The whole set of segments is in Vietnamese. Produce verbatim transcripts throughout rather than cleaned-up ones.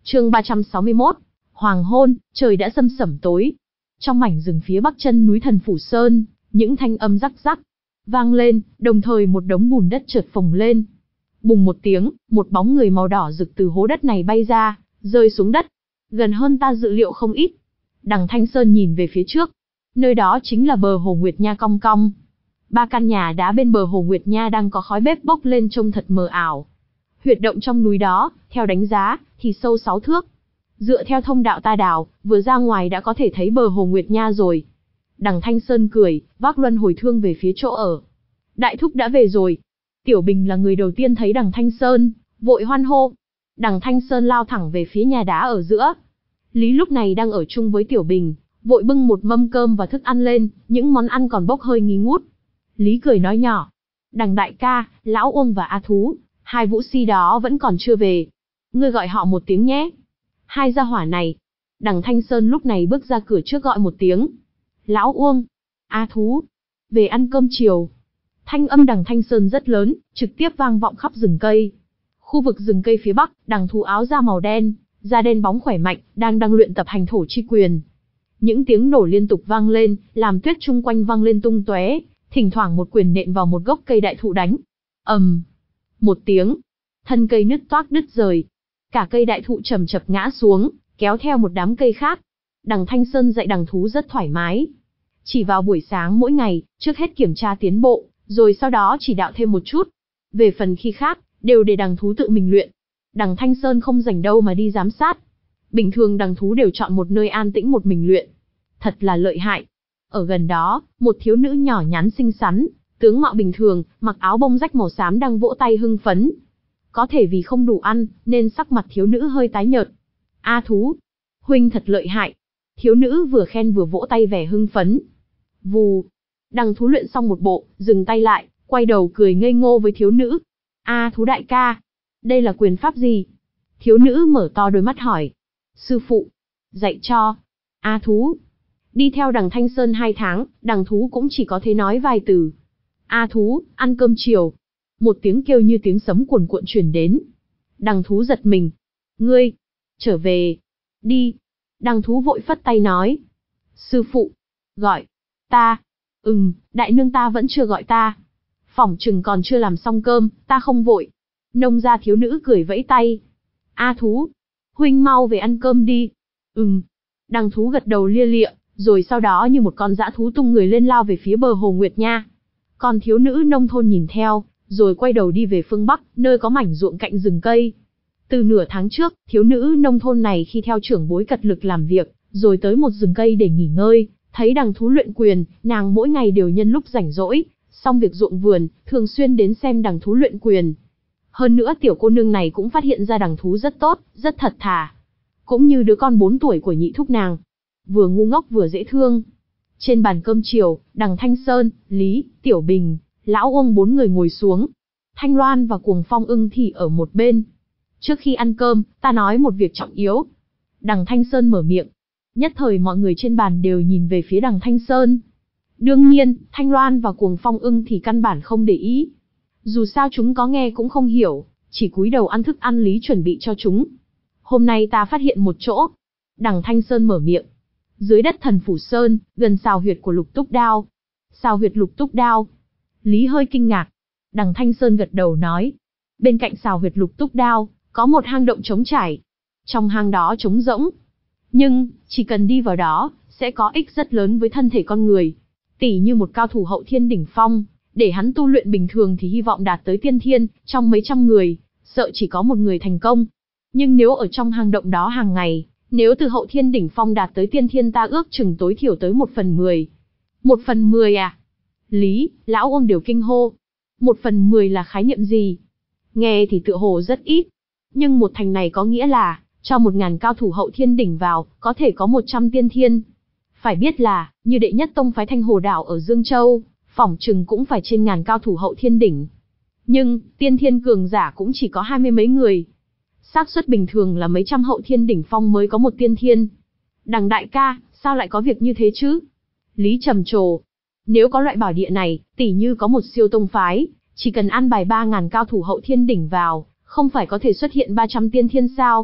Chương ba trăm sáu mươi mốt. Hoàng hôn, trời đã sâm sẩm tối. Trong mảnh rừng phía bắc chân núi Thần Phủ Sơn, những thanh âm rắc rắc vang lên, đồng thời một đống bùn đất chợt phồng lên. Bùng một tiếng, một bóng người màu đỏ rực từ hố đất này bay ra, rơi xuống đất. Gần hơn ta dự liệu không ít. Đằng Thanh Sơn nhìn về phía trước. Nơi đó chính là bờ hồ Nguyệt Nha cong cong. Ba căn nhà đá bên bờ hồ Nguyệt Nha đang có khói bếp bốc lên trông thật mờ ảo. Huyệt động trong núi đó, theo đánh giá, thì sâu sáu thước. Dựa theo thông đạo ta đào, vừa ra ngoài đã có thể thấy bờ hồ Nguyệt Nha rồi. Đằng Thanh Sơn cười, vác luân hồi thương về phía chỗ ở. Đại thúc đã về rồi. Tiểu Bình là người đầu tiên thấy đằng Thanh Sơn, vội hoan hô. Đằng Thanh Sơn lao thẳng về phía nhà đá ở giữa. Lý lúc này đang ở chung với Tiểu Bình, vội bưng một mâm cơm và thức ăn lên, những món ăn còn bốc hơi nghi ngút. Lý cười nói nhỏ. Đằng đại ca, Lão Uông và A Thú, hai vũ si đó vẫn còn chưa về. Ngươi gọi họ một tiếng nhé. Hai gia hỏa này. Đằng Thanh Sơn lúc này bước ra cửa trước gọi một tiếng. Lão Uông, A Thú, về ăn cơm chiều. Thanh âm đằng Thanh Sơn rất lớn, trực tiếp vang vọng khắp rừng cây. Khu vực rừng cây phía bắc, đằng Thú áo da màu đen, da đen bóng khỏe mạnh, đang đang luyện tập hành thổ chi quyền. Những tiếng nổ liên tục vang lên, làm tuyết chung quanh vang lên tung tóe, thỉnh thoảng một quyền nện vào một gốc cây đại thụ đánh. ầm, um, một tiếng, thân cây nứt toác đứt rời. Cả cây đại thụ chầm chập ngã xuống, kéo theo một đám cây khác. Đằng Thanh Sơn dạy đằng Thú rất thoải mái. Chỉ vào buổi sáng mỗi ngày, trước hết kiểm tra tiến bộ, rồi sau đó chỉ đạo thêm một chút. Về phần khi khác, đều để đằng Thú tự mình luyện. Đằng Thanh Sơn không rảnh đâu mà đi giám sát. Bình thường đằng Thú đều chọn một nơi an tĩnh một mình luyện. Thật là lợi hại. Ở gần đó, một thiếu nữ nhỏ nhắn xinh xắn, tướng mạo bình thường, mặc áo bông rách màu xám đang vỗ tay hưng phấn. Có thể vì không đủ ăn, nên sắc mặt thiếu nữ hơi tái nhợt. A Thú, huynh thật lợi hại. Thiếu nữ vừa khen vừa vỗ tay vẻ hưng phấn. Vù, đằng Thú luyện xong một bộ, dừng tay lại, quay đầu cười ngây ngô với thiếu nữ. A Thú đại ca, đây là quyền pháp gì? Thiếu nữ mở to đôi mắt hỏi. Sư phụ, dạy cho. A Thú, đi theo đằng Thanh Sơn hai tháng, đằng Thú cũng chỉ có thể nói vài từ. A Thú, ăn cơm chiều. Một tiếng kêu như tiếng sấm cuồn cuộn truyền đến. Đằng Thú giật mình. Ngươi, trở về. Đi. Đằng Thú vội phất tay nói. Sư phụ, gọi ta. Ừm, đại nương ta vẫn chưa gọi ta. Phỏng chừng còn chưa làm xong cơm, ta không vội. Nông gia thiếu nữ cười vẫy tay. A Thú, huynh mau về ăn cơm đi. Ừm. Đằng Thú gật đầu lia lịa, rồi sau đó như một con dã thú tung người lên lao về phía bờ hồ Nguyệt Nha. Còn thiếu nữ nông thôn nhìn theo, rồi quay đầu đi về phương Bắc, nơi có mảnh ruộng cạnh rừng cây. Từ nửa tháng trước, thiếu nữ nông thôn này khi theo trưởng bối cật lực làm việc, rồi tới một rừng cây để nghỉ ngơi, thấy đằng Thú luyện quyền, nàng mỗi ngày đều nhân lúc rảnh rỗi, xong việc ruộng vườn, thường xuyên đến xem đằng Thú luyện quyền. Hơn nữa tiểu cô nương này cũng phát hiện ra đằng Thú rất tốt, rất thật thà. Cũng như đứa con bốn tuổi của nhị thúc nàng. Vừa ngu ngốc vừa dễ thương. Trên bàn cơm chiều, đằng Thanh Sơn, Lý, Tiểu Bình, Lão Uông bốn người ngồi xuống. Thanh Loan và Cuồng Phong Ưng thì ở một bên. Trước khi ăn cơm, ta nói một việc trọng yếu. Đằng Thanh Sơn mở miệng. Nhất thời mọi người trên bàn đều nhìn về phía đằng Thanh Sơn. Đương nhiên, Thanh Loan và Cuồng Phong Ưng thì căn bản không để ý. Dù sao chúng có nghe cũng không hiểu, chỉ cúi đầu ăn thức ăn Lý chuẩn bị cho chúng. Hôm nay ta phát hiện một chỗ. Đằng Thanh Sơn mở miệng. Dưới đất Thần Phủ Sơn, gần sào huyệt của Lục Túc Đao. Sào huyệt Lục Túc Đao. Lý hơi kinh ngạc. Đằng Thanh Sơn gật đầu nói. Bên cạnh sào huyệt Lục Túc Đao, có một hang động trống trải. Trong hang đó trống rỗng. Nhưng, chỉ cần đi vào đó, sẽ có ích rất lớn với thân thể con người. Tỉ như một cao thủ hậu thiên đỉnh phong, để hắn tu luyện bình thường thì hy vọng đạt tới tiên thiên, trong mấy trăm người, sợ chỉ có một người thành công. Nhưng nếu ở trong hang động đó hàng ngày, nếu từ hậu thiên đỉnh phong đạt tới tiên thiên ta ước chừng tối thiểu tới một phần mười. Một phần mười à? Lý, Lão Uông đều kinh hô. Một phần mười là khái niệm gì? Nghe thì tựa hồ rất ít. Nhưng một thành này có nghĩa là, cho một ngàn cao thủ hậu thiên đỉnh vào, có thể có một trăm tiên thiên. Phải biết là, như đệ nhất tông phái Thanh Hồ Đảo ở Dương Châu, phỏng chừng cũng phải trên ngàn cao thủ hậu thiên đỉnh. Nhưng, tiên thiên cường giả cũng chỉ có hai mươi mấy người. Xác suất bình thường là mấy trăm hậu thiên đỉnh phong mới có một tiên thiên. Đằng đại ca, sao lại có việc như thế chứ? Lý trầm trồ. Nếu có loại bảo địa này, tỉ như có một siêu tông phái, chỉ cần an bài ba ngàn cao thủ hậu thiên đỉnh vào, không phải có thể xuất hiện ba trăm tiên thiên sao?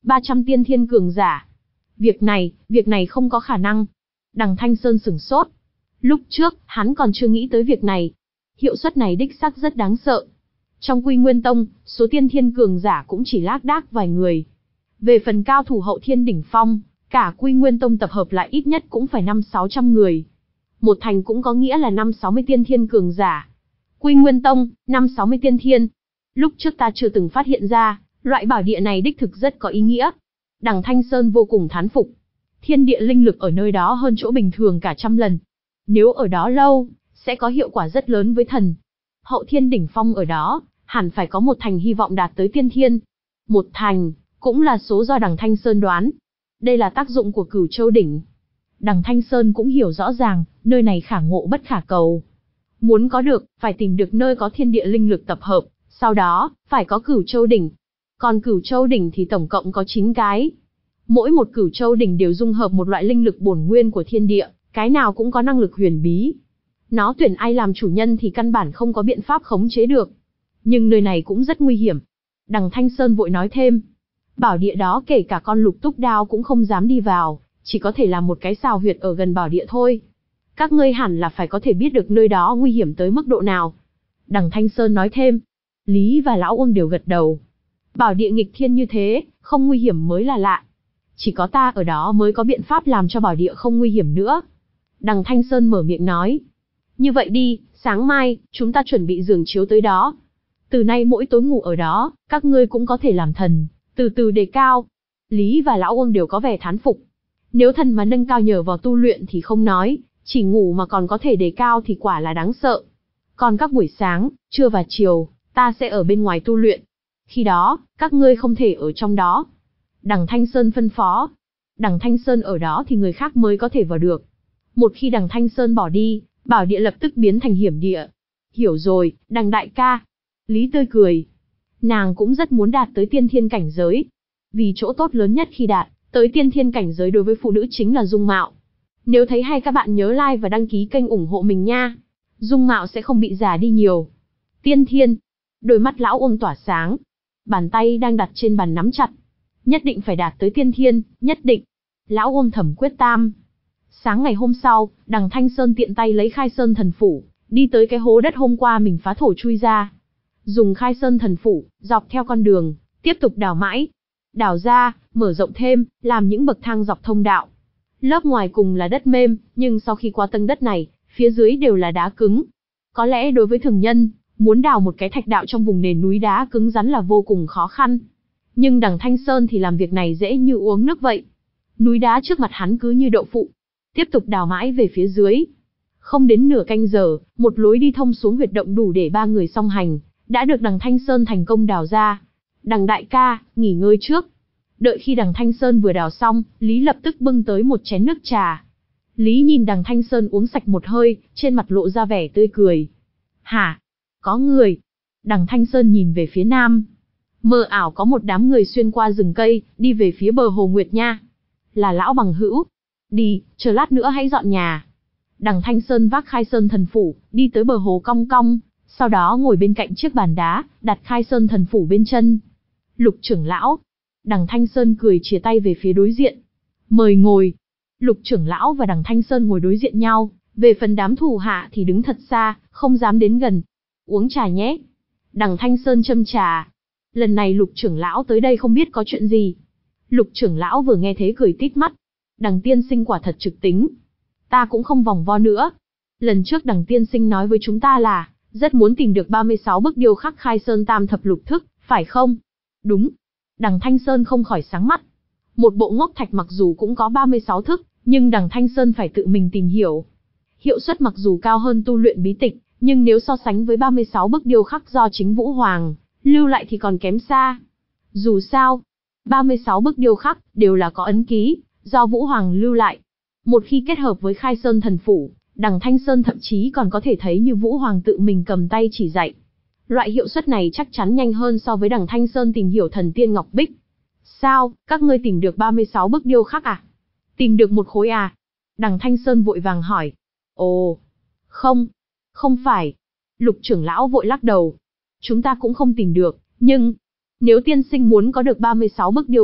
ba trăm tiên thiên cường giả. Việc này, việc này không có khả năng. Đằng Thanh Sơn sửng sốt. Lúc trước, hắn còn chưa nghĩ tới việc này. Hiệu suất này đích xác rất đáng sợ. Trong Quy Nguyên Tông, số tiên thiên cường giả cũng chỉ lác đác vài người. Về phần cao thủ hậu thiên đỉnh phong, cả Quy Nguyên Tông tập hợp lại ít nhất cũng phải năm sáu trăm người. Một thành cũng có nghĩa là năm sáu mươi tiên thiên cường giả. Quy Nguyên Tông, năm sáu mươi tiên thiên. Lúc trước ta chưa từng phát hiện ra, loại bảo địa này đích thực rất có ý nghĩa. Đằng Thanh Sơn vô cùng thán phục. Thiên địa linh lực ở nơi đó hơn chỗ bình thường cả trăm lần. Nếu ở đó lâu, sẽ có hiệu quả rất lớn với thần. Hậu thiên đỉnh phong ở đó, hẳn phải có một thành hy vọng đạt tới tiên thiên. Một thành, cũng là số do đằng Thanh Sơn đoán. Đây là tác dụng của Cửu Châu đỉnh. Đằng Thanh Sơn cũng hiểu rõ ràng, nơi này khả ngộ bất khả cầu. Muốn có được, phải tìm được nơi có thiên địa linh lực tập hợp, sau đó, phải có Cửu Châu đỉnh. Còn Cửu Châu đỉnh thì tổng cộng có chín cái. Mỗi một Cửu Châu đỉnh đều dung hợp một loại linh lực bổn nguyên của thiên địa, cái nào cũng có năng lực huyền bí. Nó tuyển ai làm chủ nhân thì căn bản không có biện pháp khống chế được. Nhưng nơi này cũng rất nguy hiểm. Đằng Thanh Sơn vội nói thêm. Bảo địa đó kể cả con Lục Túc Đao cũng không dám đi vào, chỉ có thể làm một cái xào huyệt ở gần bảo địa thôi. Các ngươi hẳn là phải có thể biết được nơi đó nguy hiểm tới mức độ nào. Đằng Thanh Sơn nói thêm. Lý và Lão Uông đều gật đầu. Bảo địa nghịch thiên như thế, không nguy hiểm mới là lạ. Chỉ có ta ở đó mới có biện pháp làm cho bảo địa không nguy hiểm nữa. Đằng Thanh Sơn mở miệng nói. Như vậy đi, sáng mai, chúng ta chuẩn bị giường chiếu tới đó. Từ nay mỗi tối ngủ ở đó, các ngươi cũng có thể làm thần, từ từ đề cao. Lý và Lão Uông đều có vẻ thán phục. Nếu thần mà nâng cao nhờ vào tu luyện thì không nói, chỉ ngủ mà còn có thể đề cao thì quả là đáng sợ. Còn các buổi sáng, trưa và chiều, ta sẽ ở bên ngoài tu luyện. Khi đó, các ngươi không thể ở trong đó. Đằng Thanh Sơn phân phó. Đằng Thanh Sơn ở đó thì người khác mới có thể vào được. Một khi đằng Thanh Sơn bỏ đi, bảo địa lập tức biến thành hiểm địa. Hiểu rồi, đằng đại ca. Lý tươi cười. Nàng cũng rất muốn đạt tới tiên thiên cảnh giới. Vì chỗ tốt lớn nhất khi đạt tới tiên thiên cảnh giới đối với phụ nữ chính là dung mạo. Nếu thấy hay các bạn nhớ like và đăng ký kênh ủng hộ mình nha. Dung mạo sẽ không bị già đi nhiều. Tiên thiên. Đôi mắt Lão Uông tỏa sáng. Bàn tay đang đặt trên bàn nắm chặt. Nhất định phải đạt tới tiên thiên, nhất định. Lão Uông thầm quyết tam. Sáng ngày hôm sau, đằng Thanh Sơn tiện tay lấy Khai Sơn thần phủ, đi tới cái hố đất hôm qua mình phá thổ chui ra. Dùng Khai Sơn thần phủ, dọc theo con đường, tiếp tục đào mãi. Đào ra, mở rộng thêm, làm những bậc thang dọc thông đạo. Lớp ngoài cùng là đất mềm, nhưng sau khi qua tầng đất này, phía dưới đều là đá cứng. Có lẽ đối với thường nhân, muốn đào một cái thạch đạo trong vùng nền núi đá cứng rắn là vô cùng khó khăn. Nhưng đằng Thanh Sơn thì làm việc này dễ như uống nước vậy. Núi đá trước mặt hắn cứ như đậu phụ. Tiếp tục đào mãi về phía dưới. Không đến nửa canh giờ, một lối đi thông xuống huyệt động đủ để ba người song hành, đã được đằng Thanh Sơn thành công đào ra. Đằng đại ca, nghỉ ngơi trước. Đợi khi đằng Thanh Sơn vừa đào xong, Lý lập tức bưng tới một chén nước trà. Lý nhìn đằng Thanh Sơn uống sạch một hơi, trên mặt lộ ra vẻ tươi cười. Hả? Có người. Đằng Thanh Sơn nhìn về phía nam. Mơ ảo có một đám người xuyên qua rừng cây, đi về phía bờ hồ Nguyệt nha. Là lão bằng hữu. Đi, chờ lát nữa hãy dọn nhà. Đằng Thanh Sơn vác Khai Sơn thần phủ, đi tới bờ hồ cong cong, sau đó ngồi bên cạnh chiếc bàn đá, đặt Khai Sơn thần phủ bên chân. Lục trưởng lão. Đằng Thanh Sơn cười chìa tay về phía đối diện. Mời ngồi. Lục trưởng lão và đằng Thanh Sơn ngồi đối diện nhau, về phần đám thủ hạ thì đứng thật xa, không dám đến gần. Uống trà nhé. Đằng Thanh Sơn châm trà. Lần này lục trưởng lão tới đây không biết có chuyện gì. Lục trưởng lão vừa nghe thế cười tít mắt. Đằng tiên sinh quả thật trực tính. Ta cũng không vòng vo nữa. Lần trước đằng tiên sinh nói với chúng ta là, rất muốn tìm được ba mươi sáu bức điêu khắc Khai Sơn tam thập lục thức, phải không? Đúng. Đằng Thanh Sơn không khỏi sáng mắt. Một bộ ngốc thạch mặc dù cũng có ba mươi sáu thức, nhưng đằng Thanh Sơn phải tự mình tìm hiểu. Hiệu suất mặc dù cao hơn tu luyện bí tịch, nhưng nếu so sánh với ba mươi sáu bức điêu khắc do chính Vũ Hoàng lưu lại thì còn kém xa. Dù sao, ba mươi sáu bức điêu khắc đều là có ấn ký, do Vũ Hoàng lưu lại. Một khi kết hợp với Khai Sơn thần phủ, đằng Thanh Sơn thậm chí còn có thể thấy như Vũ Hoàng tự mình cầm tay chỉ dạy. Loại hiệu suất này chắc chắn nhanh hơn so với đằng Thanh Sơn tìm hiểu thần tiên Ngọc Bích. Sao, các ngươi tìm được ba mươi sáu bức điêu khắc à? Tìm được một khối à? Đằng Thanh Sơn vội vàng hỏi. Ồ, không, không phải. Lục trưởng lão vội lắc đầu. Chúng ta cũng không tìm được, nhưng nếu tiên sinh muốn có được ba mươi sáu bức điêu khắc,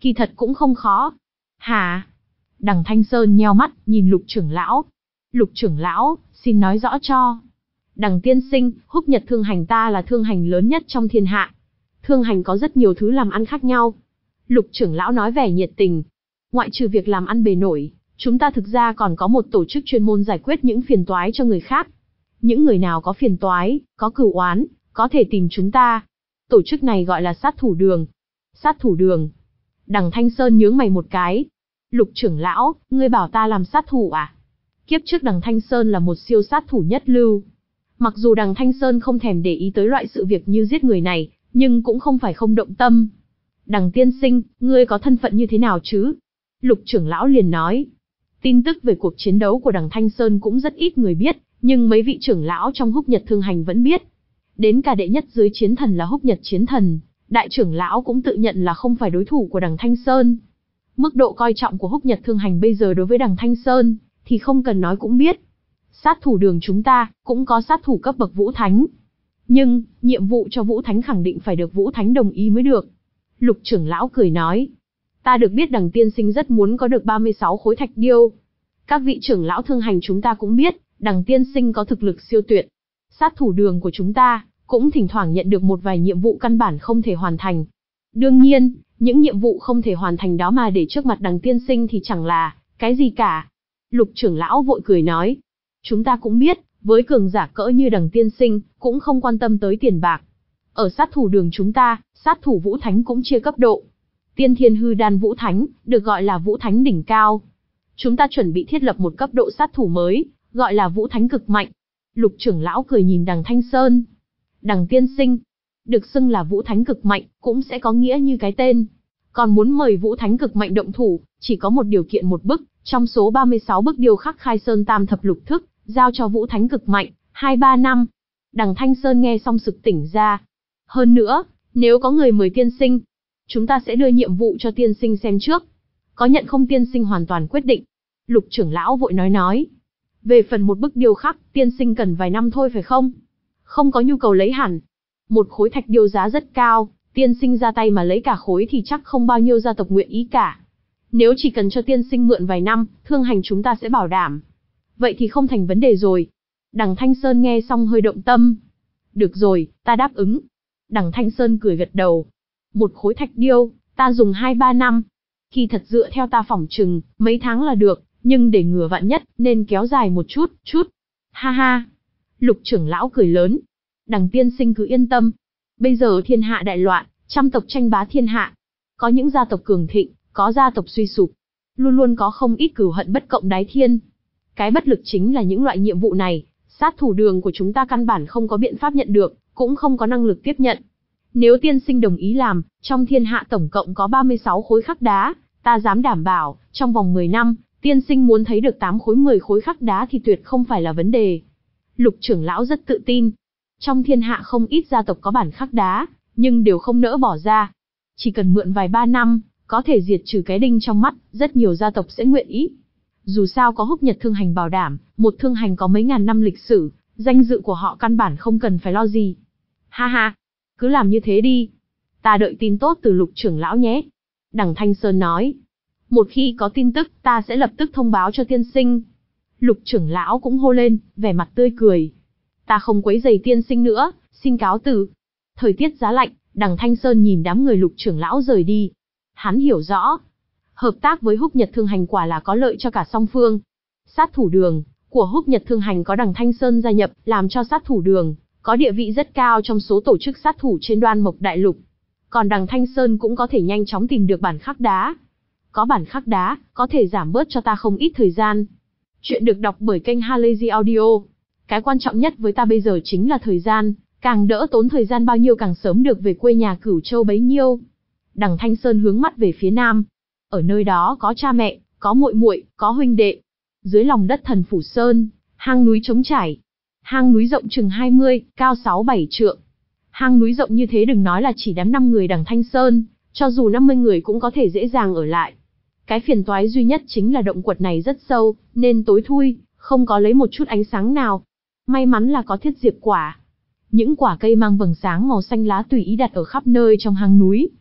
Kỳ thật cũng không khó. Hả? Đằng Thanh Sơn nheo mắt, nhìn Lục trưởng lão. Lục trưởng lão, xin nói rõ cho. Đằng tiên sinh, Húc Nhật Thương Hành ta là thương hành lớn nhất trong thiên hạ. Thương hành có rất nhiều thứ làm ăn khác nhau. Lục trưởng lão nói vẻ nhiệt tình. Ngoại trừ việc làm ăn bề nổi, chúng ta thực ra còn có một tổ chức chuyên môn giải quyết những phiền toái cho người khác. Những người nào có phiền toái, có cửu oán, có thể tìm chúng ta. Tổ chức này gọi là sát thủ đường. Sát thủ đường. Đằng Thanh Sơn nhướng mày một cái. Lục trưởng lão, ngươi bảo ta làm sát thủ à? Kiếp trước đằng Thanh Sơn là một siêu sát thủ nhất lưu. Mặc dù đằng Thanh Sơn không thèm để ý tới loại sự việc như giết người này, nhưng cũng không phải không động tâm. Đằng tiên sinh, ngươi có thân phận như thế nào chứ? Lục trưởng lão liền nói. Tin tức về cuộc chiến đấu của đằng Thanh Sơn cũng rất ít người biết, nhưng mấy vị trưởng lão trong Húc Nhật Thương Hành vẫn biết. Đến cả đệ nhất dưới chiến thần là Húc Nhật Chiến Thần, đại trưởng lão cũng tự nhận là không phải đối thủ của đằng Thanh Sơn. Mức độ coi trọng của Húc Nhật Thương Hành bây giờ đối với đằng Thanh Sơn, thì không cần nói cũng biết. Sát thủ đường chúng ta, cũng có sát thủ cấp bậc Vũ Thánh. Nhưng, nhiệm vụ cho Vũ Thánh khẳng định phải được Vũ Thánh đồng ý mới được. Lục trưởng lão cười nói. Ta được biết đằng tiên sinh rất muốn có được ba mươi sáu khối thạch điêu. Các vị trưởng lão thương hành chúng ta cũng biết, đằng tiên sinh có thực lực siêu tuyệt. Sát thủ đường của chúng ta, cũng thỉnh thoảng nhận được một vài nhiệm vụ căn bản không thể hoàn thành. Đương nhiên, những nhiệm vụ không thể hoàn thành đó mà để trước mặt đằng tiên sinh thì chẳng là cái gì cả. Lục trưởng lão vội cười nói. Chúng ta cũng biết, với cường giả cỡ như đằng tiên sinh, cũng không quan tâm tới tiền bạc. Ở sát thủ đường chúng ta, sát thủ Vũ Thánh cũng chia cấp độ. Tiên Thiên Hư Đan Vũ Thánh, được gọi là Vũ Thánh đỉnh cao. Chúng ta chuẩn bị thiết lập một cấp độ sát thủ mới, gọi là Vũ Thánh cực mạnh. Lục trưởng lão cười nhìn đằng Thanh Sơn. Đằng tiên sinh, được xưng là Vũ Thánh cực mạnh, cũng sẽ có nghĩa như cái tên. Còn muốn mời Vũ Thánh cực mạnh động thủ, chỉ có một điều kiện một bức, trong số ba mươi sáu bức điêu khắc Khai Sơn Tam Thập Lục Thức, giao cho Vũ Thánh cực mạnh, hai ba năm. Đằng Thanh Sơn nghe xong sực tỉnh ra. Hơn nữa, nếu có người mời tiên sinh, chúng ta sẽ đưa nhiệm vụ cho tiên sinh xem trước. Có nhận không tiên sinh hoàn toàn quyết định. Lục trưởng lão vội nói nói. Về phần một bức điêu khắc, tiên sinh cần vài năm thôi phải không? Không có nhu cầu lấy hẳn. Một khối thạch điêu giá rất cao, tiên sinh ra tay mà lấy cả khối thì chắc không bao nhiêu gia tộc nguyện ý cả. Nếu chỉ cần cho tiên sinh mượn vài năm, thương hành chúng ta sẽ bảo đảm. Vậy thì không thành vấn đề rồi. Đằng Thanh Sơn nghe xong hơi động tâm. Được rồi, ta đáp ứng. Đằng Thanh Sơn cười gật đầu. Một khối thạch điêu, ta dùng hai ba năm. Kỳ thật dựa theo ta phỏng chừng, mấy tháng là được, nhưng để ngừa vạn nhất, nên kéo dài một chút, chút. Ha ha. Lục trưởng lão cười lớn. Đằng tiên sinh cứ yên tâm. Bây giờ thiên hạ đại loạn, trăm tộc tranh bá thiên hạ. Có những gia tộc cường thịnh, có gia tộc suy sụp. Luôn luôn có không ít cửu hận bất cộng đái thiên. Cái bất lực chính là những loại nhiệm vụ này, sát thủ đường của chúng ta căn bản không có biện pháp nhận được, cũng không có năng lực tiếp nhận. Nếu tiên sinh đồng ý làm, trong thiên hạ tổng cộng có ba mươi sáu khối khắc đá, ta dám đảm bảo, trong vòng mười năm, tiên sinh muốn thấy được tám khối mười khối khắc đá thì tuyệt không phải là vấn đề. Lục trưởng lão rất tự tin. Trong thiên hạ không ít gia tộc có bản khắc đá, nhưng đều không nỡ bỏ ra. Chỉ cần mượn vài ba năm, có thể diệt trừ cái đinh trong mắt, rất nhiều gia tộc sẽ nguyện ý. Dù sao có Húc Nhật Thương Hành bảo đảm, một thương hành có mấy ngàn năm lịch sử, danh dự của họ căn bản không cần phải lo gì. Ha ha, cứ làm như thế đi. Ta đợi tin tốt từ Lục trưởng lão nhé. Đằng Thanh Sơn nói. Một khi có tin tức, ta sẽ lập tức thông báo cho tiên sinh. Lục trưởng lão cũng hô lên, vẻ mặt tươi cười. Ta không quấy rầy tiên sinh nữa, xin cáo từ. Thời tiết giá lạnh, đằng Thanh Sơn nhìn đám người Lục trưởng lão rời đi. Hắn hiểu rõ, hợp tác với Húc Nhật Thương Hành quả là có lợi cho cả song phương. Sát thủ đường của Húc Nhật Thương Hành có đằng Thanh Sơn gia nhập, làm cho sát thủ đường có địa vị rất cao trong số tổ chức sát thủ trên Đoan Mộc Đại Lục. Còn đằng Thanh Sơn cũng có thể nhanh chóng tìm được bản khắc đá. Có bản khắc đá, có thể giảm bớt cho ta không ít thời gian. Chuyện được đọc bởi kênh Halazy Audio. Cái quan trọng nhất với ta bây giờ chính là thời gian, càng đỡ tốn thời gian bao nhiêu càng sớm được về quê nhà Cửu Châu bấy nhiêu. Đằng Thanh Sơn hướng mắt về phía nam. Ở nơi đó có cha mẹ, có muội muội, có huynh đệ. Dưới lòng đất Thần Phủ Sơn, hang núi trống trải. Hang núi rộng chừng hai mươi, cao sáu bảy trượng. Hang núi rộng như thế đừng nói là chỉ đám năm người đằng Thanh Sơn, cho dù năm mươi người cũng có thể dễ dàng ở lại. Cái phiền toái duy nhất chính là động quật này rất sâu, nên tối thui, không có lấy một chút ánh sáng nào. May mắn là có thiết diệp quả. Những quả cây mang vầng sáng màu xanh lá tùy ý đặt ở khắp nơi trong hang núi.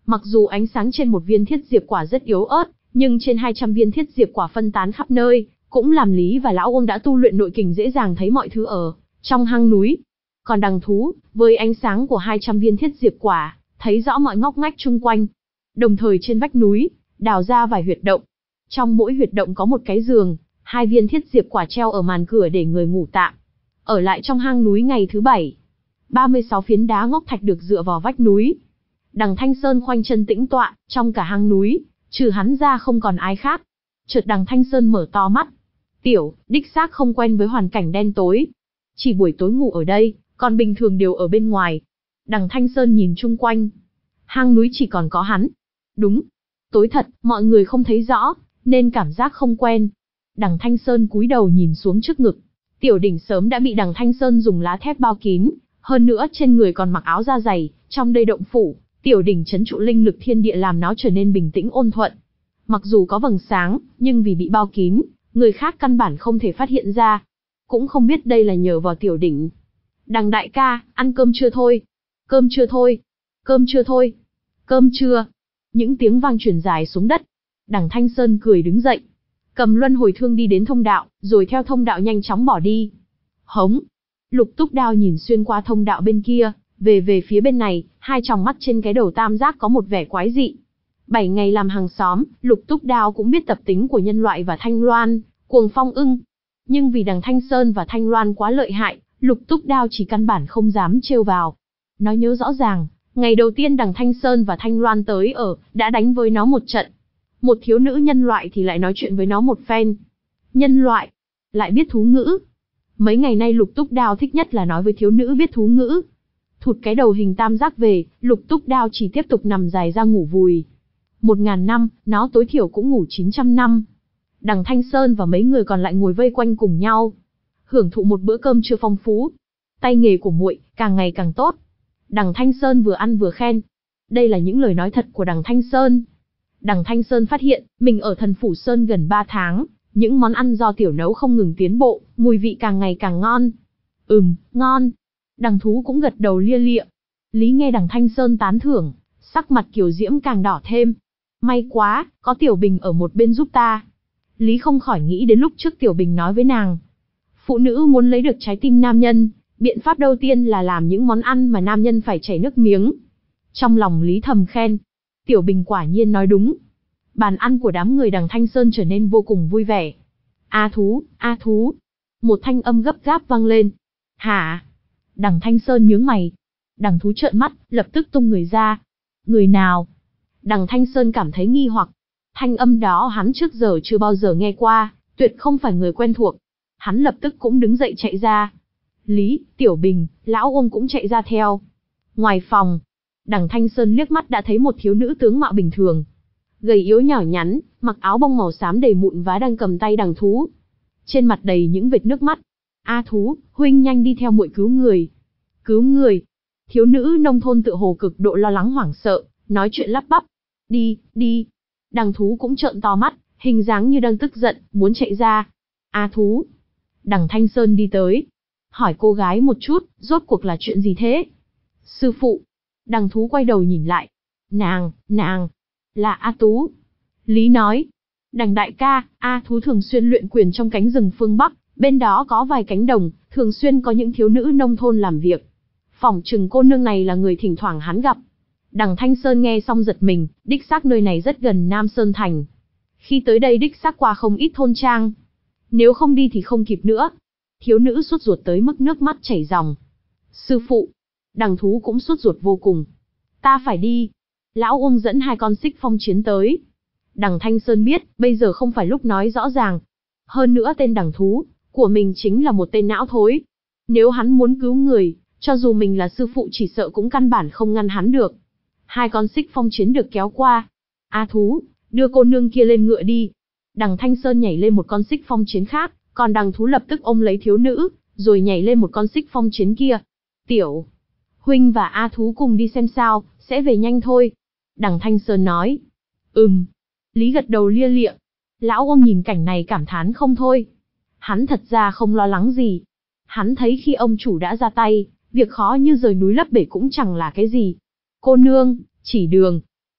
Mặc dù ánh sáng trên một viên thiết diệp quả rất yếu ớt, nhưng trên hai trăm viên thiết diệp quả phân tán khắp nơi, cũng làm Lý và lão ông đã tu luyện nội kình dễ dàng thấy mọi thứ ở trong hang núi. Còn đằng thú, với ánh sáng của hai trăm viên thiết diệp quả, thấy rõ mọi ngóc ngách chung quanh. Đồng thời trên vách núi, đào ra vài huyệt động. Trong mỗi huyệt động có một cái giường, hai viên thiết diệp quả treo ở màn cửa để người ngủ tạm. Ở lại trong hang núi ngày thứ bảy, ba mươi sáu phiến đá ngọc thạch được dựa vào vách núi. Đằng Thanh Sơn khoanh chân tĩnh tọa, trong cả hang núi, trừ hắn ra không còn ai khác. Chợt đằng Thanh Sơn mở to mắt. Tiểu, đích xác không quen với hoàn cảnh đen tối. Chỉ buổi tối ngủ ở đây, còn bình thường đều ở bên ngoài. Đằng Thanh Sơn nhìn chung quanh. Hang núi chỉ còn có hắn. Đúng. Tối thật, mọi người không thấy rõ, nên cảm giác không quen. Đằng Thanh Sơn cúi đầu nhìn xuống trước ngực. Tiểu đỉnh sớm đã bị đằng Thanh Sơn dùng lá thép bao kín. Hơn nữa trên người còn mặc áo da dày, trong đây động phủ. Tiểu đỉnh trấn trụ linh lực thiên địa làm nó trở nên bình tĩnh ôn thuận. Mặc dù có vầng sáng, nhưng vì bị bao kín, người khác căn bản không thể phát hiện ra. Cũng không biết đây là nhờ vào tiểu đỉnh. Đằng đại ca, ăn cơm chưa thôi? Cơm chưa thôi? Cơm chưa thôi? Cơm chưa? Những tiếng vang truyền dài xuống đất. Đằng Thanh Sơn cười đứng dậy. Cầm luân hồi thương đi đến thông đạo, rồi theo thông đạo nhanh chóng bỏ đi. Hống! Lục Túc Đao nhìn xuyên qua thông đạo bên kia, về về phía bên này, hai tròng mắt trên cái đầu tam giác có một vẻ quái dị. Bảy ngày làm hàng xóm, Lục Túc Đao cũng biết tập tính của nhân loại và Thanh Loan, Cuồng Phong ưng. Nhưng vì đằng Thanh Sơn và Thanh Loan quá lợi hại, Lục Túc Đao chỉ căn bản không dám trêu vào. Nó nhớ rõ ràng, ngày đầu tiên đằng Thanh Sơn và Thanh Loan tới ở, đã đánh với nó một trận. Một thiếu nữ nhân loại thì lại nói chuyện với nó một phen. Nhân loại, lại biết thú ngữ. Mấy ngày nay Lục Túc Đao thích nhất là nói với thiếu nữ biết thú ngữ. Thụt cái đầu hình tam giác về, Lục Túc Đao chỉ tiếp tục nằm dài ra ngủ vùi. Một ngàn năm, nó tối thiểu cũng ngủ chín trăm năm. Đằng Thanh Sơn và mấy người còn lại ngồi vây quanh cùng nhau, hưởng thụ một bữa cơm trưa phong phú. Tay nghề của muội càng ngày càng tốt. Đằng Thanh Sơn vừa ăn vừa khen. Đây là những lời nói thật của đằng Thanh Sơn. Đằng Thanh Sơn phát hiện, mình ở Thần Phủ Sơn gần ba tháng, những món ăn do tiểu nấu không ngừng tiến bộ, mùi vị càng ngày càng ngon. Ừm, ngon. Đằng thú cũng gật đầu lia lịa. Lý nghe đằng Thanh Sơn tán thưởng, sắc mặt kiều diễm càng đỏ thêm. May quá, có Tiểu Bình ở một bên giúp ta. Lý không khỏi nghĩ đến lúc trước Tiểu Bình nói với nàng. Phụ nữ muốn lấy được trái tim nam nhân, biện pháp đầu tiên là làm những món ăn mà nam nhân phải chảy nước miếng. Trong lòng Lý thầm khen. Tiểu Bình quả nhiên nói đúng. Bàn ăn của đám người đằng Thanh Sơn trở nên vô cùng vui vẻ. A thú, a thú. Một thanh âm gấp gáp vang lên. Hả? Đằng Thanh Sơn nhướng mày. Đằng thú trợn mắt, lập tức tung người ra. Người nào? Đằng Thanh Sơn cảm thấy nghi hoặc. Thanh âm đó hắn trước giờ chưa bao giờ nghe qua, tuyệt không phải người quen thuộc. Hắn lập tức cũng đứng dậy chạy ra. Lý, Tiểu Bình, Lão Uông cũng chạy ra theo. Ngoài phòng, đằng Thanh Sơn liếc mắt đã thấy một thiếu nữ tướng mạo bình thường. Gầy yếu nhỏ nhắn, mặc áo bông màu xám đầy mụn vá đang cầm tay đằng thú. Trên mặt đầy những vệt nước mắt. A thú, huynh nhanh đi theo muội cứu người. Cứu người. Thiếu nữ nông thôn tựa hồ cực độ lo lắng hoảng sợ, nói chuyện lắp bắp. Đi, đi. Đằng thú cũng trợn to mắt, hình dáng như đang tức giận, muốn chạy ra. A thú. Đằng Thanh Sơn đi tới. Hỏi cô gái một chút, rốt cuộc là chuyện gì thế? Sư phụ. Đằng thú quay đầu nhìn lại. Nàng, nàng. Là A Tú. Lý nói. Đằng đại ca, A thú thường xuyên luyện quyền trong cánh rừng phương Bắc, bên đó có vài cánh đồng, thường xuyên có những thiếu nữ nông thôn làm việc. Phỏng chừng cô nương này là người thỉnh thoảng hắn gặp. Đằng Thanh Sơn nghe xong giật mình, đích xác nơi này rất gần Nam Sơn Thành. Khi tới đây đích xác qua không ít thôn trang. Nếu không đi thì không kịp nữa. Thiếu nữ sốt ruột tới mức nước mắt chảy ròng. Sư phụ. Đằng thú cũng sốt ruột vô cùng. Ta phải đi. Lão Uông dẫn hai con xích phong chiến tới. Đằng Thanh Sơn biết, bây giờ không phải lúc nói rõ ràng. Hơn nữa tên đằng thú, của mình chính là một tên não thối. Nếu hắn muốn cứu người, cho dù mình là sư phụ chỉ sợ cũng căn bản không ngăn hắn được. Hai con xích phong chiến được kéo qua. A thú, đưa cô nương kia lên ngựa đi. Đằng Thanh Sơn nhảy lên một con xích phong chiến khác, còn đằng thú lập tức ôm lấy thiếu nữ, rồi nhảy lên một con xích phong chiến kia. Tiểu huynh và A thú cùng đi xem sao, sẽ về nhanh thôi. Đằng Thanh Sơn nói. Ừm. Lý gật đầu lia lịa. Lão ông nhìn cảnh này cảm thán không thôi. Hắn thật ra không lo lắng gì. Hắn thấy khi ông chủ đã ra tay, việc khó như rời núi lấp bể cũng chẳng là cái gì. Cô nương, chỉ đường.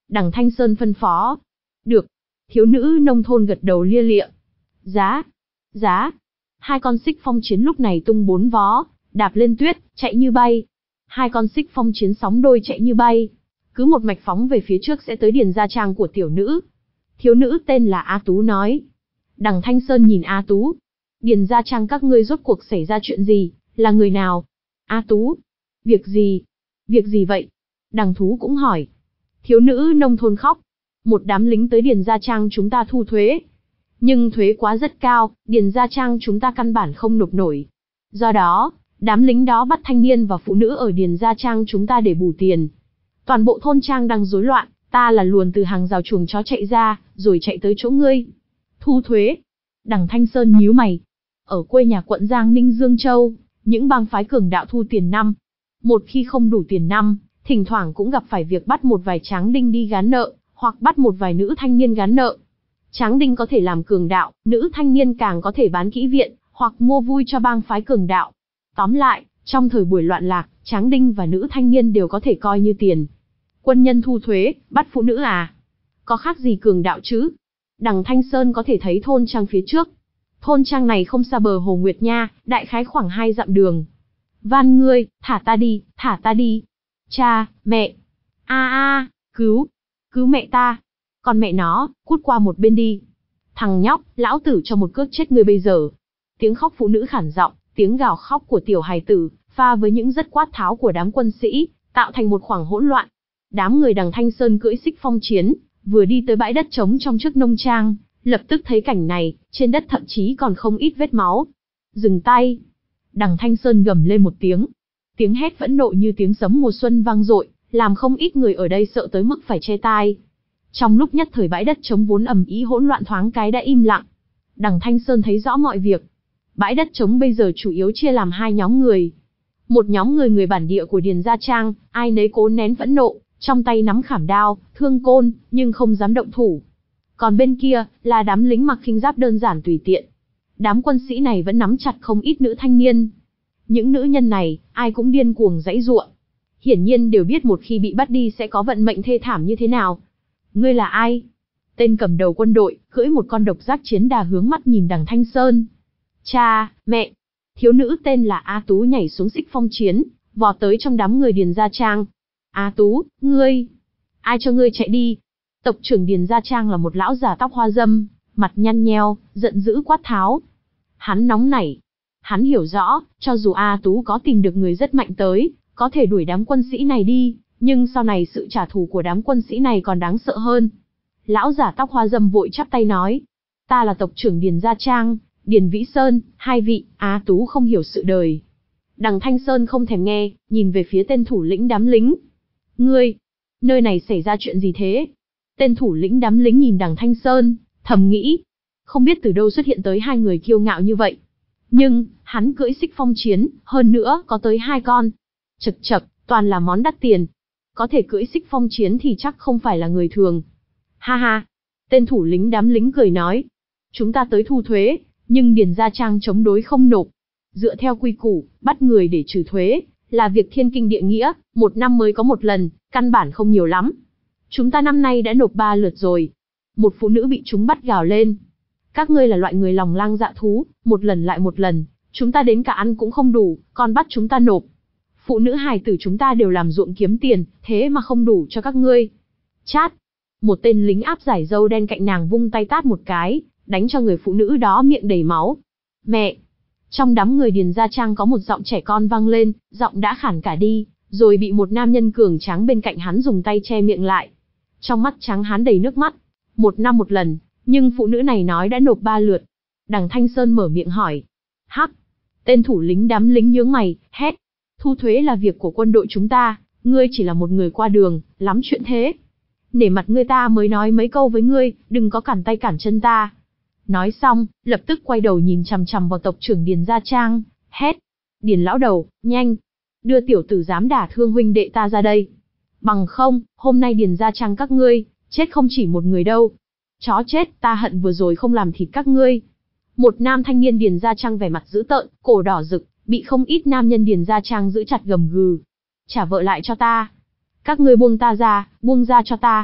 Đằng Thanh Sơn phân phó. Được. Thiếu nữ nông thôn gật đầu lia lịa. Giá. Giá. Hai con xích phong chiến lúc này tung bốn vó, đạp lên tuyết, chạy như bay. Hai con xích phong chiến sóng đôi chạy như bay. Cứ một mạch phóng về phía trước sẽ tới điền gia trang của tiểu nữ. Thiếu nữ tên là A Tú nói. Đằng Thanh Sơn nhìn A Tú. Điền gia trang các ngươi rốt cuộc xảy ra chuyện gì, là người nào? A Tú. Việc gì? Việc gì vậy? Đằng Thú cũng hỏi. Thiếu nữ nông thôn khóc. Một đám lính tới điền gia trang chúng ta thu thuế. Nhưng thuế quá rất cao, điền gia trang chúng ta căn bản không nộp nổi. Do đó, đám lính đó bắt thanh niên và phụ nữ ở điền gia trang chúng ta để bù tiền. Toàn bộ thôn trang đang rối loạn, ta là luồn từ hàng rào chuồng chó chạy ra, rồi chạy tới chỗ ngươi. Thu thuế. Đằng Thanh Sơn nhíu mày. Ở quê nhà quận Giang Ninh Dương Châu, những bang phái cường đạo thu tiền năm. Một khi không đủ tiền năm, thỉnh thoảng cũng gặp phải việc bắt một vài tráng đinh đi gán nợ, hoặc bắt một vài nữ thanh niên gán nợ. Tráng đinh có thể làm cường đạo, nữ thanh niên càng có thể bán kỹ viện, hoặc mua vui cho bang phái cường đạo. Tóm lại, trong thời buổi loạn lạc, tráng đinh và nữ thanh niên đều có thể coi như tiền. Quân nhân thu thuế, bắt phụ nữ à? Có khác gì cường đạo chứ? Đằng Thanh Sơn có thể thấy thôn trang phía trước. Thôn trang này không xa bờ Hồ Nguyệt Nha, đại khái khoảng hai dặm đường. Van ngươi, thả ta đi, thả ta đi. Cha, mẹ. A a, cứu, cứu mẹ ta. Còn mẹ nó, cút qua một bên đi. Thằng nhóc, lão tử cho một cước chết ngươi bây giờ. Tiếng khóc phụ nữ khản giọng, tiếng gào khóc của tiểu hài tử, pha với những rất quát tháo của đám quân sĩ, tạo thành một khoảng hỗn loạn. Đám người đằng Thanh Sơn cưỡi xích phong chiến, vừa đi tới bãi đất trống trong trước nông trang, lập tức thấy cảnh này, trên đất thậm chí còn không ít vết máu. Dừng tay. Đằng Thanh Sơn gầm lên một tiếng. Tiếng hét phẫn nộ như tiếng sấm mùa xuân vang dội, làm không ít người ở đây sợ tới mức phải che tai. Trong lúc nhất thời bãi đất trống vốn ầm ĩ hỗn loạn thoáng cái đã im lặng. Đằng Thanh Sơn thấy rõ mọi việc. Bãi đất trống bây giờ chủ yếu chia làm hai nhóm người. Một nhóm người người bản địa của Điền Gia Trang, ai nấy cố nén phẫn nộ, trong tay nắm khảm đao, thương côn, nhưng không dám động thủ. Còn bên kia, là đám lính mặc khinh giáp đơn giản tùy tiện. Đám quân sĩ này vẫn nắm chặt không ít nữ thanh niên. Những nữ nhân này, ai cũng điên cuồng giãy giụa. Hiển nhiên đều biết một khi bị bắt đi sẽ có vận mệnh thê thảm như thế nào. Ngươi là ai? Tên cầm đầu quân đội, cưỡi một con độc giác chiến đà hướng mắt nhìn đằng Thanh Sơn. Cha, mẹ. Thiếu nữ tên là A Tú nhảy xuống xích phong chiến, vọt tới trong đám người Điền Gia Trang. A Tú, ngươi. Ai cho ngươi chạy đi? Tộc trưởng Điền Gia Trang là một lão già tóc hoa râm, mặt nhăn nheo, giận dữ quát tháo. Hắn nóng nảy. Hắn hiểu rõ, cho dù A Tú có tìm được người rất mạnh tới, có thể đuổi đám quân sĩ này đi, nhưng sau này sự trả thù của đám quân sĩ này còn đáng sợ hơn. Lão giả tóc hoa râm vội chắp tay nói. Ta là tộc trưởng Điền Gia Trang, Điền Vĩ Sơn, hai vị. A Tú không hiểu sự đời. Đằng Thanh Sơn không thèm nghe, nhìn về phía tên thủ lĩnh đám lính. Ngươi, nơi này xảy ra chuyện gì thế? Tên thủ lĩnh đám lính nhìn đằng Thanh Sơn, thầm nghĩ. Không biết từ đâu xuất hiện tới hai người kiêu ngạo như vậy. Nhưng, hắn cưỡi xích phong chiến, hơn nữa có tới hai con. Chật chật, toàn là món đắt tiền. Có thể cưỡi xích phong chiến thì chắc không phải là người thường. Ha ha. Tên thủ lĩnh đám lính cười nói. Chúng ta tới thu thuế, nhưng Điền Gia Trang chống đối không nộp. Dựa theo quy củ, bắt người để trừ thuế, là việc thiên kinh địa nghĩa, một năm mới có một lần, căn bản không nhiều lắm. Chúng ta năm nay đã nộp ba lượt rồi. Một phụ nữ bị chúng bắt gào lên. Các ngươi là loại người lòng lang dạ thú, một lần lại một lần, chúng ta đến cả ăn cũng không đủ, còn bắt chúng ta nộp. Phụ nữ hài tử chúng ta đều làm ruộng kiếm tiền, thế mà không đủ cho các ngươi. Chát! Một tên lính áp giải râu đen cạnh nàng vung tay tát một cái, đánh cho người phụ nữ đó miệng đầy máu. Mẹ! Trong đám người Điền Gia Trang có một giọng trẻ con vang lên, giọng đã khản cả đi, rồi bị một nam nhân cường tráng bên cạnh hắn dùng tay che miệng lại. Trong mắt trắng hắn đầy nước mắt. Một năm một lần, nhưng phụ nữ này nói đã nộp ba lượt. Đằng Thanh Sơn mở miệng hỏi. Hắc! Tên thủ lĩnh đám lính nhướng mày, hét. Thu thuế là việc của quân đội chúng ta, ngươi chỉ là một người qua đường, lắm chuyện thế. Nể mặt ngươi ta mới nói mấy câu với ngươi, đừng có cản tay cản chân ta. Nói xong, lập tức quay đầu nhìn chằm chằm vào tộc trưởng Điền Gia Trang, hét. Điền lão đầu, nhanh! Đưa tiểu tử dám đả thương huynh đệ ta ra đây. Bằng không, hôm nay Điền Gia Trang các ngươi, chết không chỉ một người đâu. Chó chết, ta hận vừa rồi không làm thịt các ngươi. Một nam thanh niên Điền Gia Trang vẻ mặt dữ tợn, cổ đỏ rực, bị không ít nam nhân Điền Gia Trang giữ chặt gầm gừ. Trả vợ lại cho ta. Các ngươi buông ta ra, buông ra cho ta.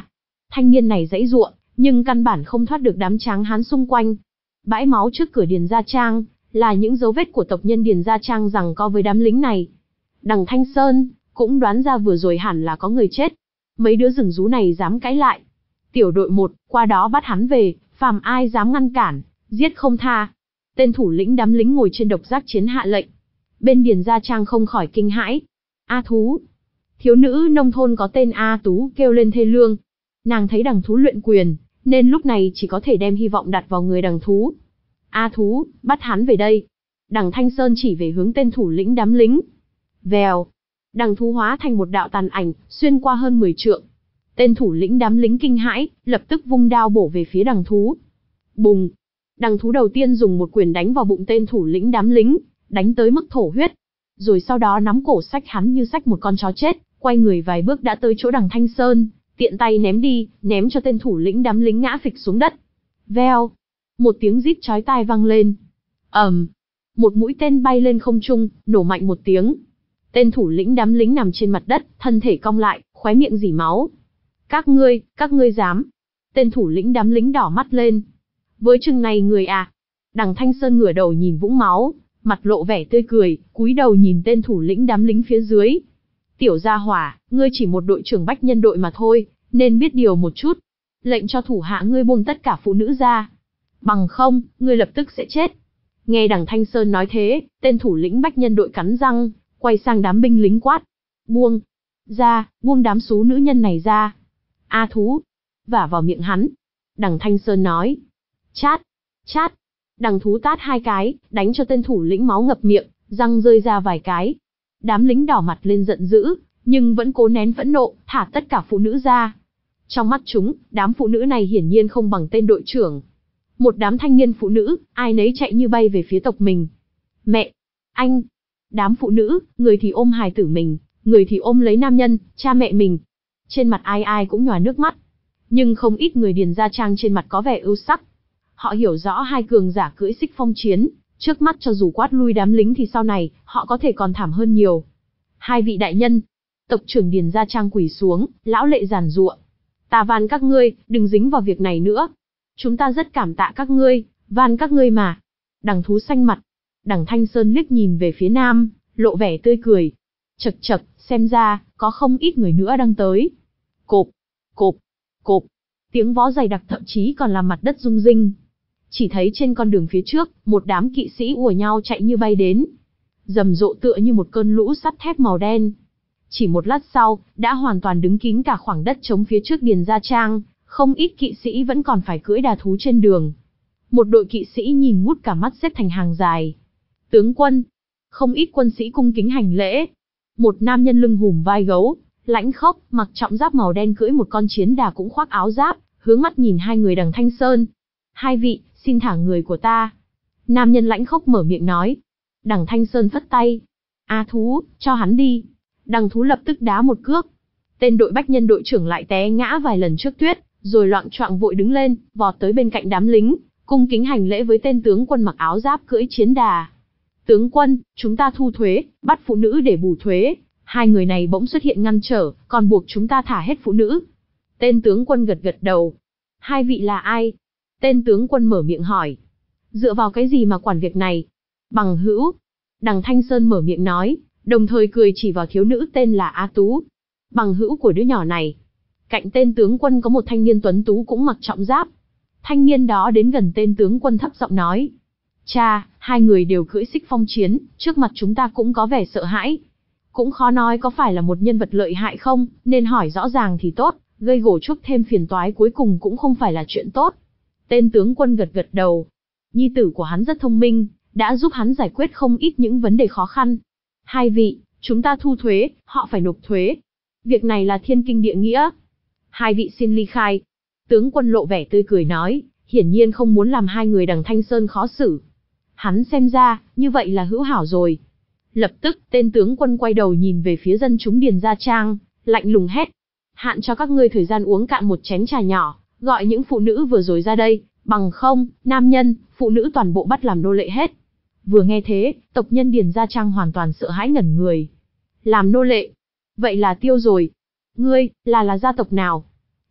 Thanh niên này giãy giụa, nhưng căn bản không thoát được đám tráng hán xung quanh. Bãi máu trước cửa Điền Gia Trang, là những dấu vết của tộc nhân Điền Gia Trang giằng co với đám lính này. Đằng Thanh Sơn, cũng đoán ra vừa rồi hẳn là có người chết. Mấy đứa rừng rú này dám cãi lại. Tiểu đội một, qua đó bắt hắn về, phàm ai dám ngăn cản, giết không tha. Tên thủ lĩnh đám lính ngồi trên độc giác chiến hạ lệnh. Bên Điền Gia Trang không khỏi kinh hãi. A Thú. Thiếu nữ nông thôn có tên A Tú kêu lên thê lương. Nàng thấy Đằng Thú luyện quyền, nên lúc này chỉ có thể đem hy vọng đặt vào người Đằng Thú. A Thú, bắt hắn về đây. Đằng Thanh Sơn chỉ về hướng tên thủ lĩnh đám lính. Vèo. Đằng Thú hóa thành một đạo tàn ảnh, xuyên qua hơn mười trượng. Tên thủ lĩnh đám lính kinh hãi, lập tức vung đao bổ về phía Đằng Thú. Bùng. Đằng Thú đầu tiên dùng một quyền đánh vào bụng tên thủ lĩnh đám lính, đánh tới mức thổ huyết. Rồi sau đó nắm cổ xách hắn như xách một con chó chết, quay người vài bước đã tới chỗ Đằng Thanh Sơn, tiện tay ném đi, ném cho tên thủ lĩnh đám lính ngã phịch xuống đất. Veo. Một tiếng rít chói tai vang lên. ầm, một mũi tên bay lên không trung, nổ mạnh một tiếng. Tên thủ lĩnh đám lính nằm trên mặt đất, thân thể cong lại, khóe miệng rỉ máu. Các ngươi, các ngươi dám? Tên thủ lĩnh đám lính đỏ mắt lên. Với chừng này người à? Đằng Thanh Sơn ngửa đầu nhìn vũng máu, mặt lộ vẻ tươi cười, cúi đầu nhìn tên thủ lĩnh đám lính phía dưới. Tiểu gia hỏa, ngươi chỉ một đội trưởng bách nhân đội mà thôi, nên biết điều một chút. Lệnh cho thủ hạ ngươi buông tất cả phụ nữ ra. Bằng không, ngươi lập tức sẽ chết. Nghe đằng Thanh Sơn nói thế, tên thủ lĩnh bách nhân đội cắn răng, quay sang đám binh lính quát. Buông ra, buông đám xú nữ nhân này ra. A Thú, vả vào miệng hắn. Đằng Thanh Sơn nói. Chát, chát. Đằng Thú tát hai cái, đánh cho tên thủ lĩnh máu ngập miệng, răng rơi ra vài cái. Đám lính đỏ mặt lên giận dữ, nhưng vẫn cố nén phẫn nộ, thả tất cả phụ nữ ra. Trong mắt chúng, đám phụ nữ này hiển nhiên không bằng tên đội trưởng. Một đám thanh niên phụ nữ, ai nấy chạy như bay về phía tộc mình. Mẹ! Anh! Đám phụ nữ, người thì ôm hài tử mình, người thì ôm lấy nam nhân, cha mẹ mình. Trên mặt ai ai cũng nhòa nước mắt. Nhưng không ít người Điền Gia Trang trên mặt có vẻ ưu sắc. Họ hiểu rõ hai cường giả cưỡi xích phong chiến, trước mắt cho dù quát lui đám lính thì sau này, họ có thể còn thảm hơn nhiều. Hai vị đại nhân, tộc trưởng Điền Gia Trang quỳ xuống, lão lệ giàn giụa. Ta van các ngươi, đừng dính vào việc này nữa. Chúng ta rất cảm tạ các ngươi, van các ngươi mà. Đằng Thú xanh mặt. Đằng Thanh Sơn liếc nhìn về phía nam, lộ vẻ tươi cười. Chậc chậc, xem ra, có không ít người nữa đang tới. Cộp, cộp, cộp. Tiếng vó dày đặc thậm chí còn làm mặt đất rung rinh. Chỉ thấy trên con đường phía trước, một đám kỵ sĩ ùa nhau chạy như bay đến. Rầm rộ tựa như một cơn lũ sắt thép màu đen. Chỉ một lát sau, đã hoàn toàn đứng kín cả khoảng đất trống phía trước Điền Gia Trang, không ít kỵ sĩ vẫn còn phải cưỡi đà thú trên đường. Một đội kỵ sĩ nhìn ngút cả mắt xếp thành hàng dài. Tướng quân, không ít quân sĩ cung kính hành lễ. Một nam nhân lưng hùm vai gấu, lãnh khốc, mặc trọng giáp màu đen cưỡi một con chiến đà cũng khoác áo giáp, hướng mắt nhìn hai người đằng Thanh Sơn. Hai vị, xin thả người của ta. Nam nhân lãnh khốc mở miệng nói. Đằng Thanh Sơn phất tay. A Thú, cho hắn đi. Đằng Thú lập tức đá một cước. Tên đội bách nhân đội trưởng lại té ngã vài lần trước tuyết, rồi loạng choạng vội đứng lên, vọt tới bên cạnh đám lính, cung kính hành lễ với tên tướng quân mặc áo giáp cưỡi chiến đà. Tướng quân, chúng ta thu thuế, bắt phụ nữ để bù thuế. Hai người này bỗng xuất hiện ngăn trở, còn buộc chúng ta thả hết phụ nữ. Tên tướng quân gật gật đầu. Hai vị là ai? Tên tướng quân mở miệng hỏi. Dựa vào cái gì mà quản việc này? Bằng hữu. Đằng Thanh Sơn mở miệng nói, đồng thời cười chỉ vào thiếu nữ tên là A Tú. Bằng hữu của đứa nhỏ này. Cạnh tên tướng quân có một thanh niên tuấn tú cũng mặc trọng giáp. Thanh niên đó đến gần tên tướng quân thấp giọng nói. Cha, hai người đều cưỡi xích phong chiến, trước mặt chúng ta cũng có vẻ sợ hãi. Cũng khó nói có phải là một nhân vật lợi hại không, nên hỏi rõ ràng thì tốt, gây gổ chuốc thêm phiền toái cuối cùng cũng không phải là chuyện tốt. Tên tướng quân gật gật đầu. Nhi tử của hắn rất thông minh, đã giúp hắn giải quyết không ít những vấn đề khó khăn. Hai vị, chúng ta thu thuế, họ phải nộp thuế. Việc này là thiên kinh địa nghĩa. Hai vị xin ly khai. Tướng quân lộ vẻ tươi cười nói, hiển nhiên không muốn làm hai người đằng Thanh Sơn khó xử. Hắn xem ra, như vậy là hữu hảo rồi. Lập tức, tên tướng quân quay đầu nhìn về phía dân chúng Điền Gia Trang, lạnh lùng hét. Hạn cho các ngươi thời gian uống cạn một chén trà nhỏ, gọi những phụ nữ vừa rồi ra đây, bằng không, nam nhân, phụ nữ toàn bộ bắt làm nô lệ hết. Vừa nghe thế, tộc nhân Điền Gia Trang hoàn toàn sợ hãi ngẩn người. Làm nô lệ? Vậy là tiêu rồi. Ngươi, là là gia tộc nào?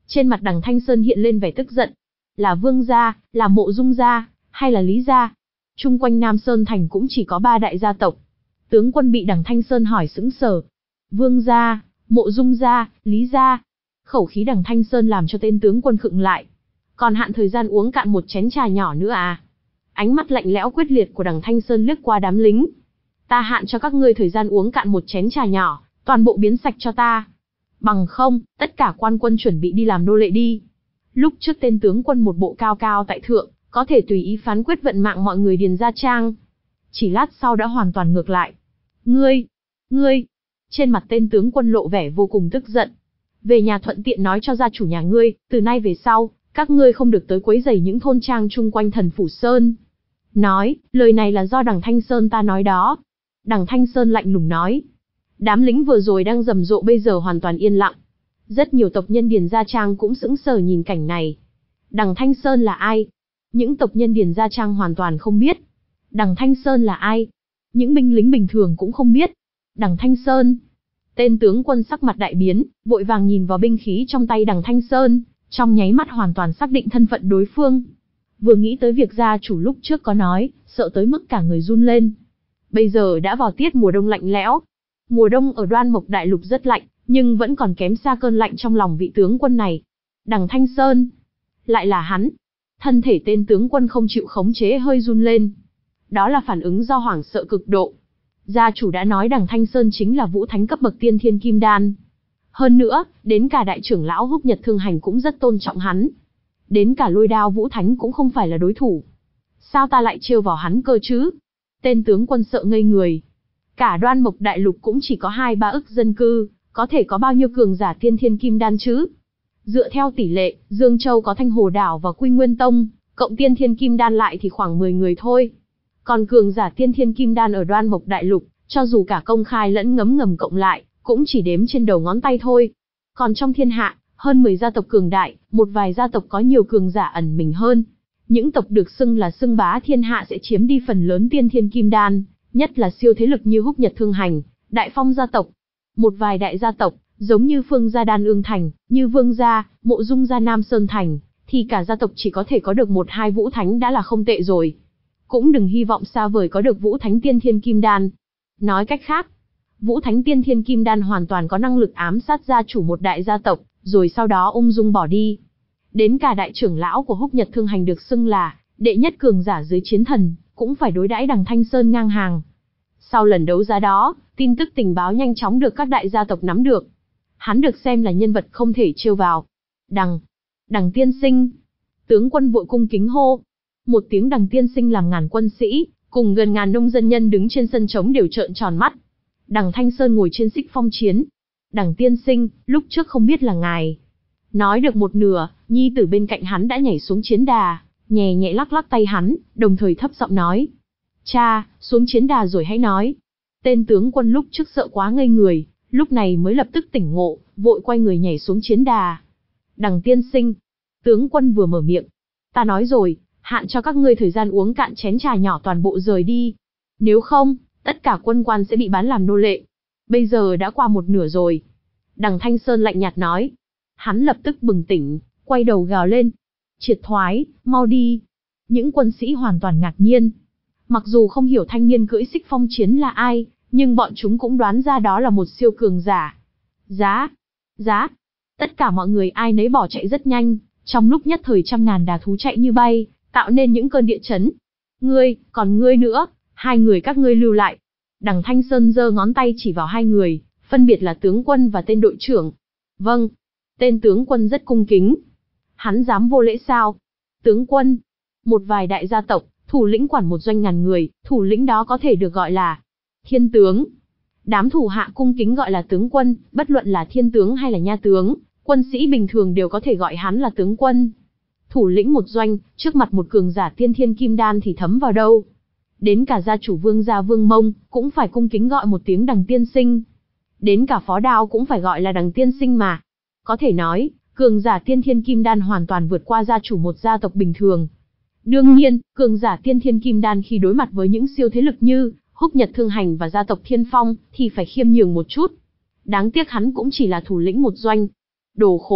Trên mặt Đằng Thanh Sơn hiện lên vẻ tức giận. Là Vương gia, là Mộ Dung gia, hay là Lý gia? Chung quanh Nam Sơn thành cũng chỉ có ba đại gia tộc. Tướng quân bị Đằng Thanh Sơn hỏi sững sờ. Vương gia, Mộ Dung gia, Lý gia. Khẩu khí Đằng Thanh Sơn làm cho tên tướng quân khựng lại. Còn hạn thời gian uống cạn một chén trà nhỏ nữa à? Ánh mắt lạnh lẽo quyết liệt của Đằng Thanh Sơn lướt qua đám lính. Ta hạn cho các ngươi thời gian uống cạn một chén trà nhỏ, toàn bộ biến sạch cho ta. Bằng không, tất cả quan quân chuẩn bị đi làm nô lệ đi. Lúc trước tên tướng quân một bộ cao cao tại thượng, có thể tùy ý phán quyết vận mạng mọi người Điền Gia Trang. Chỉ lát sau đã hoàn toàn ngược lại. Ngươi, ngươi, trên mặt tên tướng quân lộ vẻ vô cùng tức giận. Về nhà thuận tiện nói cho gia chủ nhà ngươi, từ nay về sau, các ngươi không được tới quấy rầy những thôn trang chung quanh Thần Phủ Sơn. Nói, lời này là do Đằng Thanh Sơn ta nói đó. Đằng Thanh Sơn lạnh lùng nói. Đám lính vừa rồi đang rầm rộ bây giờ hoàn toàn yên lặng. Rất nhiều tộc nhân Điền Gia Trang cũng sững sờ nhìn cảnh này. Đằng Thanh Sơn là ai? Những tộc nhân Điền Gia Trang hoàn toàn không biết. Đằng Thanh Sơn là ai? Những binh lính bình thường cũng không biết. Đằng Thanh Sơn. Tên tướng quân sắc mặt đại biến, vội vàng nhìn vào binh khí trong tay Đằng Thanh Sơn, trong nháy mắt hoàn toàn xác định thân phận đối phương. Vừa nghĩ tới việc gia chủ lúc trước có nói, sợ tới mức cả người run lên. Bây giờ đã vào tiết mùa đông lạnh lẽo. Mùa đông ở Đoan Mộc Đại Lục rất lạnh, nhưng vẫn còn kém xa cơn lạnh trong lòng vị tướng quân này. Đằng Thanh Sơn. Lại là hắn. Thân thể tên tướng quân không chịu khống chế hơi run lên. Đó là phản ứng do hoảng sợ cực độ. Gia chủ đã nói Đằng Thanh Sơn chính là vũ thánh cấp bậc tiên thiên kim đan. Hơn nữa, đến cả đại trưởng lão Húc Nhật Thương Hành cũng rất tôn trọng hắn. Đến cả Lôi Đao Vũ Thánh cũng không phải là đối thủ. Sao ta lại trêu vào hắn cơ chứ? Tên tướng quân sợ ngây người. Cả Đoan Mộc Đại Lục cũng chỉ có hai ba ức dân cư, có thể có bao nhiêu cường giả tiên thiên kim đan chứ? Dựa theo tỷ lệ, Dương Châu có Thanh Hồ Đảo và Quy Nguyên Tông, cộng tiên thiên kim đan lại thì khoảng mười người thôi. Còn cường giả tiên thiên kim đan ở Đoan Mộc Đại Lục, cho dù cả công khai lẫn ngấm ngầm cộng lại, cũng chỉ đếm trên đầu ngón tay thôi. Còn trong thiên hạ, hơn mười gia tộc cường đại, một vài gia tộc có nhiều cường giả ẩn mình hơn. Những tộc được xưng là xưng bá thiên hạ sẽ chiếm đi phần lớn tiên thiên kim đan, nhất là siêu thế lực như Húc Nhật Thương Hành, Đại Phong gia tộc. Một vài đại gia tộc, giống như Phương gia Đan Ương Thành, như Vương gia, Mộ Dung gia Nam Sơn Thành, thì cả gia tộc chỉ có thể có được một hai vũ thánh đã là không tệ rồi. Cũng đừng hy vọng xa vời có được vũ thánh tiên thiên kim đan. Nói cách khác, vũ thánh tiên thiên kim đan hoàn toàn có năng lực ám sát gia chủ một đại gia tộc, rồi sau đó ung dung bỏ đi. Đến cả đại trưởng lão của Húc Nhật Thương Hành được xưng là đệ nhất cường giả dưới chiến thần, cũng phải đối đãi Đằng Thanh Sơn ngang hàng. Sau lần đấu giá đó, tin tức tình báo nhanh chóng được các đại gia tộc nắm được. Hắn được xem là nhân vật không thể trêu vào. Đằng, Đằng tiên sinh. Tướng quân vội cung kính hô. Một tiếng Đằng tiên sinh làm ngàn quân sĩ, cùng gần ngàn nông dân nhân đứng trên sân trống đều trợn tròn mắt. Đằng Thanh Sơn ngồi trên xích phong chiến. Đằng tiên sinh, lúc trước không biết là ngài. Nói được một nửa, nhi tử bên cạnh hắn đã nhảy xuống chiến đà, nhẹ nhẹ lắc lắc tay hắn, đồng thời thấp giọng nói. Cha, xuống chiến đà rồi hãy nói. Tên tướng quân lúc trước sợ quá ngây người, lúc này mới lập tức tỉnh ngộ, vội quay người nhảy xuống chiến đà. Đằng tiên sinh. Tướng quân vừa mở miệng. Ta nói rồi, hạn cho các ngươi thời gian uống cạn chén trà nhỏ toàn bộ rời đi. Nếu không, tất cả quân quan sẽ bị bán làm nô lệ. Bây giờ đã qua một nửa rồi. Đằng Thanh Sơn lạnh nhạt nói. Hắn lập tức bừng tỉnh, quay đầu gào lên. Triệt thoái, mau đi. Những quân sĩ hoàn toàn ngạc nhiên. Mặc dù không hiểu thanh niên cưỡi xích phong chiến là ai, nhưng bọn chúng cũng đoán ra đó là một siêu cường giả. Giá, giá. Tất cả mọi người ai nấy bỏ chạy rất nhanh, trong lúc nhất thời trăm ngàn đà thú chạy như bay, tạo nên những cơn địa chấn. Ngươi, còn ngươi nữa, hai người các ngươi lưu lại. Đằng Thanh Sơn giơ ngón tay chỉ vào hai người, phân biệt là tướng quân và tên đội trưởng. Vâng. Tên tướng quân rất cung kính. Hắn dám vô lễ sao? Tướng quân. Một vài đại gia tộc, thủ lĩnh quản một doanh ngàn người, thủ lĩnh đó có thể được gọi là thiên tướng. Đám thủ hạ cung kính gọi là tướng quân, bất luận là thiên tướng hay là nha tướng, quân sĩ bình thường đều có thể gọi hắn là tướng quân. Thủ lĩnh một doanh, trước mặt một cường giả tiên thiên kim đan thì thấm vào đâu. Đến cả gia chủ Vương gia Vương Mông, cũng phải cung kính gọi một tiếng Đằng tiên sinh. Đến cả phó đao cũng phải gọi là Đằng tiên sinh mà. Có thể nói, cường giả tiên thiên kim đan hoàn toàn vượt qua gia chủ một gia tộc bình thường. Đương nhiên, cường giả tiên thiên kim đan khi đối mặt với những siêu thế lực như Húc Nhật Thương Hành và gia tộc Thiên Phong thì phải khiêm nhường một chút. Đáng tiếc hắn cũng chỉ là thủ lĩnh một doanh. Đồ khốn,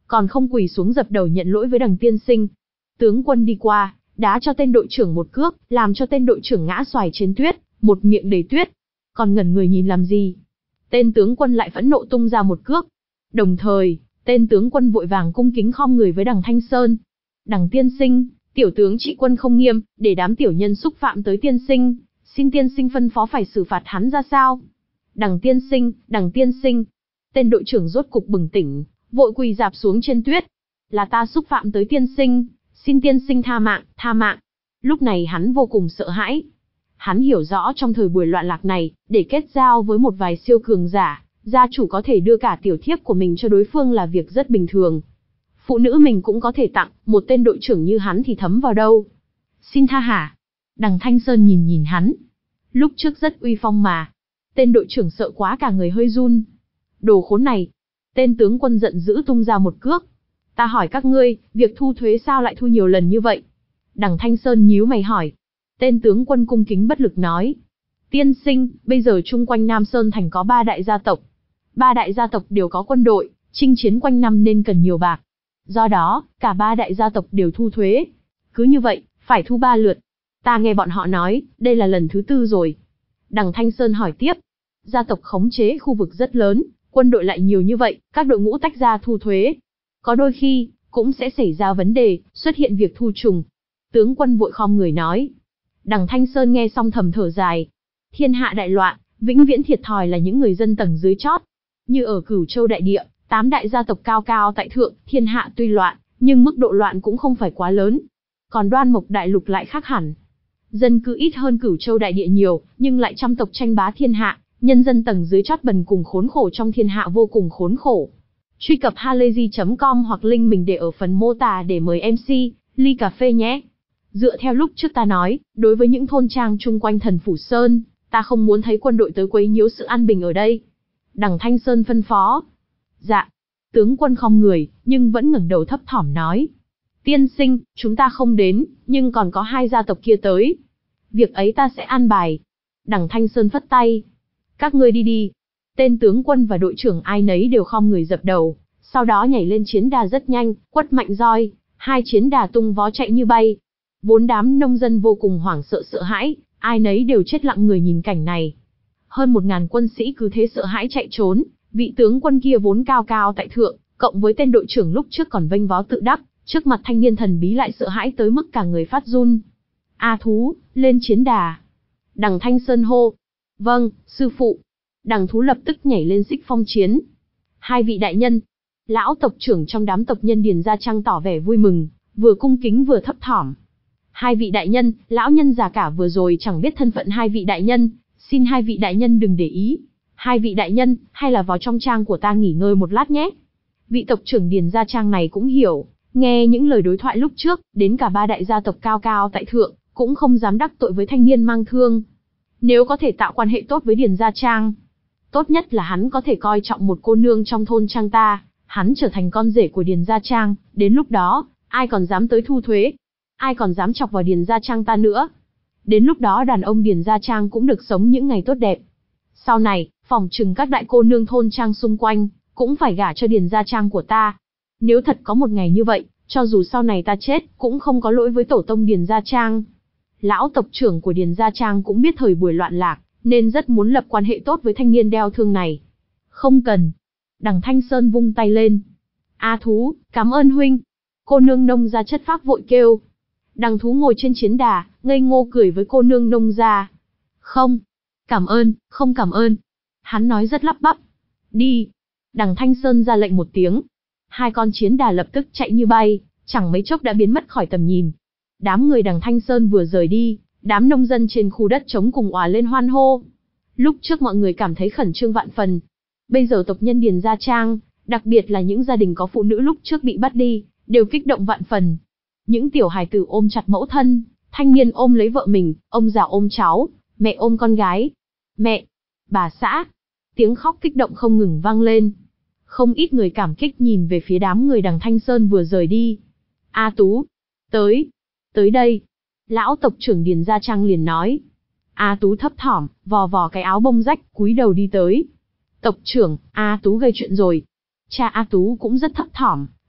còn không quỳ xuống dập đầu nhận lỗi với đằng tiên sinh. Tướng quân đi qua, đá cho tên đội trưởng một cước, làm cho tên đội trưởng ngã xoài trên tuyết, một miệng đầy tuyết. Còn ngẩn người nhìn làm gì? Tên tướng quân lại phẫn nộ tung ra một cước. Đồng thời, tên tướng quân vội vàng cung kính khom người với đằng Thanh Sơn. Đằng tiên sinh, tiểu tướng trị quân không nghiêm, để đám tiểu nhân xúc phạm tới tiên sinh, xin tiên sinh phân phó phải xử phạt hắn ra sao? Đằng tiên sinh, đằng tiên sinh. Tên đội trưởng rốt cục bừng tỉnh, vội quỳ rạp xuống trên tuyết. Là ta xúc phạm tới tiên sinh, xin tiên sinh tha mạng, tha mạng. Lúc này hắn vô cùng sợ hãi. Hắn hiểu rõ trong thời buổi loạn lạc này, để kết giao với một vài siêu cường giả, gia chủ có thể đưa cả tiểu thiếp của mình cho đối phương là việc rất bình thường. Phụ nữ mình cũng có thể tặng, một tên đội trưởng như hắn thì thấm vào đâu. Xin tha hả? Đằng Thanh Sơn nhìn nhìn hắn. Lúc trước rất uy phong mà. Tên đội trưởng sợ quá cả người hơi run. Đồ khốn này. Tên tướng quân giận dữ tung ra một cước. Ta hỏi các ngươi, việc thu thuế sao lại thu nhiều lần như vậy? Đằng Thanh Sơn nhíu mày hỏi. Tên tướng quân cung kính bất lực nói. Tiên sinh, bây giờ chung quanh Nam Sơn Thành có ba đại gia tộc. Ba đại gia tộc đều có quân đội, chinh chiến quanh năm nên cần nhiều bạc. Do đó, cả ba đại gia tộc đều thu thuế. Cứ như vậy, phải thu ba lượt. Ta nghe bọn họ nói, đây là lần thứ tư rồi. Đằng Thanh Sơn hỏi tiếp. Gia tộc khống chế khu vực rất lớn, quân đội lại nhiều như vậy, các đội ngũ tách ra thu thuế. Có đôi khi, cũng sẽ xảy ra vấn đề, xuất hiện việc thu trùng. Tướng quân vội khom người nói. Đằng Thanh Sơn nghe xong thầm thở dài. Thiên hạ đại loạn, vĩnh viễn thiệt thòi là những người dân tầng dưới chót. Như ở Cửu Châu đại địa, tám đại gia tộc cao cao tại thượng, thiên hạ tuy loạn, nhưng mức độ loạn cũng không phải quá lớn. Còn Đoan Mộc đại lục lại khác hẳn. Dân cư ít hơn Cửu Châu đại địa nhiều, nhưng lại trăm tộc tranh bá thiên hạ, nhân dân tầng dưới chót bần cùng khốn khổ trong thiên hạ vô cùng khốn khổ. Truy cập halayzi chấm com hoặc link mình để ở phần mô tả để mời em xê, ly cà phê nhé. Dựa theo lúc trước ta nói, đối với những thôn trang chung quanh Thần Phủ Sơn, ta không muốn thấy quân đội tới quấy nhiễu sự an bình ở đây. Đằng Thanh Sơn phân phó. Dạ. Tướng quân khom người, nhưng vẫn ngẩng đầu thấp thỏm nói. Tiên sinh, chúng ta không đến, nhưng còn có hai gia tộc kia tới. Việc ấy ta sẽ an bài. Đằng Thanh Sơn phất tay. Các ngươi đi đi. Tên tướng quân và đội trưởng ai nấy đều khom người dập đầu, sau đó nhảy lên chiến đà rất nhanh, quất mạnh roi, hai chiến đà tung vó chạy như bay. Bốn đám nông dân vô cùng hoảng sợ sợ hãi, ai nấy đều chết lặng người nhìn cảnh này. Hơn một ngàn quân sĩ cứ thế sợ hãi chạy trốn, vị tướng quân kia vốn cao cao tại thượng, cộng với tên đội trưởng lúc trước còn vênh vó tự đắc, trước mặt thanh niên thần bí lại sợ hãi tới mức cả người phát run. A Thú, lên chiến đà. Đằng Thanh Sơn hô. Vâng, sư phụ. Đằng Thú lập tức nhảy lên xích phong chiến. Hai vị đại nhân. Lão tộc trưởng trong đám tộc nhân Điền Gia Trang tỏ vẻ vui mừng, vừa cung kính vừa thấp thỏm. Hai vị đại nhân, lão nhân già cả vừa rồi chẳng biết thân phận hai vị đại nhân, xin hai vị đại nhân đừng để ý. Hai vị đại nhân, hay là vào trong trang của ta nghỉ ngơi một lát nhé. Vị tộc trưởng Điền Gia Trang này cũng hiểu, nghe những lời đối thoại lúc trước, đến cả ba đại gia tộc cao cao tại thượng, cũng không dám đắc tội với thanh niên mang thương. Nếu có thể tạo quan hệ tốt với Điền Gia Trang, tốt nhất là hắn có thể coi trọng một cô nương trong thôn trang ta, hắn trở thành con rể của Điền Gia Trang, đến lúc đó, ai còn dám tới thu thuế, ai còn dám chọc vào Điền Gia Trang ta nữa. Đến lúc đó đàn ông Điền Gia Trang cũng được sống những ngày tốt đẹp. Sau này, phỏng chừng các đại cô nương thôn trang xung quanh, cũng phải gả cho Điền Gia Trang của ta. Nếu thật có một ngày như vậy, cho dù sau này ta chết, cũng không có lỗi với tổ tông Điền Gia Trang. Lão tộc trưởng của Điền Gia Trang cũng biết thời buổi loạn lạc, nên rất muốn lập quan hệ tốt với thanh niên đeo thương này. Không cần. Đằng Thanh Sơn vung tay lên. A Thú, cảm ơn huynh. Cô nương nông gia chất phác vội kêu. Đằng Thú ngồi trên chiến đà, ngây ngô cười với cô nương nông gia. Không. Cảm ơn, không cảm ơn. Hắn nói rất lắp bắp. Đi. Đằng Thanh Sơn ra lệnh một tiếng. Hai con chiến đà lập tức chạy như bay, chẳng mấy chốc đã biến mất khỏi tầm nhìn. Đám người đằng Thanh Sơn vừa rời đi, đám nông dân trên khu đất trống cùng òa lên hoan hô. Lúc trước mọi người cảm thấy khẩn trương vạn phần. Bây giờ tộc nhân Điền Gia Trang, đặc biệt là những gia đình có phụ nữ lúc trước bị bắt đi, đều kích động vạn phần. Những tiểu hài tử ôm chặt mẫu thân, thanh niên ôm lấy vợ mình, ông già ôm cháu, mẹ ôm con gái. Mẹ! Bà xã! Tiếng khóc kích động không ngừng vang lên. Không ít người cảm kích nhìn về phía đám người đằng Thanh Sơn vừa rời đi. A Tú! Tới! Tới đây! Lão tộc trưởng Điền Gia Trang liền nói. A Tú thấp thỏm, vò vò cái áo bông rách, cúi đầu đi tới. Tộc trưởng, A Tú gây chuyện rồi. Cha A Tú cũng rất thấp thỏm,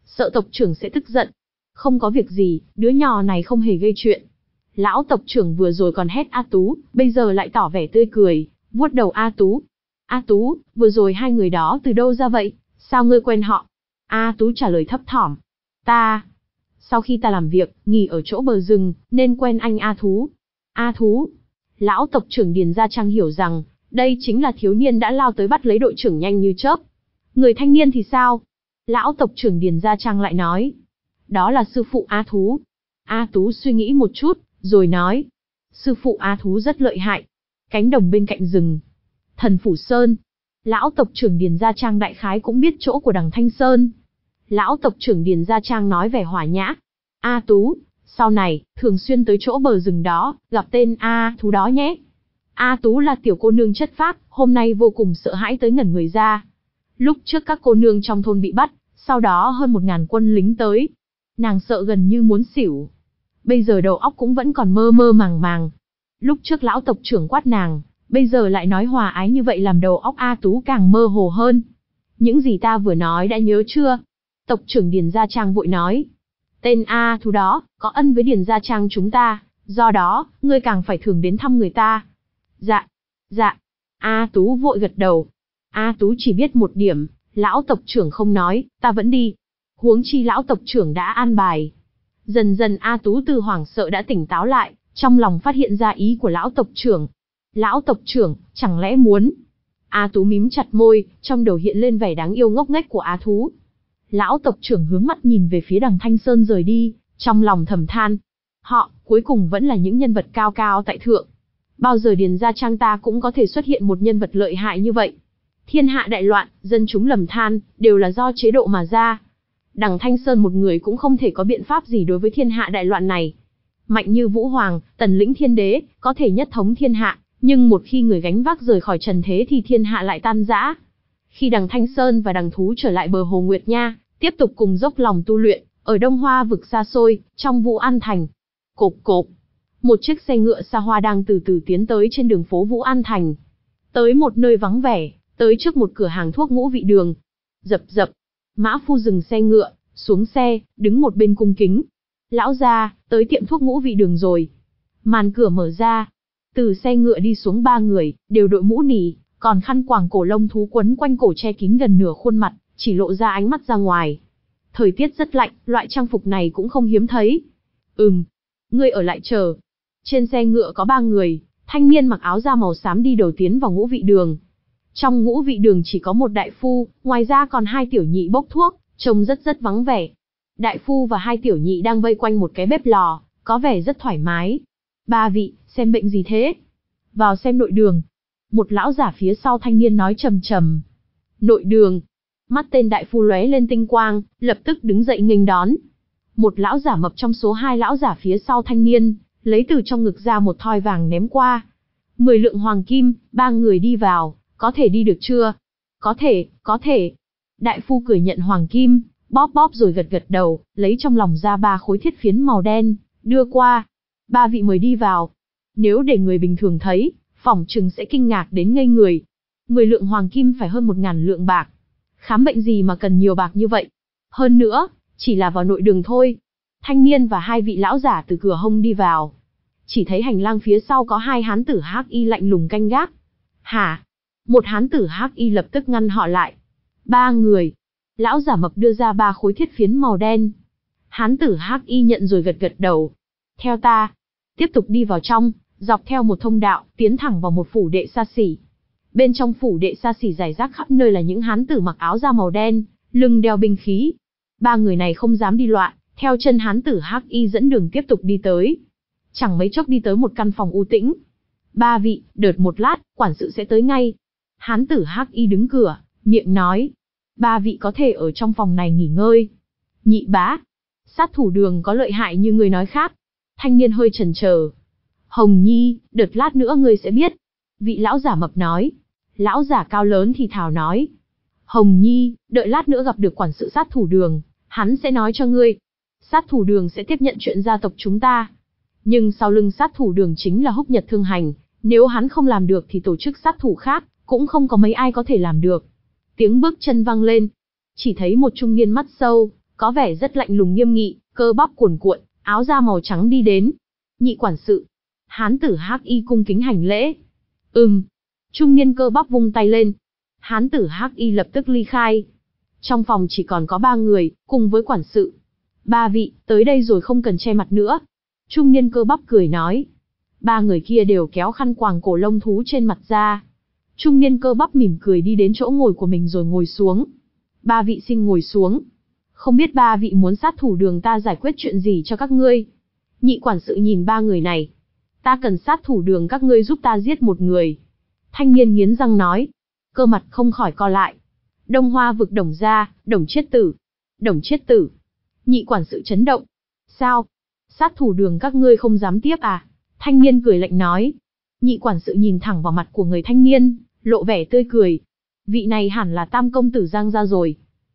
sợ tộc trưởng sẽ tức giận. Không có việc gì, đứa nhỏ này không hề gây chuyện. Lão tộc trưởng vừa rồi còn hét A Tú, bây giờ lại tỏ vẻ tươi cười, vuốt đầu A Tú. A Tú, vừa rồi hai người đó từ đâu ra vậy? Sao ngươi quen họ? A Tú trả lời thấp thỏm. Ta... Sau khi ta làm việc, nghỉ ở chỗ bờ rừng, nên quen anh A Thú. A Thú. Lão tộc trưởng Điền Gia Trang hiểu rằng, đây chính là thiếu niên đã lao tới bắt lấy đội trưởng nhanh như chớp. Người thanh niên thì sao? Lão tộc trưởng Điền Gia Trang lại nói. Đó là sư phụ A Thú. A Tú suy nghĩ một chút, rồi nói. Sư phụ A Thú rất lợi hại. Cánh đồng bên cạnh rừng. Thần Phủ Sơn. Lão tộc trưởng Điền Gia Trang đại khái cũng biết chỗ của đằng Thanh Sơn. Lão tộc trưởng Điền Gia Trang nói vẻ hòa nhã. A Tú, sau này, thường xuyên tới chỗ bờ rừng đó, gặp tên A Thú đó nhé. A Tú là tiểu cô nương chất phác, hôm nay vô cùng sợ hãi tới ngẩn người ra. Lúc trước các cô nương trong thôn bị bắt, sau đó hơn một ngàn quân lính tới. Nàng sợ gần như muốn xỉu. Bây giờ đầu óc cũng vẫn còn mơ mơ màng màng. Lúc trước lão tộc trưởng quát nàng, bây giờ lại nói hòa ái như vậy làm đầu óc A Tú càng mơ hồ hơn. Những gì ta vừa nói đã nhớ chưa? Tộc trưởng Điền Gia Trang vội nói. Tên A Thú đó, có ân với Điền Gia Trang chúng ta, do đó, ngươi càng phải thường đến thăm người ta. Dạ, dạ. A Tú vội gật đầu. A Tú chỉ biết một điểm, lão tộc trưởng không nói, ta vẫn đi. Huống chi lão tộc trưởng đã an bài. Dần dần A Tú từ hoảng sợ đã tỉnh táo lại, trong lòng phát hiện ra ý của lão tộc trưởng. Lão tộc trưởng, chẳng lẽ muốn... A Tú mím chặt môi, trong đầu hiện lên vẻ đáng yêu ngốc nghếch của A Thú. Lão tộc trưởng hướng mắt nhìn về phía đằng Thanh Sơn rời đi, trong lòng thầm than. Họ, cuối cùng vẫn là những nhân vật cao cao tại thượng. Bao giờ Điền Gia Trang ta cũng có thể xuất hiện một nhân vật lợi hại như vậy. Thiên hạ đại loạn, dân chúng lầm than, đều là do chế độ mà ra. Đằng Thanh Sơn một người cũng không thể có biện pháp gì đối với thiên hạ đại loạn này. Mạnh như Vũ Hoàng, Tần lĩnh thiên đế, có thể nhất thống thiên hạ, nhưng một khi người gánh vác rời khỏi trần thế thì thiên hạ lại tan rã. Khi đằng Thanh Sơn và đằng Thú trở lại bờ hồ Nguyệt Nha, tiếp tục cùng dốc lòng tu luyện, ở Đông Hoa vực xa xôi, trong Vũ An Thành. Cộp cộp. Một chiếc xe ngựa xa hoa đang từ từ tiến tới trên đường phố Vũ An Thành. Tới một nơi vắng vẻ, tới trước một cửa hàng thuốc Ngũ Vị Đường. Dập dập. Mã phu dừng xe ngựa, xuống xe, đứng một bên cung kính. Lão gia, tới tiệm thuốc Ngũ Vị Đường rồi. Màn cửa mở ra. Từ xe ngựa đi xuống ba người, đều đội mũ nỉ, còn khăn quàng cổ lông thú quấn quanh cổ che kín gần nửa khuôn mặt, chỉ lộ ra ánh mắt ra ngoài. Thời tiết rất lạnh, loại trang phục này cũng không hiếm thấy. Ừm, ngươi ở lại chờ. Trên xe ngựa có ba người, thanh niên mặc áo da màu xám đi đầu tiến vào Ngũ Vị Đường. Trong Ngũ Vị Đường chỉ có một đại phu, ngoài ra còn hai tiểu nhị bốc thuốc, trông rất rất vắng vẻ. Đại phu và hai tiểu nhị đang vây quanh một cái bếp lò, có vẻ rất thoải mái. Ba vị, xem bệnh gì thế? Vào xem nội đường. Một lão giả phía sau thanh niên nói trầm trầm. Nội đường. Mắt tên đại phu lóe lên tinh quang, lập tức đứng dậy nghênh đón. Một lão giả mập trong số hai lão giả phía sau thanh niên, lấy từ trong ngực ra một thoi vàng ném qua. Mười lượng hoàng kim, ba người đi vào, có thể đi được chưa? Có thể, có thể. Đại phu cười nhận hoàng kim, bóp bóp rồi gật gật đầu, lấy trong lòng ra ba khối thiết phiến màu đen, đưa qua. Ba vị mời đi vào. Nếu để người bình thường thấy, phỏng chừng sẽ kinh ngạc đến ngây người. Mười lượng hoàng kim phải hơn một ngàn lượng bạc. Khám bệnh gì mà cần nhiều bạc như vậy? Hơn nữa, chỉ là vào nội đường thôi. Thanh niên và hai vị lão giả từ cửa hông đi vào. Chỉ thấy hành lang phía sau có hai hán tử hắc y lạnh lùng canh gác. Hả? Một hán tử hắc y lập tức ngăn họ lại. Ba người. Lão giả mập đưa ra ba khối thiết phiến màu đen. Hán tử hắc y nhận rồi gật gật đầu. Theo ta. Tiếp tục đi vào trong, dọc theo một thông đạo, tiến thẳng vào một phủ đệ xa xỉ. Bên trong phủ đệ xa xỉ rải rác khắp nơi là những hán tử mặc áo da màu đen, lưng đeo binh khí. Ba người này không dám đi loạn, theo chân hán tử hắc y dẫn đường tiếp tục đi tới. Chẳng mấy chốc đi tới một căn phòng u tĩnh. Ba vị, đợi một lát, quản sự sẽ tới ngay. Hán tử hắc y đứng cửa, miệng nói. Ba vị có thể ở trong phòng này nghỉ ngơi. Nhị bá, sát thủ Đường có lợi hại như người nói khác. Thanh niên hơi chần chờ. Hồng Nhi, đợt lát nữa ngươi sẽ biết. Vị lão giả mập nói. Lão giả cao lớn thì thào nói. Hồng Nhi, đợi lát nữa gặp được quản sự sát thủ Đường, hắn sẽ nói cho ngươi. Sát thủ Đường sẽ tiếp nhận chuyện gia tộc chúng ta. Nhưng sau lưng sát thủ Đường chính là Húc Nhật Thương Hành, nếu hắn không làm được thì tổ chức sát thủ khác, cũng không có mấy ai có thể làm được. Tiếng bước chân vang lên. Chỉ thấy một trung niên mắt sâu, có vẻ rất lạnh lùng nghiêm nghị, cơ bắp cuồn cuộn, áo da màu trắng đi đến. Nhị quản sự. Hán tử Hắc Y cung kính hành lễ. Ừm. Trung niên cơ bắp vung tay lên. Hán tử Hắc Y lập tức ly khai. Trong phòng chỉ còn có ba người, cùng với quản sự. Ba vị, tới đây rồi không cần che mặt nữa. Trung niên cơ bắp cười nói. Ba người kia đều kéo khăn quàng cổ lông thú trên mặt ra. Trung niên cơ bắp mỉm cười đi đến chỗ ngồi của mình rồi ngồi xuống. Ba vị xin ngồi xuống. Không biết ba vị muốn sát thủ đường ta giải quyết chuyện gì cho các ngươi? Nhị quản sự nhìn ba người này. Ta cần sát thủ đường các ngươi giúp ta giết một người. Thanh niên nghiến răng nói. Cơ mặt không khỏi co lại. Đông Hoa vực Đồng gia, Đồng Chiết Tử. Đồng Chiết Tử. Nhị quản sự chấn động. Sao? Sát thủ đường các ngươi không dám tiếp à? Thanh niên cười lạnh nói. Nhị quản sự nhìn thẳng vào mặt của người thanh niên, lộ vẻ tươi cười. Vị này hẳn là tam công tử Giang gia rồi.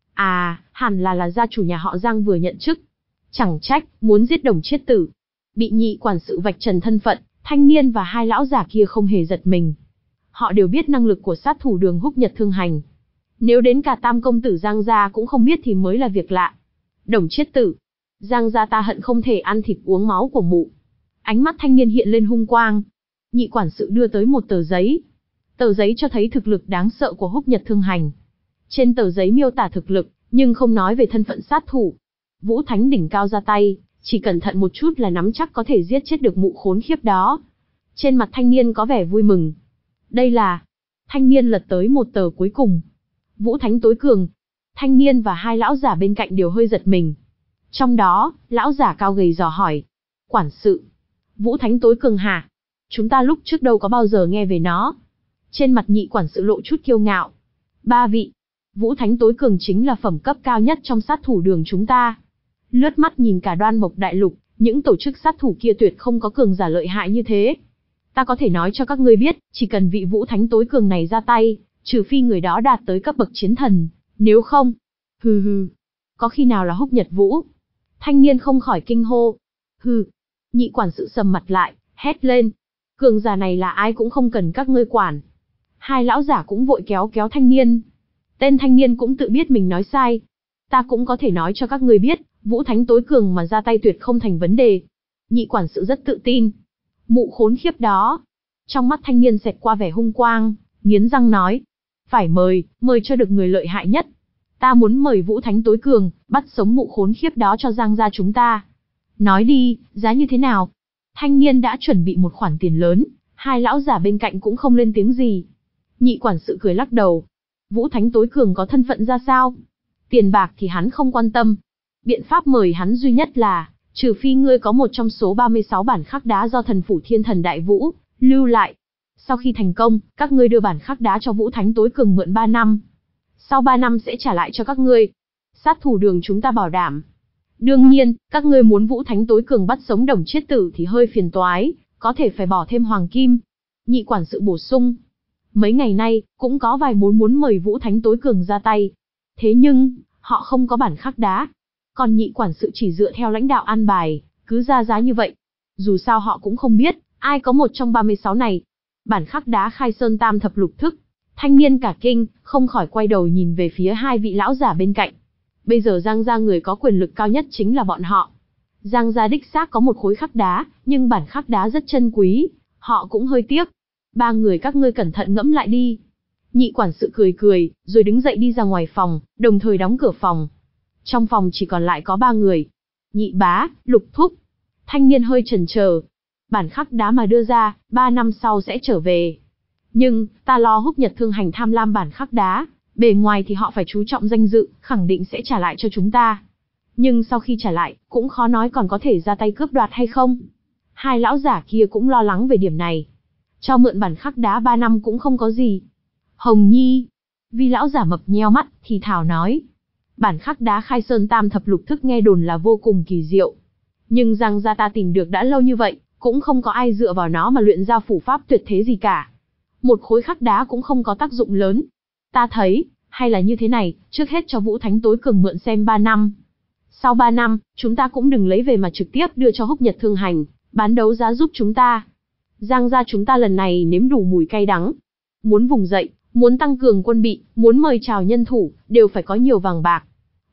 À, hẳn là là gia chủ nhà họ Giang vừa nhận chức. Chẳng trách, muốn giết Đồng Chiết Tử. Bị nhị quản sự vạch trần thân phận, thanh niên và hai lão già kia không hề giật mình. Họ đều biết năng lực của sát thủ đường Húc Nhật Thương Hành. Nếu đến cả tam công tử Giang gia cũng không biết thì mới là việc lạ. Đồng Chiết Tử. Giang gia ta hận không thể ăn thịt uống máu của mụ. Ánh mắt thanh niên hiện lên hung quang. Nhị quản sự đưa tới một tờ giấy. Tờ giấy cho thấy thực lực đáng sợ của Húc Nhật Thương Hành. Trên tờ giấy miêu tả thực lực, nhưng không nói về thân phận sát thủ. Vũ Thánh đỉnh cao ra tay, chỉ cẩn thận một chút là nắm chắc có thể giết chết được mụ khốn khiếp đó. Trên mặt thanh niên có vẻ vui mừng. Đây là... Thanh niên lật tới một tờ cuối cùng. Vũ Thánh tối cường. Thanh niên và hai lão giả bên cạnh đều hơi giật mình. Trong đó, lão giả cao gầy dò hỏi. Quản sự. Vũ Thánh tối cường hả? Chúng ta lúc trước đâu có bao giờ nghe về nó. Trên mặt nhị quản sự lộ chút kiêu ngạo. Ba vị. Vũ Thánh tối cường chính là phẩm cấp cao nhất trong sát thủ đường chúng ta. Lướt mắt nhìn cả Đoan Mộc Đại Lục, những tổ chức sát thủ kia tuyệt không có cường giả lợi hại như thế. Ta có thể nói cho các ngươi biết, chỉ cần vị Vũ Thánh tối cường này ra tay, trừ phi người đó đạt tới cấp bậc chiến thần, nếu không... Hừ hừ. Có khi nào là Húc Nhật Vũ? Thanh niên không khỏi kinh hô. Hừ. Nhị quản sự sầm mặt lại, hét lên. Cường giả này là ai cũng không cần các ngươi quản. Hai lão giả cũng vội kéo kéo thanh niên. Tên thanh niên cũng tự biết mình nói sai. Ta cũng có thể nói cho các ngươi biết, Vũ Thánh tối cường mà ra tay tuyệt không thành vấn đề. Nhị quản sự rất tự tin. Mụ khốn khiếp đó. Trong mắt thanh niên xẹt qua vẻ hung quang, nghiến răng nói. Phải mời, mời cho được người lợi hại nhất. Ta muốn mời Vũ Thánh tối cường, bắt sống mụ khốn khiếp đó cho Giang gia chúng ta. Nói đi, giá như thế nào? Thanh niên đã chuẩn bị một khoản tiền lớn, hai lão giả bên cạnh cũng không lên tiếng gì. Nhị quản sự cười lắc đầu. Vũ Thánh tối cường có thân phận ra sao? Tiền bạc thì hắn không quan tâm. Biện pháp mời hắn duy nhất là, trừ phi ngươi có một trong số ba mươi sáu bản khắc đá do thần phủ Thiên Thần Đại Vũ lưu lại. Sau khi thành công, các ngươi đưa bản khắc đá cho Vũ Thánh tối cường mượn ba năm. Sau ba năm sẽ trả lại cho các ngươi. Sát thủ đường chúng ta bảo đảm. Đương nhiên, các ngươi muốn Vũ Thánh tối cường bắt sống Đồng Chiết Tử thì hơi phiền toái, có thể phải bỏ thêm hoàng kim. Nhị quản sự bổ sung. Mấy ngày nay, cũng có vài mối muốn mời Vũ Thánh tối cường ra tay. Thế nhưng, họ không có bản khắc đá. Còn nhị quản sự chỉ dựa theo lãnh đạo an bài, cứ ra giá như vậy. Dù sao họ cũng không biết, ai có một trong ba mươi sáu này. Bản khắc đá Khai Sơn Tam Thập Lục Thức. Thanh niên cả kinh, không khỏi quay đầu nhìn về phía hai vị lão giả bên cạnh. Bây giờ Giang gia người có quyền lực cao nhất chính là bọn họ. Giang gia đích xác có một khối khắc đá, nhưng bản khắc đá rất chân quý, họ cũng hơi tiếc. Ba người các ngươi cẩn thận ngẫm lại đi. Nhị quản sự cười cười, rồi đứng dậy đi ra ngoài phòng, đồng thời đóng cửa phòng. Trong phòng chỉ còn lại có ba người. Nhị bá, Lục thúc. Thanh niên hơi chần chờ. Bản khắc đá mà đưa ra, ba năm sau sẽ trở về. Nhưng, ta lo Húc Nhật Thương Hành tham lam bản khắc đá, bề ngoài thì họ phải chú trọng danh dự, khẳng định sẽ trả lại cho chúng ta. Nhưng sau khi trả lại, cũng khó nói còn có thể ra tay cướp đoạt hay không. Hai lão giả kia cũng lo lắng về điểm này. Cho mượn bản khắc đá ba năm cũng không có gì. Hồng Nhi. Vi lão giả mập nheo mắt, thì thào nói. Bản khắc đá Khai Sơn Tam Thập Lục Thức nghe đồn là vô cùng kỳ diệu. Nhưng Giang gia ta tìm được đã lâu như vậy, cũng không có ai dựa vào nó mà luyện ra phủ pháp tuyệt thế gì cả. Một khối khắc đá cũng không có tác dụng lớn. Ta thấy, hay là như thế này, trước hết cho Vũ Thánh tối cường mượn xem ba năm. Sau ba năm, chúng ta cũng đừng lấy về mà trực tiếp đưa cho Húc Nhật Thương Hành, bán đấu giá giúp chúng ta. Giang gia chúng ta lần này nếm đủ mùi cay đắng. Muốn vùng dậy, muốn tăng cường quân bị, muốn mời chào nhân thủ, đều phải có nhiều vàng bạc.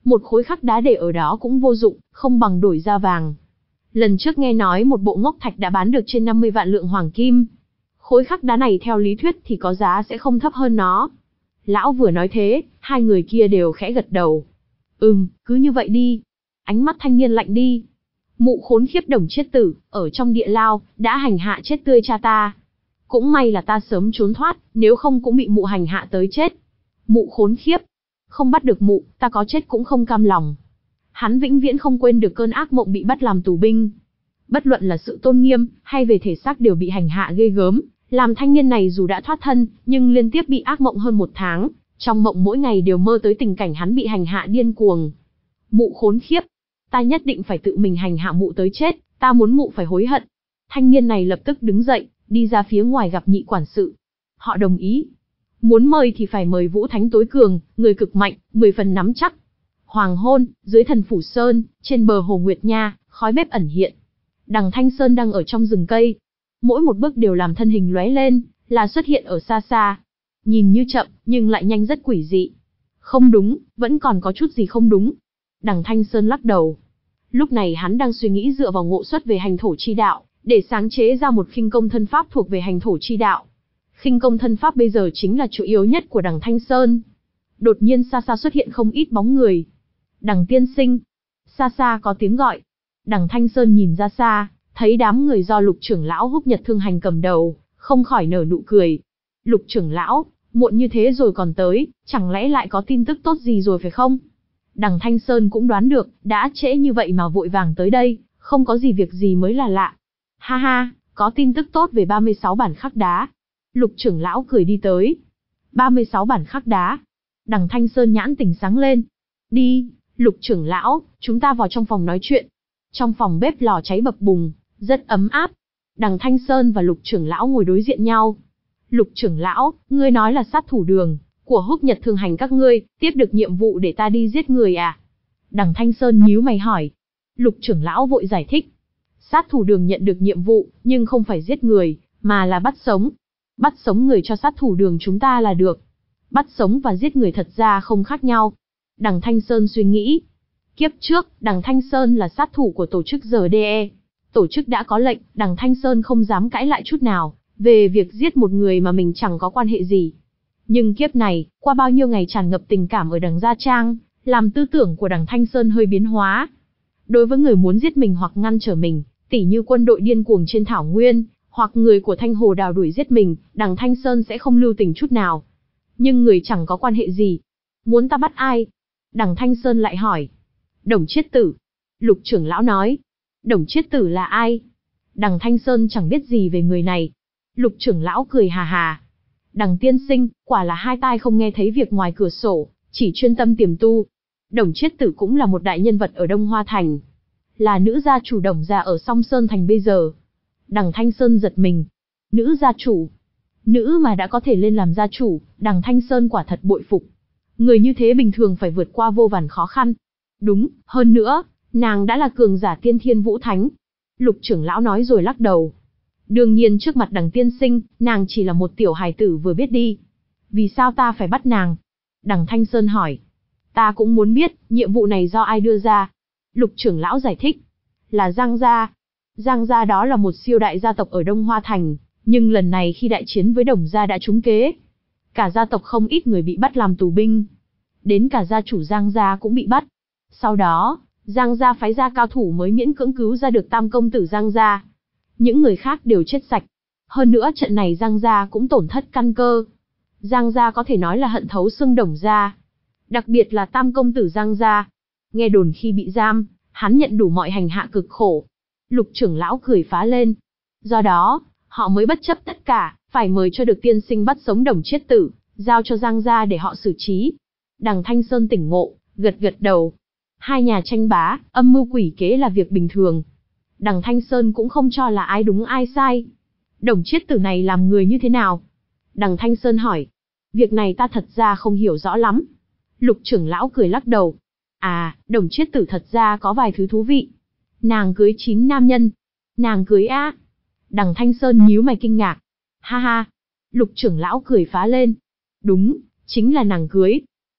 Một khối khắc đá để ở đó cũng vô dụng, không bằng đổi ra vàng. Lần trước nghe nói một bộ ngốc thạch đã bán được trên năm mươi vạn lượng hoàng kim. Khối khắc đá này theo lý thuyết thì có giá sẽ không thấp hơn nó. Lão vừa nói thế, hai người kia đều khẽ gật đầu. Ừm, cứ như vậy đi. Ánh mắt thanh niên lạnh đi. Mụ khốn khiếp Đồng Chiết Tử, ở trong địa lao, đã hành hạ chết tươi cha ta. Cũng may là ta sớm trốn thoát, nếu không cũng bị mụ hành hạ tới chết. Mụ khốn khiếp. Không bắt được mụ, ta có chết cũng không cam lòng. Hắn vĩnh viễn không quên được cơn ác mộng bị bắt làm tù binh. Bất luận là sự tôn nghiêm, hay về thể xác đều bị hành hạ ghê gớm, làm thanh niên này dù đã thoát thân, nhưng liên tiếp bị ác mộng hơn một tháng, trong mộng mỗi ngày đều mơ tới tình cảnh hắn bị hành hạ điên cuồng. Mụ khốn khiếp, ta nhất định phải tự mình hành hạ mụ tới chết, ta muốn mụ phải hối hận. Thanh niên này lập tức đứng dậy, đi ra phía ngoài gặp nhị quản sự. Họ đồng ý. Muốn mời thì phải mời Vũ Thánh tối cường, người cực mạnh, mười phần nắm chắc. Hoàng hôn, dưới Thần Phủ Sơn, trên bờ hồ Nguyệt Nha, khói bếp ẩn hiện. Đằng Thanh Sơn đang ở trong rừng cây. Mỗi một bước đều làm thân hình lóe lên, là xuất hiện ở xa xa. Nhìn như chậm, nhưng lại nhanh rất quỷ dị. Không đúng, vẫn còn có chút gì không đúng. Đằng Thanh Sơn lắc đầu. Lúc này hắn đang suy nghĩ dựa vào ngộ xuất về hành thổ chi đạo, để sáng chế ra một khinh công thân pháp thuộc về hành thổ chi đạo. Khinh công thân pháp bây giờ chính là chủ yếu nhất của đằng Thanh Sơn. Đột nhiên xa xa xuất hiện không ít bóng người. Đằng tiên sinh. Xa xa có tiếng gọi. Đằng Thanh Sơn nhìn ra xa, thấy đám người do Lục trưởng lão Húc Nhật Thương Hành cầm đầu, không khỏi nở nụ cười. Lục trưởng lão, muộn như thế rồi còn tới, chẳng lẽ lại có tin tức tốt gì rồi phải không? Đằng Thanh Sơn cũng đoán được, đã trễ như vậy mà vội vàng tới đây, không có gì việc gì mới là lạ. Ha ha, có tin tức tốt về ba mươi sáu bản khắc đá. Lục trưởng lão cười đi tới. ba mươi sáu bản khắc đá. Đằng Thanh Sơn nhãn tỉnh sáng lên. Đi, Lục trưởng lão, chúng ta vào trong phòng nói chuyện. Trong phòng bếp lò cháy bập bùng, rất ấm áp. Đằng Thanh Sơn và Lục trưởng lão ngồi đối diện nhau. Lục trưởng lão, ngươi nói là sát thủ Đường của Húc Nhật Thương Hành các ngươi, tiếp được nhiệm vụ để ta đi giết người à? Đằng Thanh Sơn nhíu mày hỏi. Lục trưởng lão vội giải thích. Sát thủ Đường nhận được nhiệm vụ, nhưng không phải giết người, mà là bắt sống. Bắt sống người cho sát thủ Đường chúng ta là được. Bắt sống và giết người thật ra không khác nhau. Đằng Thanh Sơn suy nghĩ. Kiếp trước, đằng Thanh Sơn là sát thủ của tổ chức giê đê e. Tổ chức đã có lệnh, đằng Thanh Sơn không dám cãi lại chút nào, về việc giết một người mà mình chẳng có quan hệ gì. Nhưng kiếp này, qua bao nhiêu ngày tràn ngập tình cảm ở đằng Gia Trang, làm tư tưởng của đằng Thanh Sơn hơi biến hóa. Đối với người muốn giết mình hoặc ngăn trở mình, tỉ như quân đội điên cuồng trên thảo nguyên, hoặc người của Thanh Hồ Đào đuổi giết mình, đằng Thanh Sơn sẽ không lưu tình chút nào. Nhưng người chẳng có quan hệ gì. Muốn ta bắt ai? Đằng Thanh Sơn lại hỏi. Đồng Chiết Tử. Lục trưởng lão nói. Đồng Chiết Tử là ai? Đằng Thanh Sơn chẳng biết gì về người này. Lục trưởng lão cười hà hà. Đằng tiên sinh, quả là hai tai không nghe thấy việc ngoài cửa sổ, chỉ chuyên tâm tiềm tu. Đồng Chiết Tử cũng là một đại nhân vật ở Đông Hoa Thành. Là nữ gia chủ Đồng gia ở Song Sơn Thành bây giờ. Đằng Thanh Sơn giật mình. Nữ gia chủ. Nữ mà đã có thể lên làm gia chủ, đằng Thanh Sơn quả thật bội phục. Người như thế bình thường phải vượt qua vô vàn khó khăn. Đúng, hơn nữa, nàng đã là cường giả tiên thiên vũ thánh. Lục trưởng lão nói rồi lắc đầu. Đương nhiên trước mặt đằng tiên sinh, nàng chỉ là một tiểu hài tử vừa biết đi. Vì sao ta phải bắt nàng? Đằng Thanh Sơn hỏi. Ta cũng muốn biết, nhiệm vụ này do ai đưa ra? Lục trưởng lão giải thích. Là Giang gia. Giang gia đó là một siêu đại gia tộc ở Đông Hoa Thành, nhưng lần này khi đại chiến với Đồng gia đã trúng kế. Cả gia tộc không ít người bị bắt làm tù binh. Đến cả gia chủ Giang gia cũng bị bắt. Sau đó, Giang gia phái ra cao thủ mới miễn cưỡng cứu ra được tam công tử Giang gia. Những người khác đều chết sạch. Hơn nữa trận này Giang gia cũng tổn thất căn cơ. Giang gia có thể nói là hận thấu xương Đồng gia. Đặc biệt là tam công tử Giang gia. Nghe đồn khi bị giam, hắn nhận đủ mọi hành hạ cực khổ. Lục trưởng lão cười phá lên. Do đó, họ mới bất chấp tất cả, phải mời cho được tiên sinh bắt sống Đồng Chiết Tử, giao cho Giang gia để họ xử trí. Đằng Thanh Sơn tỉnh ngộ, gật gật đầu. Hai nhà tranh bá, âm mưu quỷ kế là việc bình thường. Đằng Thanh Sơn cũng không cho là ai đúng ai sai. Đồng Chiết Tử này làm người như thế nào? Đằng Thanh Sơn hỏi. Việc này ta thật ra không hiểu rõ lắm. Lục trưởng lão cười lắc đầu. À, Đồng Chiết Tử thật ra có vài thứ thú vị. Nàng cưới chín nam nhân. Nàng cưới á. Đằng Thanh Sơn nhíu mày kinh ngạc. Ha ha. Lục trưởng lão cười phá lên. Đúng, chính là nàng cưới.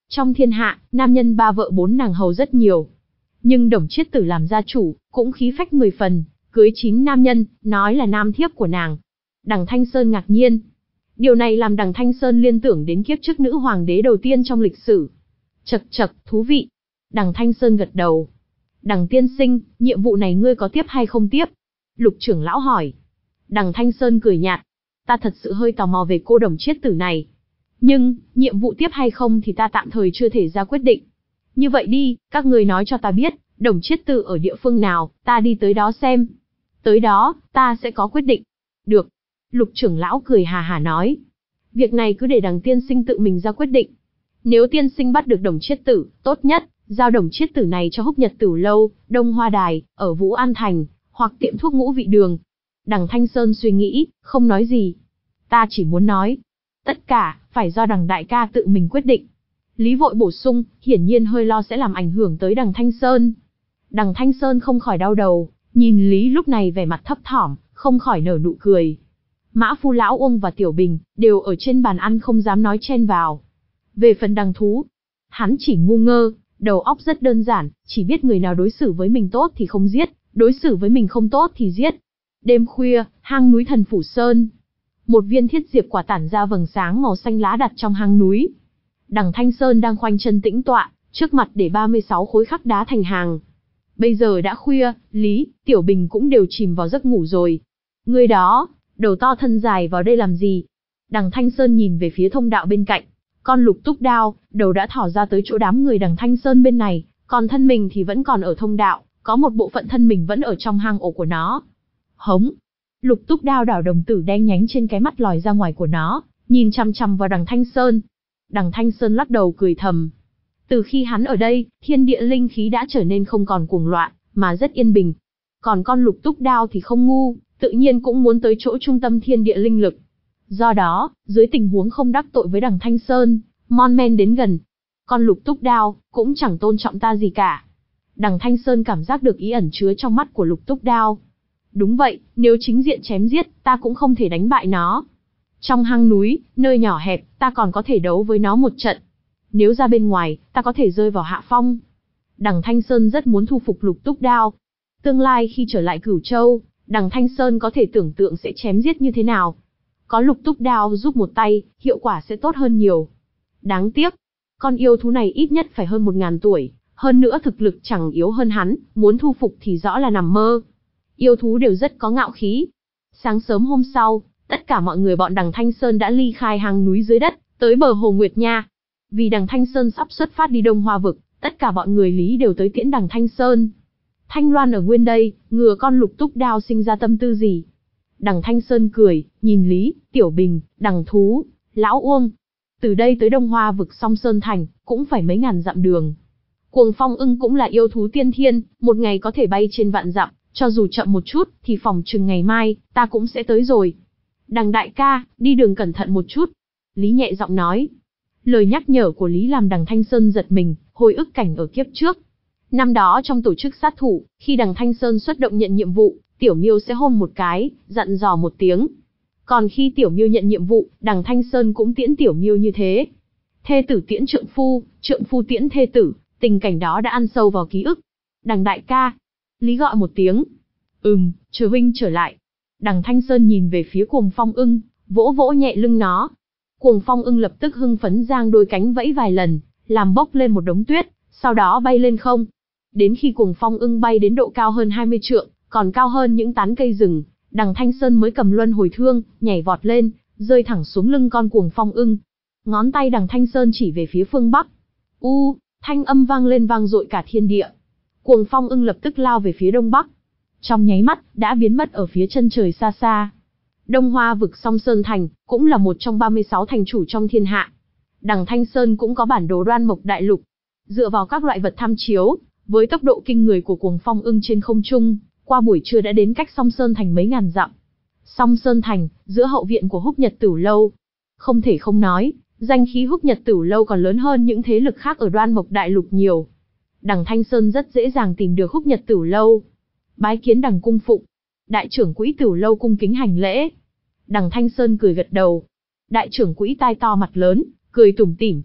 Trong thiên hạ, nam nhân ba vợ bốn nàng hầu rất nhiều. Nhưng Đồng Chiết Tử làm gia chủ, cũng khí phách mười phần, cưới chín nam nhân, nói là nam thiếp của nàng. Đằng Thanh Sơn ngạc nhiên. Điều này làm đằng Thanh Sơn liên tưởng đến kiếp trước nữ hoàng đế đầu tiên trong lịch sử. Chậc chậc, thú vị. Đằng Thanh Sơn gật đầu. Đằng tiên sinh, nhiệm vụ này ngươi có tiếp hay không tiếp? Lục trưởng lão hỏi. Đằng Thanh Sơn cười nhạt. Ta thật sự hơi tò mò về cô Đồng Chiết Tử này. Nhưng, nhiệm vụ tiếp hay không thì ta tạm thời chưa thể ra quyết định. Như vậy đi, các ngươi nói cho ta biết, Đồng Chiết Tử ở địa phương nào, ta đi tới đó xem. Tới đó, ta sẽ có quyết định. Được. Lục trưởng lão cười hà hà nói. Việc này cứ để đằng tiên sinh tự mình ra quyết định. Nếu tiên sinh bắt được Đồng Chiết Tử, tốt nhất, giao Đồng Chiết Tử này cho Húc Nhật Tửu Lâu, Đông Hoa Đài, ở Vũ An Thành, hoặc tiệm thuốc Ngũ Vị Đường. Đằng Thanh Sơn suy nghĩ, không nói gì. Ta chỉ muốn nói. Tất cả, phải do đằng đại ca tự mình quyết định. Lý vội bổ sung, hiển nhiên hơi lo sẽ làm ảnh hưởng tới đằng Thanh Sơn. Đằng Thanh Sơn không khỏi đau đầu, nhìn Lý lúc này vẻ mặt thấp thỏm, không khỏi nở nụ cười. Mã Phu Lão Uông và Tiểu Bình, đều ở trên bàn ăn không dám nói chen vào. Về phần đằng Thú, hắn chỉ ngu ngơ, đầu óc rất đơn giản, chỉ biết người nào đối xử với mình tốt thì không giết, đối xử với mình không tốt thì giết. Đêm khuya, hang núi Thần Phủ Sơn. Một viên thiết diệp quả tản ra vầng sáng màu xanh lá đặt trong hang núi. Đằng Thanh Sơn đang khoanh chân tĩnh tọa, trước mặt để ba mươi sáu khối khắc đá thành hàng. Bây giờ đã khuya, Lý, Tiểu Bình cũng đều chìm vào giấc ngủ rồi. Người đó, đầu to thân dài vào đây làm gì? Đằng Thanh Sơn nhìn về phía thông đạo bên cạnh. Con Lục Túc Đao, đầu đã thỏ ra tới chỗ đám người đằng Thanh Sơn bên này, còn thân mình thì vẫn còn ở thông đạo, có một bộ phận thân mình vẫn ở trong hang ổ của nó. Hống! Lục Túc Đao đảo đồng tử đen nhánh trên cái mắt lòi ra ngoài của nó, nhìn chằm chằm vào đằng Thanh Sơn. Đằng Thanh Sơn lắc đầu cười thầm. Từ khi hắn ở đây, thiên địa linh khí đã trở nên không còn cuồng loạn, mà rất yên bình. Còn con Lục Túc Đao thì không ngu, tự nhiên cũng muốn tới chỗ trung tâm thiên địa linh lực. Do đó, dưới tình huống không đắc tội với đằng Thanh Sơn, mon men đến gần. Con Lục Túc Đao, cũng chẳng tôn trọng ta gì cả. Đằng Thanh Sơn cảm giác được ý ẩn chứa trong mắt của Lục Túc Đao. Đúng vậy, nếu chính diện chém giết, ta cũng không thể đánh bại nó. Trong hang núi, nơi nhỏ hẹp, ta còn có thể đấu với nó một trận. Nếu ra bên ngoài, ta có thể rơi vào hạ phong. Đằng Thanh Sơn rất muốn thu phục Lục Túc Đao. Tương lai khi trở lại Cửu Châu, đằng Thanh Sơn có thể tưởng tượng sẽ chém giết như thế nào. Có Lục Túc Đao giúp một tay, hiệu quả sẽ tốt hơn nhiều. Đáng tiếc, con yêu thú này ít nhất phải hơn một ngàn tuổi, hơn nữa thực lực chẳng yếu hơn hắn, muốn thu phục thì rõ là nằm mơ. Yêu thú đều rất có ngạo khí. Sáng sớm hôm sau, tất cả mọi người bọn đằng Thanh Sơn đã ly khai hang núi dưới đất, tới bờ hồ Nguyệt Nha. Vì đằng Thanh Sơn sắp xuất phát đi Đông Hoa vực, tất cả bọn người Lý đều tới tiễn đằng Thanh Sơn. Thanh Loan ở nguyên đây, ngừa con Lục Túc Đao sinh ra tâm tư gì. Đằng Thanh Sơn cười, nhìn Lý, Tiểu Bình, đằng Thú, Lão Uông. Từ đây tới Đông Hoa vực Song Sơn Thành, cũng phải mấy ngàn dặm đường. Cuồng Phong ưng cũng là yêu thú tiên thiên, một ngày có thể bay trên vạn dặm, cho dù chậm một chút, thì phòng chừng ngày mai, ta cũng sẽ tới rồi. Đằng đại ca, đi đường cẩn thận một chút. Lý nhẹ giọng nói. Lời nhắc nhở của Lý làm đằng Thanh Sơn giật mình, hồi ức cảnh ở kiếp trước. Năm đó trong tổ chức sát thủ, khi đằng Thanh Sơn xuất động nhận nhiệm vụ, Tiểu Miêu sẽ hôn một cái, dặn dò một tiếng. Còn khi Tiểu Miêu nhận nhiệm vụ, đằng Thanh Sơn cũng tiễn Tiểu Miêu như thế. Thê tử tiễn trượng phu, trượng phu tiễn thê tử, tình cảnh đó đã ăn sâu vào ký ức. Đằng đại ca. Lý gọi một tiếng. Ừm, chờ huynh trở lại. Đằng Thanh Sơn nhìn về phía Cuồng Phong ưng, vỗ vỗ nhẹ lưng nó. Cuồng Phong ưng lập tức hưng phấn giang đôi cánh vẫy vài lần, làm bốc lên một đống tuyết, sau đó bay lên không. Đến khi Cuồng Phong ưng bay đến độ cao hơn hai mươi trượng, còn cao hơn những tán cây rừng, đằng Thanh Sơn mới cầm luân hồi thương, nhảy vọt lên, rơi thẳng xuống lưng con Cuồng Phong ưng. Ngón tay đằng Thanh Sơn chỉ về phía phương bắc. U, thanh âm vang lên vang dội cả thiên địa. Cuồng Phong ưng lập tức lao về phía đông bắc. Trong nháy mắt, đã biến mất ở phía chân trời xa xa. Đông Hoa vực Song Sơn Thành, cũng là một trong ba mươi sáu thành chủ trong thiên hạ. Đằng Thanh Sơn cũng có bản đồ Đoan Mộc Đại Lục. Dựa vào các loại vật tham chiếu, với tốc độ kinh người của Cuồng Phong ưng trên không trung, qua buổi trưa đã đến cách Song Sơn Thành mấy ngàn dặm. Song Sơn Thành, giữa hậu viện của Húc Nhật Tửu Lâu. Không thể không nói, danh khí Húc Nhật Tửu Lâu còn lớn hơn những thế lực khác ở Đoan Mộc Đại Lục nhiều. Đằng Thanh Sơn rất dễ dàng tìm được Húc Nhật Tửu Lâu. Bái kiến đằng cung phụng. Đại trưởng quỹ Tửu Lâu cung kính hành lễ. Đằng Thanh Sơn cười gật đầu. Đại trưởng quỹ tai to mặt lớn, cười tủm tỉm.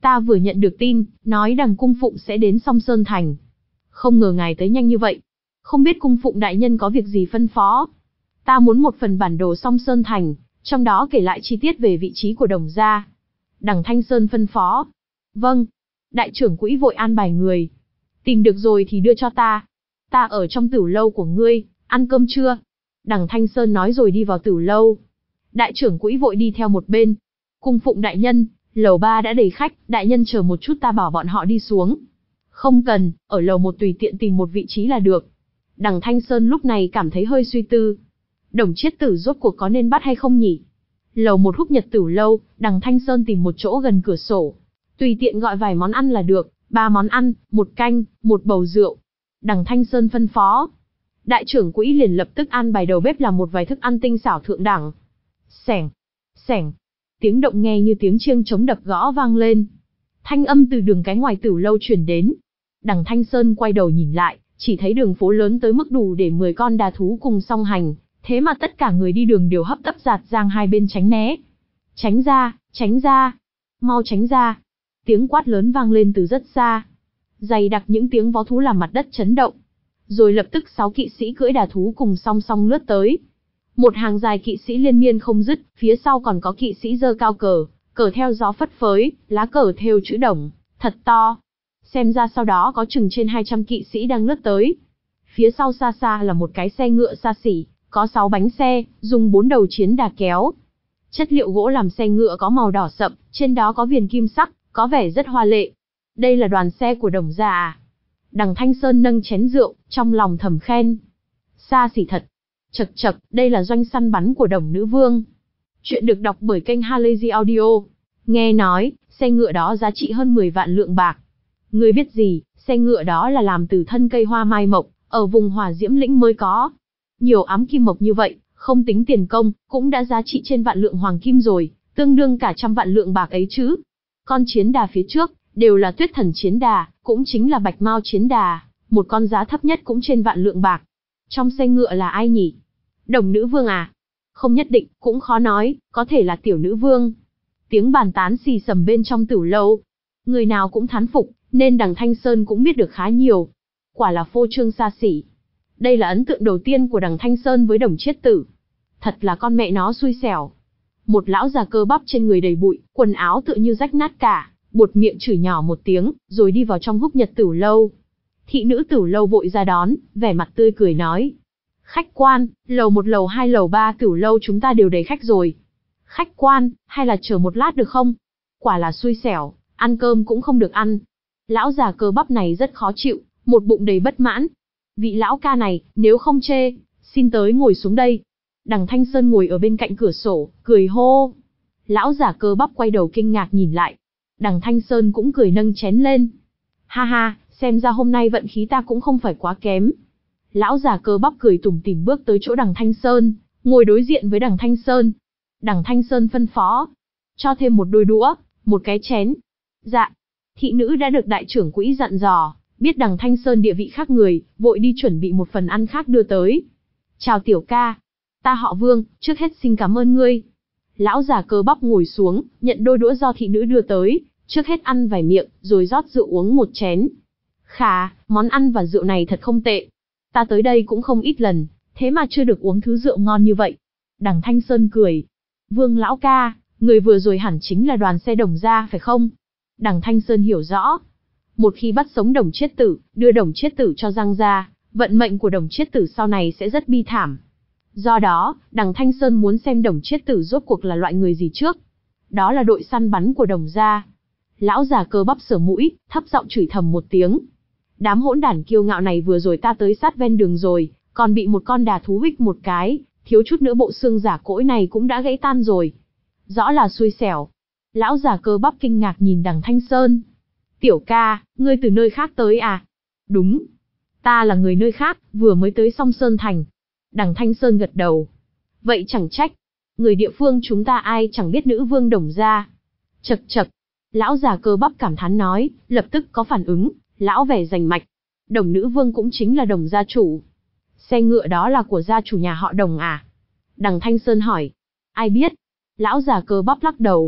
Ta vừa nhận được tin, nói đằng cung phụng sẽ đến Song Sơn Thành. Không ngờ ngài tới nhanh như vậy. Không biết cung phụng đại nhân có việc gì phân phó. Ta muốn một phần bản đồ Song Sơn Thành, trong đó kể lại chi tiết về vị trí của Đồng gia. Đằng Thanh Sơn phân phó. Vâng. Đại trưởng quỹ vội an bài người. Tìm được rồi thì đưa cho ta. Ta ở trong tửu lâu của ngươi, ăn cơm chưa? Đằng Thanh Sơn nói rồi đi vào tửu lâu. Đại trưởng quỹ vội đi theo một bên. Cung phụng đại nhân, lầu ba đã đầy khách, đại nhân chờ một chút ta bảo bọn họ đi xuống. Không cần, ở lầu một tùy tiện tìm một vị trí là được. Đằng Thanh Sơn lúc này cảm thấy hơi suy tư. Đồng Chiết Tử rốt cuộc có nên bắt hay không nhỉ? Lầu một Húc Nhật Tửu lâu, đằng Thanh Sơn tìm một chỗ gần cửa sổ. Tùy tiện gọi vài món ăn là được, ba món ăn, một canh, một bầu rượu. Đằng Thanh Sơn phân phó. Đại trưởng quỹ liền lập tức an bài đầu bếp làm một vài thức ăn tinh xảo thượng đẳng. Xẻng, xẻng. Tiếng động nghe như tiếng chiêng trống đập gõ vang lên. Thanh âm từ đường cái ngoài tửu lâu truyền đến. Đằng Thanh Sơn quay đầu nhìn lại, chỉ thấy đường phố lớn tới mức đủ để mười con đà thú cùng song hành, thế mà tất cả người đi đường đều hấp tấp dạt dang hai bên tránh né. Tránh ra, tránh ra, mau tránh ra. Tiếng quát lớn vang lên từ rất xa. Dày đặc những tiếng vó thú làm mặt đất chấn động. Rồi lập tức sáu kỵ sĩ cưỡi đà thú cùng song song lướt tới. Một hàng dài kỵ sĩ liên miên không dứt, phía sau còn có kỵ sĩ giơ cao cờ, cờ theo gió phất phới, lá cờ thêu chữ Đồng, thật to. Xem ra sau đó có chừng trên hai trăm kỵ sĩ đang lướt tới. Phía sau xa xa là một cái xe ngựa xa xỉ, có sáu bánh xe, dùng bốn đầu chiến đà kéo. Chất liệu gỗ làm xe ngựa có màu đỏ sậm, trên đó có viền kim sắc, có vẻ rất hoa lệ. Đây là đoàn xe của Đồng gia à? Đằng Thanh Sơn nâng chén rượu, trong lòng thầm khen. Xa xỉ thật. Chậc chậc, đây là doanh săn bắn của Đồng nữ vương. Chuyện được đọc bởi kênh Halazy Audio. Nghe nói, xe ngựa đó giá trị hơn mười vạn lượng bạc. Ngươi biết gì, xe ngựa đó là làm từ thân cây hoa mai mộc, ở vùng Hỏa Diễm Lĩnh mới có. Nhiều ám kim mộc như vậy, không tính tiền công, cũng đã giá trị trên vạn lượng hoàng kim rồi, tương đương cả trăm vạn lượng bạc ấy chứ. Con chiến đà phía trước, đều là Tuyết Thần chiến đà, cũng chính là Bạch Mao chiến đà, một con giá thấp nhất cũng trên vạn lượng bạc. Trong xe ngựa là ai nhỉ? Đồng nữ vương à? Không nhất định, cũng khó nói, có thể là tiểu nữ vương. Tiếng bàn tán xì xầm bên trong tửu lâu. Người nào cũng thán phục, nên đằng Thanh Sơn cũng biết được khá nhiều. Quả là phô trương xa xỉ. Đây là ấn tượng đầu tiên của đằng Thanh Sơn với Đồng Chiết Tử. Thật là con mẹ nó xui xẻo. Một lão già cơ bắp trên người đầy bụi, quần áo tựa như rách nát cả, buột miệng chửi nhỏ một tiếng, rồi đi vào trong Húc Nhật Tửu lâu. Thị nữ Tửu lâu vội ra đón, vẻ mặt tươi cười nói. Khách quan, lầu một lầu hai lầu ba Tửu lâu chúng ta đều đầy khách rồi. Khách quan, hay là chờ một lát được không? Quả là xui xẻo, ăn cơm cũng không được ăn. Lão già cơ bắp này rất khó chịu, một bụng đầy bất mãn. Vị lão ca này, nếu không chê, xin tới ngồi xuống đây. Đằng Thanh Sơn ngồi ở bên cạnh cửa sổ, cười hô. Lão già cơ bắp quay đầu kinh ngạc nhìn lại. Đằng Thanh Sơn cũng cười nâng chén lên. Ha ha, xem ra hôm nay vận khí ta cũng không phải quá kém. Lão già cơ bắp cười tủm tỉm bước tới chỗ đằng Thanh Sơn, ngồi đối diện với đằng Thanh Sơn. Đằng Thanh Sơn phân phó. Cho thêm một đôi đũa, một cái chén. Dạ. Thị nữ đã được đại trưởng quỹ dặn dò, biết đằng Thanh Sơn địa vị khác người, vội đi chuẩn bị một phần ăn khác đưa tới. Chào tiểu ca. Ta họ Vương, trước hết xin cảm ơn ngươi. Lão già cơ bắp ngồi xuống, nhận đôi đũa do thị nữ đưa tới, trước hết ăn vài miệng, rồi rót rượu uống một chén. Khà, món ăn và rượu này thật không tệ. Ta tới đây cũng không ít lần, thế mà chưa được uống thứ rượu ngon như vậy. Đằng Thanh Sơn cười. Vương lão ca, người vừa rồi hẳn chính là đoàn xe Đồng gia phải không? Đằng Thanh Sơn hiểu rõ. Một khi bắt sống Đồng Chiết Tử, đưa Đồng Chiết Tử cho Giang gia, vận mệnh của Đồng Chiết Tử sau này sẽ rất bi thảm. Do đó, đằng Thanh Sơn muốn xem Đồng Chiết Tử rốt cuộc là loại người gì trước. Đó là đội săn bắn của Đồng gia. Lão già cơ bắp sờ mũi, thấp giọng chửi thầm một tiếng. Đám hỗn đản kiêu ngạo này vừa rồi ta tới sát ven đường rồi, còn bị một con đà thú huých một cái, thiếu chút nữa bộ xương giả cỗi này cũng đã gãy tan rồi. Rõ là xui xẻo. Lão già cơ bắp kinh ngạc nhìn đằng Thanh Sơn. Tiểu ca, ngươi từ nơi khác tới à? Đúng. Ta là người nơi khác, vừa mới tới Song Sơn Thành. Đằng Thanh Sơn gật đầu. Vậy chẳng trách. Người địa phương chúng ta ai chẳng biết nữ vương Đồng gia. Chậc chậc. Lão già cơ bắp cảm thán nói, lập tức có phản ứng, lão vẻ rành mạch. Đồng nữ vương cũng chính là Đồng gia chủ. Xe ngựa đó là của gia chủ nhà họ Đồng à? Đằng Thanh Sơn hỏi. Ai biết? Lão già cơ bắp lắc đầu.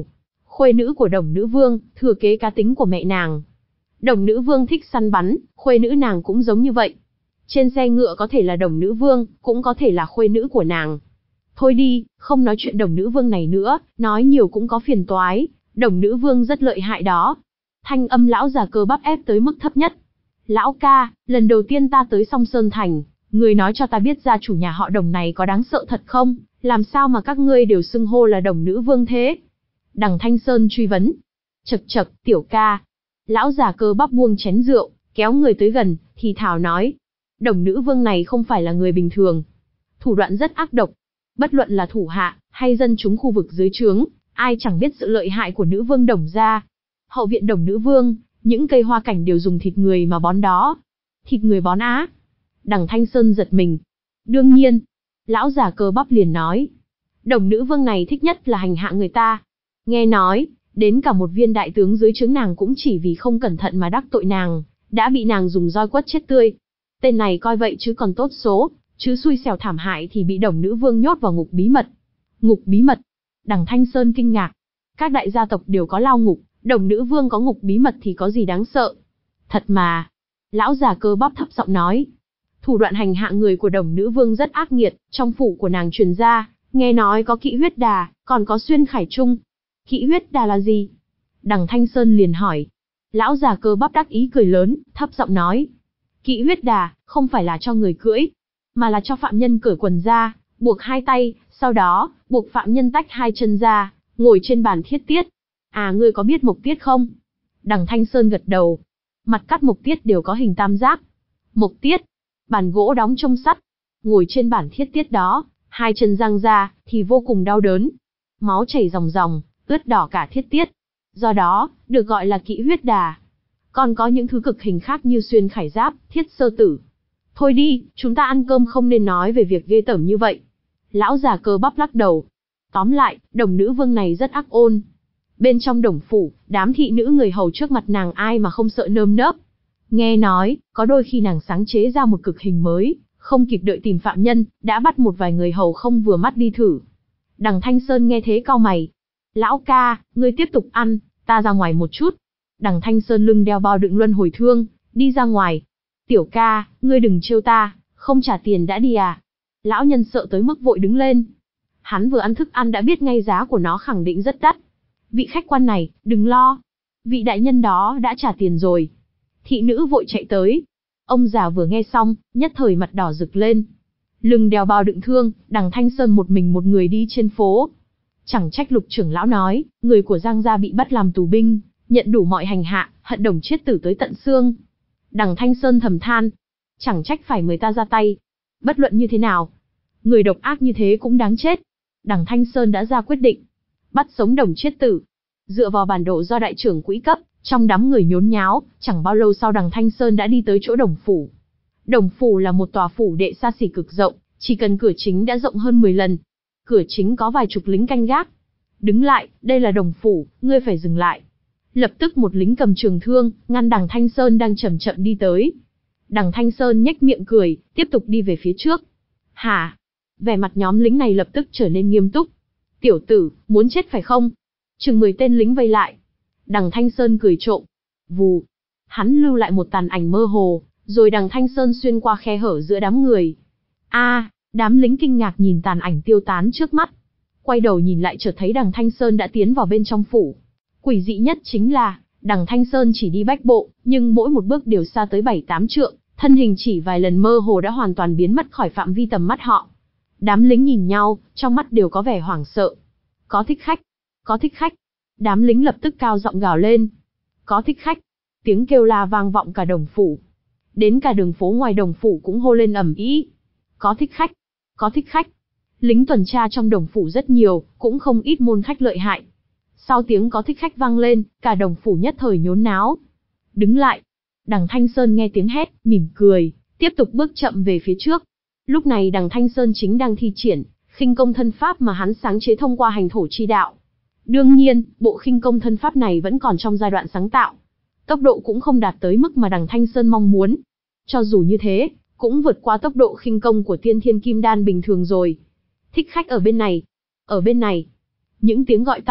khuê nữ của Đồng Nữ Vương, thừa kế cá tính của mẹ nàng. Đồng Nữ Vương thích săn bắn, khuê nữ nàng cũng giống như vậy. Trên xe ngựa có thể là Đồng Nữ Vương, cũng có thể là khuê nữ của nàng. Thôi đi, không nói chuyện Đồng Nữ Vương này nữa, nói nhiều cũng có phiền toái, Đồng Nữ Vương rất lợi hại đó. Thanh âm lão già Cơ Bắp ép tới mức thấp nhất. Lão ca, lần đầu tiên ta tới Song Sơn Thành, người nói cho ta biết gia chủ nhà họ Đồng này có đáng sợ thật không? Làm sao mà các ngươi đều xưng hô là Đồng Nữ Vương thế? Đằng Thanh Sơn truy vấn. Chậc chậc, tiểu ca. Lão già Cơ Bắp buông chén rượu, kéo người tới gần, thì thào nói. Đồng Nữ Vương này không phải là người bình thường. Thủ đoạn rất ác độc. Bất luận là thủ hạ, hay dân chúng khu vực dưới trướng, ai chẳng biết sự lợi hại của nữ vương Đồng gia. Hậu viện Đồng Nữ Vương, những cây hoa cảnh đều dùng thịt người mà bón đó. Thịt người bón á? Đằng Thanh Sơn giật mình. Đương nhiên. Lão già Cơ Bắp liền nói. Đồng Nữ Vương này thích nhất là hành hạ người ta. Nghe nói, đến cả một viên đại tướng dưới trướng nàng cũng chỉ vì không cẩn thận mà đắc tội nàng, đã bị nàng dùng roi quất chết tươi. Tên này coi vậy chứ còn tốt số, chứ xui xẻo thảm hại thì bị Đồng Nữ Vương nhốt vào ngục bí mật. Ngục bí mật? Đằng Thanh Sơn kinh ngạc. Các đại gia tộc đều có lao ngục, Đồng Nữ Vương có ngục bí mật thì có gì đáng sợ? Thật mà. Lão già Cơ Bắp thấp giọng nói. Thủ đoạn hành hạ người của Đồng Nữ Vương rất ác nghiệt, trong phủ của nàng truyền ra, nghe nói có kỵ huyết đà, còn có xuyên khải trung. Kỵ huyết đà là gì? Đằng Thanh Sơn liền hỏi. Lão già Cơ Bắp đắc ý cười lớn, thấp giọng nói. Kỵ huyết đà, không phải là cho người cưỡi, mà là cho phạm nhân cởi quần ra, buộc hai tay, sau đó, buộc phạm nhân tách hai chân ra, ngồi trên bàn thiết tiết. À, ngươi có biết mộc tiết không? Đằng Thanh Sơn gật đầu. Mặt cắt mộc tiết đều có hình tam giác. Mộc tiết, bàn gỗ đóng trong sắt, ngồi trên bản thiết tiết đó, hai chân giang ra, thì vô cùng đau đớn. Máu chảy ròng ròng, ướt đỏ cả thiết tiết. Do đó, được gọi là kỵ huyết đà. Còn có những thứ cực hình khác như xuyên khải giáp, thiết sơ tử. Thôi đi, chúng ta ăn cơm không nên nói về việc ghê tởm như vậy. Lão già Cơ Bắp lắc đầu. Tóm lại, Đồng Nữ Vương này rất ác ôn. Bên trong đồng phủ, đám thị nữ người hầu trước mặt nàng ai mà không sợ nơm nớp. Nghe nói, có đôi khi nàng sáng chế ra một cực hình mới, không kịp đợi tìm phạm nhân, đã bắt một vài người hầu không vừa mắt đi thử. Đằng Thanh Sơn nghe thế cau mày. Lão ca, ngươi tiếp tục ăn, ta ra ngoài một chút. Đằng Thanh Sơn lưng đeo bao đựng luân hồi thương, đi ra ngoài. Tiểu ca, ngươi đừng trêu ta, không trả tiền đã đi à? Lão nhân sợ tới mức vội đứng lên. Hắn vừa ăn thức ăn đã biết ngay giá của nó khẳng định rất đắt. Vị khách quan này, đừng lo. Vị đại nhân đó đã trả tiền rồi. Thị nữ vội chạy tới. Ông già vừa nghe xong, nhất thời mặt đỏ rực lên. Lưng đeo bao đựng thương, Đằng Thanh Sơn một mình một người đi trên phố. Chẳng trách Lục trưởng lão nói, người của Giang gia bị bắt làm tù binh, nhận đủ mọi hành hạ, hận Đồng chết tử tới tận xương. Đằng Thanh Sơn thầm than, chẳng trách phải người ta ra tay. Bất luận như thế nào, người độc ác như thế cũng đáng chết. Đằng Thanh Sơn đã ra quyết định, bắt sống Đồng chết tử. Dựa vào bản đồ do đại trưởng quỹ cấp, trong đám người nhốn nháo, chẳng bao lâu sau Đằng Thanh Sơn đã đi tới chỗ Đồng phủ. Đồng phủ là một tòa phủ đệ xa xỉ cực rộng, chỉ cần cửa chính đã rộng hơn mười lần. Cửa chính có vài chục lính canh gác. Đứng lại, đây là Đồng phủ, ngươi phải dừng lại. Lập tức một lính cầm trường thương, ngăn Đằng Thanh Sơn đang chậm chậm đi tới. Đằng Thanh Sơn nhếch miệng cười, tiếp tục đi về phía trước. Hả? Vẻ mặt nhóm lính này lập tức trở nên nghiêm túc. Tiểu tử, muốn chết phải không? Chừng mười tên lính vây lại. Đằng Thanh Sơn cười trộm. Vù. Hắn lưu lại một tàn ảnh mơ hồ, rồi Đằng Thanh Sơn xuyên qua khe hở giữa đám người. A, đám lính kinh ngạc nhìn tàn ảnh tiêu tán trước mắt. Quay đầu nhìn lại chợt thấy Đằng Thanh Sơn đã tiến vào bên trong phủ. Quỷ dị nhất chính là, Đằng Thanh Sơn chỉ đi bách bộ, nhưng mỗi một bước đều xa tới bảy tám trượng, thân hình chỉ vài lần mơ hồ đã hoàn toàn biến mất khỏi phạm vi tầm mắt họ. Đám lính nhìn nhau, trong mắt đều có vẻ hoảng sợ. Có thích khách, có thích khách. Đám lính lập tức cao giọng gào lên. Có thích khách. Tiếng kêu la vang vọng cả đồng phủ. Đến cả đường phố ngoài đồng phủ cũng hô lên ầm ĩ. Có thích khách, có thích khách. Lính tuần tra trong đồng phủ rất nhiều, cũng không ít môn khách lợi hại. Sau tiếng có thích khách vang lên, cả đồng phủ nhất thời nhốn náo. Đứng lại. Đằng Thanh Sơn nghe tiếng hét, mỉm cười, tiếp tục bước chậm về phía trước. Lúc này Đằng Thanh Sơn chính đang thi triển khinh công thân pháp mà hắn sáng chế thông qua hành thổ chi đạo. Đương nhiên, bộ khinh công thân pháp này vẫn còn trong giai đoạn sáng tạo. Tốc độ cũng không đạt tới mức mà Đằng Thanh Sơn mong muốn. Cho dù như thế, cũng vượt qua tốc độ khinh công của tiên thiên kim đan bình thường rồi. Thích khách ở bên này, ở bên này. Những tiếng gọi to,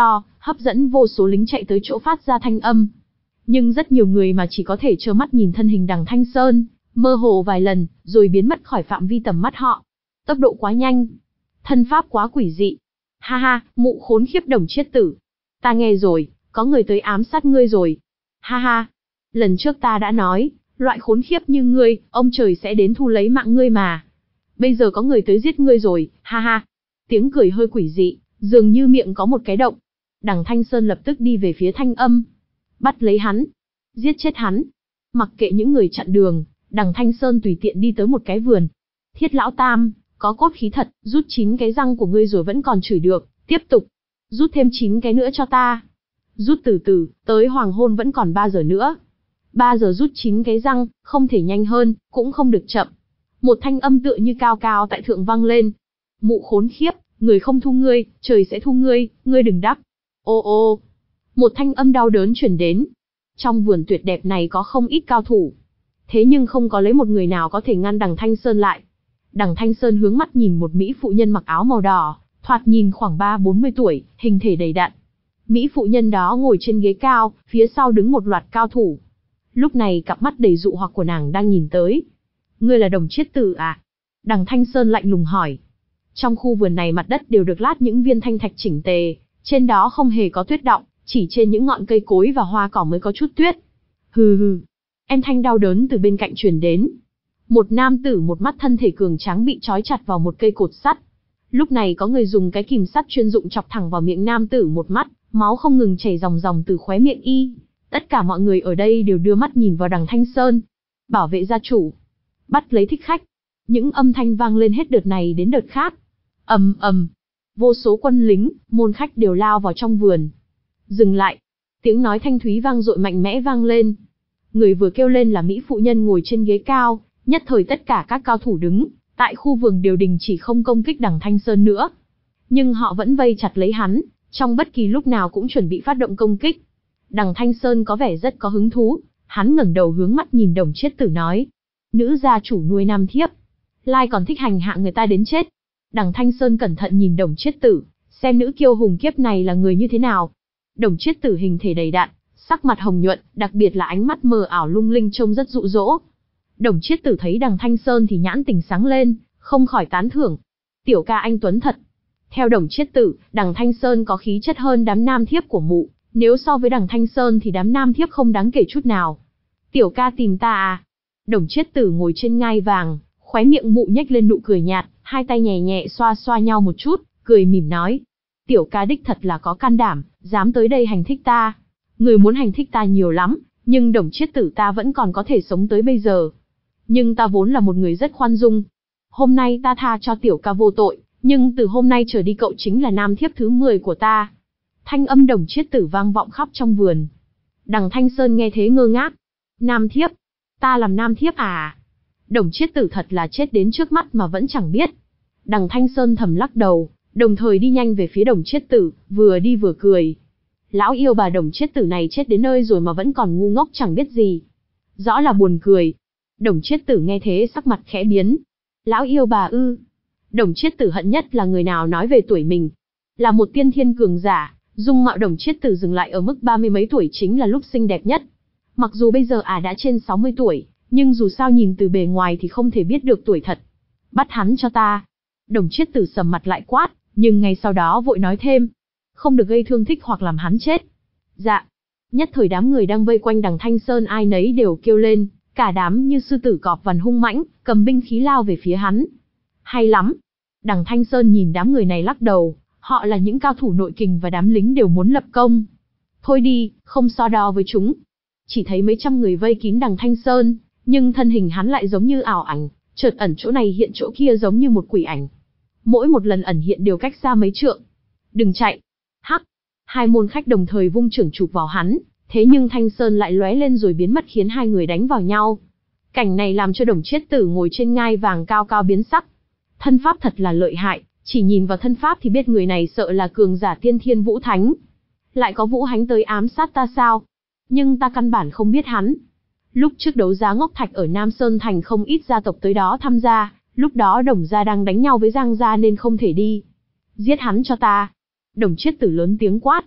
hấp dẫn vô số lính chạy tới chỗ phát ra thanh âm. Nhưng rất nhiều người mà chỉ có thể trơ mắt nhìn thân hình Đằng Thanh Sơn, mơ hồ vài lần, rồi biến mất khỏi phạm vi tầm mắt họ. Tốc độ quá nhanh, thân pháp quá quỷ dị. Ha ha, mụ khốn khiếp Đồng Chiết Tử. Ta nghe rồi, có người tới ám sát ngươi rồi. Ha ha, lần trước ta đã nói, loại khốn khiếp như ngươi, ông trời sẽ đến thu lấy mạng ngươi mà. Bây giờ có người tới giết ngươi rồi, ha ha. Tiếng cười hơi quỷ dị, dường như miệng có một cái động. Đằng Thanh Sơn lập tức đi về phía Thanh Âm. Bắt lấy hắn, giết chết hắn. Mặc kệ những người chặn đường, Đằng Thanh Sơn tùy tiện đi tới một cái vườn. Thiết lão tam, có cốt khí thật, rút chín cái răng của ngươi rồi vẫn còn chửi được, tiếp tục. Rút thêm chín cái nữa cho ta. Rút từ từ, tới hoàng hôn vẫn còn ba giờ nữa. ba giờ rút chín cái răng, không thể nhanh hơn, cũng không được chậm. Một thanh âm tựa như cao cao tại thượng vang lên. Mụ khốn khiếp, người không thu ngươi, trời sẽ thu ngươi, ngươi đừng đắc. Ô ô, một thanh âm đau đớn truyền đến. Trong vườn tuyệt đẹp này có không ít cao thủ. Thế nhưng không có lấy một người nào có thể ngăn Đằng Thanh Sơn lại. Đằng Thanh Sơn hướng mắt nhìn một mỹ phụ nhân mặc áo màu đỏ, thoạt nhìn khoảng ba bốn mươi tuổi, hình thể đầy đặn. Mỹ phụ nhân đó ngồi trên ghế cao, phía sau đứng một loạt cao thủ. Lúc này cặp mắt đầy dụ hoặc của nàng đang nhìn tới. Ngươi là Đồng Chiết Tử à? Đằng Thanh Sơn lạnh lùng hỏi. Trong khu vườn này mặt đất đều được lát những viên thanh thạch chỉnh tề, trên đó không hề có tuyết đọng, chỉ trên những ngọn cây cối và hoa cỏ mới có chút tuyết. Hừ hừ. Em thanh đau đớn từ bên cạnh truyền đến. Một nam tử một mắt thân thể cường tráng bị trói chặt vào một cây cột sắt. Lúc này có người dùng cái kìm sắt chuyên dụng chọc thẳng vào miệng nam tử một mắt, máu không ngừng chảy ròng ròng từ khóe miệng y. Tất cả mọi người ở đây đều đưa mắt nhìn vào Đằng Thanh Sơn. Bảo vệ gia chủ, bắt lấy thích khách. Những âm thanh vang lên hết đợt này đến đợt khác. Ầm ầm, vô số quân lính, môn khách đều lao vào trong vườn. Dừng lại. Tiếng nói thanh thúy vang dội mạnh mẽ vang lên. Người vừa kêu lên là mỹ phụ nhân ngồi trên ghế cao, nhất thời tất cả các cao thủ đứng tại khu vườn đều đình chỉ không công kích Đằng Thanh Sơn nữa. Nhưng họ vẫn vây chặt lấy hắn, trong bất kỳ lúc nào cũng chuẩn bị phát động công kích. Đằng Thanh Sơn có vẻ rất có hứng thú, hắn ngẩng đầu hướng mắt nhìn Đồng Chiết Tử nói. Nữ gia chủ nuôi nam thiếp, lai còn thích hành hạ người ta đến chết. Đằng Thanh Sơn cẩn thận nhìn Đồng Chiết Tử, xem nữ kiêu hùng kiếp này là người như thế nào. Đồng Chiết Tử hình thể đầy đặn, sắc mặt hồng nhuận, đặc biệt là ánh mắt mờ ảo lung linh trông rất dụ dỗ. Đồng Chiết Tử thấy Đằng Thanh Sơn thì nhãn tình sáng lên, không khỏi tán thưởng. Tiểu ca anh tuấn thật. Theo Đồng Chiết Tử, Đằng Thanh Sơn có khí chất hơn đám nam thiếp của mụ, nếu so với Đằng Thanh Sơn thì đám nam thiếp không đáng kể chút nào. Tiểu ca tìm ta à? Đồng Chiết Tử ngồi trên ngai vàng, khóe miệng mụ nhếch lên nụ cười nhạt, hai tay nhẹ nhẹ xoa xoa nhau một chút, cười mỉm nói. Tiểu ca đích thật là có can đảm, dám tới đây hành thích ta. Người muốn hành thích ta nhiều lắm, nhưng Đồng Chiết Tử ta vẫn còn có thể sống tới bây giờ. Nhưng ta vốn là một người rất khoan dung. Hôm nay ta tha cho tiểu ca vô tội, nhưng từ hôm nay trở đi cậu chính là nam thiếp thứ mười của ta. Thanh âm Đồng Chiết Tử vang vọng khắp trong vườn. Đằng Thanh Sơn nghe thế ngơ ngác. Nam thiếp? Ta làm nam thiếp à? Đồng Chiết Tử thật là chết đến trước mắt mà vẫn chẳng biết. Đằng Thanh Sơn thầm lắc đầu, đồng thời đi nhanh về phía Đồng Chiết Tử, vừa đi vừa cười. Lão yêu bà Đồng Chiết Tử này chết đến nơi rồi mà vẫn còn ngu ngốc chẳng biết gì. Rõ là buồn cười. Đồng Chiết Tử nghe thế sắc mặt khẽ biến. Lão yêu bà ư? Đồng Chiết Tử hận nhất là người nào nói về tuổi mình. Là một tiên thiên cường giả, dung mạo Đồng Chiết Tử dừng lại ở mức ba mươi mấy tuổi chính là lúc xinh đẹp nhất. Mặc dù bây giờ ả đã trên sáu mươi tuổi, nhưng dù sao nhìn từ bề ngoài thì không thể biết được tuổi thật. Bắt hắn cho ta. Đồng Chiết Tử sầm mặt lại quát, nhưng ngay sau đó vội nói thêm. Không được gây thương tích hoặc làm hắn chết. Dạ. Nhất thời đám người đang vây quanh Đằng Thanh Sơn ai nấy đều kêu lên, cả đám như sư tử cọp vằn hung mãnh, cầm binh khí lao về phía hắn. Hay lắm. Đằng Thanh Sơn nhìn đám người này lắc đầu, họ là những cao thủ nội kình và đám lính đều muốn lập công. Thôi đi, không so đo với chúng. Chỉ thấy mấy trăm người vây kín Đằng Thanh Sơn, nhưng thân hình hắn lại giống như ảo ảnh, chợt ẩn chỗ này hiện chỗ kia giống như một quỷ ảnh. Mỗi một lần ẩn hiện đều cách xa mấy trượng. Đừng chạy. Hắc. Hai môn khách đồng thời vung chưởng chụp vào hắn, thế nhưng Thanh Sơn lại lóe lên rồi biến mất khiến hai người đánh vào nhau. Cảnh này làm cho Đồng Chiết Tử ngồi trên ngai vàng cao cao biến sắc. Thân pháp thật là lợi hại, chỉ nhìn vào thân pháp thì biết người này sợ là cường giả tiên thiên vũ thánh. Lại có vũ hánh tới ám sát ta sao? Nhưng ta căn bản không biết hắn. Lúc trước đấu giá ngốc thạch ở Nam Sơn Thành không ít gia tộc tới đó tham gia, lúc đó Đồng gia đang đánh nhau với Giang gia nên không thể đi. Giết hắn cho ta. Đồng Chiết Tử lớn tiếng quát.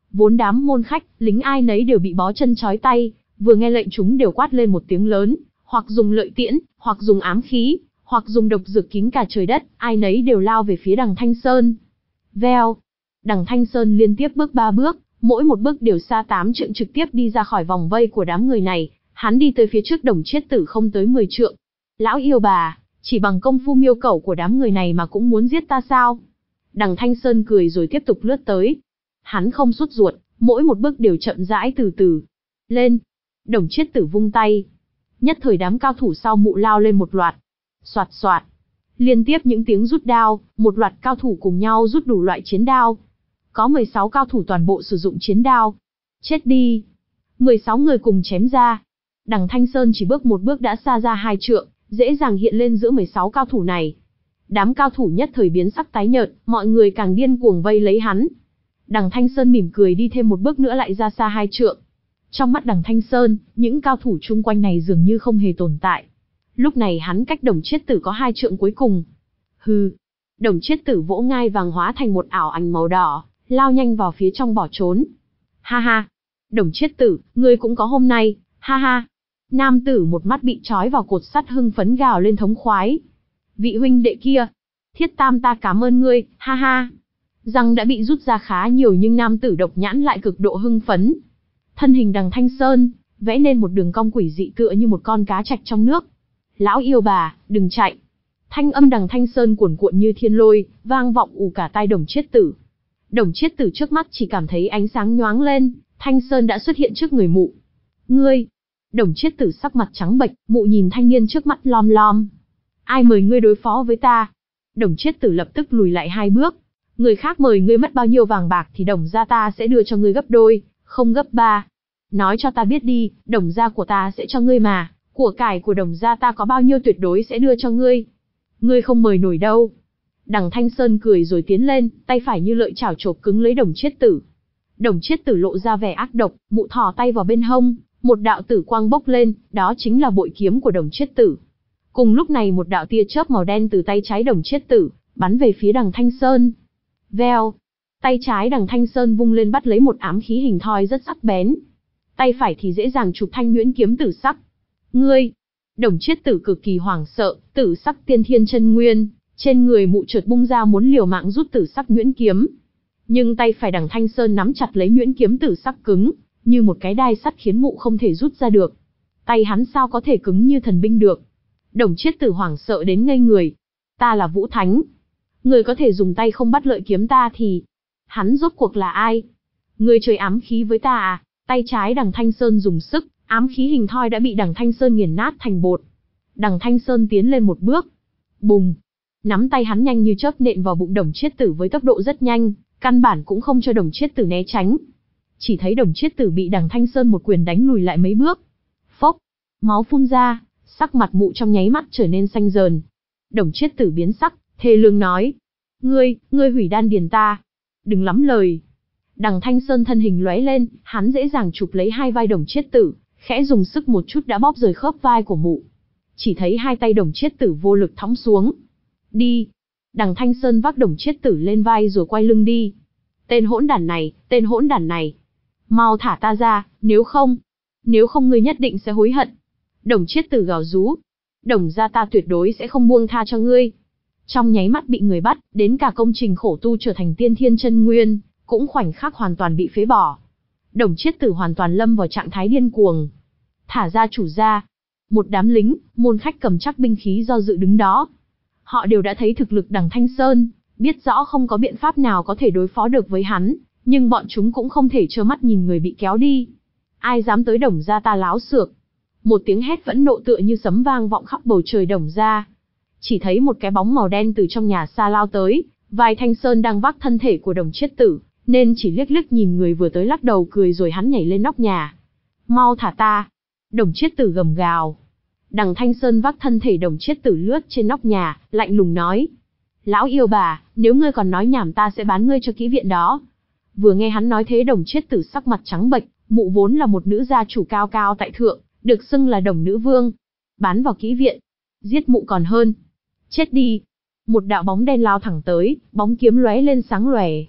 Vốn đám môn khách, lính ai nấy đều bị bó chân trói tay, vừa nghe lệnh chúng đều quát lên một tiếng lớn, hoặc dùng lợi tiễn, hoặc dùng ám khí, hoặc dùng độc dược kín cả trời đất, ai nấy đều lao về phía đằng Thanh Sơn. Veo, đằng Thanh Sơn liên tiếp bước ba bước, mỗi một bước đều xa tám trượng trực tiếp đi ra khỏi vòng vây của đám người này, hắn đi tới phía trước Đồng Chiết Tử không tới mười trượng. Lão yêu bà, chỉ bằng công phu miêu cẩu của đám người này mà cũng muốn giết ta sao? Đằng Thanh Sơn cười rồi tiếp tục lướt tới. Hắn không sốt ruột, mỗi một bước đều chậm rãi từ từ. Lên! Đồng Chiết Tử vung tay. Nhất thời đám cao thủ sau mụ lao lên một loạt. Soạt soạt. Liên tiếp những tiếng rút đao, một loạt cao thủ cùng nhau rút đủ loại chiến đao. Có mười sáu cao thủ toàn bộ sử dụng chiến đao. Chết đi! mười sáu người cùng chém ra. Đằng Thanh Sơn chỉ bước một bước đã xa ra hai trượng, dễ dàng hiện lên giữa mười sáu cao thủ này. Đám cao thủ nhất thời biến sắc tái nhợt, mọi người càng điên cuồng vây lấy hắn. Đằng Thanh Sơn mỉm cười đi thêm một bước nữa lại ra xa hai trượng. Trong mắt đằng Thanh Sơn, những cao thủ chung quanh này dường như không hề tồn tại. Lúc này hắn cách Đồng Chiết Tử có hai trượng cuối cùng. Hừ. Đồng Chiết Tử vỗ ngai vàng hóa thành một ảo ảnh màu đỏ, lao nhanh vào phía trong bỏ trốn. Ha ha. Đồng Chiết Tử, ngươi cũng có hôm nay, ha ha. Nam tử một mắt bị trói vào cột sắt hưng phấn gào lên thống khoái. Vị huynh đệ kia, Thiết Tam ta cảm ơn ngươi, ha ha. Răng đã bị rút ra khá nhiều nhưng nam tử độc nhãn lại cực độ hưng phấn. Thân hình đằng Thanh Sơn, vẽ nên một đường cong quỷ dị tựa như một con cá trạch trong nước. Lão yêu bà, đừng chạy. Thanh âm đằng Thanh Sơn cuồn cuộn như thiên lôi, vang vọng ù cả tai Đồng Chiết Tử. Đồng Chiết Tử trước mắt chỉ cảm thấy ánh sáng nhoáng lên, Thanh Sơn đã xuất hiện trước người mụ. Ngươi! Đồng Chiết Tử sắc mặt trắng bệch, mụ nhìn thanh niên trước mắt lom lom. Ai mời ngươi đối phó với ta? Đồng Chiết Tử lập tức lùi lại hai bước. Người khác mời ngươi mất bao nhiêu vàng bạc thì đồng gia ta sẽ đưa cho ngươi gấp đôi, không gấp ba. Nói cho ta biết đi, đồng gia của ta sẽ cho ngươi mà, của cải của đồng gia ta có bao nhiêu tuyệt đối sẽ đưa cho ngươi. Ngươi không mời nổi đâu. Đằng Thanh Sơn cười rồi tiến lên, tay phải như lợi chảo chộp cứng lấy Đồng Chiết Tử. Đồng Chiết Tử lộ ra vẻ ác độc, mụ thò tay vào bên hông, một đạo tử quang bốc lên, đó chính là bội kiếm của Đồng Chiết Tử. Cùng lúc này một đạo tia chớp màu đen từ tay trái Đồng Chiết Tử bắn về phía đằng Thanh Sơn. Veo, tay trái đằng Thanh Sơn vung lên bắt lấy một ám khí hình thoi rất sắc bén. Tay phải thì dễ dàng chụp thanh nhuyễn kiếm tử sắc. Ngươi! Đồng Chiết Tử cực kỳ hoảng sợ, tử sắc tiên thiên chân nguyên, trên người mụ chợt bung ra muốn liều mạng rút tử sắc nhuyễn kiếm. Nhưng tay phải đằng Thanh Sơn nắm chặt lấy nhuyễn kiếm tử sắc cứng, như một cái đai sắt khiến mụ không thể rút ra được. Tay hắn sao có thể cứng như thần binh được? Đồng Chiết Tử hoảng sợ đến ngây người. Ta là Vũ Thánh. Người có thể dùng tay không bắt lợi kiếm ta thì... Hắn rốt cuộc là ai? Người chơi ám khí với ta à? Tay trái đằng Thanh Sơn dùng sức, ám khí hình thoi đã bị đằng Thanh Sơn nghiền nát thành bột. Đằng Thanh Sơn tiến lên một bước. Bùng! Nắm tay hắn nhanh như chớp nện vào bụng Đồng Chiết Tử với tốc độ rất nhanh, căn bản cũng không cho Đồng Chiết Tử né tránh. Chỉ thấy Đồng Chiết Tử bị đằng Thanh Sơn một quyền đánh lùi lại mấy bước. Phốc! Máu phun ra, sắc mặt mụ trong nháy mắt trở nên xanh dờn. Đồng Chiết Tử biến sắc, thề lương nói. Ngươi, ngươi hủy đan điền ta. Đừng lắm lời. Đằng Thanh Sơn thân hình lóe lên, hắn dễ dàng chụp lấy hai vai Đồng Chiết Tử, khẽ dùng sức một chút đã bóp rời khớp vai của mụ. Chỉ thấy hai tay Đồng Chiết Tử vô lực thõng xuống. Đi. Đằng Thanh Sơn vác Đồng Chiết Tử lên vai rồi quay lưng đi. Tên hỗn đản này, tên hỗn đản này. Mau thả ta ra, nếu không, nếu không ngươi nhất định sẽ hối hận. Đồng Chiết Tử gào rú. Đồng gia ta tuyệt đối sẽ không buông tha cho ngươi. Trong nháy mắt bị người bắt, đến cả công trình khổ tu trở thành tiên thiên chân nguyên, cũng khoảnh khắc hoàn toàn bị phế bỏ. Đồng Chiết Tử hoàn toàn lâm vào trạng thái điên cuồng. Thả ra chủ gia. Một đám lính, môn khách cầm chắc binh khí do dự đứng đó. Họ đều đã thấy thực lực đằng Thanh Sơn, biết rõ không có biện pháp nào có thể đối phó được với hắn, nhưng bọn chúng cũng không thể trơ mắt nhìn người bị kéo đi. Ai dám tới Đồng gia ta láo xược. Một tiếng hét phẫn nộ tựa như sấm vang vọng khắp bầu trời Đồng gia. Chỉ thấy một cái bóng màu đen từ trong nhà xa lao tới, vai Thanh Sơn đang vác thân thể của Đồng Chiết Tử, nên chỉ liếc liếc nhìn người vừa tới lắc đầu cười rồi hắn nhảy lên nóc nhà. Mau thả ta! Đồng Chiết Tử gầm gào. Đằng Thanh Sơn vác thân thể Đồng Chiết Tử lướt trên nóc nhà, lạnh lùng nói. Lão yêu bà, nếu ngươi còn nói nhảm ta sẽ bán ngươi cho kỹ viện đó. Vừa nghe hắn nói thế Đồng Chiết Tử sắc mặt trắng bệch, mụ vốn là một nữ gia chủ cao cao tại thượng, được xưng là Đồng Nữ Vương. Bán vào kỹ viện, giết mụ còn hơn. Chết đi! Một đạo bóng đen lao thẳng tới, bóng kiếm lóe lên sáng lòe.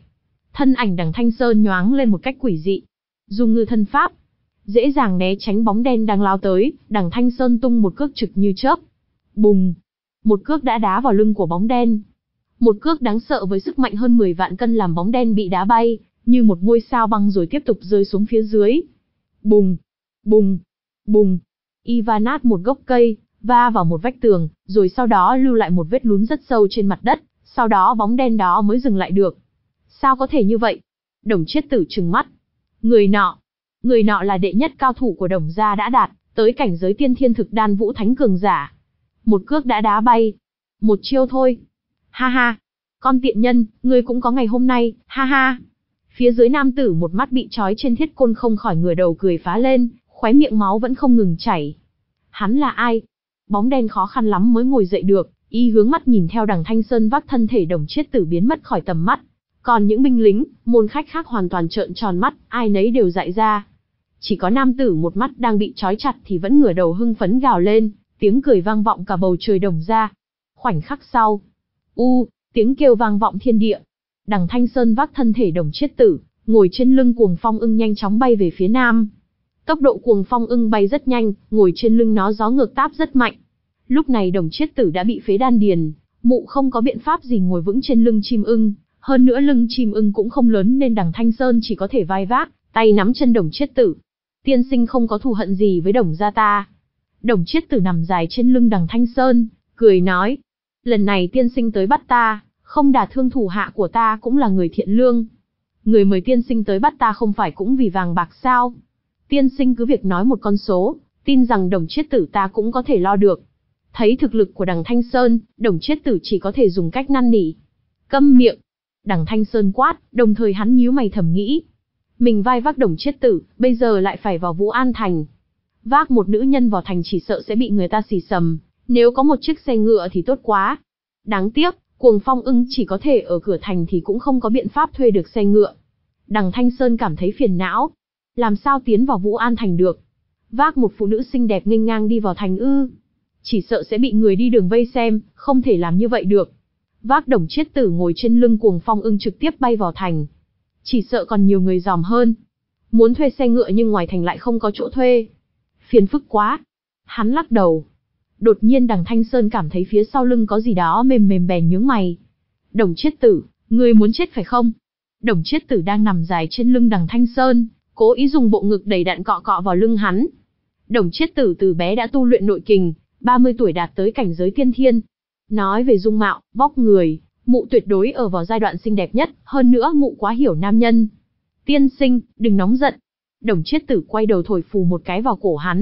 Thân ảnh Đằng Thanh Sơn nhoáng lên một cách quỷ dị. Dùng ngư thân pháp, dễ dàng né tránh bóng đen đang lao tới, Đằng Thanh Sơn tung một cước trực như chớp. Bùng! Một cước đã đá vào lưng của bóng đen. Một cước đáng sợ với sức mạnh hơn mười vạn cân làm bóng đen bị đá bay, như một ngôi sao băng rồi tiếp tục rơi xuống phía dưới. Bùng! Bùng! Bùng! Y va nát một gốc cây, va vào một vách tường, rồi sau đó lưu lại một vết lún rất sâu trên mặt đất, sau đó bóng đen đó mới dừng lại được. Sao có thể như vậy? Đồng Chiết Tử trừng mắt. Người nọ, người nọ là đệ nhất cao thủ của Đồng gia đã đạt tới cảnh giới tiên thiên thực đan vũ thánh cường giả. Một cước đã đá bay. Một chiêu thôi. Ha ha. Con tiện nhân, ngươi cũng có ngày hôm nay, ha ha. Phía dưới nam tử một mắt bị trói trên thiết côn không khỏi ngửa đầu cười phá lên, khóe miệng máu vẫn không ngừng chảy. Hắn là ai? Bóng đen khó khăn lắm mới ngồi dậy được, y hướng mắt nhìn theo Đằng Thanh Sơn vác thân thể Đồng Chiết Tử biến mất khỏi tầm mắt. Còn những binh lính, môn khách khác hoàn toàn trợn tròn mắt, ai nấy đều dại ra. Chỉ có nam tử một mắt đang bị trói chặt thì vẫn ngửa đầu hưng phấn gào lên, tiếng cười vang vọng cả bầu trời Đồng gia. Khoảnh khắc sau, u, tiếng kêu vang vọng thiên địa. Đằng Thanh Sơn vác thân thể Đồng Chiết Tử, ngồi trên lưng Cuồng Phong Ưng nhanh chóng bay về phía nam. Tốc độ Cuồng Phong Ưng bay rất nhanh, ngồi trên lưng nó gió ngược táp rất mạnh. Lúc này Đồng Chiết Tử đã bị phế đan điền, mụ không có biện pháp gì ngồi vững trên lưng chim ưng, hơn nữa lưng chim ưng cũng không lớn nên Đằng Thanh Sơn chỉ có thể vai vác, tay nắm chân Đồng Chiết Tử. Tiên sinh không có thù hận gì với Đồng gia ta. Đồng Chiết Tử nằm dài trên lưng Đằng Thanh Sơn, cười nói, lần này tiên sinh tới bắt ta, không đả thương thủ hạ của ta cũng là người thiện lương. Người mời tiên sinh tới bắt ta không phải cũng vì vàng bạc sao? Tiên sinh cứ việc nói một con số, tin rằng Đồng Chiết Tử ta cũng có thể lo được. Thấy thực lực của Đằng Thanh Sơn, Đồng Chiết Tử chỉ có thể dùng cách năn nỉ. Câm miệng! Đằng Thanh Sơn quát, đồng thời hắn nhíu mày thầm nghĩ. Mình vai vác Đồng Chiết Tử, bây giờ lại phải vào Vũ An Thành. Vác một nữ nhân vào thành chỉ sợ sẽ bị người ta xì xầm, nếu có một chiếc xe ngựa thì tốt quá. Đáng tiếc, Cuồng Phong Ưng chỉ có thể ở cửa thành thì cũng không có biện pháp thuê được xe ngựa. Đằng Thanh Sơn cảm thấy phiền não. Làm sao tiến vào Vũ An Thành được? Vác một phụ nữ xinh đẹp nghênh ngang đi vào thành ư? Chỉ sợ sẽ bị người đi đường vây xem, không thể làm như vậy được. Vác Đồng Chiết Tử ngồi trên lưng Cuồng Phong Ưng trực tiếp bay vào thành. Chỉ sợ còn nhiều người dòm hơn. Muốn thuê xe ngựa nhưng ngoài thành lại không có chỗ thuê. Phiền phức quá. Hắn lắc đầu. Đột nhiên Đằng Thanh Sơn cảm thấy phía sau lưng có gì đó mềm mềm bèn nhướng mày. Đồng Chiết Tử, ngươi muốn chết phải không? Đồng Chiết Tử đang nằm dài trên lưng Đằng Thanh Sơn, cố ý dùng bộ ngực đầy đặn cọ cọ vào lưng hắn. Đồng Chiết Tử từ bé đã tu luyện nội kình, ba mươi tuổi đạt tới cảnh giới tiên thiên. Nói về dung mạo, vóc người, mụ tuyệt đối ở vào giai đoạn xinh đẹp nhất, hơn nữa mụ quá hiểu nam nhân. Tiên sinh, đừng nóng giận. Đồng Chiết Tử quay đầu thổi phù một cái vào cổ hắn.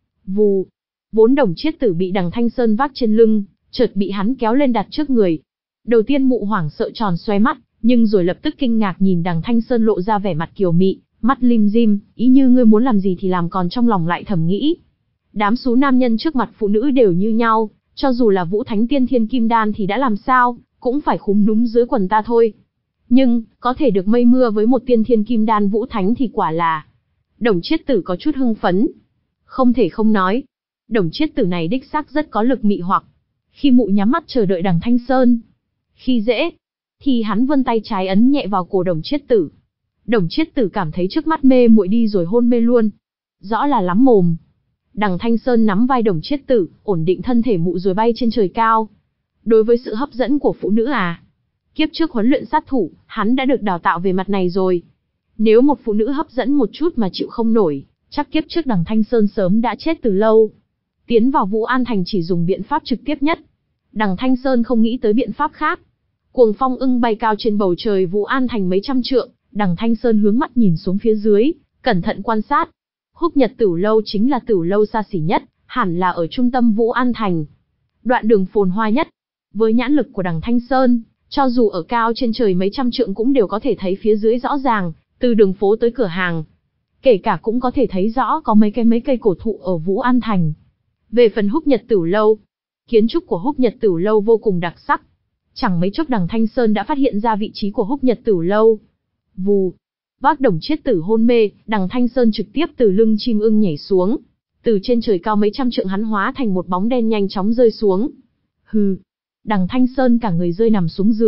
Vù. Vốn Đồng Chiết Tử bị Đằng Thanh Sơn vác trên lưng, chợt bị hắn kéo lên đặt trước người. Đầu tiên mụ hoảng sợ tròn xoe mắt, nhưng rồi lập tức kinh ngạc nhìn Đằng Thanh Sơn lộ ra vẻ mặt kiều mị, mắt lim dim, ý như ngươi muốn làm gì thì làm, còn trong lòng lại thầm nghĩ. Đám số nam nhân trước mặt phụ nữ đều như nhau, cho dù là Vũ Thánh Tiên Thiên Kim Đan thì đã làm sao, cũng phải khúm núm dưới quần ta thôi. Nhưng, có thể được mây mưa với một Tiên Thiên Kim Đan Vũ Thánh thì quả là... Đồng Chiết Tử có chút hưng phấn. Không thể không nói, Đồng Chiết Tử này đích xác rất có lực mị hoặc. Khi mụ nhắm mắt chờ đợi Đằng Thanh Sơn, khi dễ, thì hắn vươn tay trái ấn nhẹ vào cổ Đồng Chiết Tử. Đồng Chiết Tử cảm thấy trước mắt mê muội đi rồi hôn mê luôn. Rõ là lắm mồm. Đằng Thanh Sơn nắm vai Đồng Chiết Tử, ổn định thân thể mụ rồi bay trên trời cao. Đối với sự hấp dẫn của phụ nữ à? Kiếp trước huấn luyện sát thủ, hắn đã được đào tạo về mặt này rồi. Nếu một phụ nữ hấp dẫn một chút mà chịu không nổi, chắc kiếp trước Đằng Thanh Sơn sớm đã chết từ lâu. Tiến vào Vũ An Thành chỉ dùng biện pháp trực tiếp nhất. Đằng Thanh Sơn không nghĩ tới biện pháp khác. Cuồng Phong Ưng bay cao trên bầu trời Vũ An Thành mấy trăm trượng, Đằng Thanh Sơn hướng mắt nhìn xuống phía dưới, cẩn thận quan sát. Húc Nhật Tửu Lâu chính là tửu lâu xa xỉ nhất, hẳn là ở trung tâm Vũ An Thành. Đoạn đường phồn hoa nhất. Với nhãn lực của Đằng Thanh Sơn, cho dù ở cao trên trời mấy trăm trượng cũng đều có thể thấy phía dưới rõ ràng, từ đường phố tới cửa hàng. Kể cả cũng có thể thấy rõ có mấy cái mấy cây cổ thụ ở Vũ An Thành. Về phần Húc Nhật Tửu Lâu, kiến trúc của Húc Nhật Tửu Lâu vô cùng đặc sắc. Chẳng mấy chốc Đằng Thanh Sơn đã phát hiện ra vị trí của Húc Nhật Tửu Lâu. Vù. Vác Đồng Chiết Tử hôn mê, Đằng Thanh Sơn trực tiếp từ lưng chim ưng nhảy xuống. Từ trên trời cao mấy trăm trượng hắn hóa thành một bóng đen nhanh chóng rơi xuống. Hừ. Đằng Thanh Sơn cả người rơi nằm xuống dưới,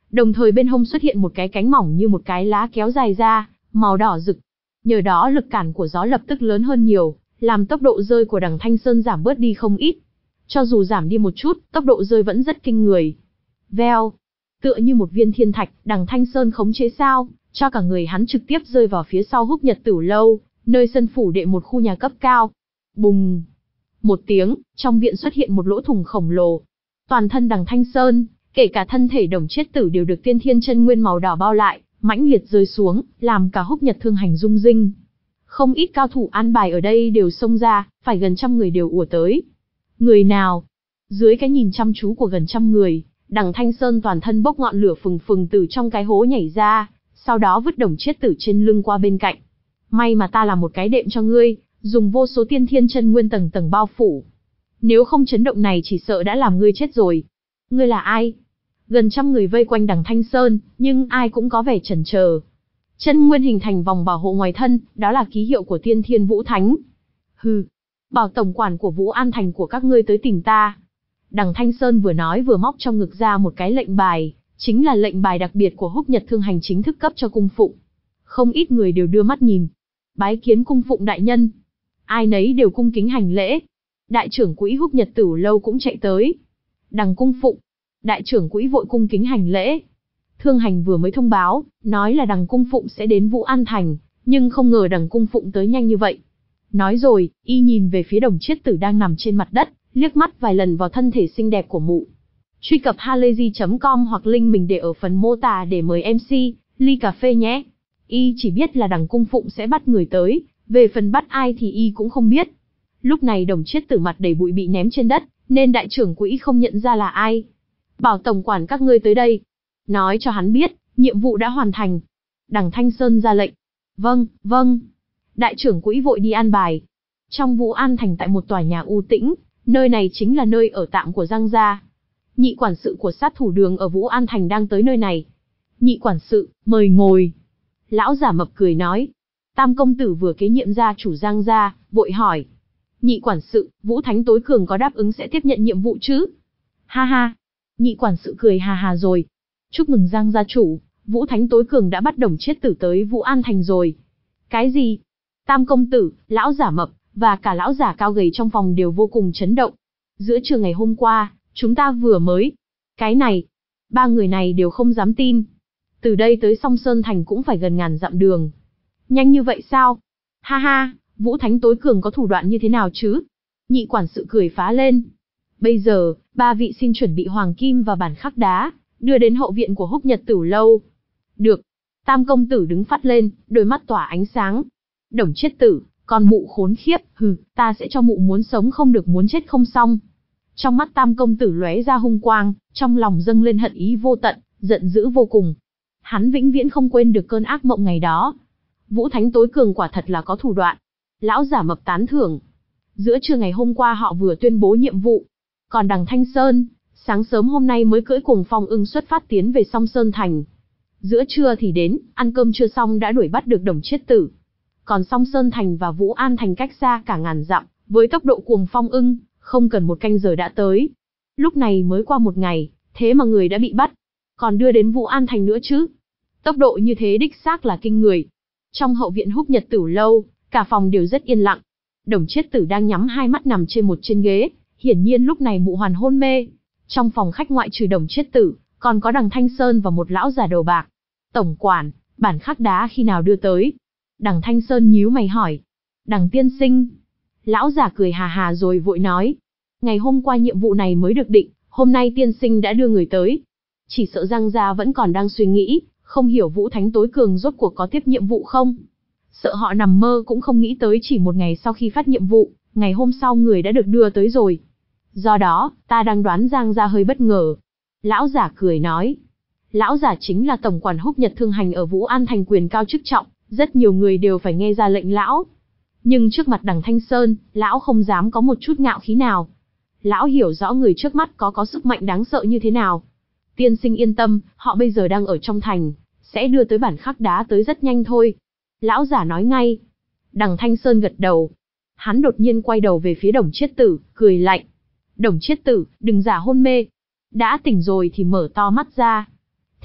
đồng thời bên hông xuất hiện một cái cánh mỏng như một cái lá kéo dài ra, màu đỏ rực. Nhờ đó lực cản của gió lập tức lớn hơn nhiều, làm tốc độ rơi của đằng Thanh Sơn giảm bớt đi không ít. Cho dù giảm đi một chút, tốc độ rơi vẫn rất kinh người. Veo, tựa như một viên thiên thạch, đằng Thanh Sơn khống chế sao, cho cả người hắn trực tiếp rơi vào phía sau Húc Nhật Tửu lâu, nơi sân phủ đệ một khu nhà cấp cao. Bùng! Một tiếng, trong viện xuất hiện một lỗ thủng khổng lồ. Toàn thân đằng Thanh Sơn, kể cả thân thể Đồng Chiết Tử đều được tiên thiên chân nguyên màu đỏ bao lại, mãnh liệt rơi xuống, làm cả Húc Nhật Thương Hành rung rinh. Không ít cao thủ an bài ở đây đều xông ra, phải gần trăm người đều ùa tới. Người nào? Dưới cái nhìn chăm chú của gần trăm người, đằng Thanh Sơn toàn thân bốc ngọn lửa phừng phừng từ trong cái hố nhảy ra, sau đó vứt Đồng Chiết Tử trên lưng qua bên cạnh. May mà ta làm một cái đệm cho ngươi, dùng vô số tiên thiên chân nguyên tầng tầng bao phủ. Nếu không chấn động này chỉ sợ đã làm ngươi chết rồi. Ngươi là ai? Gần trăm người vây quanh đằng Thanh Sơn, nhưng ai cũng có vẻ chần chờ. Chân nguyên hình thành vòng bảo hộ ngoài thân, đó là ký hiệu của Tiên Thiên Vũ Thánh. Hừ, bảo tổng quản của Vũ An Thành của các ngươi tới tìm ta. Đằng Thanh Sơn vừa nói vừa móc trong ngực ra một cái lệnh bài, chính là lệnh bài đặc biệt của Húc Nhật Thương Hành chính thức cấp cho cung phụng. Không ít người đều đưa mắt nhìn. Bái kiến cung phụng đại nhân. Ai nấy đều cung kính hành lễ. Đại trưởng quỹ Húc Nhật Tửu lâu cũng chạy tới. Đằng cung phụng. Đại trưởng quỹ vội cung kính hành lễ. Thương Hành vừa mới thông báo, nói là đằng cung phụng sẽ đến Vũ An Thành, nhưng không ngờ đằng cung phụng tới nhanh như vậy. Nói rồi, y nhìn về phía Đồng Chiết Tử đang nằm trên mặt đất, liếc mắt vài lần vào thân thể xinh đẹp của mụ. Truy cập halayzi chấm com hoặc link mình để ở phần mô tả để mời em xê, ly cà phê nhé. Y chỉ biết là đằng cung phụng sẽ bắt người tới, về phần bắt ai thì y cũng không biết. Lúc này Đồng Chiết Tử mặt đầy bụi bị ném trên đất, nên đại trưởng quỹ không nhận ra là ai. Bảo tổng quản các ngươi tới đây. Nói cho hắn biết, nhiệm vụ đã hoàn thành. Đằng Thanh Sơn ra lệnh. Vâng, vâng. Đại trưởng quỹ vội đi an bài. Trong Vũ An Thành tại một tòa nhà u tĩnh, nơi này chính là nơi ở tạm của Giang gia. Nhị quản sự của sát thủ đường ở Vũ An Thành đang tới nơi này. Nhị quản sự, mời ngồi. Lão giả mập cười nói. Tam công tử vừa kế nhiệm gia chủ Giang gia, vội hỏi. Nhị quản sự, Vũ Thánh tối cường có đáp ứng sẽ tiếp nhận nhiệm vụ chứ? Ha ha. Nhị quản sự cười hà hà rồi. Chúc mừng Giang gia chủ, Vũ Thánh tối cường đã bắt Đồng Chiết Tử tới Vũ An Thành rồi. Cái gì? Tam công tử, lão giả mập, và cả lão giả cao gầy trong phòng đều vô cùng chấn động. Giữa trưa ngày hôm qua, chúng ta vừa mới... Cái này, ba người này đều không dám tin. Từ đây tới Song Sơn Thành cũng phải gần ngàn dặm đường. Nhanh như vậy sao? Ha ha, Vũ Thánh tối cường có thủ đoạn như thế nào chứ? Nhị quản sự cười phá lên. Bây giờ, ba vị xin chuẩn bị hoàng kim và bản khắc đá, đưa đến hậu viện của Húc Nhật Tửu lâu. Được. Tam công tử đứng phát lên, đôi mắt tỏa ánh sáng. Đồng Chiết Tử, con mụ khốn khiếp, hừ, ta sẽ cho mụ muốn sống không được muốn chết không xong. Trong mắt Tam công tử lóe ra hung quang, trong lòng dâng lên hận ý vô tận, giận dữ vô cùng. Hắn vĩnh viễn không quên được cơn ác mộng ngày đó. Vũ Thánh tối cường quả thật là có thủ đoạn. Lão giả mập tán thưởng. Giữa trưa ngày hôm qua họ vừa tuyên bố nhiệm vụ. Còn đằng Thanh Sơn, sáng sớm hôm nay mới cưỡi cùng Phong Ưng xuất phát tiến về Song Sơn Thành. Giữa trưa thì đến, ăn cơm chưa xong đã đuổi bắt được Đồng Chiết Tử. Còn Song Sơn Thành và Vũ An Thành cách xa cả ngàn dặm, với tốc độ cuồng Phong Ưng, không cần một canh giờ đã tới. Lúc này mới qua một ngày, thế mà người đã bị bắt. Còn đưa đến Vũ An Thành nữa chứ. Tốc độ như thế đích xác là kinh người. Trong hậu viện Húc Nhật Tửu lâu, cả phòng đều rất yên lặng. Đồng Chiết Tử đang nhắm hai mắt nằm trên một trên ghế, hiển nhiên lúc này mụ hoàn hôn mê. Trong phòng khách ngoại trừ Đồng Chiết Tử, còn có đằng Thanh Sơn và một lão già đầu bạc. Tổng quản, bản khắc đá khi nào đưa tới? Đằng Thanh Sơn nhíu mày hỏi. Đằng tiên sinh. Lão già cười hà hà rồi vội nói. Ngày hôm qua nhiệm vụ này mới được định, hôm nay tiên sinh đã đưa người tới. Chỉ sợ Giang gia vẫn còn đang suy nghĩ, không hiểu Vũ Thánh tối cường rốt cuộc có tiếp nhiệm vụ không. Sợ họ nằm mơ cũng không nghĩ tới chỉ một ngày sau khi phát nhiệm vụ, ngày hôm sau người đã được đưa tới rồi. Do đó, ta đang đoán Giang gia hơi bất ngờ. Lão giả cười nói. Lão giả chính là tổng quản Húc Nhật Thương Hành ở Vũ An Thành, quyền cao chức trọng, rất nhiều người đều phải nghe ra lệnh lão. Nhưng trước mặt đằng Thanh Sơn, lão không dám có một chút ngạo khí nào. Lão hiểu rõ người trước mắt có có sức mạnh đáng sợ như thế nào. Tiên sinh yên tâm, họ bây giờ đang ở trong thành, sẽ đưa tới bản khắc đá tới rất nhanh thôi. Lão giả nói ngay. Đằng Thanh Sơn gật đầu. Hắn đột nhiên quay đầu về phía Đồng Chiết Tử, cười lạnh. Đồng Chiết Tử, đừng giả hôn mê. Đã tỉnh rồi thì mở to mắt ra.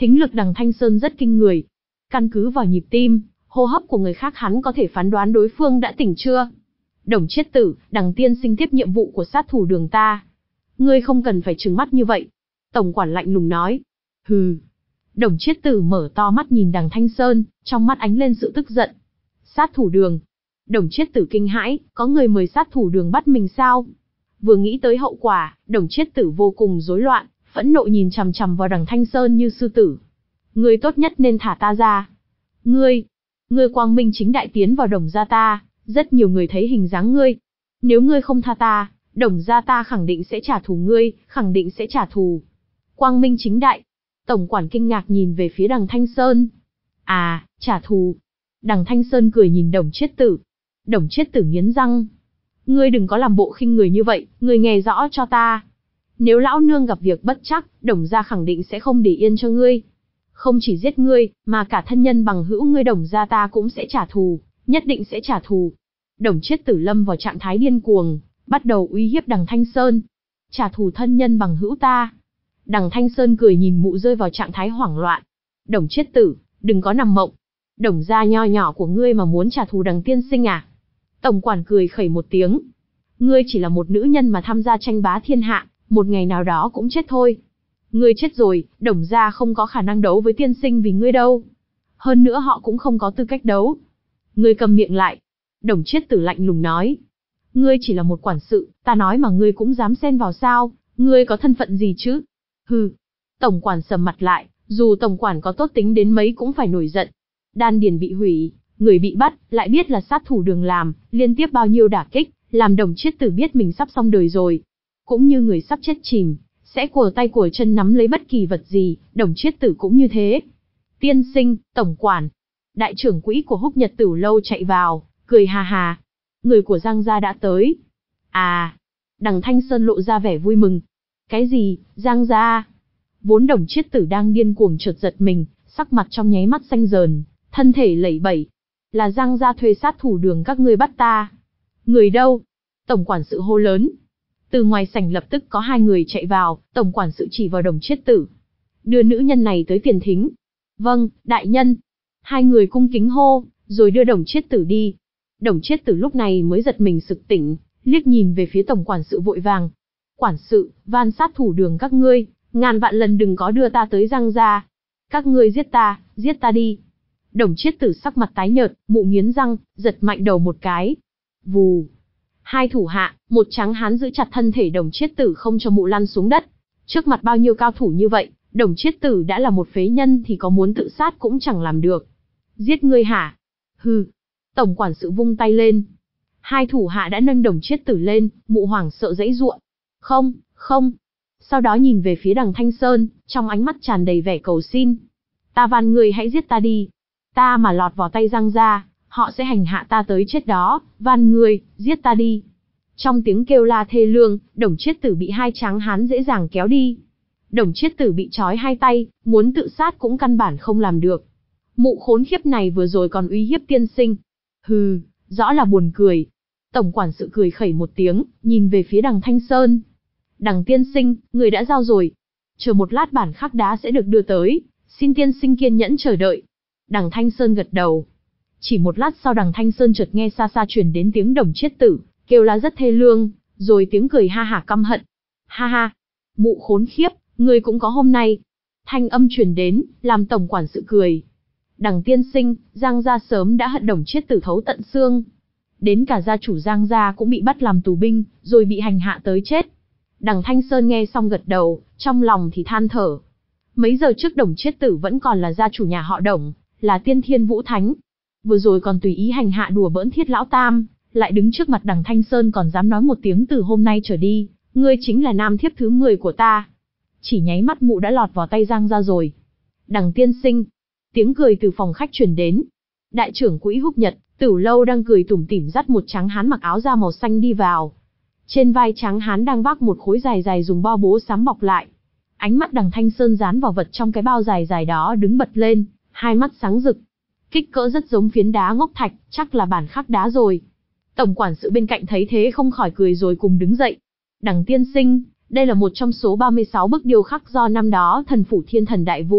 Thính lực đằng Thanh Sơn rất kinh người. Căn cứ vào nhịp tim, hô hấp của người khác hắn có thể phán đoán đối phương đã tỉnh chưa. Đồng Chiết Tử, đằng tiên sinh tiếp nhiệm vụ của sát thủ đường ta. Ngươi không cần phải trừng mắt như vậy. Tổng quản lạnh lùng nói. Hừ. Đồng Chiết Tử mở to mắt nhìn đằng Thanh Sơn, trong mắt ánh lên sự tức giận. Sát thủ đường. Đồng Chiết Tử kinh hãi, có người mời sát thủ đường bắt mình sao? Vừa nghĩ tới hậu quả, Đồng Chiết Tử vô cùng rối loạn, phẫn nộ nhìn chằm chằm vào đằng Thanh Sơn như sư tử. Ngươi tốt nhất nên thả ta ra. Ngươi, ngươi quang minh chính đại tiến vào Đồng gia ta, rất nhiều người thấy hình dáng ngươi. Nếu ngươi không tha ta, Đồng gia ta khẳng định sẽ trả thù ngươi, khẳng định sẽ trả thù. Quang minh chính đại. Tổng quản kinh ngạc nhìn về phía đằng Thanh Sơn. À, trả thù. Đằng Thanh Sơn cười nhìn Đồng Chiết Tử. Đồng Chiết Tử nghiến răng. Ngươi đừng có làm bộ khinh người như vậy, ngươi nghe rõ cho ta. Nếu lão nương gặp việc bất trắc, Đồng gia khẳng định sẽ không để yên cho ngươi. Không chỉ giết ngươi, mà cả thân nhân bằng hữu ngươi Đồng gia ta cũng sẽ trả thù, nhất định sẽ trả thù. Đồng Chiết Tử lâm vào trạng thái điên cuồng, bắt đầu uy hiếp đằng Thanh Sơn. Trả thù thân nhân bằng hữu ta. Đằng Thanh Sơn cười nhìn mụ rơi vào trạng thái hoảng loạn. Đồng Chiết Tử, đừng có nằm mộng. Đồng gia nho nhỏ của ngươi mà muốn trả thù đằng tiên sinh à? Tổng quản cười khẩy một tiếng. Ngươi chỉ là một nữ nhân mà tham gia tranh bá thiên hạ, một ngày nào đó cũng chết thôi. Ngươi chết rồi, Đồng gia không có khả năng đấu với tiên sinh vì ngươi đâu. Hơn nữa họ cũng không có tư cách đấu. Ngươi cầm miệng lại. Đồng Chiết Tử lạnh lùng nói. Ngươi chỉ là một quản sự, ta nói mà ngươi cũng dám xen vào sao, ngươi có thân phận gì chứ? Hừ. Tổng quản sầm mặt lại, dù tổng quản có tốt tính đến mấy cũng phải nổi giận. Đan điền bị hủy, người bị bắt, lại biết là sát thủ đường làm, liên tiếp bao nhiêu đả kích, làm Đồng Chiết Tử biết mình sắp xong đời rồi. Cũng như người sắp chết chìm, sẽ của tay của chân nắm lấy bất kỳ vật gì, Đồng Chiết Tử cũng như thế. Tiên sinh, tổng quản, đại trưởng quỹ của Húc Nhật Tửu lâu chạy vào, cười hà hà. Người của Giang gia đã tới. À, đằng Thanh Sơn lộ ra vẻ vui mừng. Cái gì, Giang gia? Vốn Đồng Chiết Tử đang điên cuồng chợt giật mình, sắc mặt trong nháy mắt xanh dờn, thân thể lẩy bẩy. Là Giang gia thuê sát thủ đường các ngươi bắt ta. Người đâu? Tổng quản sự hô lớn. Từ ngoài sảnh lập tức có hai người chạy vào, tổng quản sự chỉ vào Đồng Chiết Tử. Đưa nữ nhân này tới tiền thính. Vâng, đại nhân. Hai người cung kính hô, rồi đưa Đồng Chiết Tử đi. Đồng Chiết Tử lúc này mới giật mình sực tỉnh, liếc nhìn về phía tổng quản sự vội vàng. Quản sự, van sát thủ đường các ngươi, ngàn vạn lần đừng có đưa ta tới Giang gia. Các ngươi giết ta, giết ta đi. Đồng Chiết Tử sắc mặt tái nhợt, mụ nghiến răng, giật mạnh đầu một cái. Vù. Hai thủ hạ, một trắng hán giữ chặt thân thể Đồng Chiết Tử không cho mụ lăn xuống đất. Trước mặt bao nhiêu cao thủ như vậy, Đồng Chiết Tử đã là một phế nhân thì có muốn tự sát cũng chẳng làm được. Giết ngươi hả? Hừ. Tổng quản sự vung tay lên. Hai thủ hạ đã nâng Đồng Chiết Tử lên, mụ hoảng sợ giãy giụa. Không, không. Sau đó nhìn về phía đằng Thanh Sơn, trong ánh mắt tràn đầy vẻ cầu xin. Ta van ngươi hãy giết ta đi. Ta mà lọt vào tay Giang gia, họ sẽ hành hạ ta tới chết đó, van ngươi, giết ta đi. Trong tiếng kêu la thê lương, Đồng Chiết Tử bị hai tráng hán dễ dàng kéo đi. Đồng Chiết Tử bị trói hai tay, muốn tự sát cũng căn bản không làm được. Mụ khốn khiếp này vừa rồi còn uy hiếp tiên sinh. Hừ, rõ là buồn cười. Tổng quản sự cười khẩy một tiếng, nhìn về phía đằng Thanh Sơn. Đằng tiên sinh, người đã giao rồi. Chờ một lát bản khắc đá sẽ được đưa tới, xin tiên sinh kiên nhẫn chờ đợi. Đằng Thanh Sơn gật đầu. Chỉ một lát sau đằng Thanh Sơn chợt nghe xa xa truyền đến tiếng Đồng Chiết Tử, kêu la rất thê lương, rồi tiếng cười ha hả căm hận. Ha ha, mụ khốn khiếp, người cũng có hôm nay. Thanh âm truyền đến, làm tổng quản sự cười. Đằng tiên sinh, Giang gia sớm đã hận Đồng Chiết Tử thấu tận xương. Đến cả gia chủ Giang gia cũng bị bắt làm tù binh, rồi bị hành hạ tới chết. Đằng Thanh Sơn nghe xong gật đầu, trong lòng thì than thở. Mấy giờ trước Đồng Chiết Tử vẫn còn là gia chủ nhà họ Đồng, là tiên thiên vũ thánh. Vừa rồi còn tùy ý hành hạ đùa bỡn Thiết lão tam, lại đứng trước mặt đằng Thanh Sơn còn dám nói một tiếng từ hôm nay trở đi, ngươi chính là nam thiếp thứ mười của ta. Chỉ nháy mắt mụ đã lọt vào tay Giang gia rồi. Đằng tiên sinh, tiếng cười từ phòng khách truyền đến. Đại trưởng quỹ Húc Nhật Tửu lâu đang cười tủm tỉm dắt một tráng hán mặc áo da màu xanh đi vào. Trên vai tráng hán đang vác một khối dài dài dùng bao bố xám bọc lại. Ánh mắt đằng Thanh Sơn dán vào vật trong cái bao dài dài đó đứng bật lên, hai mắt sáng rực. Kích cỡ rất giống phiến đá ngốc thạch, chắc là bản khắc đá rồi. Tổng quản sự bên cạnh thấy thế không khỏi cười rồi cùng đứng dậy. Đằng tiên sinh, đây là một trong số ba mươi sáu bức điêu khắc do năm đó thần phủ Thiên Thần Đại Vũ,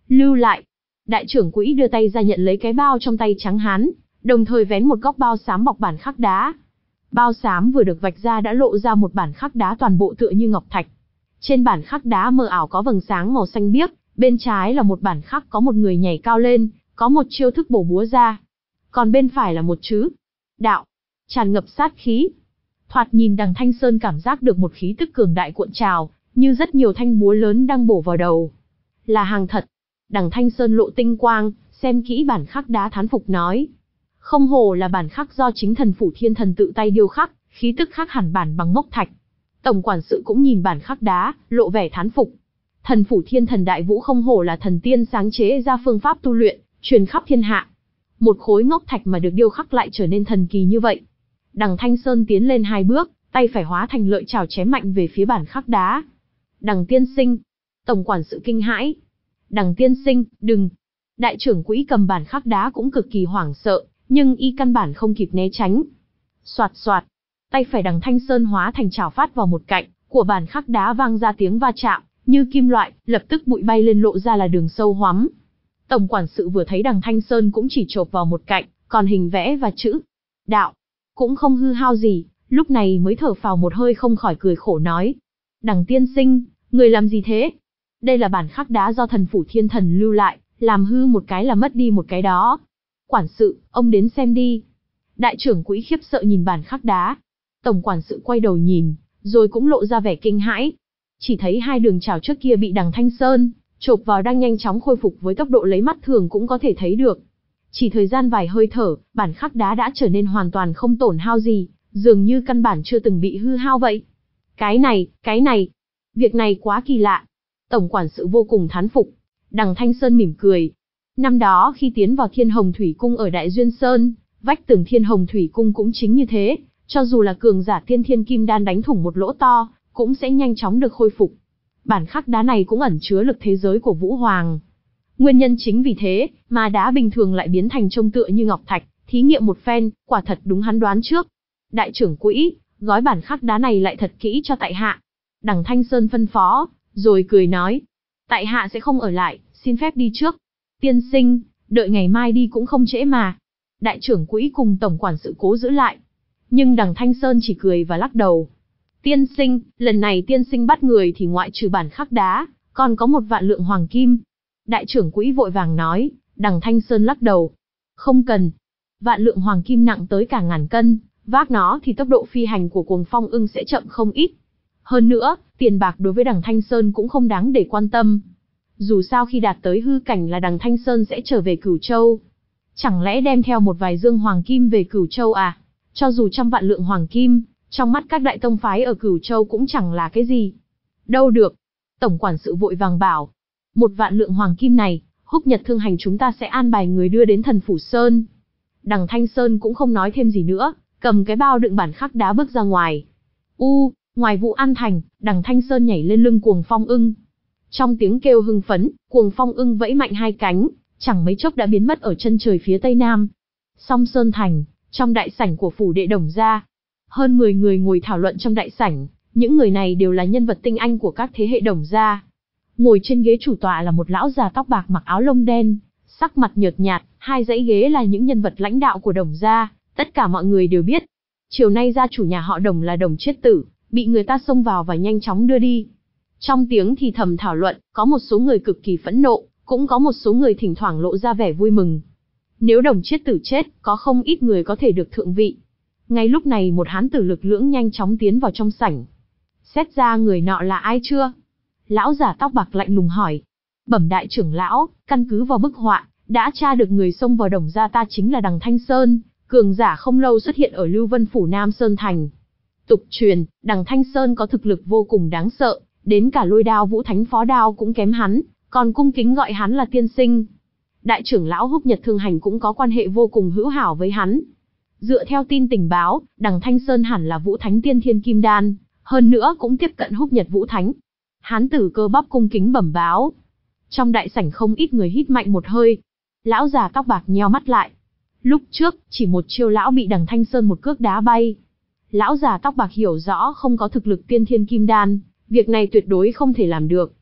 Lưu lại. Đại trưởng quỹ đưa tay ra nhận lấy cái bao trong tay trắng hán, đồng thời vén một góc bao xám bọc bản khắc đá. Bao xám vừa được vạch ra đã lộ ra một bản khắc đá toàn bộ tựa như ngọc thạch. Trên bản khắc đá mờ ảo có vầng sáng màu xanh biếc, bên trái là một bản khắc có một người nhảy cao lên, có một chiêu thức bổ búa ra. Còn bên phải là một chữ đạo, tràn ngập sát khí. Thoạt nhìn Đằng Thanh Sơn cảm giác được một khí tức cường đại cuộn trào, như rất nhiều thanh búa lớn đang bổ vào đầu. Là hàng thật. Đằng Thanh Sơn lộ tinh quang, xem kỹ bản khắc đá thán phục nói. Không hổ là bản khắc do chính thần Phủ Thiên Thần tự tay điêu khắc, khí tức khác hẳn bản bằng ngốc thạch. Tổng quản sự cũng nhìn bản khắc đá, lộ vẻ thán phục. Thần Phủ Thiên Thần Đại Vũ không hổ là thần tiên sáng chế ra phương pháp tu luyện, truyền khắp thiên hạ. Một khối ngốc thạch mà được điêu khắc lại trở nên thần kỳ như vậy. Đằng Thanh Sơn tiến lên hai bước, tay phải hóa thành lợi chảo chém mạnh về phía bản khắc đá. Đằng tiên sinh. Tổng quản sự kinh hãi. Đằng tiên sinh, đừng. Đại trưởng quỹ cầm bản khắc đá cũng cực kỳ hoảng sợ, nhưng y căn bản không kịp né tránh. Soạt soạt. Tay phải Đằng Thanh Sơn hóa thành chảo phát vào một cạnh của bản khắc đá, vang ra tiếng va chạm, như kim loại, lập tức bụi bay lên lộ ra là đường sâu hoắm. Tổng quản sự vừa thấy Đằng Thanh Sơn cũng chỉ chộp vào một cạnh, còn hình vẽ và chữ đạo cũng không hư hao gì, lúc này mới thở phào một hơi, không khỏi cười khổ nói. Đằng tiên sinh, người làm gì thế? Đây là bản khắc đá do thần Phủ Thiên Thần lưu lại, làm hư một cái là mất đi một cái đó. Quản sự, ông đến xem đi. Đại trưởng quỹ khiếp sợ nhìn bản khắc đá. Tổng quản sự quay đầu nhìn, rồi cũng lộ ra vẻ kinh hãi. Chỉ thấy hai đường chảo trước kia bị Đằng Thanh Sơn chộp vào đang nhanh chóng khôi phục với tốc độ lấy mắt thường cũng có thể thấy được. Chỉ thời gian vài hơi thở, bản khắc đá đã trở nên hoàn toàn không tổn hao gì, dường như căn bản chưa từng bị hư hao vậy. Cái này, cái này, việc này quá kỳ lạ. Tổng quản sự vô cùng thán phục. Đằng Thanh Sơn mỉm cười. Năm đó khi tiến vào Thiên Hồng Thủy Cung ở Đại Duyên Sơn, vách tường Thiên Hồng Thủy Cung cũng chính như thế, cho dù là cường giả tiên thiên kim đan đánh thủng một lỗ to, cũng sẽ nhanh chóng được khôi phục. Bản khắc đá này cũng ẩn chứa lực thế giới của Vũ Hoàng. Nguyên nhân chính vì thế, mà đá bình thường lại biến thành trông tựa như ngọc thạch, thí nghiệm một phen, quả thật đúng hắn đoán trước. Đại trưởng quỹ, gói bản khắc đá này lại thật kỹ cho tại hạ. Đằng Thanh Sơn phân phó, rồi cười nói. Tại hạ sẽ không ở lại, xin phép đi trước. Tiên sinh, đợi ngày mai đi cũng không trễ mà. Đại trưởng quỹ cùng tổng quản sự cố giữ lại. Nhưng đằng Thanh Sơn chỉ cười và lắc đầu. Tiên sinh, lần này tiên sinh bắt người thì ngoại trừ bản khắc đá, còn có một vạn lượng hoàng kim. Đại trưởng quỹ vội vàng nói, đằng Thanh Sơn lắc đầu. Không cần. Vạn lượng hoàng kim nặng tới cả ngàn cân, vác nó thì tốc độ phi hành của Cuồng Phong Ưng sẽ chậm không ít. Hơn nữa, tiền bạc đối với đằng Thanh Sơn cũng không đáng để quan tâm. Dù sao khi đạt tới hư cảnh là đằng Thanh Sơn sẽ trở về Cửu Châu. Chẳng lẽ đem theo một vài dương hoàng kim về Cửu Châu à? Cho dù trăm vạn lượng hoàng kim, trong mắt các đại tông phái ở Cửu Châu cũng chẳng là cái gì. Đâu được. Tổng quản sự vội vàng bảo. Một vạn lượng hoàng kim này, Húc Nhật Thương Hành chúng ta sẽ an bài người đưa đến Thần Phủ Sơn. Đằng Thanh Sơn cũng không nói thêm gì nữa, cầm cái bao đựng bản khắc đá bước ra ngoài. U, ngoài Vũ An Thành, đằng Thanh Sơn nhảy lên lưng Cuồng Phong Ưng. Trong tiếng kêu hưng phấn, Cuồng Phong Ưng vẫy mạnh hai cánh, chẳng mấy chốc đã biến mất ở chân trời phía tây nam. Song Sơn Thành, trong đại sảnh của phủ đệ Đồng gia, hơn mười người ngồi thảo luận trong đại sảnh, những người này đều là nhân vật tinh anh của các thế hệ Đồng gia. Ngồi trên ghế chủ tọa là một lão già tóc bạc mặc áo lông đen, sắc mặt nhợt nhạt, hai dãy ghế là những nhân vật lãnh đạo của Đồng gia, tất cả mọi người đều biết. Chiều nay gia chủ nhà họ Đồng là Đồng Chiết Tử, bị người ta xông vào và nhanh chóng đưa đi. Trong tiếng thì thầm thảo luận, có một số người cực kỳ phẫn nộ, cũng có một số người thỉnh thoảng lộ ra vẻ vui mừng. Nếu Đồng Chiết Tử chết, có không ít người có thể được thượng vị. Ngay lúc này một hán tử lực lưỡng nhanh chóng tiến vào trong sảnh. Xét ra người nọ là ai chưa? Lão giả tóc bạc lạnh lùng hỏi. Bẩm đại trưởng lão, căn cứ vào bức họa, đã tra được người xông vào Đồng gia ta chính là đằng Thanh Sơn, cường giả không lâu xuất hiện ở Lưu Vân Phủ Nam Sơn Thành. Tục truyền, đằng Thanh Sơn có thực lực vô cùng đáng sợ, đến cả Lôi Đao Vũ Thánh Phó Đao cũng kém hắn, còn cung kính gọi hắn là tiên sinh. Đại trưởng lão Húc Nhật Thương Hành cũng có quan hệ vô cùng hữu hảo với hắn. Dựa theo tin tình báo, đằng Thanh Sơn hẳn là Vũ Thánh tiên thiên kim đan, hơn nữa cũng tiếp cận Húc Nhật Vũ Thánh. Hán tử cơ bắp cung kính bẩm báo. Trong đại sảnh không ít người hít mạnh một hơi. Lão già tóc bạc nheo mắt lại. Lúc trước, chỉ một chiêu lão bị đằng Thanh Sơn một cước đá bay. Lão già tóc bạc hiểu rõ không có thực lực tiên thiên kim đan, việc này tuyệt đối không thể làm được.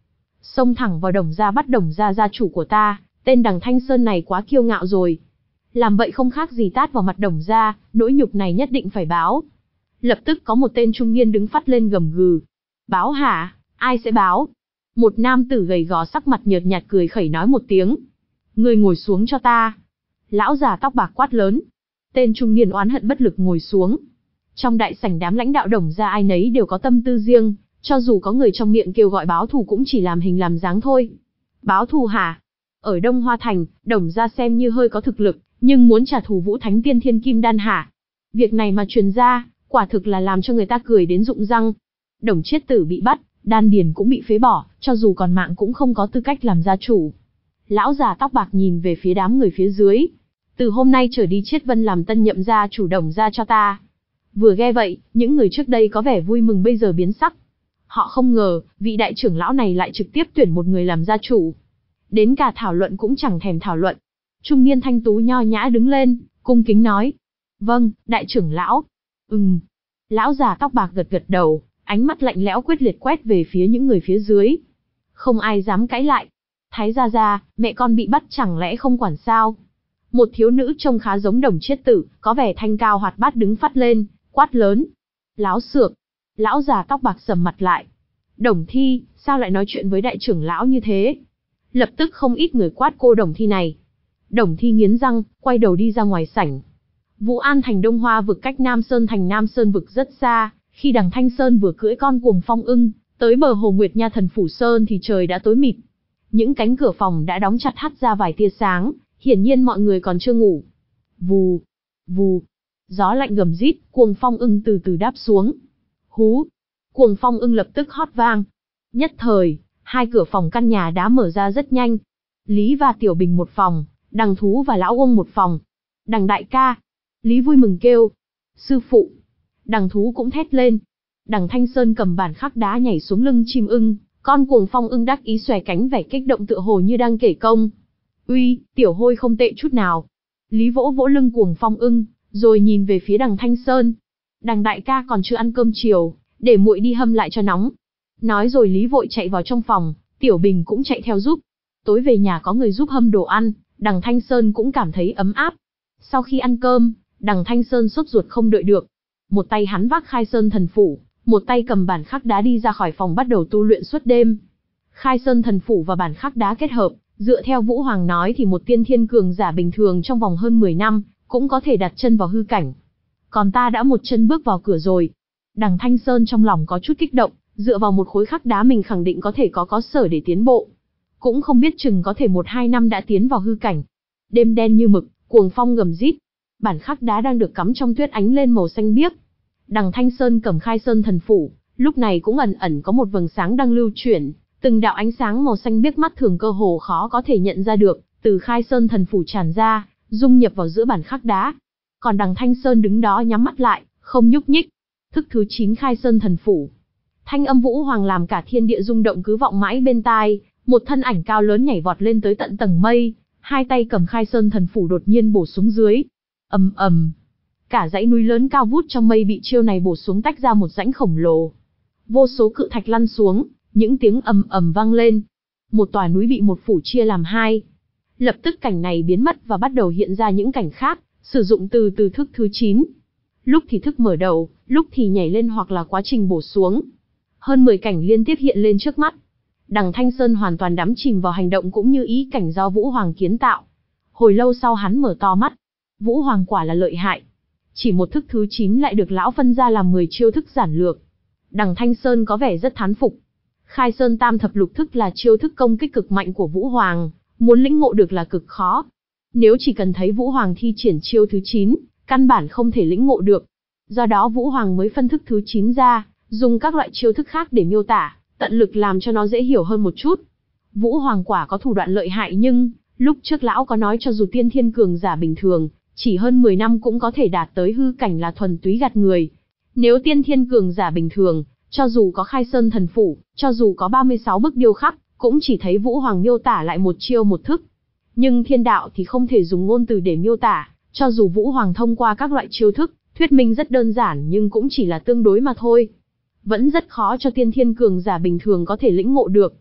xông thẳng vào Đồng gia bắt Đồng gia gia chủ của ta, tên Đằng Thanh Sơn này quá kiêu ngạo rồi. Làm vậy không khác gì tát vào mặt Đồng gia, nỗi nhục này nhất định phải báo. Lập tức có một tên trung niên đứng phắt lên gầm gừ. Báo hả? Ai sẽ báo? Một nam tử gầy gò sắc mặt nhợt nhạt cười khẩy nói một tiếng. Ngươi ngồi xuống cho ta. Lão già tóc bạc quát lớn. Tên trung niên oán hận bất lực ngồi xuống. Trong đại sảnh đám lãnh đạo Đồng gia ai nấy đều có tâm tư riêng, cho dù có người trong miệng kêu gọi báo thù cũng chỉ làm hình làm dáng thôi. Báo thù hả? Ở Đông Hoa Thành, Đồng gia xem như hơi có thực lực, nhưng muốn trả thù Vũ Thánh Tiên Thiên Kim Đan hả? Việc này mà truyền ra, quả thực là làm cho người ta cười đến rụng răng. Đồng Chiết Tử bị bắt, đan điền cũng bị phế bỏ, cho dù còn mạng cũng không có tư cách làm gia chủ. Lão già tóc bạc nhìn về phía đám người phía dưới. Từ hôm nay trở đi Chiết Vân làm tân nhậm gia chủ Đồng gia cho ta. Vừa nghe vậy, những người trước đây có vẻ vui mừng bây giờ biến sắc. Họ không ngờ, vị đại trưởng lão này lại trực tiếp tuyển một người làm gia chủ. Đến cả thảo luận cũng chẳng thèm thảo luận. Trung niên thanh tú nho nhã đứng lên, cung kính nói. Vâng, đại trưởng lão. Ừm. Lão già tóc bạc gật gật đầu, ánh mắt lạnh lẽo quyết liệt quét về phía những người phía dưới. Không ai dám cãi lại. Thái gia gia, mẹ con bị bắt chẳng lẽ không quản sao? Một thiếu nữ trông khá giống Đồng Chiết Tử, có vẻ thanh cao hoạt bát đứng phắt lên, quát lớn. Láo xược. Lão già tóc bạc sầm mặt lại. Đồng Thi, sao lại nói chuyện với đại trưởng lão như thế? Lập tức không ít người quát cô Đồng Thi này. Đồng Thi nghiến răng, quay đầu đi ra ngoài sảnh. Vũ An thành Đông Hoa vực cách Nam Sơn thành Nam Sơn vực rất xa, khi Đằng Thanh Sơn vừa cưỡi con cuồng phong ưng, tới bờ hồ Nguyệt Nha Thần Phủ Sơn thì trời đã tối mịt. Những cánh cửa phòng đã đóng chặt hắt ra vài tia sáng, hiển nhiên mọi người còn chưa ngủ. Vù, vù, gió lạnh gầm rít, cuồng phong ưng từ từ đáp xuống. Hú, cuồng phong ưng lập tức hót vang. Nhất thời, hai cửa phòng căn nhà đã mở ra rất nhanh. Lý và Tiểu Bình một phòng, Đằng Thú và Lão Ông một phòng. Đằng đại ca. Lý vui mừng kêu. Sư phụ. Đằng Thú cũng thét lên. Đằng Thanh Sơn cầm bản khắc đá nhảy xuống lưng chim ưng, con cuồng phong ưng đắc ý xòe cánh vẻ kích động tựa hồ như đang kể công. Uy, tiểu hôi không tệ chút nào. Lý vỗ vỗ lưng cuồng phong ưng, rồi nhìn về phía Đằng Thanh Sơn. Đằng đại ca còn chưa ăn cơm chiều, để muội đi hâm lại cho nóng. Nói rồi Lý vội chạy vào trong phòng, Tiểu Bình cũng chạy theo giúp. Tối về nhà có người giúp hâm đồ ăn, Đằng Thanh Sơn cũng cảm thấy ấm áp. Sau khi ăn cơm, Đằng Thanh Sơn sốt ruột không đợi được. Một tay hắn vác Khai Sơn Thần Phủ, một tay cầm bản khắc đá đi ra khỏi phòng bắt đầu tu luyện suốt đêm. Khai Sơn Thần Phủ và bản khắc đá kết hợp, dựa theo Vũ Hoàng nói thì một tiên thiên cường giả bình thường trong vòng hơn mười năm, cũng có thể đặt chân vào hư cảnh. Còn ta đã một chân bước vào cửa rồi. Đằng Thanh Sơn trong lòng có chút kích động, dựa vào một khối khắc đá mình khẳng định có thể có có sở để tiến bộ. Cũng không biết chừng có thể một hai năm đã tiến vào hư cảnh. Đêm đen như mực, cuồng phong gầm rít. Bản khắc đá đang được cắm trong tuyết ánh lên màu xanh biếc. Đằng Thanh Sơn cầm Khai Sơn Thần Phủ, lúc này cũng ẩn ẩn có một vầng sáng đang lưu chuyển, từng đạo ánh sáng màu xanh biếc mắt thường cơ hồ khó có thể nhận ra được, từ Khai Sơn Thần Phủ tràn ra, dung nhập vào giữa bản khắc đá. Còn Đằng Thanh Sơn đứng đó nhắm mắt lại, không nhúc nhích. Thức thứ chín Khai Sơn Thần Phủ. Thanh âm Vũ Hoàng làm cả thiên địa rung động cứ vọng mãi bên tai, một thân ảnh cao lớn nhảy vọt lên tới tận tầng mây, hai tay cầm Khai Sơn Thần Phủ đột nhiên bổ xuống dưới. Ầm ầm. Cả dãy núi lớn cao vút trong mây bị chiêu này bổ xuống tách ra một rãnh khổng lồ. Vô số cự thạch lăn xuống, những tiếng ầm ầm vang lên. Một tòa núi bị một phủ chia làm hai. Lập tức cảnh này biến mất và bắt đầu hiện ra những cảnh khác, sử dụng từ từ thức thứ chín. Lúc thì thức mở đầu, lúc thì nhảy lên hoặc là quá trình bổ xuống. Hơn mười cảnh liên tiếp hiện lên trước mắt. Đằng Thanh Sơn hoàn toàn đắm chìm vào hành động cũng như ý cảnh do Vũ Hoàng kiến tạo. Hồi lâu sau hắn mở to mắt. Vũ Hoàng quả là lợi hại. Chỉ một thức thứ chín lại được lão phân ra làm mười chiêu thức giản lược. Đằng Thanh Sơn có vẻ rất thán phục. Khai Sơn Tam Thập Lục Thức là chiêu thức công kích cực mạnh của Vũ Hoàng, muốn lĩnh ngộ được là cực khó. Nếu chỉ cần thấy Vũ Hoàng thi triển chiêu thứ chín, căn bản không thể lĩnh ngộ được. Do đó Vũ Hoàng mới phân thức thứ chín ra, dùng các loại chiêu thức khác để miêu tả, tận lực làm cho nó dễ hiểu hơn một chút. Vũ Hoàng quả có thủ đoạn lợi hại nhưng, lúc trước lão có nói cho dù tiên thiên cường giả bình thường, chỉ hơn mười năm cũng có thể đạt tới hư cảnh là thuần túy gạt người. Nếu tiên thiên cường giả bình thường, cho dù có Khai Sơn Thần Phủ, cho dù có ba mươi sáu bức điêu khắc, cũng chỉ thấy Vũ Hoàng miêu tả lại một chiêu một thức. Nhưng thiên đạo thì không thể dùng ngôn từ để miêu tả, cho dù Vũ Hoàng thông qua các loại chiêu thức, thuyết minh rất đơn giản nhưng cũng chỉ là tương đối mà thôi. Vẫn rất khó cho tiên thiên cường giả bình thường có thể lĩnh ngộ được.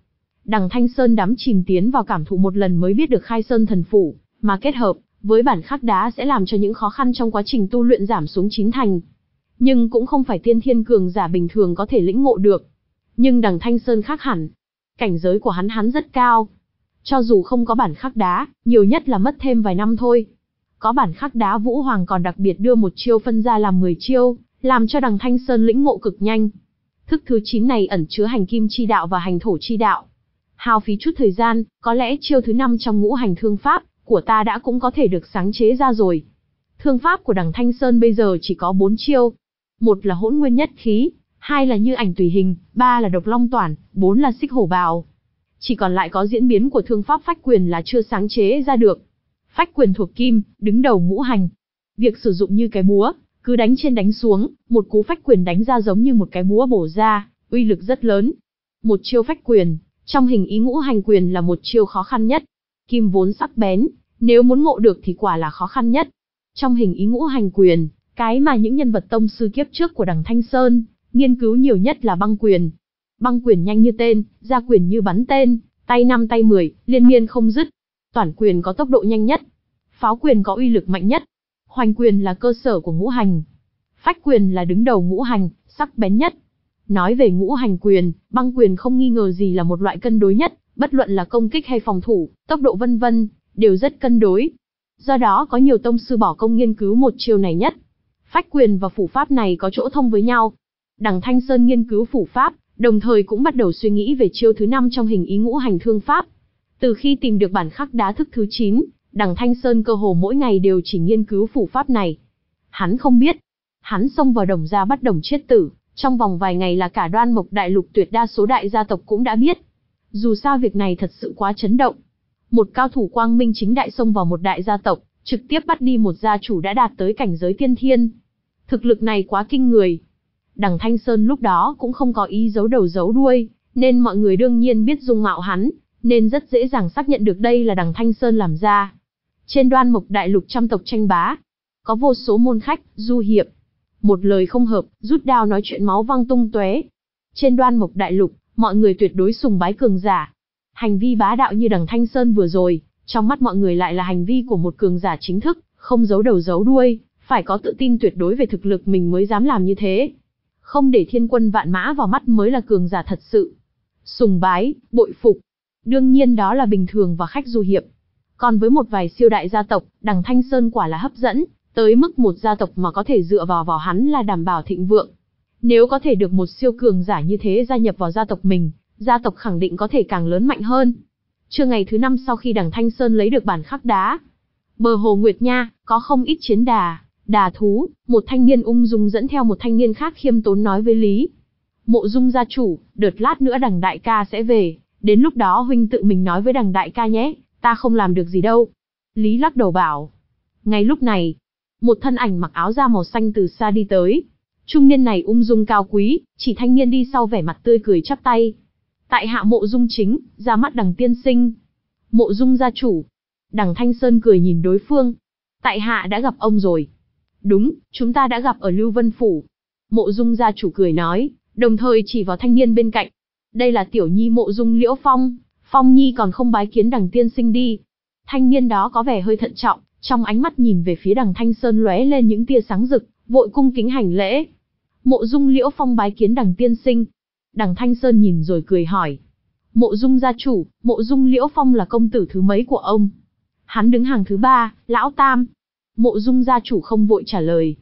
Đằng Thanh Sơn đắm chìm tiến vào cảm thụ một lần mới biết được Khai Sơn thần phủ, mà kết hợp với bản khắc đá sẽ làm cho những khó khăn trong quá trình tu luyện giảm xuống chín thành. Nhưng cũng không phải tiên thiên cường giả bình thường có thể lĩnh ngộ được. Nhưng đằng Thanh Sơn khác hẳn. Cảnh giới của hắn hắn rất cao. Cho dù không có bản khắc đá, nhiều nhất là mất thêm vài năm thôi. Có bản khắc đá Vũ Hoàng còn đặc biệt đưa một chiêu phân ra làm mười chiêu, làm cho đằng Thanh Sơn lĩnh ngộ cực nhanh. Thức thứ chín này ẩn chứa hành kim chi đạo và hành thổ chi đạo. Hao phí chút thời gian, có lẽ chiêu thứ năm trong ngũ hành thương pháp của ta đã cũng có thể được sáng chế ra rồi. Thương pháp của đằng Thanh Sơn bây giờ chỉ có bốn chiêu. Một là hỗn nguyên nhất khí, hai là như ảnh tùy hình, ba là độc long toản, bốn là xích hổ bào. Chỉ còn lại có diễn biến của thương pháp phách quyền là chưa sáng chế ra được. Phách quyền thuộc kim, đứng đầu ngũ hành. Việc sử dụng như cái búa, cứ đánh trên đánh xuống, một cú phách quyền đánh ra giống như một cái búa bổ ra, uy lực rất lớn. Một chiêu phách quyền, trong hình ý ngũ hành quyền là một chiêu khó khăn nhất. Kim vốn sắc bén, nếu muốn ngộ được thì quả là khó khăn nhất. Trong hình ý ngũ hành quyền, cái mà những nhân vật tông sư kiếp trước của đằng Thanh Sơn nghiên cứu nhiều nhất là băng quyền. Băng quyền nhanh như tên, ra quyền như bắn tên, tay năm tay mười, liên miên không dứt. Toản quyền có tốc độ nhanh nhất. Pháo quyền có uy lực mạnh nhất. Hoành quyền là cơ sở của ngũ hành. Phách quyền là đứng đầu ngũ hành, sắc bén nhất. Nói về ngũ hành quyền, băng quyền không nghi ngờ gì là một loại cân đối nhất, bất luận là công kích hay phòng thủ, tốc độ vân vân, đều rất cân đối. Do đó có nhiều tông sư bỏ công nghiên cứu một chiêu này nhất. Phách quyền và phủ pháp này có chỗ thông với nhau. Đằng Thanh Sơn nghiên cứu phủ pháp, đồng thời cũng bắt đầu suy nghĩ về chiêu thứ năm trong hình ý ngũ hành thương pháp. Từ khi tìm được bản khắc đá thức thứ chín, đằng Thanh Sơn cơ hồ mỗi ngày đều chỉ nghiên cứu phủ pháp này. Hắn không biết, hắn xông vào đồng gia bắt đồng chết tử, trong vòng vài ngày là cả Đoan Mộc Đại Lục tuyệt đa số đại gia tộc cũng đã biết. Dù sao việc này thật sự quá chấn động. Một cao thủ quang minh chính đại xông vào một đại gia tộc, trực tiếp bắt đi một gia chủ đã đạt tới cảnh giới tiên thiên. Thực lực này quá kinh người. Đằng Thanh Sơn lúc đó cũng không có ý giấu đầu giấu đuôi, nên mọi người đương nhiên biết dung mạo hắn, nên rất dễ dàng xác nhận được đây là đằng Thanh Sơn làm ra. Trên Đoan Mộc Đại Lục trăm tộc tranh bá, có vô số môn khách, du hiệp. Một lời không hợp, rút đao nói chuyện máu văng tung tóe. Trên Đoan Mộc Đại Lục, mọi người tuyệt đối sùng bái cường giả. Hành vi bá đạo như đằng Thanh Sơn vừa rồi, trong mắt mọi người lại là hành vi của một cường giả chính thức, không giấu đầu giấu đuôi, phải có tự tin tuyệt đối về thực lực mình mới dám làm như thế. Không để thiên quân vạn mã vào mắt mới là cường giả thật sự. Sùng bái, bội phục. Đương nhiên đó là bình thường và khách du hiệp. Còn với một vài siêu đại gia tộc, đằng Thanh Sơn quả là hấp dẫn, tới mức một gia tộc mà có thể dựa vào vào hắn là đảm bảo thịnh vượng. Nếu có thể được một siêu cường giả như thế gia nhập vào gia tộc mình, gia tộc khẳng định có thể càng lớn mạnh hơn. Trưa ngày thứ năm sau khi đằng Thanh Sơn lấy được bản khắc đá, bờ hồ Nguyệt Nha, có không ít chiến đà, đà thú, một thanh niên ung dung dẫn theo một thanh niên khác khiêm tốn nói với Lý. Mộ Dung gia chủ, đợt lát nữa đằng đại ca sẽ về, đến lúc đó huynh tự mình nói với đằng đại ca nhé, ta không làm được gì đâu. Lý lắc đầu bảo. Ngay lúc này, một thân ảnh mặc áo da màu xanh từ xa đi tới. Trung niên này ung dung cao quý, chỉ thanh niên đi sau vẻ mặt tươi cười chắp tay. Tại hạ Mộ Dung chính, ra mắt đằng tiên sinh. Mộ Dung gia chủ. Đằng Thanh Sơn cười nhìn đối phương. Tại hạ đã gặp ông rồi. Đúng, chúng ta đã gặp ở Lưu Vân Phủ. Mộ Dung gia chủ cười nói, đồng thời chỉ vào thanh niên bên cạnh. Đây là tiểu nhi Mộ Dung Liễu Phong, Phong nhi còn không bái kiến đằng tiên sinh đi. Thanh niên đó có vẻ hơi thận trọng, trong ánh mắt nhìn về phía đằng Thanh Sơn lóe lên những tia sáng rực, vội cung kính hành lễ. Mộ Dung Liễu Phong bái kiến đằng tiên sinh. Đằng Thanh Sơn nhìn rồi cười hỏi. Mộ Dung gia chủ, Mộ Dung Liễu Phong là công tử thứ mấy của ông? Hắn đứng hàng thứ ba, lão tam. Mộ Dung gia chủ không vội trả lời.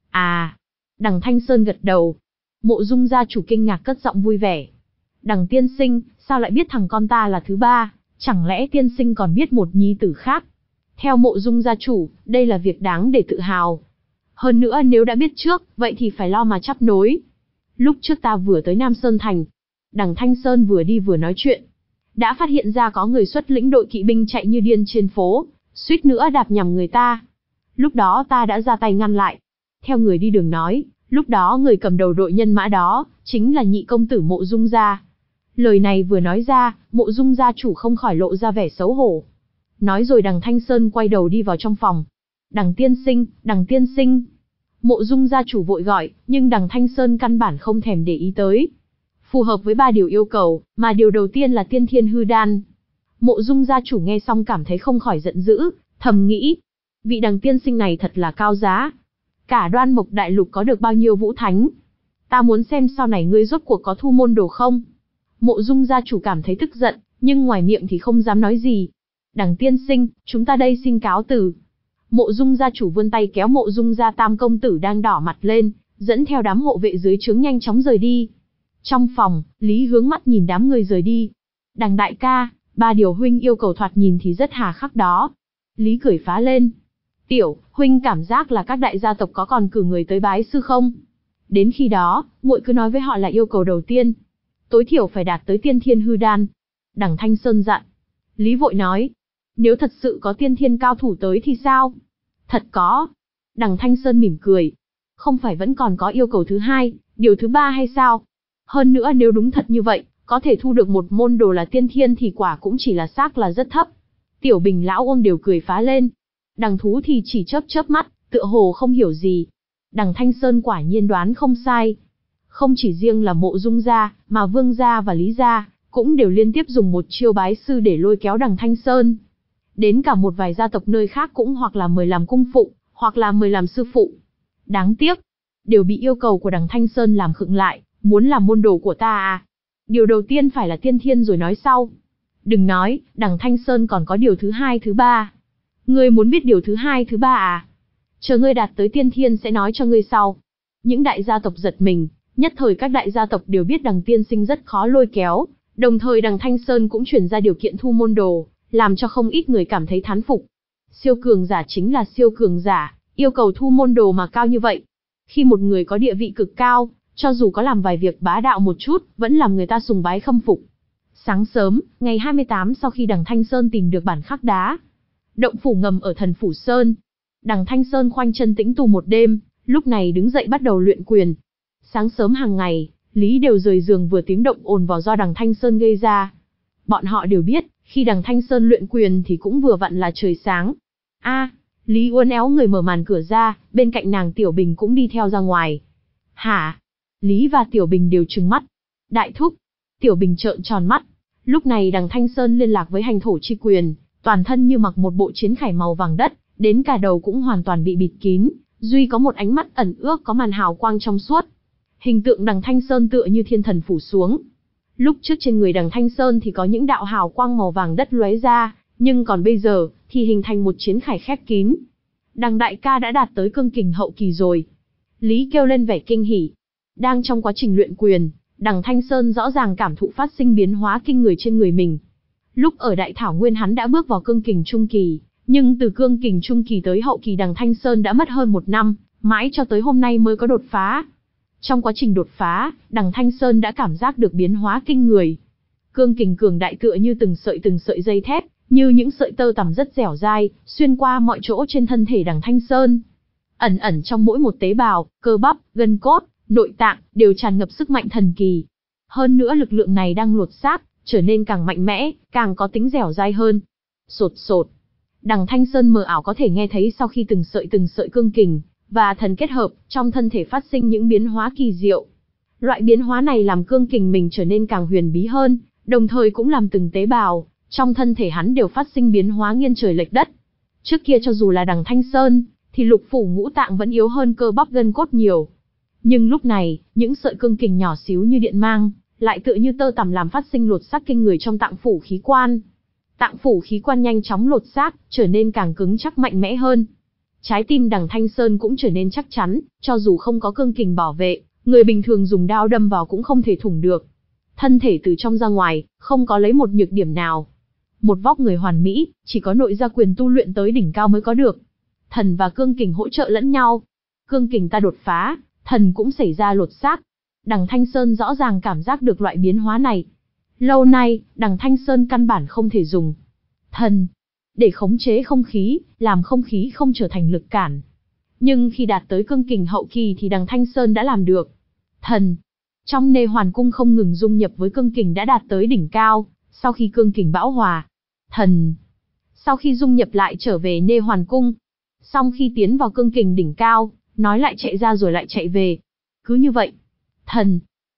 À, đằng Thanh Sơn gật đầu. Mộ Dung gia chủ kinh ngạc cất giọng vui vẻ. Đằng tiên sinh, sao lại biết thằng con ta là thứ ba, chẳng lẽ tiên sinh còn biết một nhi tử khác? Theo Mộ Dung gia chủ, đây là việc đáng để tự hào. Hơn nữa nếu đã biết trước, vậy thì phải lo mà chắp nối. Lúc trước ta vừa tới Nam Sơn Thành, đằng Thanh Sơn vừa đi vừa nói chuyện, đã phát hiện ra có người xuất lĩnh đội kỵ binh chạy như điên trên phố, suýt nữa đạp nhầm người ta. Lúc đó ta đã ra tay ngăn lại. Theo người đi đường nói, lúc đó người cầm đầu đội nhân mã đó, chính là nhị công tử Mộ Dung gia. Lời này vừa nói ra, Mộ Dung gia chủ không khỏi lộ ra vẻ xấu hổ. Nói rồi đằng Thanh Sơn quay đầu đi vào trong phòng. Đằng tiên sinh, đằng tiên sinh. Mộ Dung gia chủ vội gọi, nhưng đằng Thanh Sơn căn bản không thèm để ý tới. phù hợp với ba điều yêu cầu, mà điều đầu tiên là tiên thiên hư đan. Mộ Dung gia chủ nghe xong cảm thấy không khỏi giận dữ, thầm nghĩ, vị Đằng tiên sinh này thật là cao giá. Cả Đoan Mộc Đại Lục có được bao nhiêu vũ thánh? Ta muốn xem sau này ngươi rốt cuộc có thu môn đồ không? Mộ Dung gia chủ cảm thấy tức giận, nhưng ngoài miệng thì không dám nói gì. Đằng tiên sinh, chúng ta đây xin cáo từ. Mộ Dung gia chủ vươn tay kéo Mộ Dung gia tam công tử đang đỏ mặt lên, dẫn theo đám hộ vệ dưới trướng nhanh chóng rời đi. Trong phòng, Lý hướng mắt nhìn đám người rời đi. Đằng đại ca, ba điều huynh yêu cầu thoạt nhìn thì rất hà khắc đó. Lý cười phá lên. Tiểu, huynh cảm giác là các đại gia tộc có còn cử người tới bái sư không? Đến khi đó, muội cứ nói với họ là yêu cầu đầu tiên. Tối thiểu phải đạt tới tiên thiên hư đan. Đằng Thanh Sơn dặn. Lý vội nói. Nếu thật sự có tiên thiên cao thủ tới thì sao? Thật có. Đằng Thanh Sơn mỉm cười. Không phải vẫn còn có yêu cầu thứ hai, điều thứ ba hay sao? Hơn nữa nếu đúng thật như vậy, có thể thu được một môn đồ là tiên thiên thì quả cũng chỉ là xác là rất thấp. Tiểu Bình lão Uông đều cười phá lên. Đằng Thú thì chỉ chớp chớp mắt, tựa hồ không hiểu gì. Đằng Thanh Sơn quả nhiên đoán không sai. Không chỉ riêng là Mộ Dung gia, mà Vương gia và Lý gia cũng đều liên tiếp dùng một chiêu bái sư để lôi kéo Đằng Thanh Sơn. Đến cả một vài gia tộc nơi khác cũng hoặc là mời làm cung phụ, hoặc là mời làm sư phụ. Đáng tiếc, đều bị yêu cầu của Đằng Thanh Sơn làm khựng lại, muốn làm môn đồ của ta à? Điều đầu tiên phải là tiên thiên rồi nói sau. Đừng nói, Đằng Thanh Sơn còn có điều thứ hai thứ ba. Ngươi muốn biết điều thứ hai thứ ba à? Chờ ngươi đạt tới tiên thiên sẽ nói cho ngươi sau. Những đại gia tộc giật mình, nhất thời các đại gia tộc đều biết Đằng tiên sinh rất khó lôi kéo, đồng thời Đằng Thanh Sơn cũng chuyển ra điều kiện thu môn đồ, làm cho không ít người cảm thấy thán phục. Siêu cường giả chính là siêu cường giả, yêu cầu thu môn đồ mà cao như vậy. Khi một người có địa vị cực cao, cho dù có làm vài việc bá đạo một chút, vẫn làm người ta sùng bái khâm phục. Sáng sớm, ngày hai mươi tám sau khi Đằng Thanh Sơn tìm được bản khắc đá, động phủ ngầm ở Thần Phủ Sơn, Đằng Thanh Sơn khoanh chân tĩnh tu một đêm, lúc này đứng dậy bắt đầu luyện quyền. Sáng sớm hàng ngày, Lý đều rời giường vừa tiếng động ồn vào do Đằng Thanh Sơn gây ra. Bọn họ đều biết, khi Đằng Thanh Sơn luyện quyền thì cũng vừa vặn là trời sáng. A, Lý uốn éo người mở màn cửa ra, bên cạnh nàng Tiểu Bình cũng đi theo ra ngoài. Hả? Lý và Tiểu Bình đều trừng mắt. Đại thúc. Tiểu Bình trợn tròn mắt. Lúc này Đằng Thanh Sơn liên lạc với hành thổ chi quyền, toàn thân như mặc một bộ chiến khải màu vàng đất, đến cả đầu cũng hoàn toàn bị bịt kín, duy có một ánh mắt ẩn ước có màn hào quang trong suốt. Hình tượng Đằng Thanh Sơn tựa như thiên thần phủ xuống. Lúc trước trên người Đằng Thanh Sơn thì có những đạo hào quang màu vàng đất lóe ra, nhưng còn bây giờ thì hình thành một chiến khải khép kín. Đằng đại ca đã đạt tới cương kình hậu kỳ rồi. Lý kêu lên vẻ kinh hỉ. Đang trong quá trình luyện quyền, Đằng Thanh Sơn rõ ràng cảm thụ phát sinh biến hóa kinh người trên người mình. Lúc ở Đại Thảo Nguyên hắn đã bước vào cương kình trung kỳ, nhưng từ cương kình trung kỳ tới hậu kỳ Đằng Thanh Sơn đã mất hơn một năm, mãi cho tới hôm nay mới có đột phá. Trong quá trình đột phá, Đằng Thanh Sơn đã cảm giác được biến hóa kinh người. Cương kình cường đại tựa như từng sợi từng sợi dây thép, như những sợi tơ tằm rất dẻo dai, xuyên qua mọi chỗ trên thân thể Đằng Thanh Sơn. Ẩn ẩn trong mỗi một tế bào, cơ bắp, gân cốt, nội tạng đều tràn ngập sức mạnh thần kỳ. Hơn nữa lực lượng này đang lột xác, trở nên càng mạnh mẽ, càng có tính dẻo dai hơn. Sột sột. Đằng Thanh Sơn mờ ảo có thể nghe thấy sau khi từng sợi từng sợi cương kình và thần kết hợp, trong thân thể phát sinh những biến hóa kỳ diệu. Loại biến hóa này làm cương kình mình trở nên càng huyền bí hơn, đồng thời cũng làm từng tế bào trong thân thể hắn đều phát sinh biến hóa nghiêng trời lệch đất. Trước kia cho dù là Đằng Thanh Sơn, thì lục phủ ngũ tạng vẫn yếu hơn cơ bắp gân cốt nhiều. Nhưng lúc này, những sợi cương kình nhỏ xíu như điện mang, lại tựa như tơ tằm làm phát sinh lột xác kinh người trong tạng phủ khí quan. Tạng phủ khí quan nhanh chóng lột xác, trở nên càng cứng chắc mạnh mẽ hơn. Trái tim Đằng Thanh Sơn cũng trở nên chắc chắn, cho dù không có cương kình bảo vệ, người bình thường dùng đao đâm vào cũng không thể thủng được. Thân thể từ trong ra ngoài, không có lấy một nhược điểm nào. Một vóc người hoàn mỹ, chỉ có nội gia quyền tu luyện tới đỉnh cao mới có được. Thần và cương kình hỗ trợ lẫn nhau. Cương kình ta đột phá, thần cũng xảy ra lột xác. Đằng Thanh Sơn rõ ràng cảm giác được loại biến hóa này. Lâu nay, Đằng Thanh Sơn căn bản không thể dùng thần để khống chế không khí, làm không khí không trở thành lực cản. Nhưng khi đạt tới cương kình hậu kỳ thì Đằng Thanh Sơn đã làm được. Thần. Trong Nê Hoàn Cung không ngừng dung nhập với cương kình đã đạt tới đỉnh cao, sau khi cương kình bão hòa. Thần. Sau khi dung nhập lại trở về Nê Hoàn Cung. Xong khi tiến vào cương kình đỉnh cao, nói lại chạy ra rồi lại chạy về. Cứ như vậy. Thần.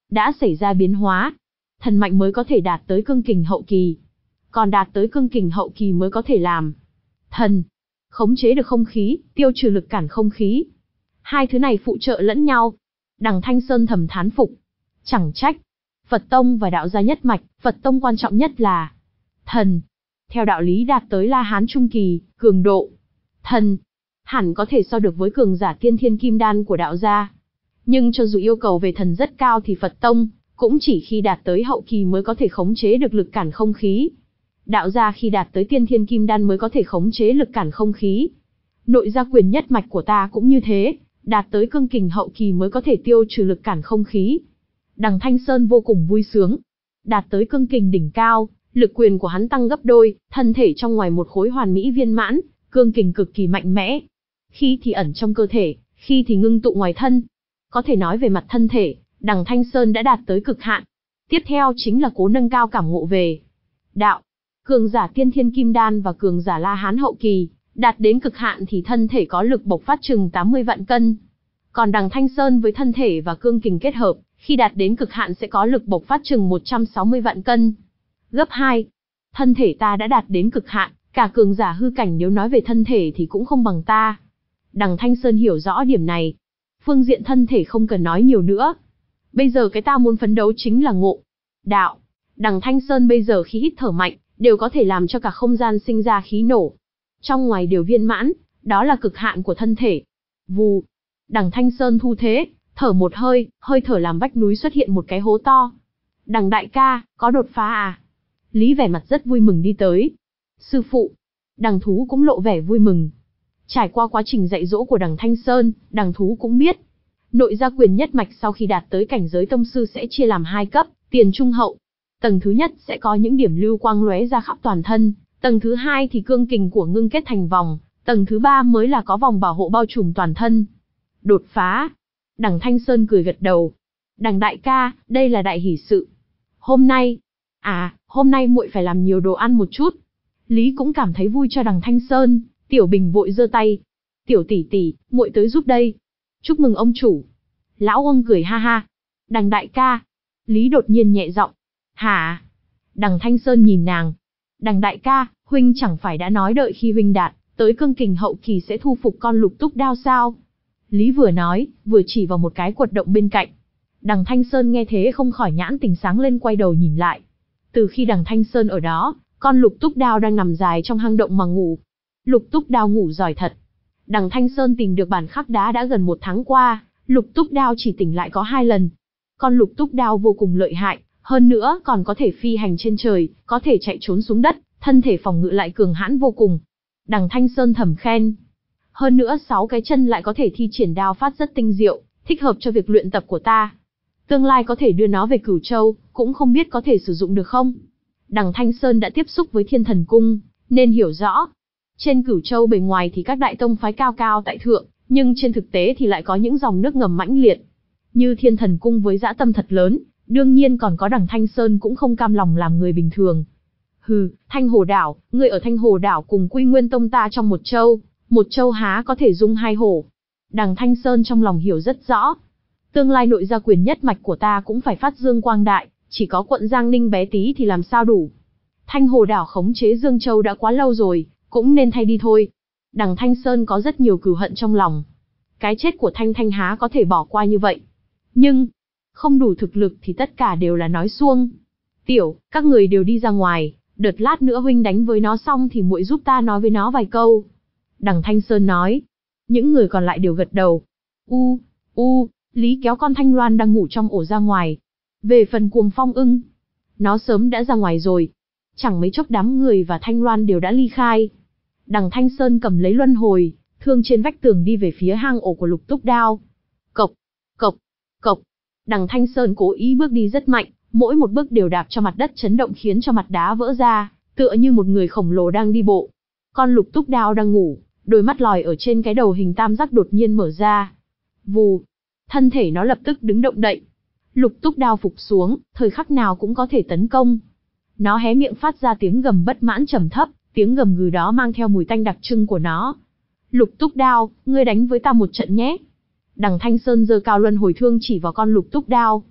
đã xảy ra biến hóa. Thần mạnh mới có thể đạt tới cương kình hậu kỳ. Còn đạt tới cương kình hậu kỳ mới có thể làm thần. Khống chế được không khí, tiêu trừ lực cản không khí. Hai thứ này phụ trợ lẫn nhau. Đằng Thanh Sơn thầm thán phục. Chẳng trách. Phật Tông và đạo gia nhất mạch, Phật Tông quan trọng nhất là thần. Theo đạo lý đạt tới La Hán Trung Kỳ, cường độ thần hẳn có thể so được với cường giả tiên thiên kim đan của đạo gia. Nhưng cho dù yêu cầu về thần rất cao thì Phật Tông cũng chỉ khi đạt tới hậu kỳ mới có thể khống chế được lực cản không khí. Đạo gia khi đạt tới tiên thiên kim đan mới có thể khống chế lực cản không khí. Nội gia quyền nhất mạch của ta cũng như thế, đạt tới cương kình hậu kỳ mới có thể tiêu trừ lực cản không khí. Đằng Thanh Sơn vô cùng vui sướng. Đạt tới cương kình đỉnh cao, lực quyền của hắn tăng gấp đôi, thân thể trong ngoài một khối hoàn mỹ viên mãn, cương kình cực kỳ mạnh mẽ. Khi thì ẩn trong cơ thể, khi thì ngưng tụ ngoài thân. Có thể nói về mặt thân thể, đằng Thanh Sơn đã đạt tới cực hạn. Tiếp theo chính là cố nâng cao cảm ngộ về đạo. Cường giả tiên thiên kim đan và cường giả La Hán hậu kỳ, đạt đến cực hạn thì thân thể có lực bộc phát chừng tám mươi vạn cân. Còn đằng Thanh Sơn với thân thể và cương kình kết hợp, khi đạt đến cực hạn sẽ có lực bộc phát chừng một trăm sáu mươi vạn cân. Gấp hai. Thân thể ta đã đạt đến cực hạn, cả cường giả hư cảnh nếu nói về thân thể thì cũng không bằng ta. Đằng Thanh Sơn hiểu rõ điểm này. Phương diện thân thể không cần nói nhiều nữa. Bây giờ cái ta muốn phấn đấu chính là ngộ đạo. Đằng Thanh Sơn bây giờ khi hít thở mạnh, đều có thể làm cho cả không gian sinh ra khí nổ. Trong ngoài đều viên mãn, đó là cực hạn của thân thể. Vù. Đằng Thanh Sơn thu thế, thở một hơi, hơi thở làm vách núi xuất hiện một cái hố to. Đằng đại ca, có đột phá à? Lý vẻ mặt rất vui mừng đi tới. Sư phụ. Đằng Thú cũng lộ vẻ vui mừng. Trải qua quá trình dạy dỗ của đằng Thanh Sơn, đằng Thú cũng biết. Nội gia quyền nhất mạch sau khi đạt tới cảnh giới tông sư sẽ chia làm hai cấp, tiền trung hậu. Tầng thứ nhất sẽ có những điểm lưu quang lóe ra khắp toàn thân, tầng thứ hai thì cương kình của ngưng kết thành vòng, tầng thứ ba mới là có vòng bảo hộ bao trùm toàn thân. Đột phá. Đằng Thanh Sơn cười gật đầu. Đằng đại ca, đây là đại hỷ sự. Hôm nay, à, hôm nay muội phải làm nhiều đồ ăn một chút. Lý cũng cảm thấy vui cho đằng Thanh Sơn, Tiểu Bình vội giơ tay. Tiểu tỷ tỷ, muội tới giúp đây. Chúc mừng ông chủ. Lão ông cười ha ha. Đằng đại ca. Lý đột nhiên nhẹ giọng. Hả? Đằng Thanh Sơn nhìn nàng. Đằng đại ca, huynh chẳng phải đã nói đợi khi huynh đạt tới cương kình hậu kỳ sẽ thu phục con lục túc đao sao? Lý vừa nói, vừa chỉ vào một cái quật động bên cạnh. Đằng Thanh Sơn nghe thế không khỏi nhãn tình sáng lên, quay đầu nhìn lại. Từ khi đằng Thanh Sơn ở đó, con lục túc đao đang nằm dài trong hang động mà ngủ. Lục túc đao ngủ giỏi thật. Đằng Thanh Sơn tìm được bản khắc đá đã gần một tháng qua, lục túc đao chỉ tỉnh lại có hai lần. Con lục túc đao vô cùng lợi hại, hơn nữa còn có thể phi hành trên trời, có thể chạy trốn xuống đất, thân thể phòng ngự lại cường hãn vô cùng. Đằng Thanh Sơn thầm khen. Hơn nữa sáu cái chân lại có thể thi triển đao pháp rất tinh diệu, thích hợp cho việc luyện tập của ta. Tương lai có thể đưa nó về Cửu Châu, cũng không biết có thể sử dụng được không. Đằng Thanh Sơn đã tiếp xúc với Thiên Thần Cung, nên hiểu rõ. Trên Cửu Châu bề ngoài thì các đại tông phái cao cao tại thượng, nhưng trên thực tế thì lại có những dòng nước ngầm mãnh liệt. Như Thiên Thần Cung với dã tâm thật lớn, đương nhiên còn có đằng Thanh Sơn cũng không cam lòng làm người bình thường. Hừ, Thanh Hồ Đảo, người ở Thanh Hồ Đảo cùng Quy Nguyên Tông ta trong một châu, một châu há có thể dung hai hổ. Đằng Thanh Sơn trong lòng hiểu rất rõ. Tương lai nội gia quyền nhất mạch của ta cũng phải phát dương quang đại, chỉ có quận Giang Ninh bé tí thì làm sao đủ. Thanh Hồ Đảo khống chế Dương Châu đã quá lâu rồi, cũng nên thay đi thôi. Đằng Thanh Sơn có rất nhiều cừu hận trong lòng. Cái chết của Thanh Thanh há có thể bỏ qua như vậy. Nhưng, không đủ thực lực thì tất cả đều là nói suông. Tiểu, các người đều đi ra ngoài, đợt lát nữa huynh đánh với nó xong thì muội giúp ta nói với nó vài câu. Đằng Thanh Sơn nói. Những người còn lại đều gật đầu. U, u, Lý kéo con Thanh Loan đang ngủ trong ổ ra ngoài. Về phần Cuồng Phong ưng, nó sớm đã ra ngoài rồi. Chẳng mấy chốc đám người và Thanh Loan đều đã ly khai. Đằng Thanh Sơn cầm lấy luân hồi, thương trên vách tường đi về phía hang ổ của lục túc đao. Cộc, cộc, cộc. Đằng Thanh Sơn cố ý bước đi rất mạnh, mỗi một bước đều đạp cho mặt đất chấn động khiến cho mặt đá vỡ ra, tựa như một người khổng lồ đang đi bộ. Con lục túc đao đang ngủ, đôi mắt lòi ở trên cái đầu hình tam giác đột nhiên mở ra. Vù, thân thể nó lập tức đứng động đậy. Lục túc đao phục xuống, thời khắc nào cũng có thể tấn công. Nó hé miệng phát ra tiếng gầm bất mãn trầm thấp, tiếng gầm gừ đó mang theo mùi tanh đặc trưng của nó. Lục túc đao, ngươi đánh với ta một trận nhé. Đằng Thanh Sơn giơ cao luân hồi thương chỉ vào con lục túc đao.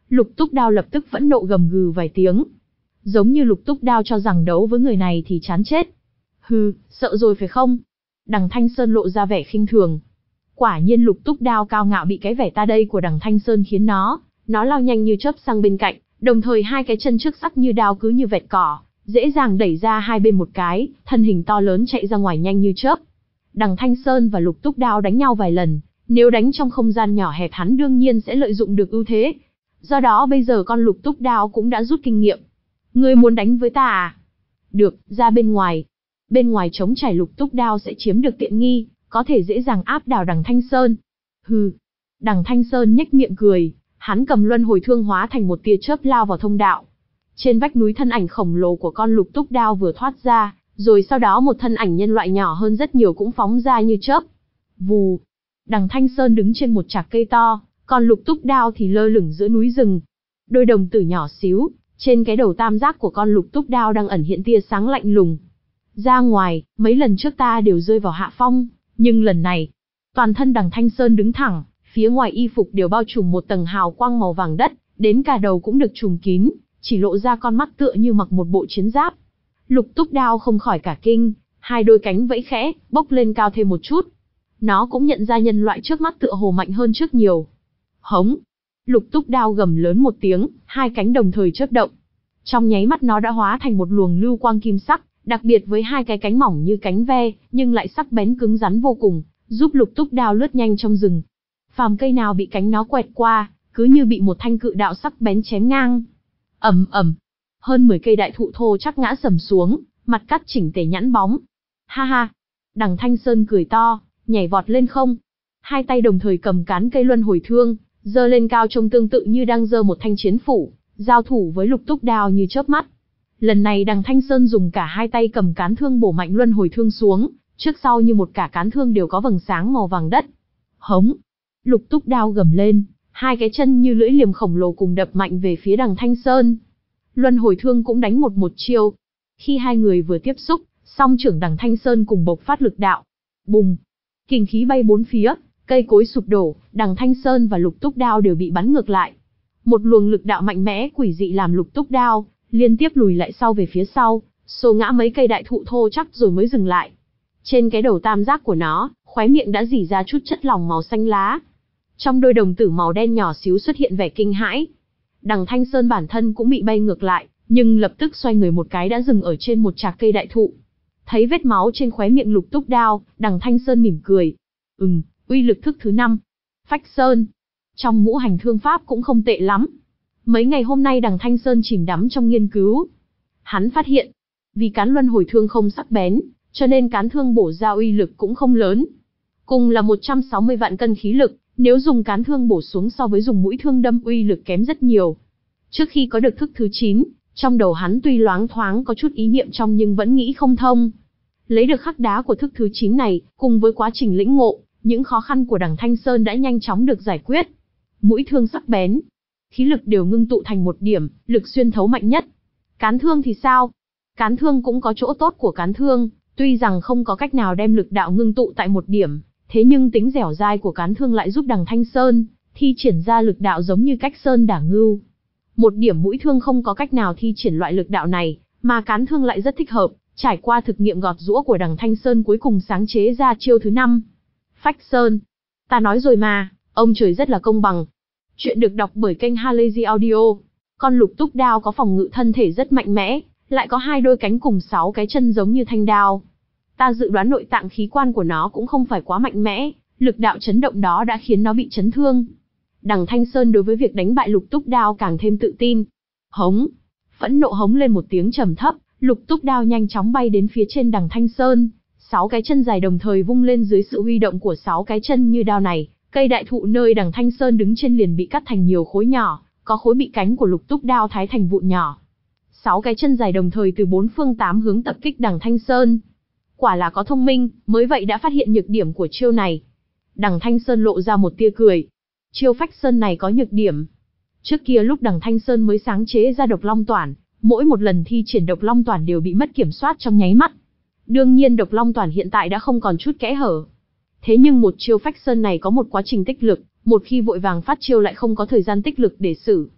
Lục Túc Đao lập tức phẫn nộ gầm gừ vài tiếng. Giống như Lục Túc Đao cho rằng đấu với người này thì chán chết. Hừ, sợ rồi phải không? Đằng Thanh Sơn lộ ra vẻ khinh thường. Quả nhiên Lục Túc Đao cao ngạo bị cái vẻ ta đây của đằng Thanh Sơn khiến nó, nó lao nhanh như chớp sang bên cạnh, đồng thời hai cái chân trước sắc như đao cứ như vẹt cỏ, dễ dàng đẩy ra hai bên một cái, thân hình to lớn chạy ra ngoài nhanh như chớp. Đằng Thanh Sơn và Lục Túc Đao đánh nhau vài lần, nếu đánh trong không gian nhỏ hẹp hắn đương nhiên sẽ lợi dụng được ưu thế. Do đó bây giờ con Lục Túc Đao cũng đã rút kinh nghiệm. Ngươi muốn đánh với ta à? Được, ra bên ngoài. Bên ngoài trống trải Lục Túc Đao sẽ chiếm được tiện nghi, có thể dễ dàng áp đảo đằng Thanh Sơn. Hừ. Đằng Thanh Sơn nhếch miệng cười, hắn cầm luân hồi thương hóa thành một tia chớp lao vào thông đạo. Trên vách núi thân ảnh khổng lồ của con Lục Túc Đao vừa thoát ra, rồi sau đó một thân ảnh nhân loại nhỏ hơn rất nhiều cũng phóng ra như chớp. Vù. Đằng Thanh Sơn đứng trên một chạc cây to, còn Lục Túc Đao thì lơ lửng giữa núi rừng. Đôi đồng tử nhỏ xíu, trên cái đầu tam giác của con Lục Túc Đao đang ẩn hiện tia sáng lạnh lùng. Ra ngoài, mấy lần trước ta đều rơi vào hạ phong, nhưng lần này, toàn thân đằng Thanh Sơn đứng thẳng, phía ngoài y phục đều bao trùm một tầng hào quang màu vàng đất, đến cả đầu cũng được trùm kín, chỉ lộ ra con mắt tựa như mặc một bộ chiến giáp. Lục Túc Đao không khỏi cả kinh, hai đôi cánh vẫy khẽ, bốc lên cao thêm một chút. Nó cũng nhận ra nhân loại trước mắt tựa hồ mạnh hơn trước nhiều. Hống! Lục Túc Đao gầm lớn một tiếng, hai cánh đồng thời chớp động. Trong nháy mắt nó đã hóa thành một luồng lưu quang kim sắc, đặc biệt với hai cái cánh mỏng như cánh ve, nhưng lại sắc bén cứng rắn vô cùng, giúp Lục Túc Đao lướt nhanh trong rừng. Phàm cây nào bị cánh nó quẹt qua, cứ như bị một thanh cự đạo sắc bén chém ngang. Ầm ầm, hơn mười cây đại thụ thô chắc ngã sầm xuống, mặt cắt chỉnh tề nhẵn bóng. Ha ha, đằng Thanh Sơn cười to, nhảy vọt lên không. Hai tay đồng thời cầm cán cây luân hồi thương, giơ lên cao trông tương tự như đang giơ một thanh chiến phủ, giao thủ với Lục Túc Đao như chớp mắt. Lần này đằng Thanh Sơn dùng cả hai tay cầm cán thương bổ mạnh luân hồi thương xuống, trước sau như một cả cán thương đều có vầng sáng màu vàng đất. Hống! Lục Túc Đao gầm lên, hai cái chân như lưỡi liềm khổng lồ cùng đập mạnh về phía đằng Thanh Sơn. Luân hồi thương cũng đánh một một chiêu. Khi hai người vừa tiếp xúc, song trưởng đằng Thanh Sơn cùng bộc phát lực đạo. Bùng! Kình khí bay bốn phía, cây cối sụp đổ, đằng Thanh Sơn và Lục Túc Đao đều bị bắn ngược lại. Một luồng lực đạo mạnh mẽ quỷ dị làm Lục Túc Đao liên tiếp lùi lại sau về phía sau, xô ngã mấy cây đại thụ thô chắc rồi mới dừng lại. Trên cái đầu tam giác của nó, khóe miệng đã rỉ ra chút chất lỏng màu xanh lá. Trong đôi đồng tử màu đen nhỏ xíu xuất hiện vẻ kinh hãi. Đằng Thanh Sơn bản thân cũng bị bay ngược lại, nhưng lập tức xoay người một cái đã dừng ở trên một chạc cây đại thụ. Thấy vết máu trên khóe miệng Lục Túc Đao, đằng Thanh Sơn mỉm cười. Ừm, uy lực thức thứ năm. Phách Sơn. Trong ngũ hành thương pháp cũng không tệ lắm. Mấy ngày hôm nay đằng Thanh Sơn chìm đắm trong nghiên cứu. Hắn phát hiện, vì cán luân hồi thương không sắc bén, cho nên cán thương bổ ra uy lực cũng không lớn. Cùng là một trăm sáu mươi vạn cân khí lực, nếu dùng cán thương bổ xuống so với dùng mũi thương đâm uy lực kém rất nhiều. Trước khi có được thức thứ chín, trong đầu hắn tuy loáng thoáng có chút ý niệm trong nhưng vẫn nghĩ không thông. Lấy được khắc đá của thức thứ chín này, cùng với quá trình lĩnh ngộ, những khó khăn của đằng Thanh Sơn đã nhanh chóng được giải quyết. Mũi thương sắc bén, khí lực đều ngưng tụ thành một điểm, lực xuyên thấu mạnh nhất. Cán thương thì sao? Cán thương cũng có chỗ tốt của cán thương, tuy rằng không có cách nào đem lực đạo ngưng tụ tại một điểm, thế nhưng tính dẻo dai của cán thương lại giúp đằng Thanh Sơn thi triển ra lực đạo giống như cách sơn đả ngưu. Một điểm mũi thương không có cách nào thi triển loại lực đạo này, mà cán thương lại rất thích hợp, trải qua thực nghiệm gọt giũa của đằng Thanh Sơn cuối cùng sáng chế ra chiêu thứ năm. Phách Sơn. Ta nói rồi mà, ông trời rất là công bằng. Chuyện được đọc bởi kênh Halazy Audio. Con Lục Túc Đao có phòng ngự thân thể rất mạnh mẽ, lại có hai đôi cánh cùng sáu cái chân giống như thanh đao. Ta dự đoán nội tạng khí quan của nó cũng không phải quá mạnh mẽ, lực đạo chấn động đó đã khiến nó bị chấn thương. Đằng Thanh Sơn đối với việc đánh bại Lục Túc Đao càng thêm tự tin. Hống! Phẫn nộ hống lên một tiếng trầm thấp, Lục Túc Đao nhanh chóng bay đến phía trên đằng Thanh Sơn. Sáu cái chân dài đồng thời vung lên dưới sự huy động của sáu cái chân như đao này. Cây đại thụ nơi đằng Thanh Sơn đứng trên liền bị cắt thành nhiều khối nhỏ, có khối bị cánh của Lục Túc Đao thái thành vụn nhỏ. Sáu cái chân dài đồng thời từ bốn phương tám hướng tập kích đằng Thanh Sơn. Quả là có thông minh, mới vậy đã phát hiện nhược điểm của chiêu này. Đằng Thanh Sơn lộ ra một tia cười. Chiêu Phách Sơn này có nhược điểm. Trước kia lúc đằng Thanh Sơn mới sáng chế ra Độc Long Toản, mỗi một lần thi triển Độc Long Toản đều bị mất kiểm soát trong nháy mắt. Đương nhiên Độc Long Toản hiện tại đã không còn chút kẽ hở. Thế nhưng một chiêu Phách Sơn này có một quá trình tích lực, một khi vội vàng phát chiêu lại không có thời gian tích lực để xử.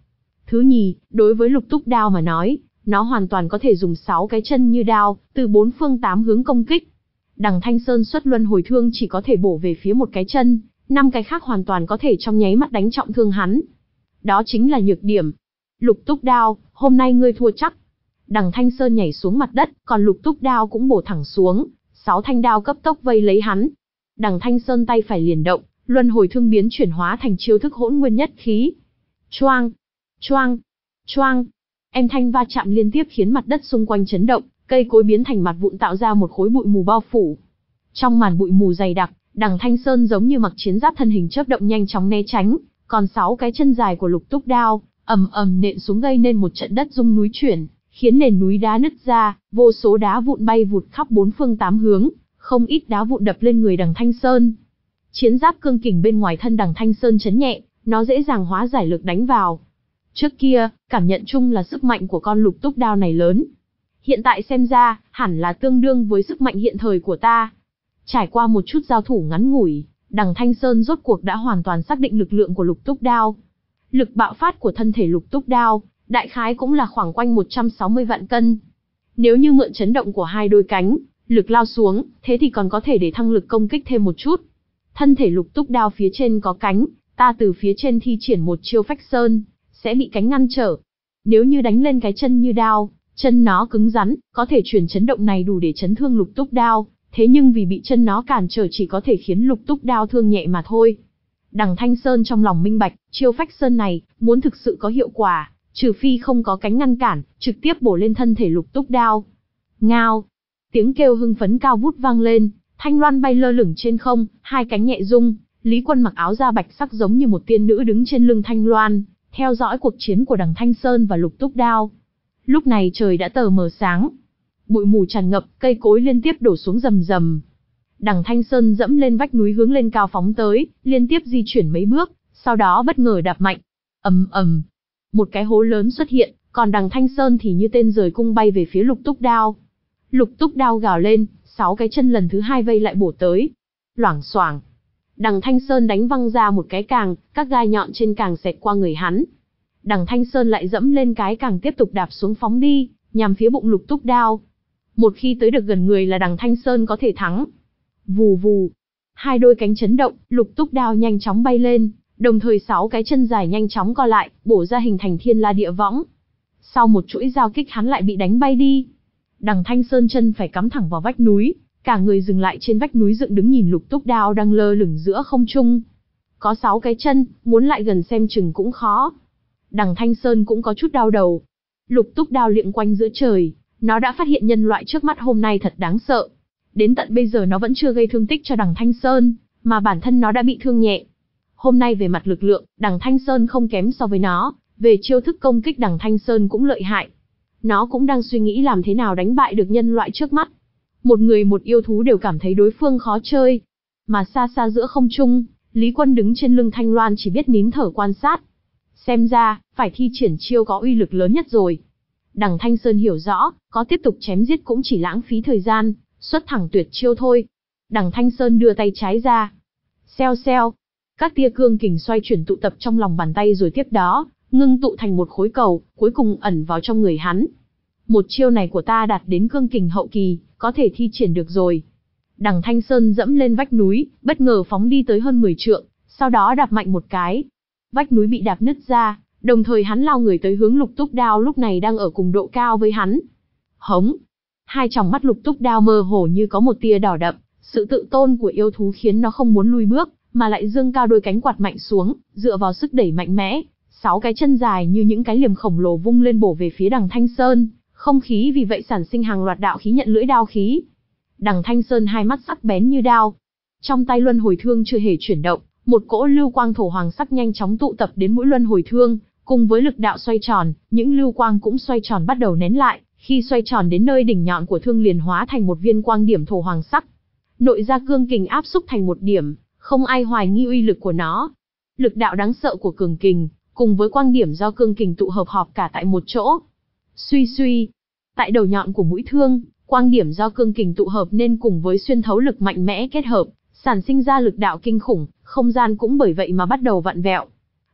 Thứ nhì, đối với lục túc đao mà nói, nó hoàn toàn có thể dùng sáu cái chân như đao, từ bốn phương tám hướng công kích. Đằng Thanh Sơn xuất luân hồi thương chỉ có thể bổ về phía một cái chân, năm cái khác hoàn toàn có thể trong nháy mắt đánh trọng thương hắn. Đó chính là nhược điểm. Lục túc đao, hôm nay ngươi thua chắc. Đằng Thanh Sơn nhảy xuống mặt đất, còn lục túc đao cũng bổ thẳng xuống, sáu thanh đao cấp tốc vây lấy hắn. Đằng Thanh Sơn tay phải liền động, luân hồi thương biến chuyển hóa thành chiêu thức hỗn nguyên nhất khí. Choang, choang, choang. Âm thanh va chạm liên tiếp khiến mặt đất xung quanh chấn động, cây cối biến thành mặt vụn tạo ra một khối bụi mù bao phủ. Trong màn bụi mù dày đặc, Đằng Thanh Sơn giống như mặc chiến giáp thân hình chớp động nhanh chóng né tránh, còn sáu cái chân dài của lục túc đao ầm ầm nện xuống gây nên một trận đất rung núi chuyển, khiến nền núi đá nứt ra, vô số đá vụn bay vụt khắp bốn phương tám hướng, không ít đá vụn đập lên người Đằng Thanh Sơn. Chiến giáp cương kình bên ngoài thân Đằng Thanh Sơn chấn nhẹ, nó dễ dàng hóa giải lực đánh vào. Trước kia, cảm nhận chung là sức mạnh của con lục túc đao này lớn. Hiện tại xem ra, hẳn là tương đương với sức mạnh hiện thời của ta. Trải qua một chút giao thủ ngắn ngủi, Đằng Thanh Sơn rốt cuộc đã hoàn toàn xác định lực lượng của lục túc đao. Lực bạo phát của thân thể lục túc đao, đại khái cũng là khoảng quanh một trăm sáu mươi vạn cân. Nếu như mượn chấn động của hai đôi cánh, lực lao xuống, thế thì còn có thể để thăng lực công kích thêm một chút. Thân thể lục túc đao phía trên có cánh, ta từ phía trên thi triển một chiêu phách sơn, sẽ bị cánh ngăn trở. Nếu như đánh lên cái chân như đao, chân nó cứng rắn, có thể truyền chấn động này đủ để chấn thương lục túc đao, thế nhưng vì bị chân nó cản trở chỉ có thể khiến lục túc đao thương nhẹ mà thôi. Đằng Thanh Sơn trong lòng minh bạch, chiêu phách sơn này, muốn thực sự có hiệu quả, trừ phi không có cánh ngăn cản, trực tiếp bổ lên thân thể lục túc đao. Ngao! Tiếng kêu hưng phấn cao vút vang lên, thanh loan bay lơ lửng trên không, hai cánh nhẹ rung, Lý Quân mặc áo da bạch sắc giống như một tiên nữ đứng trên lưng thanh loan, theo dõi cuộc chiến của Đằng Thanh Sơn và lục túc đao. Lúc này trời đã tờ mờ sáng, bụi mù tràn ngập, cây cối liên tiếp đổ xuống rầm rầm. Đằng Thanh Sơn dẫm lên vách núi hướng lên cao phóng tới, liên tiếp di chuyển mấy bước, sau đó bất ngờ đạp mạnh. Ầm ầm, một cái hố lớn xuất hiện, còn Đằng Thanh Sơn thì như tên rời cung bay về phía lục túc đao. Lục túc đao gào lên, sáu cái chân lần thứ hai vây lại bổ tới. Loảng xoảng, Đằng Thanh Sơn đánh văng ra một cái càng, các gai nhọn trên càng xẹt qua người hắn. Đằng Thanh Sơn lại dẫm lên cái càng tiếp tục đạp xuống phóng đi, nhằm phía bụng lục túc đao. Một khi tới được gần người là Đằng Thanh Sơn có thể thắng. Vù vù, hai đôi cánh chấn động, lục túc đao nhanh chóng bay lên, đồng thời sáu cái chân dài nhanh chóng co lại, bổ ra hình thành thiên la địa võng. Sau một chuỗi giao kích hắn lại bị đánh bay đi. Đằng Thanh Sơn chân phải cắm thẳng vào vách núi, cả người dừng lại trên vách núi dựng đứng nhìn lục túc đao đang lơ lửng giữa không trung. Có sáu cái chân, muốn lại gần xem chừng cũng khó. Đằng Thanh Sơn cũng có chút đau đầu. Lục túc đao liệng quanh giữa trời, nó đã phát hiện nhân loại trước mắt hôm nay thật đáng sợ. Đến tận bây giờ nó vẫn chưa gây thương tích cho Đằng Thanh Sơn, mà bản thân nó đã bị thương nhẹ. Hôm nay về mặt lực lượng, Đằng Thanh Sơn không kém so với nó, về chiêu thức công kích Đằng Thanh Sơn cũng lợi hại. Nó cũng đang suy nghĩ làm thế nào đánh bại được nhân loại trước mắt. Một người một yêu thú đều cảm thấy đối phương khó chơi. Mà xa xa giữa không trung, Lý Quân đứng trên lưng Thanh Loan chỉ biết nín thở quan sát. Xem ra, phải thi triển chiêu có uy lực lớn nhất rồi. Đằng Thanh Sơn hiểu rõ, có tiếp tục chém giết cũng chỉ lãng phí thời gian, xuất thẳng tuyệt chiêu thôi. Đằng Thanh Sơn đưa tay trái ra. Xeo xeo. Các tia cương kình xoay chuyển tụ tập trong lòng bàn tay rồi tiếp đó, ngưng tụ thành một khối cầu, cuối cùng ẩn vào trong người hắn. Một chiêu này của ta đạt đến cương kình hậu kỳ, có thể thi triển được rồi. Đằng Thanh Sơn dẫm lên vách núi, bất ngờ phóng đi tới hơn mười trượng, sau đó đạp mạnh một cái. Vách núi bị đạp nứt ra, đồng thời hắn lao người tới hướng lục túc đao lúc này đang ở cùng độ cao với hắn. Hống! Hai tròng mắt lục túc đao mơ hồ như có một tia đỏ đậm, sự tự tôn của yêu thú khiến nó không muốn lui bước, mà lại dương cao đôi cánh quạt mạnh xuống, dựa vào sức đẩy mạnh mẽ. Sáu cái chân dài như những cái liềm khổng lồ vung lên bổ về phía Đằng Thanh Sơn, không khí vì vậy sản sinh hàng loạt đạo khí nhận lưỡi đao khí. Đằng Thanh Sơn hai mắt sắc bén như đao. Trong tay luân hồi thương chưa hề chuyển động, một cỗ lưu quang thổ hoàng sắc nhanh chóng tụ tập đến mũi luân hồi thương, cùng với lực đạo xoay tròn, những lưu quang cũng xoay tròn bắt đầu nén lại, khi xoay tròn đến nơi đỉnh nhọn của thương liền hóa thành một viên quang điểm thổ hoàng sắc. Nội gia cương kình áp xúc thành một điểm, không ai hoài nghi uy lực của nó. Lực đạo đáng sợ của cường kình, cùng với quang điểm do cương kình tụ hợp họp cả tại một chỗ. Suy suy, tại đầu nhọn của mũi thương, quang điểm do cương kình tụ hợp nên cùng với xuyên thấu lực mạnh mẽ kết hợp, sản sinh ra lực đạo kinh khủng, không gian cũng bởi vậy mà bắt đầu vặn vẹo.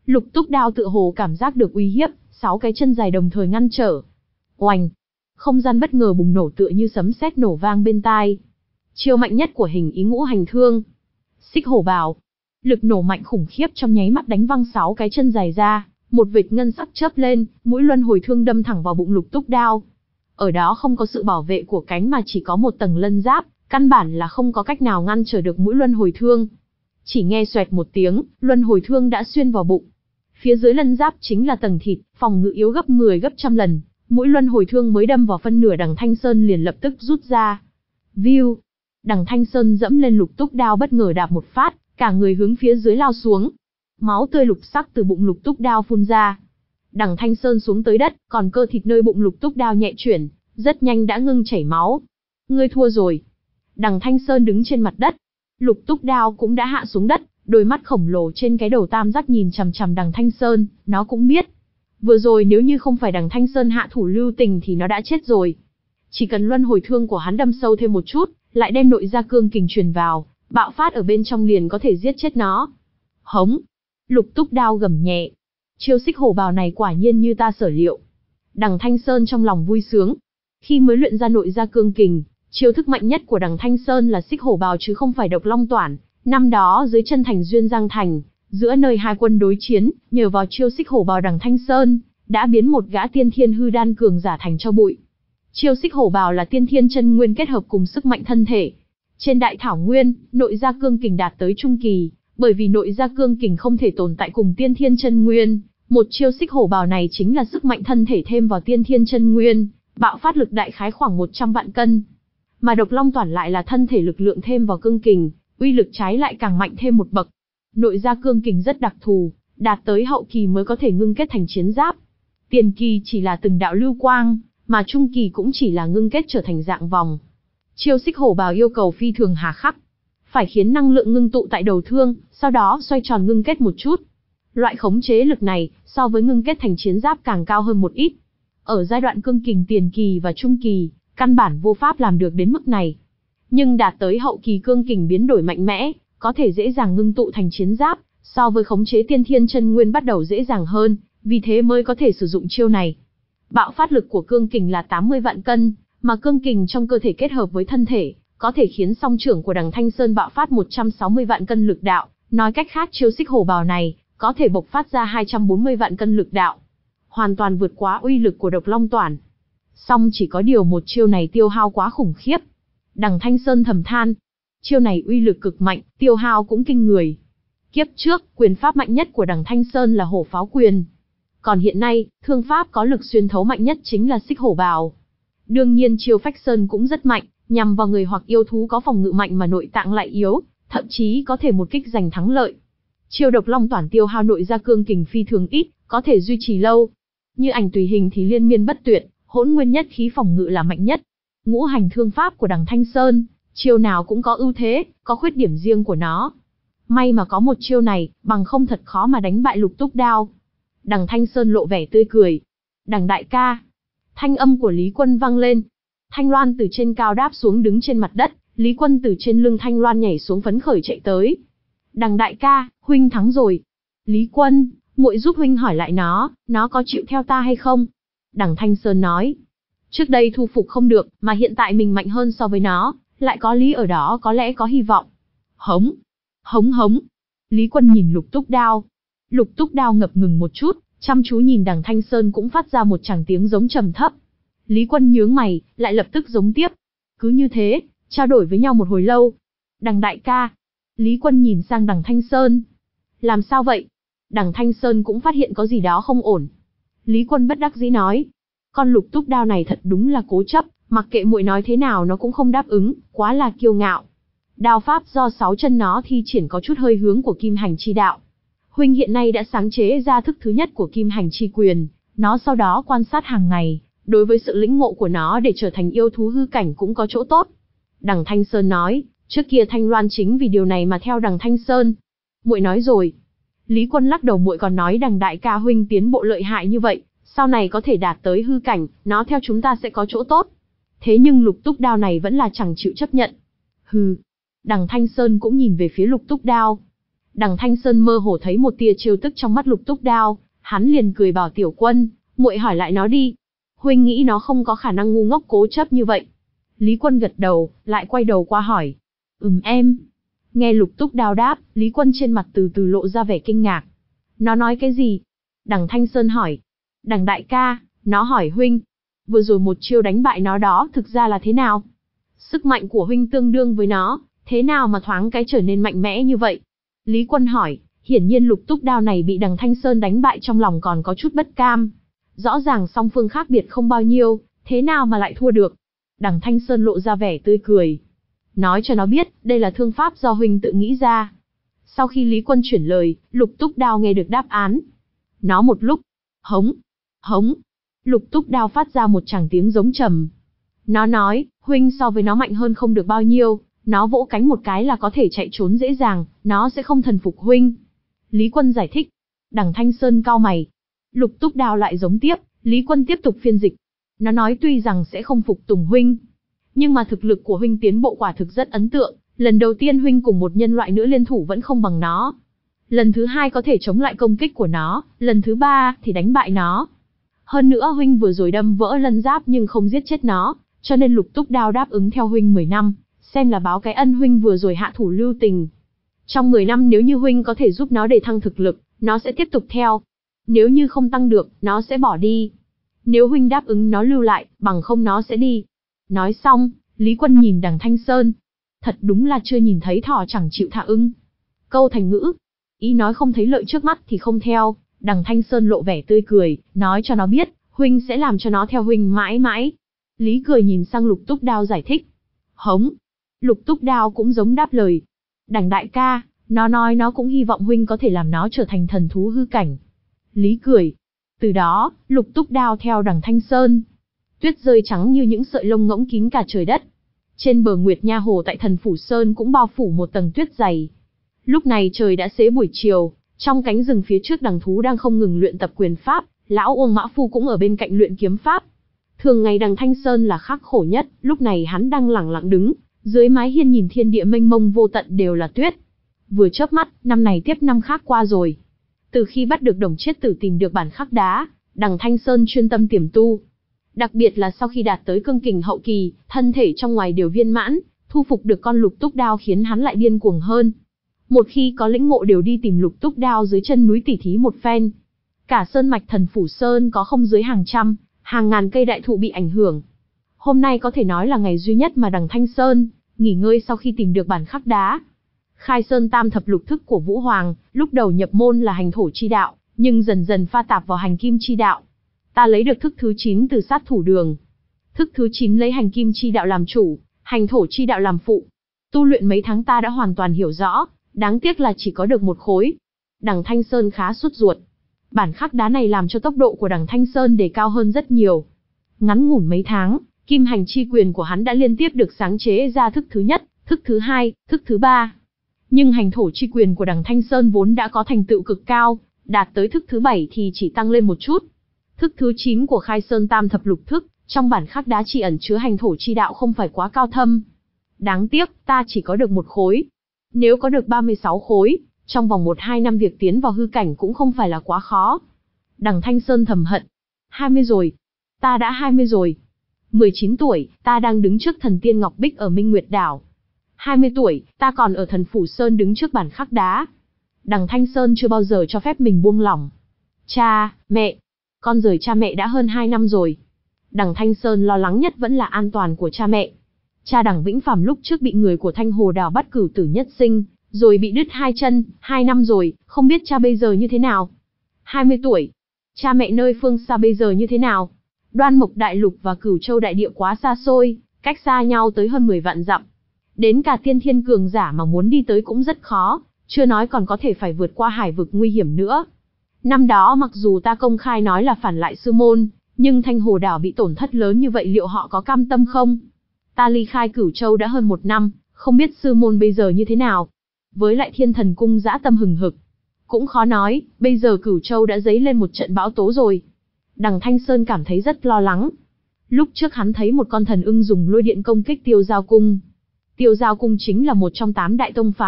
Lục túc đao tựa hồ cảm giác được uy hiếp, sáu cái chân dài đồng thời ngăn trở. Oành! Không gian bất ngờ bùng nổ tựa như sấm sét nổ vang bên tai. Chiêu mạnh nhất của hình ý ngũ hành thương. Xích hổ bào. Lực nổ mạnh khủng khiếp trong nháy mắt đánh văng sáu cái chân dài ra, một vệt ngân sắc chớp lên, mũi luân hồi thương đâm thẳng vào bụng lục túc đao. Ở đó không có sự bảo vệ của cánh mà chỉ có một tầng lân giáp, căn bản là không có cách nào ngăn trở được mũi luân hồi thương. Chỉ nghe xoẹt một tiếng, luân hồi thương đã xuyên vào bụng. Phía dưới lân giáp chính là tầng thịt, phòng ngự yếu gấp mười gấp trăm lần, mũi luân hồi thương mới đâm vào phân nửa Đằng Thanh Sơn liền lập tức rút ra. View! Đằng Thanh Sơn dẫm lên lục túc đao bất ngờ đạp một phát, cả người hướng phía dưới lao xuống. Máu tươi lục sắc từ bụng lục túc đao phun ra. Đằng Thanh Sơn xuống tới đất, còn cơ thịt nơi bụng lục túc đao nhẹ chuyển, rất nhanh đã ngưng chảy máu. Ngươi thua rồi. Đằng Thanh Sơn đứng trên mặt đất. Lục túc đao cũng đã hạ xuống đất, đôi mắt khổng lồ trên cái đầu tam giác nhìn chằm chằm Đằng Thanh Sơn, nó cũng biết. Vừa rồi nếu như không phải Đằng Thanh Sơn hạ thủ lưu tình thì nó đã chết rồi. Chỉ cần luân hồi thương của hắn đâm sâu thêm một chút, lại đem nội gia cương kình truyền vào, bạo phát ở bên trong liền có thể giết chết nó. Hống! Lục túc đao gầm nhẹ. Chiêu xích hổ bào này quả nhiên như ta sở liệu. Đằng Thanh Sơn trong lòng vui sướng. Khi mới luyện ra nội gia cương kình, chiêu thức mạnh nhất của Đằng Thanh Sơn là xích hổ bào chứ không phải độc long toản. Năm đó dưới chân thành Duyên Giang Thành, giữa nơi hai quân đối chiến, nhờ vào chiêu xích hổ bào Đằng Thanh Sơn, đã biến một gã tiên thiên hư đan cường giả thành cho bụi. Chiêu xích hổ bào là tiên thiên chân nguyên kết hợp cùng sức mạnh thân thể. Trên đại thảo nguyên, nội gia cương kình đạt tới trung kỳ, bởi vì nội gia cương kình không thể tồn tại cùng tiên thiên chân nguyên, một chiêu xích hổ bào này chính là sức mạnh thân thể thêm vào tiên thiên chân nguyên, bạo phát lực đại khái khoảng một trăm vạn cân. Mà độc long toản lại là thân thể lực lượng thêm vào cương kình, uy lực trái lại càng mạnh thêm một bậc. Nội gia cương kình rất đặc thù, đạt tới hậu kỳ mới có thể ngưng kết thành chiến giáp. Tiền kỳ chỉ là từng đạo lưu quang, mà trung kỳ cũng chỉ là ngưng kết trở thành dạng vòng. Chiêu xích hổ bào yêu cầu phi thường hà khắc, phải khiến năng lượng ngưng tụ tại đầu thương, sau đó xoay tròn ngưng kết một chút. Loại khống chế lực này, so với ngưng kết thành chiến giáp càng cao hơn một ít. Ở giai đoạn cương kình tiền kỳ và trung kỳ, căn bản vô pháp làm được đến mức này. Nhưng đạt tới hậu kỳ cương kình biến đổi mạnh mẽ, có thể dễ dàng ngưng tụ thành chiến giáp, so với khống chế tiên thiên chân nguyên bắt đầu dễ dàng hơn, vì thế mới có thể sử dụng chiêu này. Bạo phát lực của cương kình là tám mươi vạn cân, mà cương kình trong cơ thể kết hợp với thân thể, có thể khiến song trưởng của Đằng Thanh Sơn bạo phát một trăm sáu mươi vạn cân lực đạo, nói cách khác chiêu xích hổ bào này, có thể bộc phát ra hai trăm bốn mươi vạn cân lực đạo. Hoàn toàn vượt quá uy lực của độc long toản. Song chỉ có điều một chiêu này tiêu hao quá khủng khiếp. Đằng Thanh Sơn thầm than. Chiêu này uy lực cực mạnh, tiêu hao cũng kinh người. Kiếp trước, quyền pháp mạnh nhất của Đằng Thanh Sơn là hổ pháo quyền. Còn hiện nay, thương pháp có lực xuyên thấu mạnh nhất chính là xích hổ bào. Đương nhiên chiêu phách sơn cũng rất mạnh, nhằm vào người hoặc yêu thú có phòng ngự mạnh mà nội tạng lại yếu, thậm chí có thể một kích giành thắng lợi. Chiêu độc long toản tiêu hao nội gia cương kình phi thường ít, có thể duy trì lâu. Như ảnh tùy hình thì liên miên bất tuyệt, hỗn nguyên nhất khí phòng ngự là mạnh nhất. Ngũ hành thương pháp của Đằng Thanh Sơn, chiêu nào cũng có ưu thế, có khuyết điểm riêng của nó. May mà có một chiêu này, bằng không thật khó mà đánh bại lục túc đao. Đằng Thanh Sơn lộ vẻ tươi cười. Đằng đại ca. Thanh âm của Lý Quân vang lên. Thanh Loan từ trên cao đáp xuống đứng trên mặt đất, Lý Quân từ trên lưng Thanh Loan nhảy xuống phấn khởi chạy tới. Đằng đại ca, huynh thắng rồi. Lý Quân, muội giúp huynh hỏi lại nó, nó có chịu theo ta hay không? Đằng Thanh Sơn nói. Trước đây thu phục không được, mà hiện tại mình mạnh hơn so với nó, lại có lý ở đó có lẽ có hy vọng. Hống, hống hống. Lý Quân nhìn lục túc đao. Lục túc đao ngập ngừng một chút, chăm chú nhìn Đằng Thanh Sơn cũng phát ra một tràng tiếng giống trầm thấp. Lý Quân nhướng mày, lại lập tức giống tiếp. Cứ như thế, trao đổi với nhau một hồi lâu. Đằng đại ca. Lý Quân nhìn sang Đằng Thanh Sơn. Làm sao vậy? Đằng Thanh Sơn cũng phát hiện có gì đó không ổn. Lý Quân bất đắc dĩ nói. Con lục túc đao này thật đúng là cố chấp, mặc kệ muội nói thế nào nó cũng không đáp ứng, quá là kiêu ngạo. Đao pháp do sáu chân nó thi triển có chút hơi hướng của kim hành chi đạo. Huynh hiện nay đã sáng chế ra thức thứ nhất của kim hành chi quyền, nó sau đó quan sát hàng ngày, đối với sự lĩnh ngộ của nó để trở thành yêu thú hư cảnh cũng có chỗ tốt. Đằng Thanh Sơn nói, trước kia Thanh Loan chính vì điều này mà theo Đằng Thanh Sơn. Muội nói rồi. Lý Quân lắc đầu, muội còn nói Đằng đại ca huynh tiến bộ lợi hại như vậy, sau này có thể đạt tới hư cảnh, nó theo chúng ta sẽ có chỗ tốt. Thế nhưng lục túc đao này vẫn là chẳng chịu chấp nhận. Hừ. Đằng Thanh Sơn cũng nhìn về phía lục túc đao. Đằng Thanh Sơn mơ hồ thấy một tia trêu tức trong mắt Lục Túc Đao, hắn liền cười bảo Tiểu Quân, muội hỏi lại nó đi. Huynh nghĩ nó không có khả năng ngu ngốc cố chấp như vậy. Lý Quân gật đầu, lại quay đầu qua hỏi. Ừm em. Nghe Lục Túc Đao đáp, Lý Quân trên mặt từ từ lộ ra vẻ kinh ngạc. Nó nói cái gì? Đằng Thanh Sơn hỏi. Đằng đại ca, nó hỏi huynh. Vừa rồi một chiêu đánh bại nó đó thực ra là thế nào? Sức mạnh của huynh tương đương với nó, thế nào mà thoáng cái trở nên mạnh mẽ như vậy? Lý Quân hỏi, hiển nhiên Lục Túc Đao này bị đằng Thanh Sơn đánh bại trong lòng còn có chút bất cam. Rõ ràng song phương khác biệt không bao nhiêu, thế nào mà lại thua được? Đằng Thanh Sơn lộ ra vẻ tươi cười. Nói cho nó biết, đây là thương pháp do huynh tự nghĩ ra. Sau khi Lý Quân chuyển lời, Lục Túc Đao nghe được đáp án. Nó một lúc, hống, hống. Lục Túc Đao phát ra một tràng tiếng giống trầm. Nó nói, huynh so với nó mạnh hơn không được bao nhiêu, nó vỗ cánh một cái là có thể chạy trốn dễ dàng, nó sẽ không thần phục huynh. Lý Quân giải thích. Đằng Thanh Sơn cau mày. Lục Túc Đao lại giống tiếp, Lý Quân tiếp tục phiên dịch. Nó nói tuy rằng sẽ không phục tùng huynh, nhưng mà thực lực của huynh tiến bộ quả thực rất ấn tượng, lần đầu tiên huynh cùng một nhân loại nữa liên thủ vẫn không bằng nó. Lần thứ hai có thể chống lại công kích của nó, lần thứ ba thì đánh bại nó. Hơn nữa huynh vừa rồi đâm vỡ lân giáp nhưng không giết chết nó, cho nên Lục Túc Đao đáp ứng theo huynh mười năm, xem là báo cái ân huynh vừa rồi hạ thủ lưu tình. Trong mười năm nếu như huynh có thể giúp nó để thăng thực lực, nó sẽ tiếp tục theo. Nếu như không tăng được, nó sẽ bỏ đi. Nếu huynh đáp ứng nó lưu lại, bằng không nó sẽ đi. Nói xong, Lý Quân nhìn đằng Thanh Sơn. Thật đúng là chưa nhìn thấy thỏ chẳng chịu thả ưng. Câu thành ngữ, ý nói không thấy lợi trước mắt thì không theo. Đằng Thanh Sơn lộ vẻ tươi cười, nói cho nó biết, huynh sẽ làm cho nó theo huynh mãi mãi. Lý cười nhìn sang Lục Túc Đao giải thích. Hống. Lục Túc Đao cũng giống đáp lời. Đằng đại ca, nó nói nó cũng hy vọng huynh có thể làm nó trở thành thần thú hư cảnh. Lý cười. Từ đó, Lục Túc Đao theo đằng Thanh Sơn. Tuyết rơi trắng như những sợi lông ngỗng kín cả trời đất. Trên bờ Nguyệt Nha Hồ tại Thần Phủ Sơn cũng bao phủ một tầng tuyết dày. Lúc này trời đã xế buổi chiều, trong cánh rừng phía trước đằng thú đang không ngừng luyện tập quyền pháp, lão Uông Mã Phu cũng ở bên cạnh luyện kiếm pháp. Thường ngày đằng Thanh Sơn là khắc khổ nhất, lúc này hắn đang lẳng lặng đứng, dưới mái hiên nhìn thiên địa mênh mông vô tận đều là tuyết. Vừa chớp mắt, năm này tiếp năm khác qua rồi. Từ khi bắt được Đồng Chiết Tử tìm được bản khắc đá, đằng Thanh Sơn chuyên tâm tiềm tu. Đặc biệt là sau khi đạt tới cương kình hậu kỳ, thân thể trong ngoài đều viên mãn, thu phục được con Lục Túc Đao khiến hắn lại điên cuồng hơn. Một khi có lĩnh ngộ đều đi tìm Lục Túc Đao dưới chân núi tỉ thí một phen. Cả sơn mạch Thần Phủ Sơn có không dưới hàng trăm, hàng ngàn cây đại thụ bị ảnh hưởng. Hôm nay có thể nói là ngày duy nhất mà đằng Thanh Sơn nghỉ ngơi sau khi tìm được bản khắc đá. Khai Sơn Tam Thập Lục Thức của Vũ Hoàng, lúc đầu nhập môn là hành thổ chi đạo, nhưng dần dần pha tạp vào hành kim chi đạo. Ta lấy được thức thứ chín từ Sát Thủ Đường. Thức thứ chín lấy hành kim chi đạo làm chủ, hành thổ chi đạo làm phụ. Tu luyện mấy tháng ta đã hoàn toàn hiểu rõ, đáng tiếc là chỉ có được một khối. Đằng Thanh Sơn khá sốt ruột. Bản khắc đá này làm cho tốc độ của đằng Thanh Sơn đề cao hơn rất nhiều. Ngắn ngủn mấy tháng, kim hành chi quyền của hắn đã liên tiếp được sáng chế ra thức thứ nhất, thức thứ hai, thức thứ ba. Nhưng hành thổ chi quyền của đằng Thanh Sơn vốn đã có thành tựu cực cao, đạt tới thức thứ bảy thì chỉ tăng lên một chút. Thức thứ chín của Khai Sơn Tam Thập Lục Thức, trong bản khắc đá chỉ ẩn chứa hành thổ chi đạo không phải quá cao thâm. Đáng tiếc, ta chỉ có được một khối. Nếu có được ba mươi sáu khối, trong vòng một hai năm việc tiến vào hư cảnh cũng không phải là quá khó. Đằng Thanh Sơn thầm hận. hai mươi rồi. Ta đã hai mươi rồi. mười chín tuổi, ta đang đứng trước thần tiên Ngọc Bích ở Minh Nguyệt Đảo. hai mươi tuổi, ta còn ở Thần Phủ Sơn đứng trước bản khắc đá. Đằng Thanh Sơn chưa bao giờ cho phép mình buông lỏng. Cha, mẹ. Con rời cha mẹ đã hơn hai năm rồi. Đằng Thanh Sơn lo lắng nhất vẫn là an toàn của cha mẹ. Cha đằng Vĩnh Phàm lúc trước bị người của Thanh Hồ Đảo bắt cửu tử nhất sinh, rồi bị đứt hai chân, hai năm rồi, không biết cha bây giờ như thế nào. hai mươi tuổi. Cha mẹ nơi phương xa bây giờ như thế nào? Đoan Mộc Đại Lục và Cửu Châu Đại Địa quá xa xôi, cách xa nhau tới hơn mười vạn dặm. Đến cả tiên thiên cường giả mà muốn đi tới cũng rất khó, chưa nói còn có thể phải vượt qua hải vực nguy hiểm nữa. Năm đó mặc dù ta công khai nói là phản lại sư môn, nhưng Thanh Hồ Đảo bị tổn thất lớn như vậy liệu họ có cam tâm không? Ta ly khai Cửu Châu đã hơn một năm, không biết sư môn bây giờ như thế nào. Với lại Thiên Thần Cung dã tâm hừng hực. Cũng khó nói, bây giờ Cửu Châu đã dấy lên một trận bão tố rồi. Đằng Thanh Sơn cảm thấy rất lo lắng. Lúc trước hắn thấy một con thần ưng dùng lôi điện công kích Tiêu Giao Cung. Tiêu Giao Cung chính là một trong tám đại tông phái,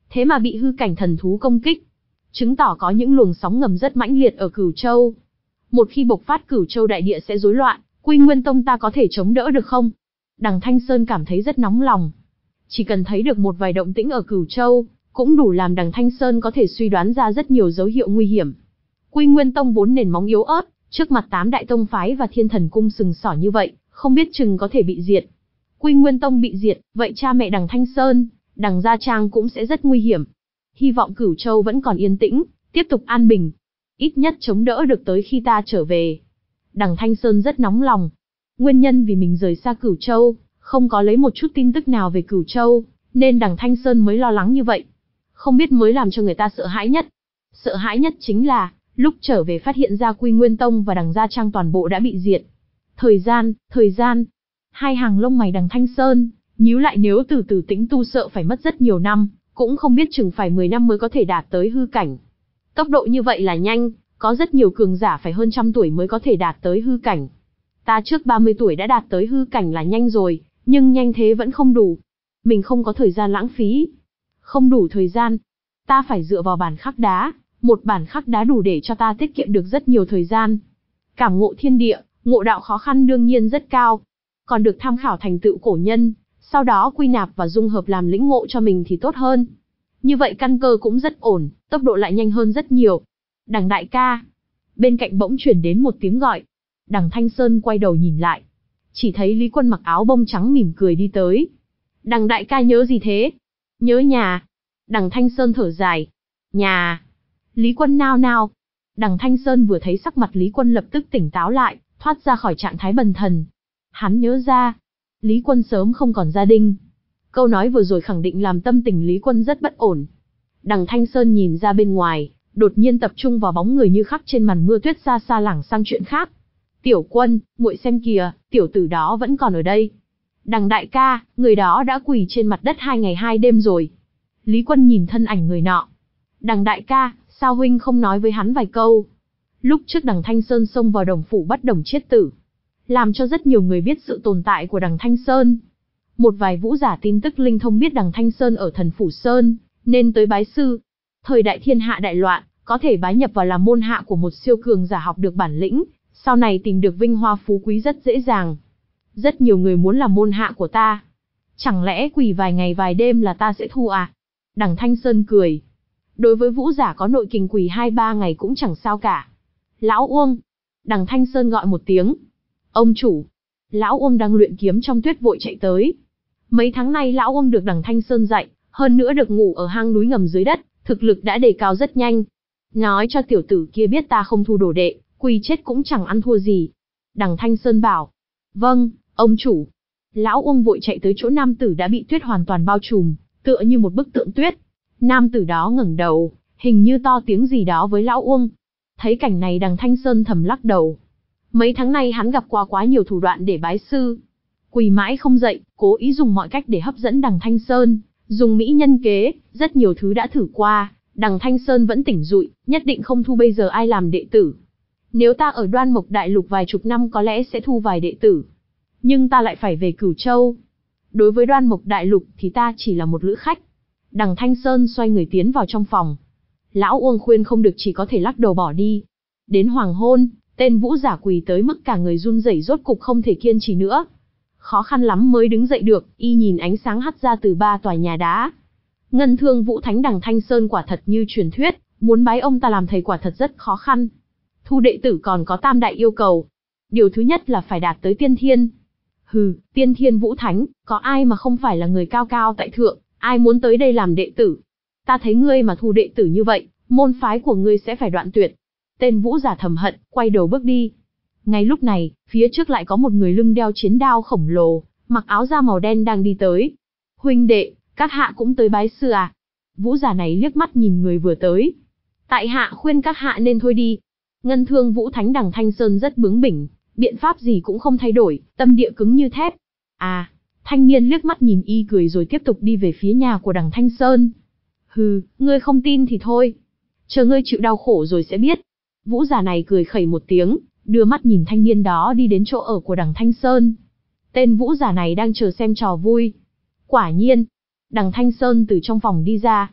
thế mà bị hư cảnh thần thú công kích, chứng tỏ có những luồng sóng ngầm rất mãnh liệt ở Cửu Châu. Một khi bộc phát, Cửu Châu đại địa sẽ rối loạn, Quy Nguyên Tông ta có thể chống đỡ được không? Đằng Thanh Sơn cảm thấy rất nóng lòng. Chỉ cần thấy được một vài động tĩnh ở Cửu Châu, cũng đủ làm Đằng Thanh Sơn có thể suy đoán ra rất nhiều dấu hiệu nguy hiểm. Quy Nguyên Tông vốn nền móng yếu ớt, trước mặt tám đại tông phái và Thiên Thần Cung sừng sỏ như vậy, không biết chừng có thể bị diệt. Quy Nguyên Tông bị diệt, vậy cha mẹ Đằng Thanh Sơn, Đằng Gia Trang cũng sẽ rất nguy hiểm. Hy vọng Cửu Châu vẫn còn yên tĩnh, tiếp tục an bình. Ít nhất chống đỡ được tới khi ta trở về. Đằng Thanh Sơn rất nóng lòng. Nguyên nhân vì mình rời xa Cửu Châu, không có lấy một chút tin tức nào về Cửu Châu, nên Đằng Thanh Sơn mới lo lắng như vậy. Không biết mới làm cho người ta sợ hãi nhất. Sợ hãi nhất chính là, lúc trở về phát hiện ra Quy Nguyên Tông và Đằng Gia Trang toàn bộ đã bị diệt. Thời gian, thời gian. Hai hàng lông mày Đằng Thanh Sơn nhíu lại, nếu từ từ tĩnh tu sợ phải mất rất nhiều năm, cũng không biết chừng phải mười năm mới có thể đạt tới hư cảnh. Tốc độ như vậy là nhanh, có rất nhiều cường giả phải hơn trăm tuổi mới có thể đạt tới hư cảnh. Ta trước ba mươi tuổi đã đạt tới hư cảnh là nhanh rồi, nhưng nhanh thế vẫn không đủ. Mình không có thời gian lãng phí. Không đủ thời gian. Ta phải dựa vào bản khắc đá, một bản khắc đá đủ để cho ta tiết kiệm được rất nhiều thời gian. Cảm ngộ thiên địa, ngộ đạo khó khăn đương nhiên rất cao. Còn được tham khảo thành tựu cổ nhân, sau đó quy nạp và dung hợp làm lĩnh ngộ cho mình thì tốt hơn. Như vậy căn cơ cũng rất ổn, tốc độ lại nhanh hơn rất nhiều. Đằng đại ca. Bên cạnh bỗng chuyển đến một tiếng gọi. Đằng Thanh Sơn quay đầu nhìn lại. Chỉ thấy Lý Quân mặc áo bông trắng mỉm cười đi tới. Đằng đại ca nhớ gì thế? Nhớ nhà. Đằng Thanh Sơn thở dài. Nhà. Lý Quân nao nao. Đằng Thanh Sơn vừa thấy sắc mặt Lý Quân lập tức tỉnh táo lại, thoát ra khỏi trạng thái bần thần. Hắn nhớ ra, Lý Quân sớm không còn gia đình. Câu nói vừa rồi khẳng định làm tâm tình Lý Quân rất bất ổn. Đằng Thanh Sơn nhìn ra bên ngoài, đột nhiên tập trung vào bóng người như khắc trên màn mưa tuyết xa xa lảng sang chuyện khác. Tiểu Quân, muội xem kìa, tiểu tử đó vẫn còn ở đây. Đằng đại ca, người đó đã quỳ trên mặt đất hai ngày hai đêm rồi. Lý Quân nhìn thân ảnh người nọ. Đằng đại ca, sao huynh không nói với hắn vài câu? Lúc trước Đằng Thanh Sơn xông vào đồng phủ bắt Đồng Chiết Tử, làm cho rất nhiều người biết sự tồn tại của Đằng Thanh Sơn. Một vài vũ giả tin tức linh thông biết Đằng Thanh Sơn ở Thần Phủ Sơn, nên tới bái sư. Thời đại thiên hạ đại loạn, có thể bái nhập vào làm môn hạ của một siêu cường giả học được bản lĩnh, sau này tìm được vinh hoa phú quý rất dễ dàng. Rất nhiều người muốn làm môn hạ của ta. Chẳng lẽ quỳ vài ngày vài đêm là ta sẽ thu à? Đằng Thanh Sơn cười. Đối với vũ giả có nội kình quỳ hai ba ngày cũng chẳng sao cả. Lão Uông. Đằng Thanh Sơn gọi một tiếng. Ông chủ. Lão Uông đang luyện kiếm trong tuyết vội chạy tới. Mấy tháng nay Lão Uông được Đằng Thanh Sơn dạy, hơn nữa được ngủ ở hang núi ngầm dưới đất, thực lực đã đề cao rất nhanh. Nói cho tiểu tử kia biết ta không thu đồ đệ, quỳ chết cũng chẳng ăn thua gì. Đằng Thanh Sơn bảo. Vâng, ông chủ. Lão Uông vội chạy tới chỗ nam tử đã bị tuyết hoàn toàn bao trùm, tựa như một bức tượng tuyết. Nam tử đó ngẩng đầu, hình như to tiếng gì đó với Lão Uông. Thấy cảnh này Đằng Thanh Sơn thầm lắc đầu. Mấy tháng nay hắn gặp qua quá nhiều thủ đoạn để bái sư. Quỳ mãi không dậy, cố ý dùng mọi cách để hấp dẫn Đằng Thanh Sơn, dùng mỹ nhân kế, rất nhiều thứ đã thử qua. Đằng Thanh Sơn vẫn tỉnh dụi, nhất định không thu bây giờ ai làm đệ tử. Nếu ta ở Đoan Mộc Đại Lục vài chục năm có lẽ sẽ thu vài đệ tử. Nhưng ta lại phải về Cửu Châu. Đối với Đoan Mộc Đại Lục thì ta chỉ là một lữ khách. Đằng Thanh Sơn xoay người tiến vào trong phòng. Lão Uông khuyên không được chỉ có thể lắc đầu bỏ đi. Đến hoàng hôn, tên vũ giả quỳ tới mức cả người run rẩy rốt cục không thể kiên trì nữa. Khó khăn lắm mới đứng dậy được, y nhìn ánh sáng hắt ra từ ba tòa nhà đá. Ngân Thương Vũ Thánh Đằng Thanh Sơn quả thật như truyền thuyết, muốn bái ông ta làm thầy quả thật rất khó khăn. Thu đệ tử còn có tam đại yêu cầu. Điều thứ nhất là phải đạt tới tiên thiên. Hừ, tiên thiên Vũ Thánh, có ai mà không phải là người cao cao tại thượng, ai muốn tới đây làm đệ tử. Ta thấy ngươi mà thu đệ tử như vậy, môn phái của ngươi sẽ phải đoạn tuyệt. Tên vũ giả thầm hận, quay đầu bước đi. Ngay lúc này, phía trước lại có một người lưng đeo chiến đao khổng lồ, mặc áo da màu đen đang đi tới. Huynh đệ, các hạ cũng tới bái sư à? Vũ giả này liếc mắt nhìn người vừa tới. Tại hạ khuyên các hạ nên thôi đi. Ngân Thương Vũ Thánh Đằng Thanh Sơn rất bướng bỉnh, biện pháp gì cũng không thay đổi, tâm địa cứng như thép. À, thanh niên liếc mắt nhìn y cười rồi tiếp tục đi về phía nhà của Đằng Thanh Sơn. Hừ, ngươi không tin thì thôi. Chờ ngươi chịu đau khổ rồi sẽ biết. Vũ giả này cười khẩy một tiếng, đưa mắt nhìn thanh niên đó đi đến chỗ ở của Đằng Thanh Sơn. Tên vũ giả này đang chờ xem trò vui. Quả nhiên, Đằng Thanh Sơn từ trong phòng đi ra.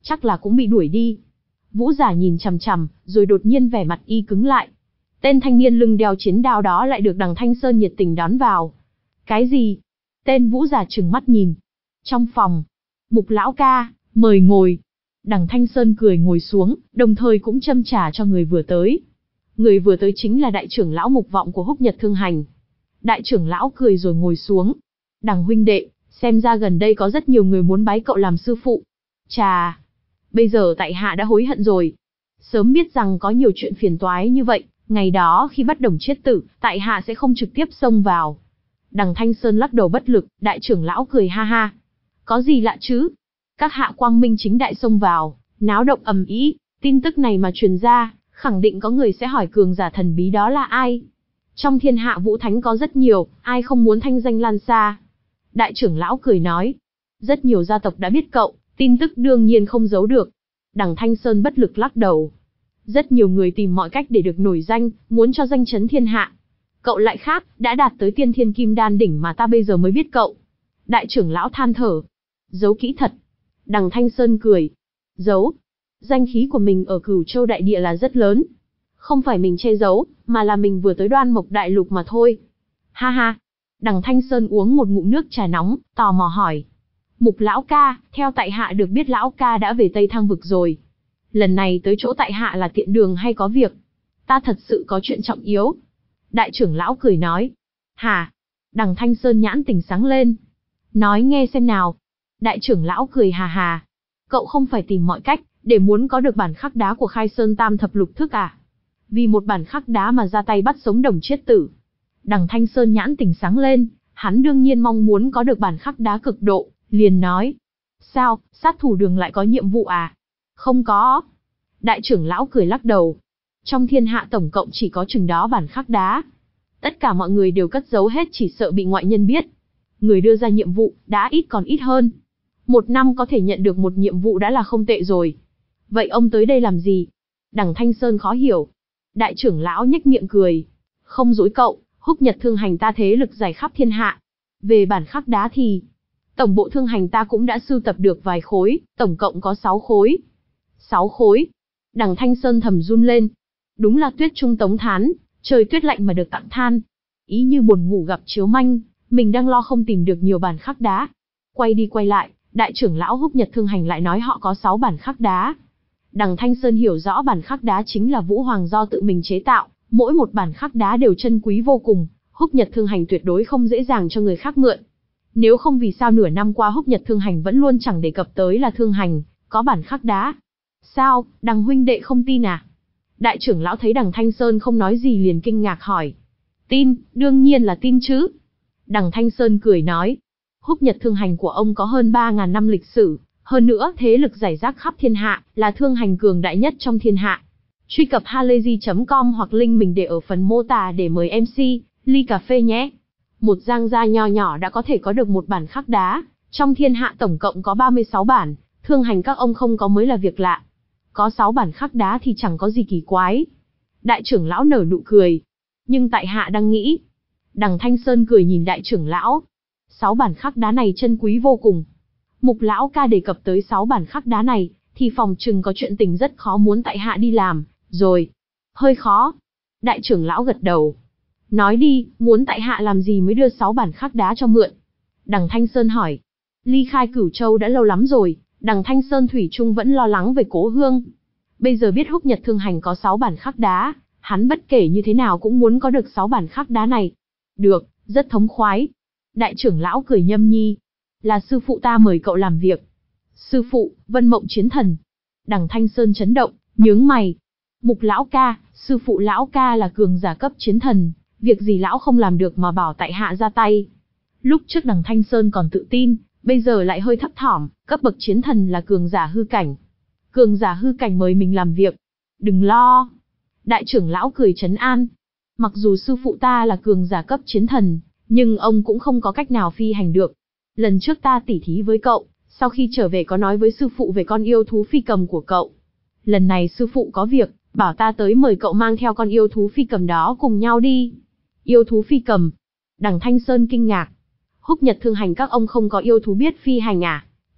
chắc là cũng bị đuổi đi. Vũ giả nhìn chằm chằm, rồi đột nhiên vẻ mặt y cứng lại. Tên thanh niên lưng đeo chiến đao đó lại được đằng Thanh Sơn nhiệt tình đón vào. Cái gì? Tên vũ giả trừng mắt nhìn. Trong phòng, Mục lão ca, mời ngồi. Đằng Thanh Sơn cười ngồi xuống, đồng thời cũng châm trà cho người vừa tới. Người vừa tới chính là đại trưởng lão Mục Vọng của Húc Nhật Thương Hành. Đại trưởng lão cười rồi ngồi xuống. Đằng huynh đệ, xem ra gần đây có rất nhiều người muốn bái cậu làm sư phụ. Chà, bây giờ tại hạ đã hối hận rồi. Sớm biết rằng có nhiều chuyện phiền toái như vậy, ngày đó khi bắt đồng chết tử, tại hạ sẽ không trực tiếp xông vào. Đằng Thanh Sơn lắc đầu bất lực, đại trưởng lão cười ha ha. Có gì lạ chứ? Các hạ quang minh chính đại xông vào, náo động ầm ĩ, tin tức này mà truyền ra, khẳng định có người sẽ hỏi cường giả thần bí đó là ai. Trong thiên hạ vũ thánh có rất nhiều, ai không muốn thanh danh lan xa. Đại trưởng lão cười nói. Rất nhiều gia tộc đã biết cậu, tin tức đương nhiên không giấu được. Đằng Thanh Sơn bất lực lắc đầu. Rất nhiều người tìm mọi cách để được nổi danh, muốn cho danh chấn thiên hạ. Cậu lại khác, đã đạt tới tiên thiên kim đan đỉnh mà ta bây giờ mới biết cậu. Đại trưởng lão than thở. Giấu kỹ thật. Đằng Thanh Sơn cười. Giấu. Danh khí của mình ở Cửu Châu đại địa là rất lớn. Không phải mình che giấu, mà là mình vừa tới Đoan Mộc đại lục mà thôi. Ha ha. Đằng Thanh Sơn uống một ngụm nước trà nóng, tò mò hỏi. Mục lão ca, theo tại hạ được biết lão ca đã về Tây Thang vực rồi. Lần này tới chỗ tại hạ là tiện đường hay có việc? Ta thật sự có chuyện trọng yếu. Đại trưởng lão cười nói. Hả? Đằng Thanh Sơn nhãn tỉnh sáng lên. Nói nghe xem nào. Đại trưởng lão cười hà hà. Cậu không phải tìm mọi cách, để muốn có được bản khắc đá của Khai Sơn Tam Thập Lục Thức à? Vì một bản khắc đá mà ra tay bắt sống đồng chiết tử. Đằng Thanh Sơn nhãn tỉnh sáng lên, hắn đương nhiên mong muốn có được bản khắc đá cực độ, liền nói. Sao, sát thủ đường lại có nhiệm vụ à? Không có. Đại trưởng lão cười lắc đầu. Trong thiên hạ tổng cộng chỉ có chừng đó bản khắc đá. Tất cả mọi người đều cất giấu hết chỉ sợ bị ngoại nhân biết. Người đưa ra nhiệm vụ, đã ít còn ít hơn. Một năm có thể nhận được một nhiệm vụ đã là không tệ rồi. Vậy ông tới đây làm gì? Đằng Thanh Sơn khó hiểu. Đại trưởng lão nhếch miệng cười. Không dối cậu, Húc Nhật Thương Hành ta thế lực giải khắp thiên hạ. Về bản khắc đá thì, tổng bộ thương hành ta cũng đã sưu tập được vài khối, tổng cộng có sáu khối. Sáu khối. Đằng Thanh Sơn thầm run lên. Đúng là tuyết trung tống thán, trời tuyết lạnh mà được tặng than. Ý như buồn ngủ gặp chiếu manh, mình đang lo không tìm được nhiều bản khắc đá. Quay đi quay lại, đại trưởng lão Húc Nhật Thương Hành lại nói họ có sáu bản khắc đá. Đằng Thanh Sơn hiểu rõ bản khắc đá chính là Vũ Hoàng do tự mình chế tạo, mỗi một bản khắc đá đều chân quý vô cùng, Húc Nhật Thương Hành tuyệt đối không dễ dàng cho người khác mượn. Nếu không vì sao nửa năm qua Húc Nhật Thương Hành vẫn luôn chẳng đề cập tới là Thương Hành có bản khắc đá. Sao, đằng huynh đệ không tin à? Đại trưởng lão thấy đằng Thanh Sơn không nói gì liền kinh ngạc hỏi. Tin, đương nhiên là tin chứ. Đằng Thanh Sơn cười nói. Húc Nhật Thương Hành của ông có hơn ba ngàn năm lịch sử, hơn nữa thế lực rải rác khắp thiên hạ, là thương hành cường đại nhất trong thiên hạ. Truy cập halayzi chấm com hoặc link mình để ở phần mô tả để mời em xê, ly cà phê nhé. Một giang gia nho nhỏ đã có thể có được một bản khắc đá, trong thiên hạ tổng cộng có ba mươi sáu bản, thương hành các ông không có mới là việc lạ. Có sáu bản khắc đá thì chẳng có gì kỳ quái. Đại trưởng lão nở nụ cười. Nhưng tại hạ đang nghĩ. Đằng Thanh Sơn cười nhìn đại trưởng lão. Sáu bản khắc đá này chân quý vô cùng. Mục lão ca đề cập tới sáu bản khắc đá này, thì phòng chừng có chuyện tình rất khó muốn tại hạ đi làm, rồi. Hơi khó. Đại trưởng lão gật đầu. Nói đi, muốn tại hạ làm gì mới đưa sáu bản khắc đá cho mượn? Đằng Thanh Sơn hỏi. Ly khai Cửu Châu đã lâu lắm rồi, đằng Thanh Sơn thủy chung vẫn lo lắng về cố hương. Bây giờ biết Húc Nhật Thương Hành có sáu bản khắc đá, hắn bất kể như thế nào cũng muốn có được sáu bản khắc đá này. Được, rất thống khoái. Đại trưởng lão cười nhâm nhi. Là sư phụ ta mời cậu làm việc. Sư phụ, Vân Mộng Chiến Thần. Đằng Thanh Sơn chấn động, nhướng mày. Mục lão ca, sư phụ lão ca là cường giả cấp chiến thần, việc gì lão không làm được mà bảo tại hạ ra tay. Lúc trước đằng Thanh Sơn còn tự tin, bây giờ lại hơi thấp thỏm, cấp bậc chiến thần là cường giả hư cảnh. Cường giả hư cảnh mời mình làm việc. Đừng lo. Đại trưởng lão cười trấn an. Mặc dù sư phụ ta là cường giả cấp chiến thần, nhưng ông cũng không có cách nào phi hành được. Lần trước ta tỉ thí với cậu, sau khi trở về có nói với sư phụ về con yêu thú phi cầm của cậu. Lần này sư phụ có việc, bảo ta tới mời cậu mang theo con yêu thú phi cầm đó cùng nhau đi. Yêu thú phi cầm. Đằng Thanh Sơn kinh ngạc. Húc Nhật Thương Hành các ông không có yêu thú biết phi hành à?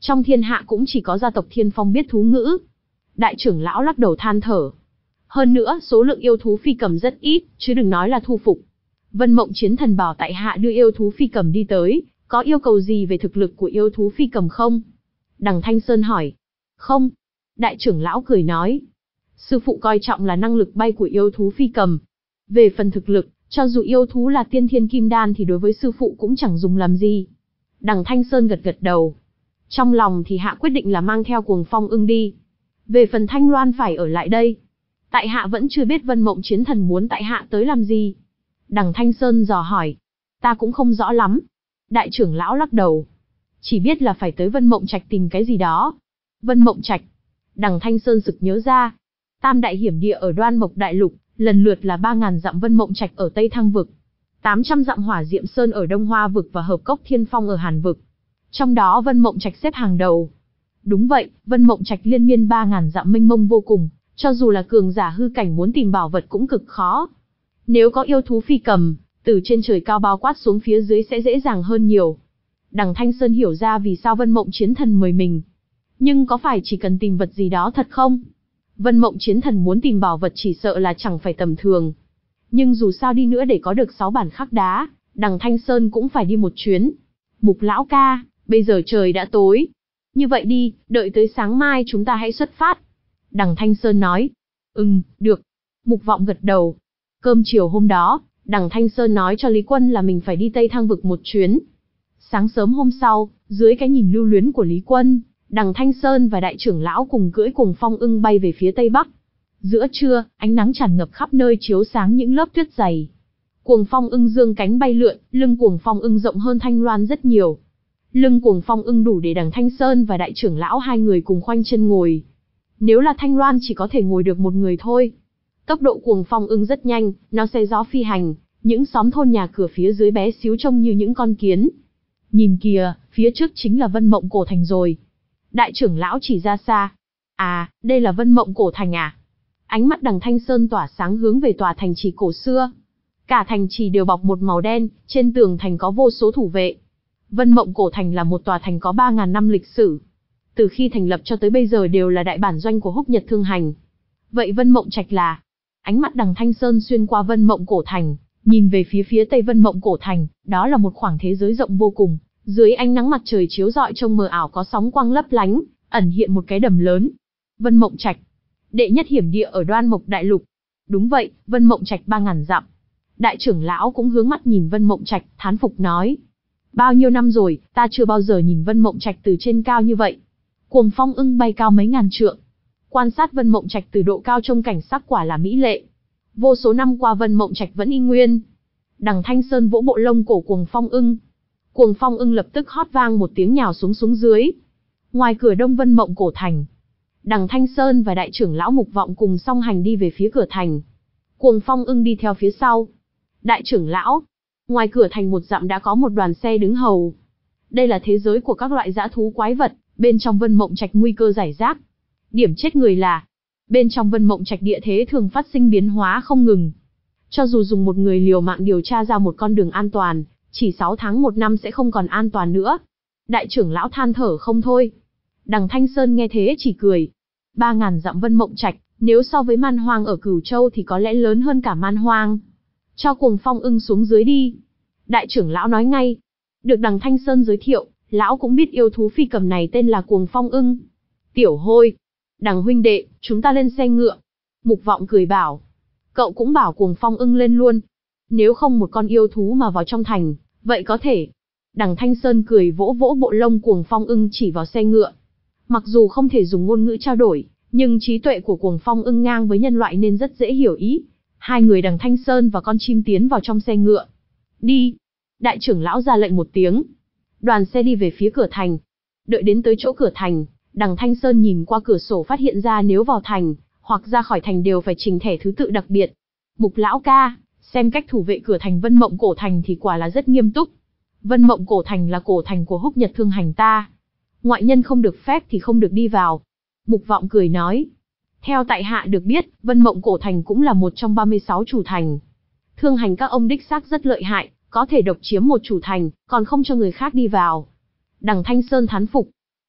Trong thiên hạ cũng chỉ có gia tộc Thiên Phong biết thú ngữ. Đại trưởng lão lắc đầu than thở. Hơn nữa, số lượng yêu thú phi cầm rất ít, chứ đừng nói là thu phục. Vân Mộng Chiến Thần bảo tại hạ đưa yêu thú phi cầm đi tới, có yêu cầu gì về thực lực của yêu thú phi cầm không? Đằng Thanh Sơn hỏi. Không. Đại trưởng lão cười nói. Sư phụ coi trọng là năng lực bay của yêu thú phi cầm. Về phần thực lực, cho dù yêu thú là tiên thiên kim đan thì đối với sư phụ cũng chẳng dùng làm gì. Đằng Thanh Sơn gật gật đầu. Trong lòng thì hạ quyết định là mang theo Cuồng Phong ưng đi. Về phần Thanh Loan phải ở lại đây. Tại hạ vẫn chưa biết Vân Mộng Chiến Thần muốn tại hạ tới làm gì. Đằng Thanh Sơn dò hỏi. Ta cũng không rõ lắm. Đại trưởng lão lắc đầu. Chỉ biết là phải tới Vân Mộng Trạch tìm cái gì đó. Vân Mộng Trạch. Đằng Thanh Sơn sực nhớ ra. Tam đại hiểm địa ở Đoan Mộc Đại Lục, lần lượt là ba ngàn dặm Vân Mộng Trạch ở Tây Thăng Vực, tám trăm dặm Hỏa Diệm Sơn ở Đông Hoa Vực và Hợp Cốc Thiên Phong ở Hàn Vực. Trong đó Vân Mộng Trạch xếp hàng đầu. Đúng vậy, Vân Mộng Trạch liên miên ba ngàn dặm mênh mông vô cùng, cho dù là cường giả hư cảnh muốn tìm bảo vật cũng cực khó. Nếu có yêu thú phi cầm, từ trên trời cao bao quát xuống phía dưới sẽ dễ dàng hơn nhiều. Đằng Thanh Sơn hiểu ra vì sao Vân Mộng Chiến Thần mời mình. Nhưng có phải chỉ cần tìm vật gì đó thật không? Vân Mộng Chiến Thần muốn tìm bảo vật chỉ sợ là chẳng phải tầm thường. Nhưng dù sao đi nữa để có được sáu bản khắc đá, đằng Thanh Sơn cũng phải đi một chuyến. Mục lão ca, bây giờ trời đã tối. Như vậy đi, đợi tới sáng mai chúng ta hãy xuất phát. Đằng Thanh Sơn nói. Ừm, được. Mục Vọng gật đầu. Cơm chiều hôm đó, đằng Thanh Sơn nói cho Lý Quân là mình phải đi Tây Thăng Vực một chuyến. Sáng sớm hôm sau, dưới cái nhìn lưu luyến của Lý Quân, đằng Thanh Sơn và đại trưởng lão cùng cưỡi Cuồng Phong ưng bay về phía Tây Bắc. Giữa trưa, ánh nắng tràn ngập khắp nơi chiếu sáng những lớp tuyết dày. Cuồng Phong ưng dương cánh bay lượn, lưng Cuồng Phong ưng rộng hơn Thanh Loan rất nhiều. Lưng Cuồng Phong ưng đủ để đằng Thanh Sơn và đại trưởng lão hai người cùng khoanh chân ngồi. Nếu là Thanh Loan chỉ có thể ngồi được một người thôi. Tốc độ Cuồng Phong ưng rất nhanh, nó xe gió phi hành, những xóm thôn nhà cửa phía dưới bé xíu trông như những con kiến. Nhìn kìa, phía trước chính là Vân Mộng Cổ Thành rồi. Đại trưởng lão chỉ ra xa. À, đây là Vân Mộng Cổ Thành à? Ánh mắt đằng Thanh Sơn tỏa sáng hướng về tòa thành trì cổ xưa. Cả thành trì đều bọc một màu đen, trên tường thành có vô số thủ vệ. Vân Mộng Cổ Thành là một tòa thành có ba ngàn năm lịch sử. Từ khi thành lập cho tới bây giờ đều là đại bản doanh của Húc Nhật Thương Hành. Vậy Vân Mộng Trạch là? Ánh mắt đằng Thanh Sơn xuyên qua Vân Mộng Cổ Thành, nhìn về phía phía tây Vân Mộng Cổ Thành, đó là một khoảng thế giới rộng vô cùng. Dưới ánh nắng mặt trời chiếu rọi trông mờ ảo có sóng quang lấp lánh, ẩn hiện một cái đầm lớn. Vân Mộng Trạch, đệ nhất hiểm địa ở Đoan Mộc Đại Lục. Đúng vậy, Vân Mộng Trạch ba ngàn dặm. Đại trưởng lão cũng hướng mắt nhìn Vân Mộng Trạch, thán phục nói. Bao nhiêu năm rồi, ta chưa bao giờ nhìn Vân Mộng Trạch từ trên cao như vậy. Cuồng Phong ưng bay cao mấy ngàn trượng. Quan sát Vân Mộng Trạch từ độ cao trông cảnh sắc quả là mỹ lệ. Vô số năm qua Vân Mộng Trạch vẫn y nguyên. Đằng Thanh Sơn vỗ bộ lông cổ Cuồng Phong ưng. Cuồng Phong ưng lập tức hót vang một tiếng nhào xuống xuống dưới. Ngoài cửa đông Vân Mộng Cổ Thành, đằng Thanh Sơn và đại trưởng lão Mục Vọng cùng song hành đi về phía cửa thành. Cuồng Phong ưng đi theo phía sau. Đại trưởng lão, ngoài cửa thành một dặm đã có một đoàn xe đứng hầu. Đây là thế giới của các loại dã thú quái vật, bên trong Vân Mộng Trạch nguy cơ rải rác. Điểm chết người là, bên trong Vân Mộng Trạch địa thế thường phát sinh biến hóa không ngừng. Cho dù dùng một người liều mạng điều tra ra một con đường an toàn, chỉ sáu tháng một năm sẽ không còn an toàn nữa. Đại trưởng lão than thở không thôi. Đằng Thanh Sơn nghe thế chỉ cười. Ba ngàn dặm Vân Mộng Trạch, nếu so với Man Hoang ở Cửu Châu thì có lẽ lớn hơn cả Man Hoang. Cho Cuồng Phong ưng xuống dưới đi. Đại trưởng lão nói ngay. Được đằng Thanh Sơn giới thiệu, lão cũng biết yêu thú phi cầm này tên là Cuồng Phong ưng. Tiểu Hôi, đằng huynh đệ, chúng ta lên xe ngựa. Mục Vọng cười bảo. Cậu cũng bảo Cuồng Phong ưng lên luôn. Nếu không một con yêu thú mà vào trong thành, vậy có thể. Đằng Thanh Sơn cười vỗ vỗ bộ lông Cuồng Phong ưng chỉ vào xe ngựa. Mặc dù không thể dùng ngôn ngữ trao đổi, nhưng trí tuệ của Cuồng Phong ưng ngang với nhân loại nên rất dễ hiểu ý. Hai người đằng Thanh Sơn và con chim tiến vào trong xe ngựa. Đi. Đại trưởng lão ra lệnh một tiếng. Đoàn xe đi về phía cửa thành. Đợi đến tới chỗ cửa thành, đằng Thanh Sơn nhìn qua cửa sổ phát hiện ra nếu vào thành, hoặc ra khỏi thành đều phải trình thẻ thứ tự đặc biệt. Mục lão ca, xem cách thủ vệ cửa thành Vân Mộng Cổ Thành thì quả là rất nghiêm túc. Vân Mộng Cổ Thành là cổ thành của Húc Nhật Thương Hành ta. Ngoại nhân không được phép thì không được đi vào. Mục Vọng cười nói. Theo tại hạ được biết, Vân Mộng Cổ Thành cũng là một trong ba mươi sáu chủ thành. Thương hành các ông đích xác rất lợi hại, có thể độc chiếm một chủ thành, còn không cho người khác đi vào. Đằng Thanh Sơn thán phục.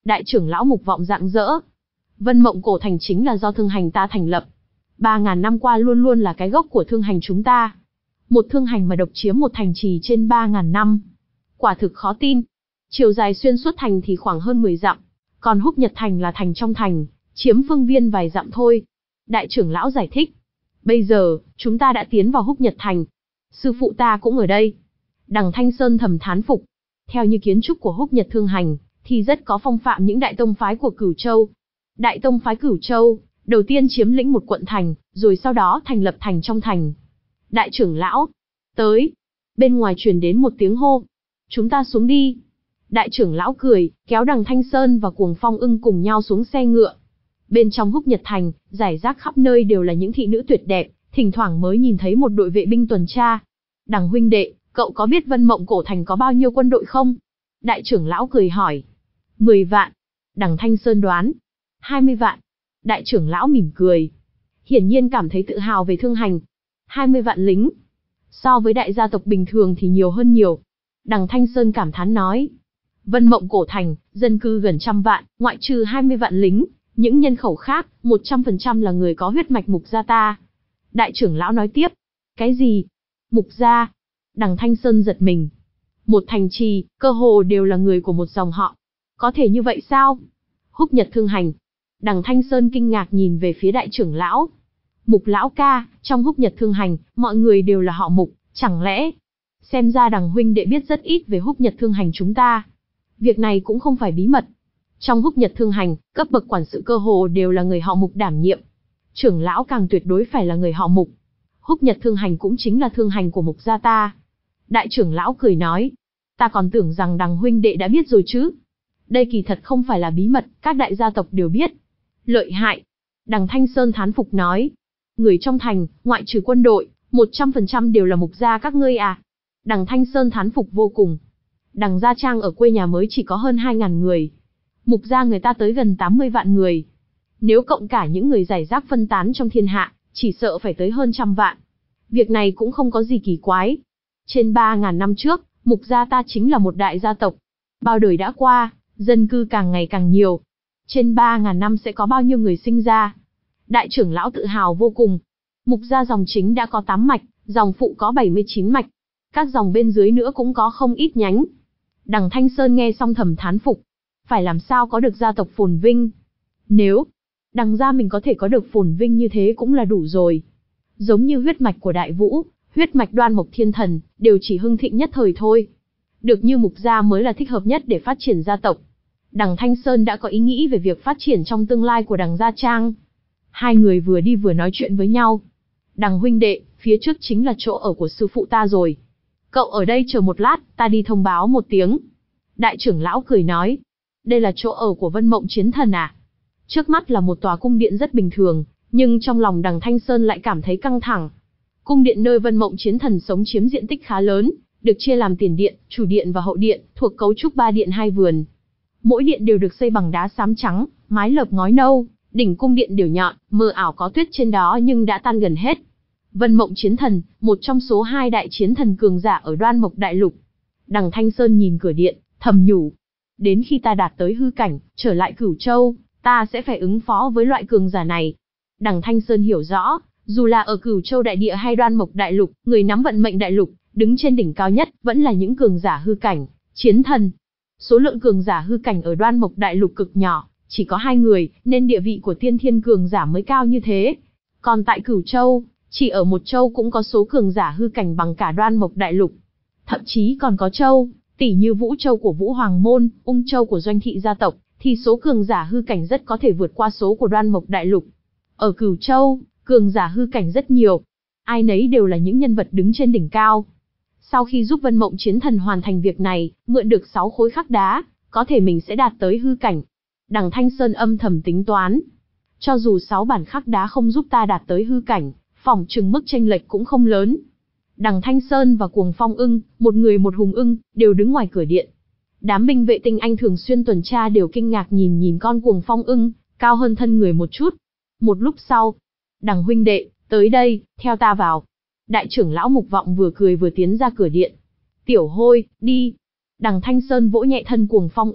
Đại trưởng lão Mục Vọng rạng rỡ. Vân Mộng Cổ Thành chính là do thương hành ta thành lập. Ba ngàn năm qua luôn luôn là cái gốc của thương hành chúng ta. Một thương hành mà độc chiếm một thành trì trên ba ngàn năm. Quả thực khó tin. Chiều dài xuyên suốt thành thì khoảng hơn mười dặm. Còn Húc Nhật Thành là thành trong thành, chiếm phương viên vài dặm thôi. Đại trưởng lão giải thích. Bây giờ, chúng ta đã tiến vào Húc Nhật Thành. Sư phụ ta cũng ở đây. Đằng Thanh Sơn thầm thán phục. Theo như kiến trúc của Húc Nhật Thương Hành, thì rất có phong phạm những đại tông phái của Cửu Châu. Đại tông phái Cửu Châu, đầu tiên chiếm lĩnh một quận thành, rồi sau đó thành lập thành trong thành. Đại trưởng lão, tới. Bên ngoài truyền đến một tiếng hô. Chúng ta xuống đi. Đại trưởng lão cười, kéo đằng Thanh Sơn và Cuồng Phong Ưng cùng nhau xuống xe ngựa. Bên trong Húc Nhật Thành, rải rác khắp nơi đều là những thị nữ tuyệt đẹp, thỉnh thoảng mới nhìn thấy một đội vệ binh tuần tra. Đằng huynh đệ, cậu có biết Vân Mộng Cổ Thành có bao nhiêu quân đội không? Đại trưởng lão cười hỏi. Mười vạn. Đằng Thanh Sơn đoán. Hai mươi vạn. Đại trưởng lão mỉm cười. Hiển nhiên cảm thấy tự hào về thương hành. Hai mươi vạn lính. So với đại gia tộc bình thường thì nhiều hơn nhiều. Đằng Thanh Sơn cảm thán nói. Vân Mộng Cổ Thành, dân cư gần trăm vạn, ngoại trừ hai mươi vạn lính. Những nhân khẩu khác, một trăm phần trăm là người có huyết mạch Mục gia ta. Đại trưởng lão nói tiếp. Cái gì? Mục gia? Đằng Thanh Sơn giật mình. Một thành trì, cơ hồ đều là người của một dòng họ. Có thể như vậy sao? Húc Nhật Thương Hành. Đằng Thanh Sơn kinh ngạc nhìn về phía đại trưởng lão. Mục lão ca, trong Húc Nhật Thương Hành, mọi người đều là họ Mục, chẳng lẽ? Xem ra đằng huynh đệ biết rất ít về Húc Nhật Thương Hành chúng ta. Việc này cũng không phải bí mật. Trong Húc Nhật Thương Hành, cấp bậc quản sự cơ hồ đều là người họ Mục đảm nhiệm. Trưởng lão càng tuyệt đối phải là người họ Mục. Húc Nhật Thương Hành cũng chính là thương hành của Mục gia ta. Đại trưởng lão cười nói. Ta còn tưởng rằng đằng huynh đệ đã biết rồi chứ. Đây kỳ thật không phải là bí mật, các đại gia tộc đều biết. Lợi hại. Đằng Thanh Sơn thán phục nói. Người trong thành, ngoại trừ quân đội, một trăm phần trăm đều là Mục gia các ngươi à. Đằng Thanh Sơn thán phục vô cùng. Đằng Gia Trang ở quê nhà mới chỉ có hơn hai ngàn người. Mục gia người ta tới gần tám mươi vạn người. Nếu cộng cả những người rải rác phân tán trong thiên hạ, chỉ sợ phải tới hơn trăm vạn. Việc này cũng không có gì kỳ quái. Trên ba ngàn năm trước, Mục gia ta chính là một đại gia tộc. Bao đời đã qua, dân cư càng ngày càng nhiều. Trên ba ngàn năm sẽ có bao nhiêu người sinh ra? Đại trưởng lão tự hào vô cùng. Mục gia dòng chính đã có tám mạch, dòng phụ có bảy mươi chín mạch. Các dòng bên dưới nữa cũng có không ít nhánh. Đằng Thanh Sơn nghe xong thầm thán phục. Phải làm sao có được gia tộc phồn vinh? Nếu đằng gia mình có thể có được phồn vinh như thế cũng là đủ rồi. Giống như huyết mạch của Đại Vũ, huyết mạch Đoan Mộc Thiên Thần, đều chỉ hưng thịnh nhất thời thôi. Được như Mục gia mới là thích hợp nhất để phát triển gia tộc. Đằng Thanh Sơn đã có ý nghĩ về việc phát triển trong tương lai của đằng Gia Trang. Hai người vừa đi vừa nói chuyện với nhau. Đằng huynh đệ, phía trước chính là chỗ ở của sư phụ ta rồi. Cậu ở đây chờ một lát, ta đi thông báo một tiếng. Đại trưởng lão cười nói. Đây là chỗ ở của Vân Mộng Chiến Thần à? Trước mắt là một tòa cung điện rất bình thường, nhưng trong lòng đằng Thanh Sơn lại cảm thấy căng thẳng. Cung điện nơi Vân Mộng Chiến Thần sống chiếm diện tích khá lớn, được chia làm tiền điện, chủ điện và hậu điện, thuộc cấu trúc ba điện hai vườn. Mỗi điện đều được xây bằng đá xám trắng, mái lợp ngói nâu, đỉnh cung điện đều nhọn, mờ ảo có tuyết trên đó nhưng đã tan gần hết. Vân Mộng Chiến Thần, một trong số hai đại chiến thần cường giả ở Đoan Mộc Đại Lục. Đằng Thanh Sơn nhìn cửa điện, thầm nhủ. Đến khi ta đạt tới hư cảnh, trở lại Cửu Châu, ta sẽ phải ứng phó với loại cường giả này. Đằng Thanh Sơn hiểu rõ, dù là ở Cửu Châu Đại Địa hay Đoan Mộc Đại Lục, người nắm vận mệnh đại lục, đứng trên đỉnh cao nhất, vẫn là những cường giả hư cảnh, chiến thần. Số lượng cường giả hư cảnh ở Đoan Mộc Đại Lục cực nhỏ, chỉ có hai người, nên địa vị của tiên thiên cường giả mới cao như thế. Còn tại Cửu Châu, chỉ ở một châu cũng có số cường giả hư cảnh bằng cả Đoan Mộc Đại Lục. Thậm chí còn có châu, tỷ như Vũ Châu của Vũ Hoàng Môn, Ung Châu của Doanh Thị gia tộc, thì số cường giả hư cảnh rất có thể vượt qua số của Đoan Mộc Đại Lục. Ở Cửu Châu, cường giả hư cảnh rất nhiều. Ai nấy đều là những nhân vật đứng trên đỉnh cao. Sau khi giúp Vân Mộng Chiến Thần hoàn thành việc này, mượn được sáu khối khắc đá, có thể mình sẽ đạt tới hư cảnh. Đằng Thanh Sơn âm thầm tính toán. Cho dù sáu bản khắc đá không giúp ta đạt tới hư cảnh, phỏng chừng mức chênh lệch cũng không lớn. Đằng Thanh Sơn và Cuồng Phong Ưng, một người một hùng ưng, đều đứng ngoài cửa điện. Đám binh vệ tinh anh thường xuyên tuần tra đều kinh ngạc nhìn nhìn con Cuồng Phong Ưng, cao hơn thân người một chút. Một lúc sau, đằng huynh đệ, tới đây, theo ta vào. Đại trưởng lão Mục Vọng vừa cười vừa tiến ra cửa điện. Tiểu Hôi, đi. Đằng Thanh Sơn vỗ nhẹ thân Cuồng Phong Ưng,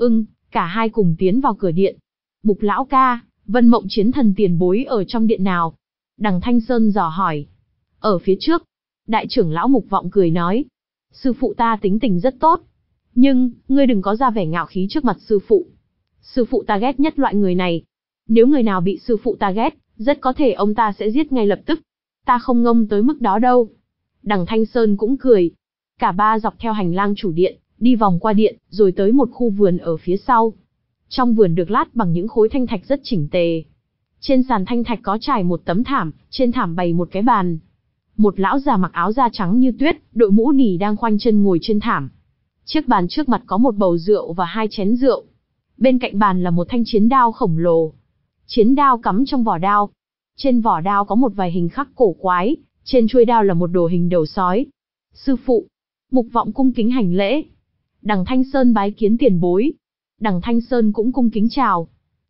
Cả hai cùng tiến vào cửa điện. Mục lão ca, Vân Mộng Chiến Thần tiền bối ở trong điện nào? Đằng Thanh Sơn dò hỏi. Ở phía trước. Đại trưởng lão Mục Vọng cười nói. Sư phụ ta tính tình rất tốt. Nhưng, ngươi đừng có ra vẻ ngạo khí trước mặt sư phụ. Sư phụ ta ghét nhất loại người này. Nếu người nào bị sư phụ ta ghét, rất có thể ông ta sẽ giết ngay lập tức. Ta không ngông tới mức đó đâu. Đằng Thanh Sơn cũng cười. Cả ba dọc theo hành lang chủ điện, đi vòng qua điện, rồi tới một khu vườn ở phía sau. Trong vườn được lát bằng những khối thanh thạch rất chỉnh tề. Trên sàn thanh thạch có trải một tấm thảm, trên thảm bày một cái bàn. Một lão già mặc áo da trắng như tuyết, đội mũ nỉ đang khoanh chân ngồi trên thảm. Chiếc bàn trước mặt có một bầu rượu và hai chén rượu. Bên cạnh bàn là một thanh chiến đao khổng lồ. Chiến đao cắm trong vỏ đao. Trên vỏ đao có một vài hình khắc cổ quái, trên chuôi đao là một đồ hình đầu sói. Sư phụ. Mục Vọng cung kính hành lễ. Đằng Thanh Sơn bái kiến tiền bối. Đằng Thanh Sơn cũng cung kính chào.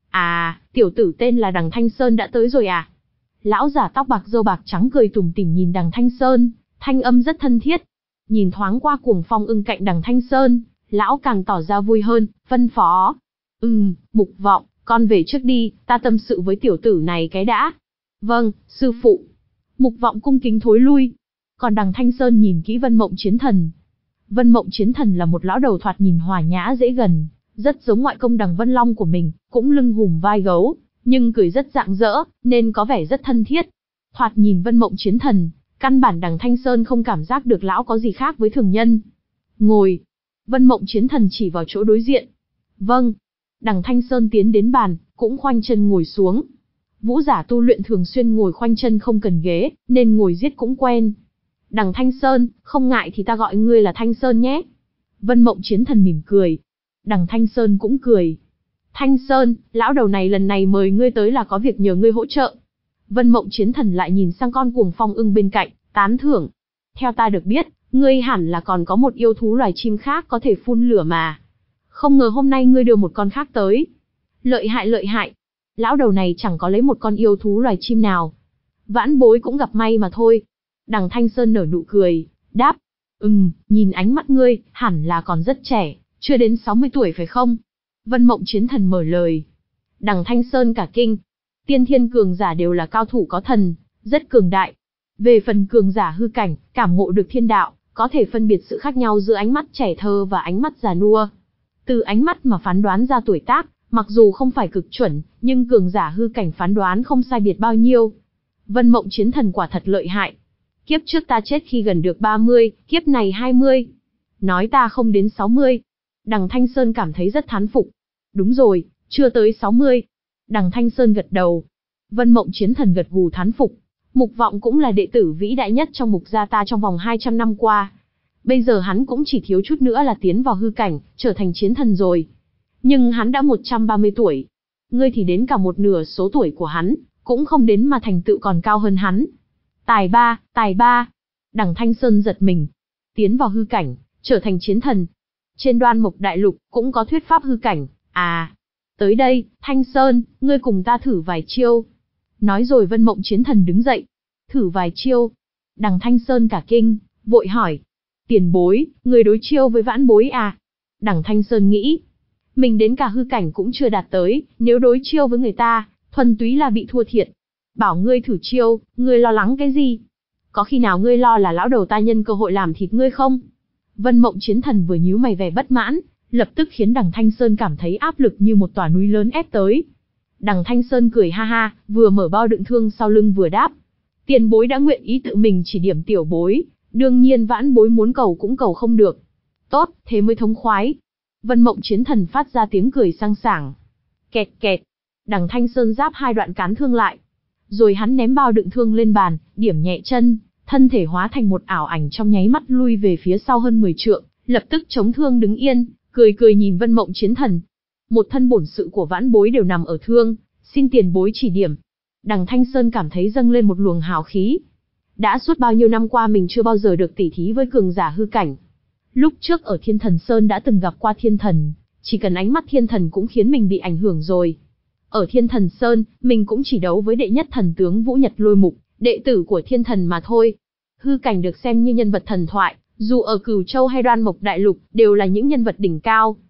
À, tiểu tử tên là Đằng Thanh Sơn đã tới rồi à? Lão giả tóc bạc râu bạc trắng cười tủm tỉm nhìn Đằng Thanh Sơn, thanh âm rất thân thiết. Nhìn thoáng qua Cuồng Phong Ưng cạnh Đằng Thanh Sơn, lão càng tỏ ra vui hơn, phân phó. Ừm, Mục Vọng, con về trước đi, ta tâm sự với tiểu tử này cái đã. Vâng, sư phụ. Mục Vọng cung kính thối lui. Còn Đằng Thanh Sơn nhìn kỹ Vân Mộng Chiến Thần. Vân Mộng Chiến Thần là một lão đầu thoạt nhìn hòa nhã dễ gần, rất giống ngoại công Đằng Vân Long của mình, cũng lưng hùm vai gấu, nhưng cười rất rạng rỡ, nên có vẻ rất thân thiết. Thoạt nhìn Vân Mộng Chiến Thần, căn bản Đằng Thanh Sơn không cảm giác được lão có gì khác với thường nhân. Ngồi. Vân Mộng Chiến Thần chỉ vào chỗ đối diện. Vâng. Đằng Thanh Sơn tiến đến bàn, cũng khoanh chân ngồi xuống. Vũ giả tu luyện thường xuyên ngồi khoanh chân không cần ghế, nên ngồi giết cũng quen. Đằng Thanh Sơn, không ngại thì ta gọi ngươi là Thanh Sơn nhé. Vân Mộng Chiến Thần mỉm cười. Đằng Thanh Sơn cũng cười. Thanh Sơn, lão đầu này lần này mời ngươi tới là có việc nhờ ngươi hỗ trợ. Vân Mộng Chiến Thần lại nhìn sang con Cuồng Phong Ưng bên cạnh, tán thưởng. Theo ta được biết, ngươi hẳn là còn có một yêu thú loài chim khác có thể phun lửa mà. Không ngờ hôm nay ngươi đưa một con khác tới. Lợi hại lợi hại. Lão đầu này chẳng có lấy một con yêu thú loài chim nào. Vãn bối cũng gặp may mà thôi. Đằng Thanh Sơn nở nụ cười, đáp. Ừm, nhìn ánh mắt ngươi, hẳn là còn rất trẻ, chưa đến sáu mươi tuổi phải không? Vân Mộng Chiến Thần mở lời. Đằng Thanh Sơn cả kinh. Tiên thiên cường giả đều là cao thủ có thần, rất cường đại. Về phần cường giả hư cảnh, cảm ngộ được thiên đạo, có thể phân biệt sự khác nhau giữa ánh mắt trẻ thơ và ánh mắt già nua. Từ ánh mắt mà phán đoán ra tuổi tác, mặc dù không phải cực chuẩn, nhưng cường giả hư cảnh phán đoán không sai biệt bao nhiêu. Vân Mộng Chiến Thần quả thật lợi hại. Kiếp trước ta chết khi gần được ba mươi, kiếp này hai mươi. Nói ta không đến sáu mươi. Đằng Thanh Sơn cảm thấy rất thán phục. Đúng rồi, chưa tới sáu mươi. Đằng Thanh Sơn gật đầu. Vân Mộng Chiến Thần gật gù thán phục. Mục Vọng cũng là đệ tử vĩ đại nhất trong Mục gia ta trong vòng hai trăm năm qua. Bây giờ hắn cũng chỉ thiếu chút nữa là tiến vào hư cảnh, trở thành chiến thần rồi. Nhưng hắn đã một trăm ba mươi tuổi. Ngươi thì đến cả một nửa số tuổi của hắn, cũng không đến mà thành tựu còn cao hơn hắn. Tài ba, tài ba. Đằng Thanh Sơn giật mình. Tiến vào hư cảnh, trở thành chiến thần. Trên Đoan Mộc Đại Lục cũng có thuyết pháp hư cảnh. À, tới đây, Thanh Sơn, ngươi cùng ta thử vài chiêu. Nói rồi Vân Mộng Chiến Thần đứng dậy. Thử vài chiêu. Đằng Thanh Sơn cả kinh, vội hỏi. Tiền bối, người đối chiêu với vãn bối à? Đằng Thanh Sơn nghĩ. Mình đến cả hư cảnh cũng chưa đạt tới, nếu đối chiêu với người ta, thuần túy là bị thua thiệt. Bảo ngươi thử chiêu, ngươi lo lắng cái gì? Có khi nào ngươi lo là lão đầu ta nhân cơ hội làm thịt ngươi không? Vân Mộng Chiến Thần vừa nhíu mày vẻ bất mãn, lập tức khiến Đằng Thanh Sơn cảm thấy áp lực như một tòa núi lớn ép tới. Đằng Thanh Sơn cười ha ha, vừa mở bao đựng thương sau lưng vừa đáp. Tiền bối đã nguyện ý tự mình chỉ điểm tiểu bối, đương nhiên vãn bối muốn cầu cũng cầu không được. Tốt, thế mới thống khoái. Vân Mộng Chiến Thần phát ra tiếng cười sang sảng. Kẹt kẹt. Đằng Thanh Sơn giáp hai đoạn cán thương lại. Rồi hắn ném bao đựng thương lên bàn, điểm nhẹ chân, thân thể hóa thành một ảo ảnh trong nháy mắt lui về phía sau hơn mười trượng, lập tức chống thương đứng yên, cười cười nhìn Vân Mộng Chiến Thần. Một thân bổn sự của vãn bối đều nằm ở thương, xin tiền bối chỉ điểm. Đằng Thanh Sơn cảm thấy dâng lên một luồng hào khí. Đã suốt bao nhiêu năm qua mình chưa bao giờ được tỉ thí với cường giả hư cảnh. Lúc trước ở Thiên Thần Sơn đã từng gặp qua Thiên Thần, chỉ cần ánh mắt Thiên Thần cũng khiến mình bị ảnh hưởng rồi. Ở Thiên Thần Sơn, mình cũng chỉ đấu với đệ nhất thần tướng Vũ Nhật Lôi Mục, đệ tử của Thiên Thần mà thôi. Hư cảnh được xem như nhân vật thần thoại, dù ở Cửu Châu hay Đoan Mộc Đại Lục, đều là những nhân vật đỉnh cao.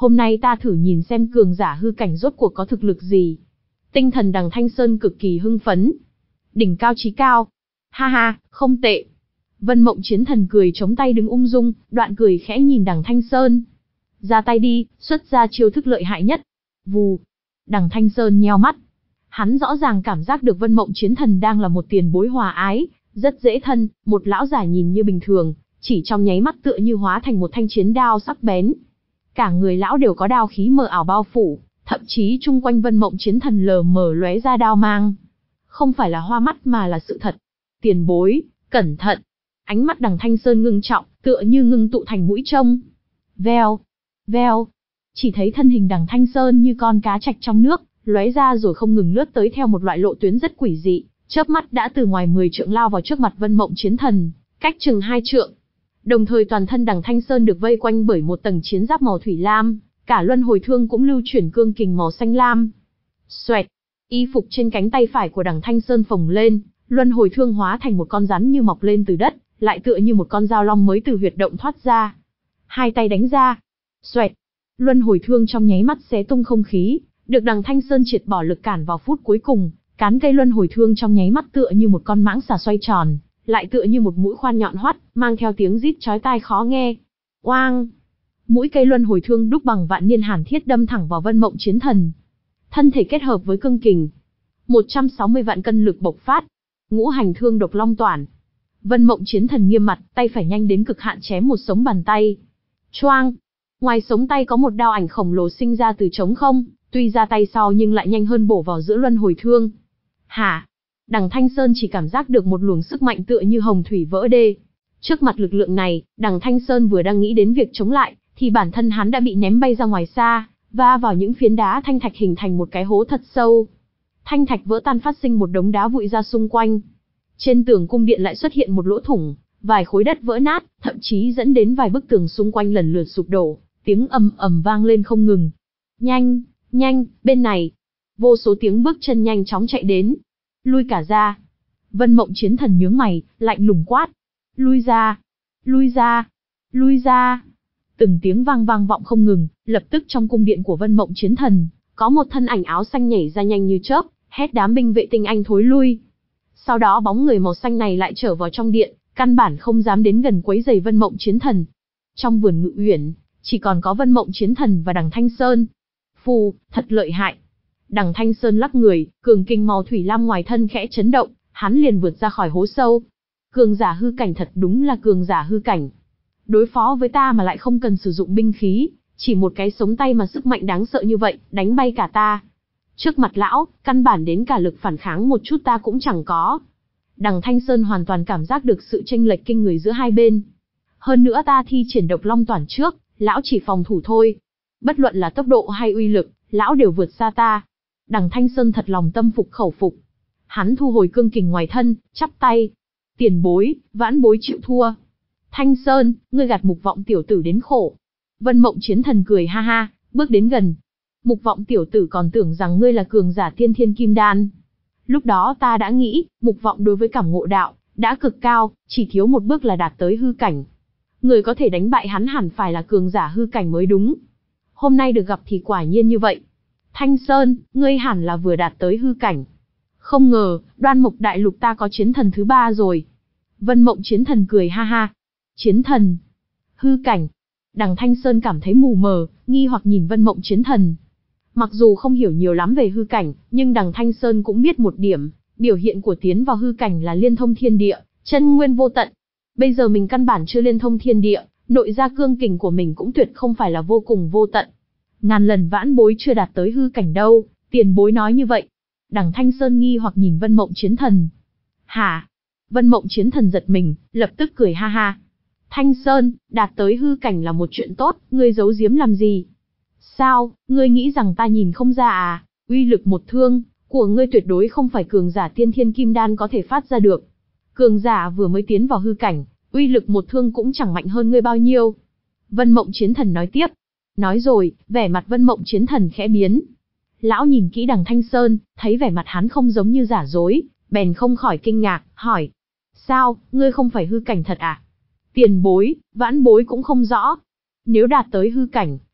Hôm nay ta thử nhìn xem cường giả hư cảnh rốt cuộc có thực lực gì. Tinh thần Đằng Thanh Sơn cực kỳ hưng phấn. Đỉnh cao chí cao. Ha ha, không tệ. Vân Mộng Chiến Thần cười chống tay đứng ung dung, đoạn cười khẽ nhìn Đằng Thanh Sơn. Ra tay đi, xuất ra chiêu thức lợi hại nhất. Vù. Đằng Thanh Sơn nheo mắt. Hắn rõ ràng cảm giác được Vân Mộng Chiến Thần đang là một tiền bối hòa ái, rất dễ thân, một lão giả nhìn như bình thường, chỉ trong nháy mắt tựa như hóa thành một thanh chiến đao sắc bén. Cả người lão đều có đao khí mờ ảo bao phủ, thậm chí chung quanh Vân Mộng Chiến Thần lờ mờ lóe ra đao mang. Không phải là hoa mắt mà là sự thật. Tiền bối, cẩn thận. Ánh mắt Đằng Thanh Sơn ngưng trọng, tựa như ngưng tụ thành mũi trông. Veo, veo. Chỉ thấy thân hình Đằng Thanh Sơn như con cá trạch trong nước, lóe ra rồi không ngừng lướt tới theo một loại lộ tuyến rất quỷ dị, chớp mắt đã từ ngoài mười trượng lao vào trước mặt Vân Mộng Chiến Thần, cách chừng hai trượng. Đồng thời toàn thân Đằng Thanh Sơn được vây quanh bởi một tầng chiến giáp màu thủy lam, cả luân hồi thương cũng lưu chuyển cương kình màu xanh lam. Xoẹt, y phục trên cánh tay phải của Đằng Thanh Sơn phồng lên, luân hồi thương hóa thành một con rắn như mọc lên từ đất, lại tựa như một con dao long mới từ huyệt động thoát ra. Hai tay đánh ra. Xoẹt, luân hồi thương trong nháy mắt xé tung không khí, được Đằng Thanh Sơn triệt bỏ lực cản vào phút cuối cùng, cán cây luân hồi thương trong nháy mắt tựa như một con mãng xà xoay tròn, lại tựa như một mũi khoan nhọn hoắt, mang theo tiếng rít chói tai khó nghe. Oang! Mũi cây luân hồi thương đúc bằng vạn niên hàn thiết đâm thẳng vào Vân Mộng Chiến Thần. Thân thể kết hợp với cương kình, một trăm sáu mươi vạn cân lực bộc phát. Ngũ hành thương độc long toản. Vân Mộng Chiến Thần nghiêm mặt, tay phải nhanh đến cực hạn chém một sống bàn tay. Choang! Ngoài sống tay có một đao ảnh khổng lồ sinh ra từ trống không, tuy ra tay sau nhưng lại nhanh hơn bổ vào giữa luân hồi thương. Hả? Đằng Thanh Sơn chỉ cảm giác được một luồng sức mạnh tựa như hồng thủy vỡ đê. Trước mặt lực lượng này, Đằng Thanh Sơn vừa đang nghĩ đến việc chống lại, thì bản thân hắn đã bị ném bay ra ngoài xa, va vào những phiến đá thanh thạch hình thành một cái hố thật sâu. Thanh thạch vỡ tan phát sinh một đống đá vụi ra xung quanh. Trên tường cung điện lại xuất hiện một lỗ thủng, vài khối đất vỡ nát, thậm chí dẫn đến vài bức tường xung quanh lần lượt sụp đổ, tiếng ầm ầm vang lên không ngừng. Nhanh, nhanh, bên này. Vô số tiếng bước chân nhanh chóng chạy đến. Lui cả ra. Vân Mộng Chiến Thần nhướng mày, lạnh lùng quát. Lui ra, lui ra, lui ra. Từng tiếng vang vang vọng không ngừng, lập tức trong cung điện của Vân Mộng Chiến Thần, có một thân ảnh áo xanh nhảy ra nhanh như chớp, hét đám binh vệ tinh anh thối lui. Sau đó bóng người màu xanh này lại trở vào trong điện, căn bản không dám đến gần quấy rầy Vân Mộng Chiến Thần. Trong vườn ngự uyển, chỉ còn có Vân Mộng Chiến Thần và Đằng Thanh Sơn. Phù, thật lợi hại. Đằng Thanh Sơn lắc người, cường kình màu thủy lam ngoài thân khẽ chấn động, hắn liền vượt ra khỏi hố sâu. Cường giả hư cảnh thật đúng là cường giả hư cảnh. Đối phó với ta mà lại không cần sử dụng binh khí, chỉ một cái sống tay mà sức mạnh đáng sợ như vậy, đánh bay cả ta. Trước mặt lão, căn bản đến cả lực phản kháng một chút ta cũng chẳng có. Đằng Thanh Sơn hoàn toàn cảm giác được sự chênh lệch kinh người giữa hai bên. Hơn nữa ta thi triển độc long toản trước, lão chỉ phòng thủ thôi. Bất luận là tốc độ hay uy lực, lão đều vượt xa ta. Đằng Thanh Sơn thật lòng tâm phục khẩu phục. Hắn thu hồi cương kình ngoài thân, chắp tay. Tiền bối, vãn bối chịu thua. Thanh Sơn, ngươi gạt Mục Vọng tiểu tử đến khổ. Vân Mộng Chiến Thần cười ha ha, bước đến gần. Mục Vọng tiểu tử còn tưởng rằng ngươi là cường giả tiên thiên kim đan. Lúc đó ta đã nghĩ, Mục Vọng đối với cảm ngộ đạo, đã cực cao, chỉ thiếu một bước là đạt tới hư cảnh. Người có thể đánh bại hắn hẳn phải là cường giả hư cảnh mới đúng. Hôm nay được gặp thì quả nhiên như vậy. Thanh Sơn, ngươi hẳn là vừa đạt tới hư cảnh. Không ngờ, Đoan Mục đại lục ta có chiến thần thứ ba rồi. Vân Mộng Chiến Thần cười ha ha. Chiến thần? Hư cảnh? Đằng Thanh Sơn cảm thấy mù mờ, nghi hoặc nhìn Vân Mộng Chiến Thần. Mặc dù không hiểu nhiều lắm về hư cảnh, nhưng đằng Thanh Sơn cũng biết một điểm, biểu hiện của tiến vào hư cảnh là liên thông thiên địa, chân nguyên vô tận. Bây giờ mình căn bản chưa liên thông thiên địa, nội gia cương kình của mình cũng tuyệt không phải là vô cùng vô tận. Ngàn lần vãn bối chưa đạt tới hư cảnh đâu, tiền bối nói như vậy. Đằng Thanh Sơn nghi hoặc nhìn Vân Mộng Chiến Thần. Hả? Vân Mộng Chiến Thần giật mình, lập tức cười ha ha. Thanh Sơn, đạt tới hư cảnh là một chuyện tốt, ngươi giấu giếm làm gì? Sao, ngươi nghĩ rằng ta nhìn không ra à? Uy lực một thương của ngươi tuyệt đối không phải cường giả tiên thiên kim đan có thể phát ra được. Cường giả vừa mới tiến vào hư cảnh, uy lực một thương cũng chẳng mạnh hơn ngươi bao nhiêu. Vân Mộng Chiến Thần nói tiếp. Nói rồi, vẻ mặt Vân Mộng Chiến Thần khẽ biến. Lão nhìn kỹ đằng Thanh Sơn, thấy vẻ mặt hắn không giống như giả dối, bèn không khỏi kinh ngạc, hỏi. Sao, ngươi không phải hư cảnh thật à? Tiền bối, vãn bối cũng không rõ. Nếu đạt tới hư cảnh,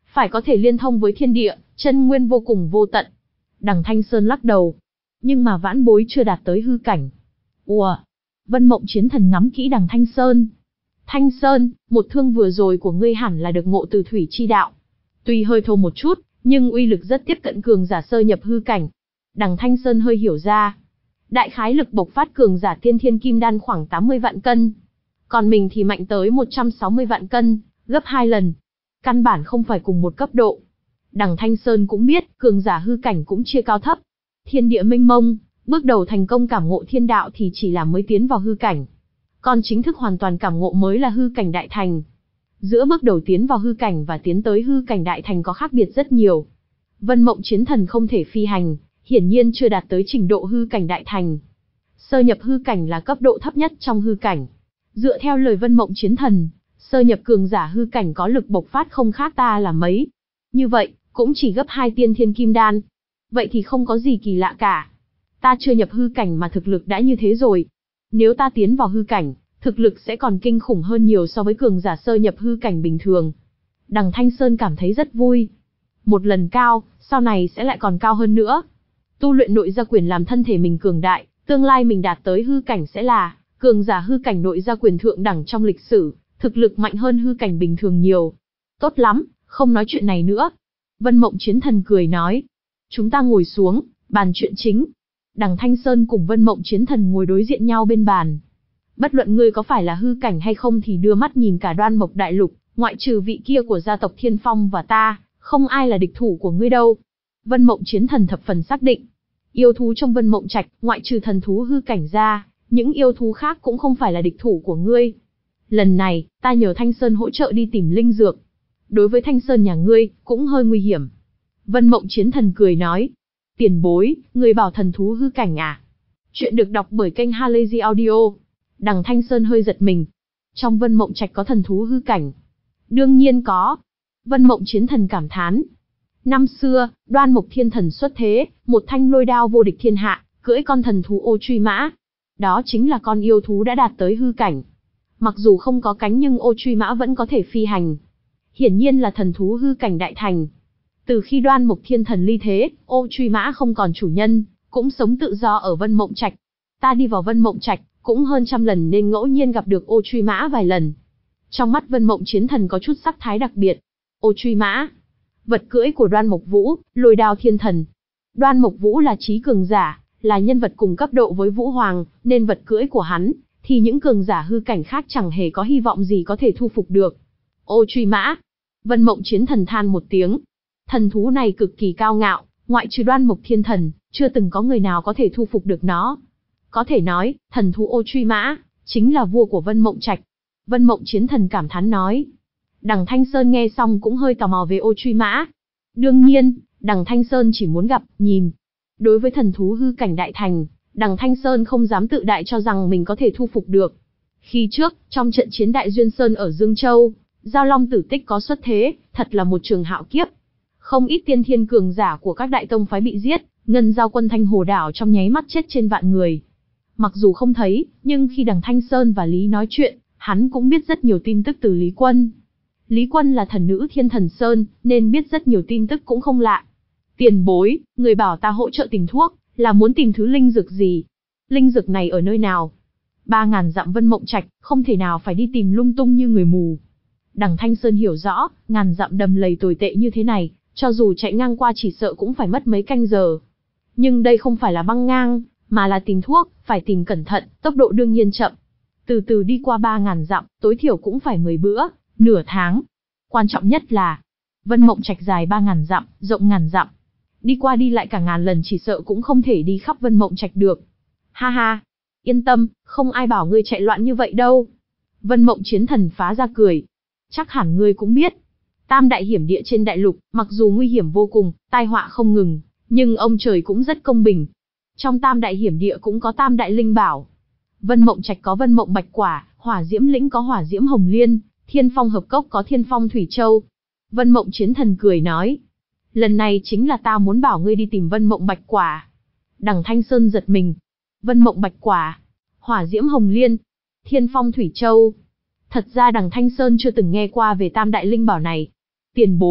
phải có thể liên thông với thiên địa, chân nguyên vô cùng vô tận. Đằng Thanh Sơn lắc đầu. Nhưng mà vãn bối chưa đạt tới hư cảnh. Ủa? Vân Mộng Chiến Thần ngắm kỹ đằng Thanh Sơn. Thanh Sơn, một thương vừa rồi của ngươi hẳn là được ngộ từ thủy chi đạo. Tuy hơi thô một chút, nhưng uy lực rất tiếp cận cường giả sơ nhập hư cảnh. Đằng Thanh Sơn hơi hiểu ra. Đại khái lực bộc phát cường giả tiên thiên kim đan khoảng tám mươi vạn cân. Còn mình thì mạnh tới một trăm sáu mươi vạn cân, gấp hai lần. Căn bản không phải cùng một cấp độ. Đằng Thanh Sơn cũng biết, cường giả hư cảnh cũng chia cao thấp. Thiên địa mênh mông, bước đầu thành công cảm ngộ thiên đạo thì chỉ là mới tiến vào hư cảnh. Còn chính thức hoàn toàn cảm ngộ mới là hư cảnh đại thành. Giữa bước đầu tiến vào hư cảnh và tiến tới hư cảnh đại thành có khác biệt rất nhiều. Vân Mộng Chiến Thần không thể phi hành, hiển nhiên chưa đạt tới trình độ hư cảnh đại thành. Sơ nhập hư cảnh là cấp độ thấp nhất trong hư cảnh. Dựa theo lời Vân Mộng Chiến Thần, sơ nhập cường giả hư cảnh có lực bộc phát không khác ta là mấy. Như vậy, cũng chỉ gấp hai tiên thiên kim đan. Vậy thì không có gì kỳ lạ cả. Ta chưa nhập hư cảnh mà thực lực đã như thế rồi. Nếu ta tiến vào hư cảnh, thực lực sẽ còn kinh khủng hơn nhiều so với cường giả sơ nhập hư cảnh bình thường. Đằng Thanh Sơn cảm thấy rất vui. Một lần cao, sau này sẽ lại còn cao hơn nữa. Tu luyện nội gia quyền làm thân thể mình cường đại, tương lai mình đạt tới hư cảnh sẽ là cường giả hư cảnh nội gia quyền thượng đẳng trong lịch sử, thực lực mạnh hơn hư cảnh bình thường nhiều. Tốt lắm, không nói chuyện này nữa. Vân Mộng Chiến Thần cười nói. Chúng ta ngồi xuống, bàn chuyện chính. Đằng Thanh Sơn cùng Vân Mộng Chiến Thần ngồi đối diện nhau bên bàn. Bất luận ngươi có phải là hư cảnh hay không thì đưa mắt nhìn cả Đoan Mộc Đại Lục, ngoại trừ vị kia của gia tộc Thiên Phong và ta, không ai là địch thủ của ngươi đâu. Vân Mộng Chiến Thần thập phần xác định. Yêu thú trong Vân Mộng Trạch, ngoại trừ thần thú hư cảnh ra, những yêu thú khác cũng không phải là địch thủ của ngươi. Lần này, ta nhờ Thanh Sơn hỗ trợ đi tìm linh dược. Đối với Thanh Sơn nhà ngươi, cũng hơi nguy hiểm. Vân Mộng Chiến Thần cười nói. Tiền bối, người bảo thần thú hư cảnh à? Chuyện được đọc bởi kênh Halazy Audio. Đằng Thanh Sơn hơi giật mình. Trong Vân Mộng Trạch có thần thú hư cảnh. Đương nhiên có. Vân Mộng Chiến Thần cảm thán. Năm xưa, Đoan Mộc Thiên Thần xuất thế, một thanh lôi đao vô địch thiên hạ, cưỡi con thần thú ô truy mã. Đó chính là con yêu thú đã đạt tới hư cảnh. Mặc dù không có cánh nhưng ô truy mã vẫn có thể phi hành. Hiển nhiên là thần thú hư cảnh đại thành. Từ khi Đoan Mộc Thiên Thần ly thế, ô truy mã không còn chủ nhân, cũng sống tự do ở Vân Mộng Trạch. Ta đi vào Vân Mộng Trạch, cũng hơn trăm lần nên ngẫu nhiên gặp được ô truy mã vài lần. Trong mắt Vân Mộng Chiến Thần có chút sắc thái đặc biệt. Ô truy mã, vật cưỡi của Đoan Mộc Vũ, Lôi Đao Thiên Thần. Đoan Mộc Vũ là trí cường giả, là nhân vật cùng cấp độ với Vũ Hoàng, nên vật cưỡi của hắn, thì những cường giả hư cảnh khác chẳng hề có hy vọng gì có thể thu phục được. Ô truy mã. Vân Mộng Chiến Thần than một tiếng. Thần thú này cực kỳ cao ngạo, ngoại trừ Đoan Mộc Thiên Thần, chưa từng có người nào có thể thu phục được nó. Có thể nói, thần thú ô truy mã, chính là vua của Vân Mộng Trạch. Vân Mộng Chiến Thần cảm thán nói. Đằng Thanh Sơn nghe xong cũng hơi tò mò về ô truy mã. Đương nhiên, đằng Thanh Sơn chỉ muốn gặp, nhìn. Đối với thần thú hư cảnh đại thành, đằng Thanh Sơn không dám tự đại cho rằng mình có thể thu phục được. Khi trước, trong trận chiến Đại Duyên Sơn ở Dương Châu, Giao Long Tử Tích có xuất thế, thật là một trường hạo kiếp. Không ít tiên thiên cường giả của các đại tông phái bị giết, Ngân Giao quân Thanh Hồ Đảo trong nháy mắt chết trên vạn người. Mặc dù không thấy, nhưng khi đằng Thanh Sơn và Lý nói chuyện, hắn cũng biết rất nhiều tin tức từ Lý Quân. Lý Quân là thần nữ Thiên Thần Sơn, nên biết rất nhiều tin tức cũng không lạ. Tiền bối, người bảo ta hỗ trợ tìm thuốc, là muốn tìm thứ linh dược gì? Linh dược này ở nơi nào? Ba ngàn dặm Vân Mộng Trạch, không thể nào phải đi tìm lung tung như người mù. Đằng Thanh Sơn hiểu rõ, ngàn dặm đầm lầy tồi tệ như thế này, cho dù chạy ngang qua chỉ sợ cũng phải mất mấy canh giờ. Nhưng đây không phải là băng ngang, mà là tìm thuốc, phải tìm cẩn thận, tốc độ đương nhiên chậm. Từ từ đi qua ba ngàn dặm, tối thiểu cũng phải mười bữa, nửa tháng. Quan trọng nhất là, Vân Mộng Trạch dài ba ngàn dặm, rộng ngàn dặm. Đi qua đi lại cả ngàn lần chỉ sợ cũng không thể đi khắp Vân Mộng Trạch được. Ha ha, yên tâm, không ai bảo ngươi chạy loạn như vậy đâu. Vân Mộng Chiến Thần phá ra cười. Chắc hẳn ngươi cũng biết, tam đại hiểm địa trên đại lục, mặc dù nguy hiểm vô cùng, tai họa không ngừng, nhưng ông trời cũng rất công bình. Trong tam đại hiểm địa cũng có tam đại linh bảo. Vân Mộng Trạch có Vân Mộng Bạch Quả, Hỏa Diễm Lĩnh có Hỏa Diễm Hồng Liên, Thiên Phong Hợp Cốc có Thiên Phong Thủy Châu. Vân Mộng Chiến Thần cười nói. Lần này chính là ta muốn bảo ngươi đi tìm Vân Mộng Bạch Quả. Đằng Thanh Sơn giật mình. Vân Mộng Bạch Quả, Hỏa Diễm Hồng Liên, Thiên Phong Thủy Châu. Thật ra đằng Thanh Sơn chưa từng nghe qua về tam đại linh bảo này. Tiền bối,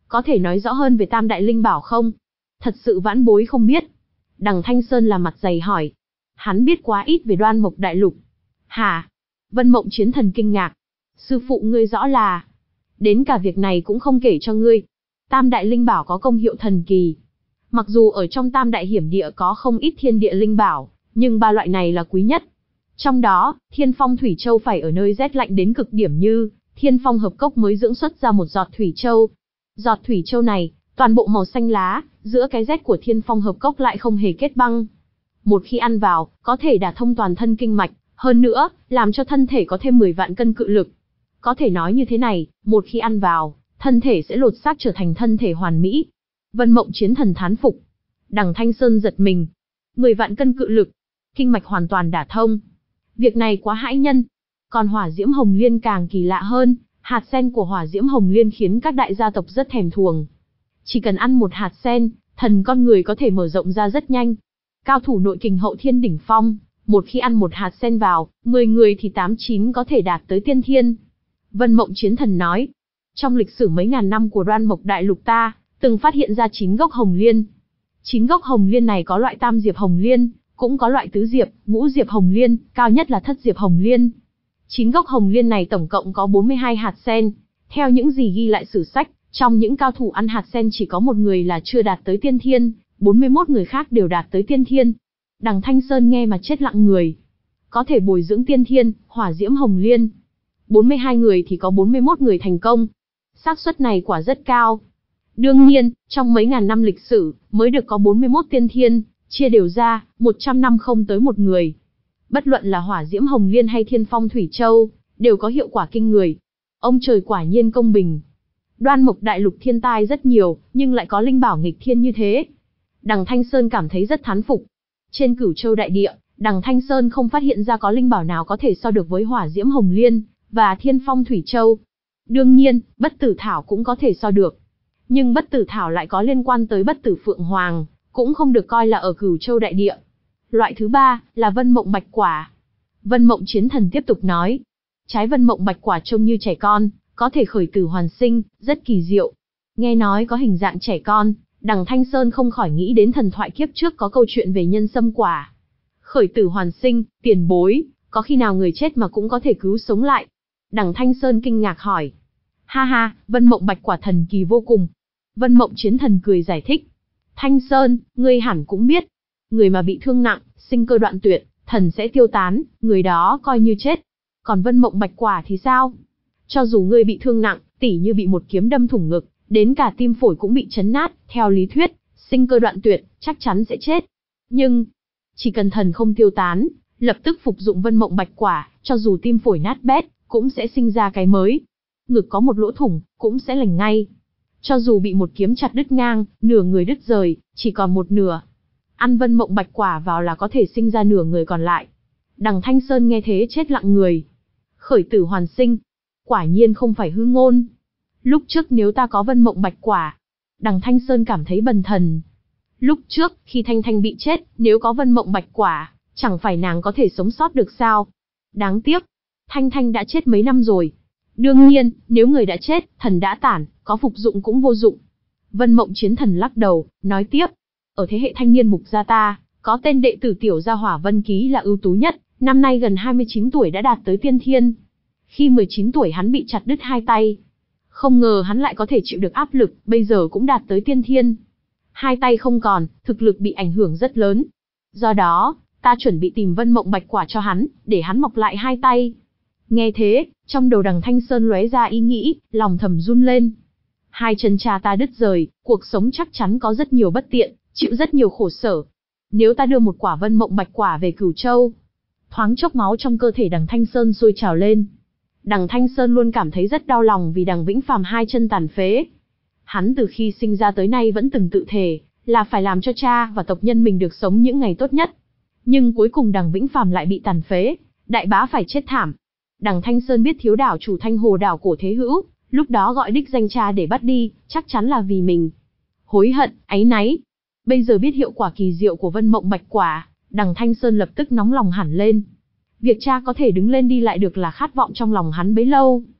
có thể nói rõ hơn về Tam Đại Linh Bảo không? Thật sự vãn bối không biết. Đằng Thanh Sơn là mặt dày hỏi. Hắn biết quá ít về Đoan Mộc Đại Lục. Hả? Vân Mộng Chiến Thần kinh ngạc. Sư phụ ngươi rõ là... Đến cả việc này cũng không kể cho ngươi. Tam Đại Linh Bảo có công hiệu thần kỳ. Mặc dù ở trong Tam Đại Hiểm Địa có không ít thiên địa linh bảo, nhưng ba loại này là quý nhất. Trong đó, Thiên Phong Thủy Châu phải ở nơi rét lạnh đến cực điểm như Thiên Phong Hợp Cốc mới dưỡng xuất ra một giọt Thủy Châu. Giọt Thủy Châu này, toàn bộ màu xanh lá, giữa cái rét của Thiên Phong Hợp Cốc lại không hề kết băng. Một khi ăn vào, có thể đả thông toàn thân kinh mạch, hơn nữa, làm cho thân thể có thêm mười vạn cân cự lực. Có thể nói như thế này, một khi ăn vào, thân thể sẽ lột xác trở thành thân thể hoàn mỹ. Vân Mộng Chiến Thần thán phục. Đằng Thanh Sơn giật mình. mười vạn cân cự lực, kinh mạch hoàn toàn đả thông. Việc này quá hãi nhân. Còn hỏa diễm hồng liên càng kỳ lạ hơn, hạt sen của hỏa diễm hồng liên khiến các đại gia tộc rất thèm thuồng. Chỉ cần ăn một hạt sen, thần con người có thể mở rộng ra rất nhanh. Cao thủ nội kình hậu thiên đỉnh phong, một khi ăn một hạt sen vào, mười người thì tám chín có thể đạt tới tiên thiên. Vân Mộng Chiến Thần nói, trong lịch sử mấy ngàn năm của Đoan Mộc Đại Lục ta, từng phát hiện ra chín gốc hồng liên. chín gốc hồng liên này có loại tam diệp hồng liên, cũng có loại tứ diệp, ngũ diệp hồng liên, cao nhất là thất diệp hồng liên. chín gốc hồng liên này tổng cộng có bốn mươi hai hạt sen. Theo những gì ghi lại sử sách, trong những cao thủ ăn hạt sen chỉ có một người là chưa đạt tới tiên thiên, bốn mươi mốt người khác đều đạt tới tiên thiên. Đằng Thanh Sơn nghe mà chết lặng người. Có thể bồi dưỡng tiên thiên, hỏa diễm hồng liên. bốn mươi hai người thì có bốn mươi mốt người thành công. Xác suất này quả rất cao. Đương nhiên, trong mấy ngàn năm lịch sử, mới được có bốn mươi mốt tiên thiên, chia đều ra, một trăm năm không tới một người. Bất luận là hỏa diễm hồng liên hay thiên phong thủy châu, đều có hiệu quả kinh người. Ông trời quả nhiên công bình. Đoan Mộc Đại Lục thiên tai rất nhiều, nhưng lại có linh bảo nghịch thiên như thế. Đằng Thanh Sơn cảm thấy rất thán phục. Trên Cửu Châu đại địa, Đằng Thanh Sơn không phát hiện ra có linh bảo nào có thể so được với hỏa diễm hồng liên và thiên phong thủy châu. Đương nhiên, bất tử thảo cũng có thể so được. Nhưng bất tử thảo lại có liên quan tới bất tử phượng hoàng, cũng không được coi là ở Cửu Châu đại địa. Loại thứ ba là Vân Mộng Bạch Quả. Vân Mộng Chiến Thần tiếp tục nói, trái Vân Mộng Bạch Quả trông như trẻ con, có thể khởi tử hoàn sinh, rất kỳ diệu. Nghe nói có hình dạng trẻ con, Đằng Thanh Sơn không khỏi nghĩ đến thần thoại kiếp trước có câu chuyện về nhân sâm quả. Khởi tử hoàn sinh, tiền bối, có khi nào người chết mà cũng có thể cứu sống lại? Đằng Thanh Sơn kinh ngạc hỏi. Ha ha, Vân Mộng Bạch Quả thần kỳ vô cùng. Vân Mộng Chiến Thần cười giải thích. Thanh Sơn, ngươi hẳn cũng biết. Người mà bị thương nặng, sinh cơ đoạn tuyệt, thần sẽ tiêu tán, người đó coi như chết. Còn Vân Mộng Bạch Quả thì sao? Cho dù ngươi bị thương nặng, tỉ như bị một kiếm đâm thủng ngực, đến cả tim phổi cũng bị chấn nát, theo lý thuyết, sinh cơ đoạn tuyệt, chắc chắn sẽ chết. Nhưng, chỉ cần thần không tiêu tán, lập tức phục dụng Vân Mộng Bạch Quả, cho dù tim phổi nát bét, cũng sẽ sinh ra cái mới. Ngực có một lỗ thủng, cũng sẽ lành ngay. Cho dù bị một kiếm chặt đứt ngang, nửa người đứt rời, chỉ còn một nửa. Ăn Vân Mộng Bạch Quả vào là có thể sinh ra nửa người còn lại. Đằng Thanh Sơn nghe thế chết lặng người. Khởi tử hoàn sinh. Quả nhiên không phải hư ngôn. Lúc trước nếu ta có Vân Mộng Bạch Quả, Đằng Thanh Sơn cảm thấy bần thần. Lúc trước, khi Thanh Thanh bị chết, nếu có Vân Mộng Bạch Quả, chẳng phải nàng có thể sống sót được sao? Đáng tiếc, Thanh Thanh đã chết mấy năm rồi. Đương nhiên, nếu người đã chết, thần đã tản, có phục dụng cũng vô dụng. Vân Mộng Chiến Thần lắc đầu, nói tiếp. Ở thế hệ thanh niên mục gia ta, có tên đệ tử tiểu gia Hỏa Vân Ký là ưu tú nhất, năm nay gần hai mươi chín tuổi đã đạt tới tiên thiên. Khi mười chín tuổi hắn bị chặt đứt hai tay. Không ngờ hắn lại có thể chịu được áp lực, bây giờ cũng đạt tới tiên thiên. Hai tay không còn, thực lực bị ảnh hưởng rất lớn. Do đó, ta chuẩn bị tìm Vân Mộng Bạch Quả cho hắn, để hắn mọc lại hai tay. Nghe thế, trong đầu Đằng Thanh Sơn lóe ra ý nghĩ, lòng thầm run lên. Hai chân cha ta đứt rời, cuộc sống chắc chắn có rất nhiều bất tiện, chịu rất nhiều khổ sở. Nếu ta đưa một quả Vân Mộng Bạch Quả về Cửu Châu, thoáng chốc máu trong cơ thể Đằng Thanh Sơn sôi trào lên. Đằng Thanh Sơn luôn cảm thấy rất đau lòng vì Đằng Vĩnh Phàm hai chân tàn phế. Hắn từ khi sinh ra tới nay vẫn từng tự thề là phải làm cho cha và tộc nhân mình được sống những ngày tốt nhất. Nhưng cuối cùng Đằng Vĩnh Phàm lại bị tàn phế, đại bá phải chết thảm. Đằng Thanh Sơn biết thiếu đảo chủ Thanh Hồ đảo Cổ Thế Hữu, lúc đó gọi đích danh cha để bắt đi, chắc chắn là vì mình. Hối hận, áy náy. Bây giờ biết hiệu quả kỳ diệu của Vân Mộng Bạch Quả, Đằng Thanh Sơn lập tức nóng lòng hẳn lên. Việc cha có thể đứng lên đi lại được là khát vọng trong lòng hắn bấy lâu.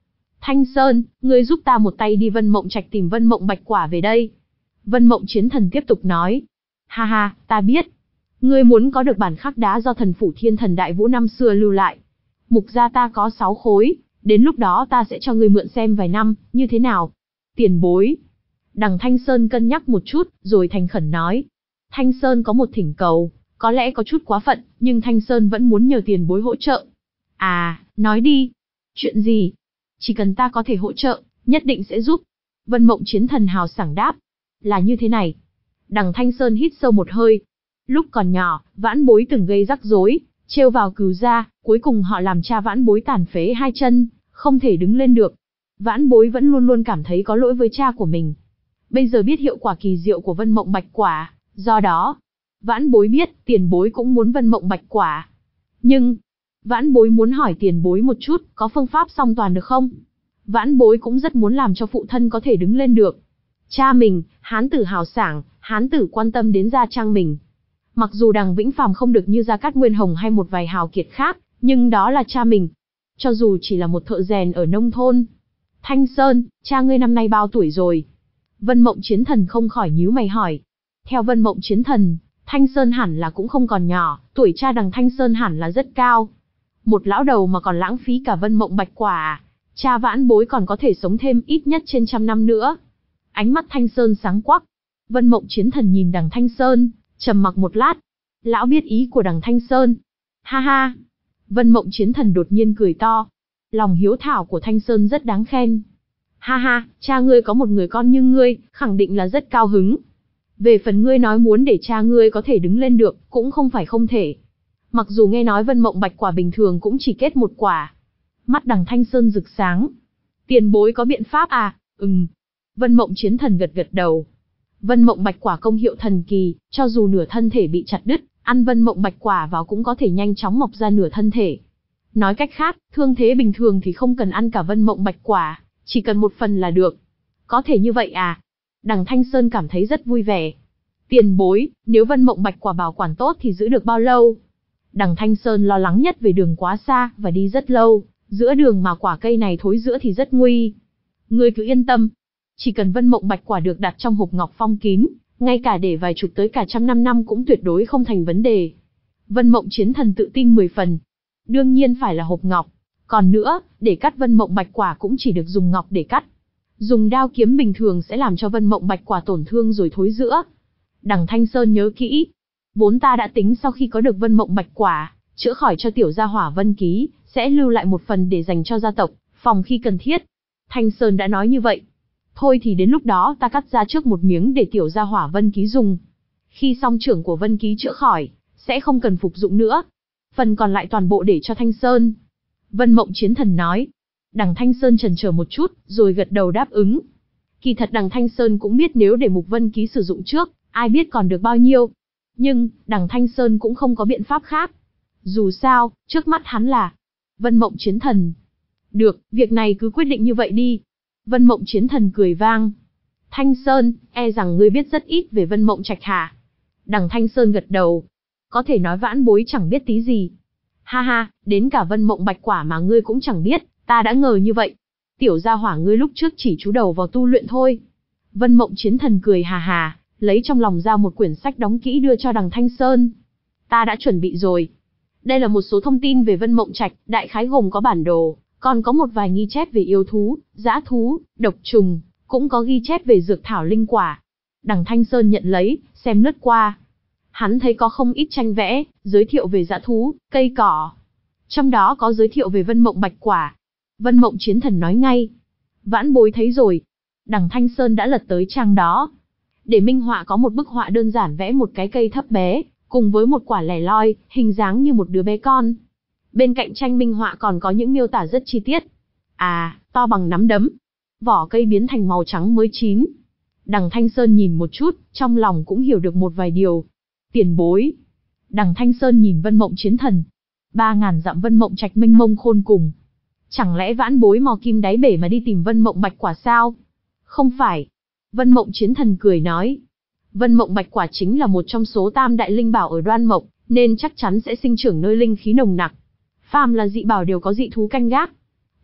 Thanh Sơn, ngươi giúp ta một tay đi Vân Mộng Trạch tìm Vân Mộng Bạch Quả về đây. Vân Mộng Chiến Thần tiếp tục nói. Ha ha, ta biết. Ngươi muốn có được bản khắc đá do thần phủ Thiên Thần Đại Vũ năm xưa lưu lại. Mục gia ta có sáu khối, đến lúc đó ta sẽ cho ngươi mượn xem vài năm, như thế nào? Tiền bối. Đằng Thanh Sơn cân nhắc một chút, rồi thành khẩn nói. Thanh Sơn có một thỉnh cầu, có lẽ có chút quá phận, nhưng Thanh Sơn vẫn muốn nhờ tiền bối hỗ trợ. À, nói đi. Chuyện gì? Chỉ cần ta có thể hỗ trợ, nhất định sẽ giúp. Vân Mộng Chiến Thần hào sảng đáp. Là như thế này. Đằng Thanh Sơn hít sâu một hơi. Lúc còn nhỏ, Vãn Bối từng gây rắc rối, trêu vào Cửu gia, cuối cùng họ làm cha Vãn Bối tàn phế hai chân, không thể đứng lên được. Vãn Bối vẫn luôn luôn cảm thấy có lỗi với cha của mình. Bây giờ biết hiệu quả kỳ diệu của Vân Mộng Bạch Quả, do đó, Vãn Bối biết tiền bối cũng muốn Vân Mộng Bạch Quả. Nhưng, Vãn Bối muốn hỏi tiền bối một chút, có phương pháp song toàn được không? Vãn Bối cũng rất muốn làm cho phụ thân có thể đứng lên được. Cha mình, hán tử hào sảng, hán tử quan tâm đến gia trang mình. Mặc dù đằng Vĩnh Phàm không được như Gia Cát Nguyên Hồng hay một vài hào kiệt khác, nhưng đó là cha mình. Cho dù chỉ là một thợ rèn ở nông thôn. Thanh Sơn, cha ngươi năm nay bao tuổi rồi? Vân Mộng Chiến Thần không khỏi nhíu mày hỏi. Theo Vân Mộng Chiến Thần, Thanh Sơn hẳn là cũng không còn nhỏ, tuổi cha đằng Thanh Sơn hẳn là rất cao. Một lão đầu mà còn lãng phí cả Vân Mộng Bạch Quả à? Cha Vãn Bối còn có thể sống thêm ít nhất trên trăm năm nữa. Ánh mắt Thanh Sơn sáng quắc. Vân Mộng Chiến Thần nhìn đằng Thanh Sơn, trầm mặc một lát. Lão biết ý của đằng Thanh Sơn. Ha ha. Vân Mộng Chiến Thần đột nhiên cười to. Lòng hiếu thảo của Thanh Sơn rất đáng khen. Ha ha, cha ngươi có một người con như ngươi, khẳng định là rất cao hứng. Về phần ngươi nói muốn để cha ngươi có thể đứng lên được, cũng không phải không thể. Mặc dù nghe nói Vân Mộng Bạch Quả bình thường cũng chỉ kết một quả. Mắt đằng Thanh Sơn rực sáng. Tiền bối có biện pháp à? Ừm. Vân Mộng Chiến Thần gật gật đầu. Vân Mộng Bạch Quả công hiệu thần kỳ, cho dù nửa thân thể bị chặt đứt, ăn Vân Mộng Bạch Quả vào cũng có thể nhanh chóng mọc ra nửa thân thể. Nói cách khác, thương thế bình thường thì không cần ăn cả Vân Mộng Bạch Quả, chỉ cần một phần là được. Có thể như vậy à? Đằng Thanh Sơn cảm thấy rất vui vẻ. Tiền bối, nếu Vân Mộng Bạch Quả bảo quản tốt thì giữ được bao lâu? Đằng Thanh Sơn lo lắng nhất về đường quá xa và đi rất lâu, giữa đường mà quả cây này thối rữa thì rất nguy. Ngươi cứ yên tâm, chỉ cần Vân Mộng Bạch Quả được đặt trong hộp ngọc phong kín, ngay cả để vài chục tới cả trăm năm năm cũng tuyệt đối không thành vấn đề. Vân Mộng Chiến Thần tự tin mười phần. Đương nhiên phải là hộp ngọc. Còn nữa, để cắt Vân Mộng Bạch Quả cũng chỉ được dùng ngọc để cắt. Dùng đao kiếm bình thường sẽ làm cho Vân Mộng Bạch Quả tổn thương rồi thối rữa. Đằng Thanh Sơn nhớ kỹ. Vốn ta đã tính sau khi có được Vân Mộng Bạch Quả, chữa khỏi cho tiểu gia hỏa Vân Ký, sẽ lưu lại một phần để dành cho gia tộc, phòng khi cần thiết. Thanh Sơn đã nói như vậy. Thôi thì đến lúc đó ta cắt ra trước một miếng để tiểu gia hỏa Vân Ký dùng. Khi song trưởng của Vân Ký chữa khỏi, sẽ không cần phục dụng nữa. Phần còn lại toàn bộ để cho Thanh Sơn. Vân Mộng Chiến Thần nói. Đằng Thanh Sơn chần chờ một chút, rồi gật đầu đáp ứng. Kỳ thật đằng Thanh Sơn cũng biết nếu để Mục Vân Ký sử dụng trước, ai biết còn được bao nhiêu. Nhưng, đằng Thanh Sơn cũng không có biện pháp khác. Dù sao, trước mắt hắn là Vân Mộng Chiến Thần. Được, việc này cứ quyết định như vậy đi. Vân Mộng Chiến Thần cười vang. Thanh Sơn, e rằng ngươi biết rất ít về Vân Mộng Trạch hả? Đằng Thanh Sơn gật đầu. Có thể nói Vãn Bối chẳng biết tí gì. Ha ha, đến cả Vân Mộng Bạch Quả mà ngươi cũng chẳng biết, ta đã ngờ như vậy. Tiểu gia hỏa ngươi lúc trước chỉ chú đầu vào tu luyện thôi. Vân Mộng Chiến Thần cười hà hà, lấy trong lòng ra một quyển sách đóng kỹ đưa cho đằng Thanh Sơn. Ta đã chuẩn bị rồi. Đây là một số thông tin về Vân Mộng Trạch, đại khái gồm có bản đồ, còn có một vài ghi chép về yêu thú, dã thú, độc trùng, cũng có ghi chép về dược thảo linh quả. Đằng Thanh Sơn nhận lấy, xem lướt qua. Hắn thấy có không ít tranh vẽ, giới thiệu về dã thú, cây cỏ. Trong đó có giới thiệu về Vân Mộng Bạch Quả. Vân Mộng Chiến Thần nói ngay. Vãn Bối thấy rồi. Đằng Thanh Sơn đã lật tới trang đó. Để minh họa có một bức họa đơn giản vẽ một cái cây thấp bé, cùng với một quả lẻ loi, hình dáng như một đứa bé con. Bên cạnh tranh minh họa còn có những miêu tả rất chi tiết. À, to bằng nắm đấm. Vỏ cây biến thành màu trắng mới chín. Đằng Thanh Sơn nhìn một chút, trong lòng cũng hiểu được một vài điều. Tiền bối. Đằng Thanh Sơn nhìn Vân Mộng Chiến Thần. Ba ngàn dặm Vân Mộng Trạch mênh mông khôn cùng. Chẳng lẽ Vãn Bối mò kim đáy bể mà đi tìm Vân Mộng Bạch Quả sao? Không phải. Vân Mộng Chiến Thần cười nói. Vân Mộng Bạch Quả chính là một trong số tam đại linh bảo ở Đoan Mộc, nên chắc chắn sẽ sinh trưởng nơi linh khí nồng nặc. Phàm là dị bảo đều có dị thú canh gác.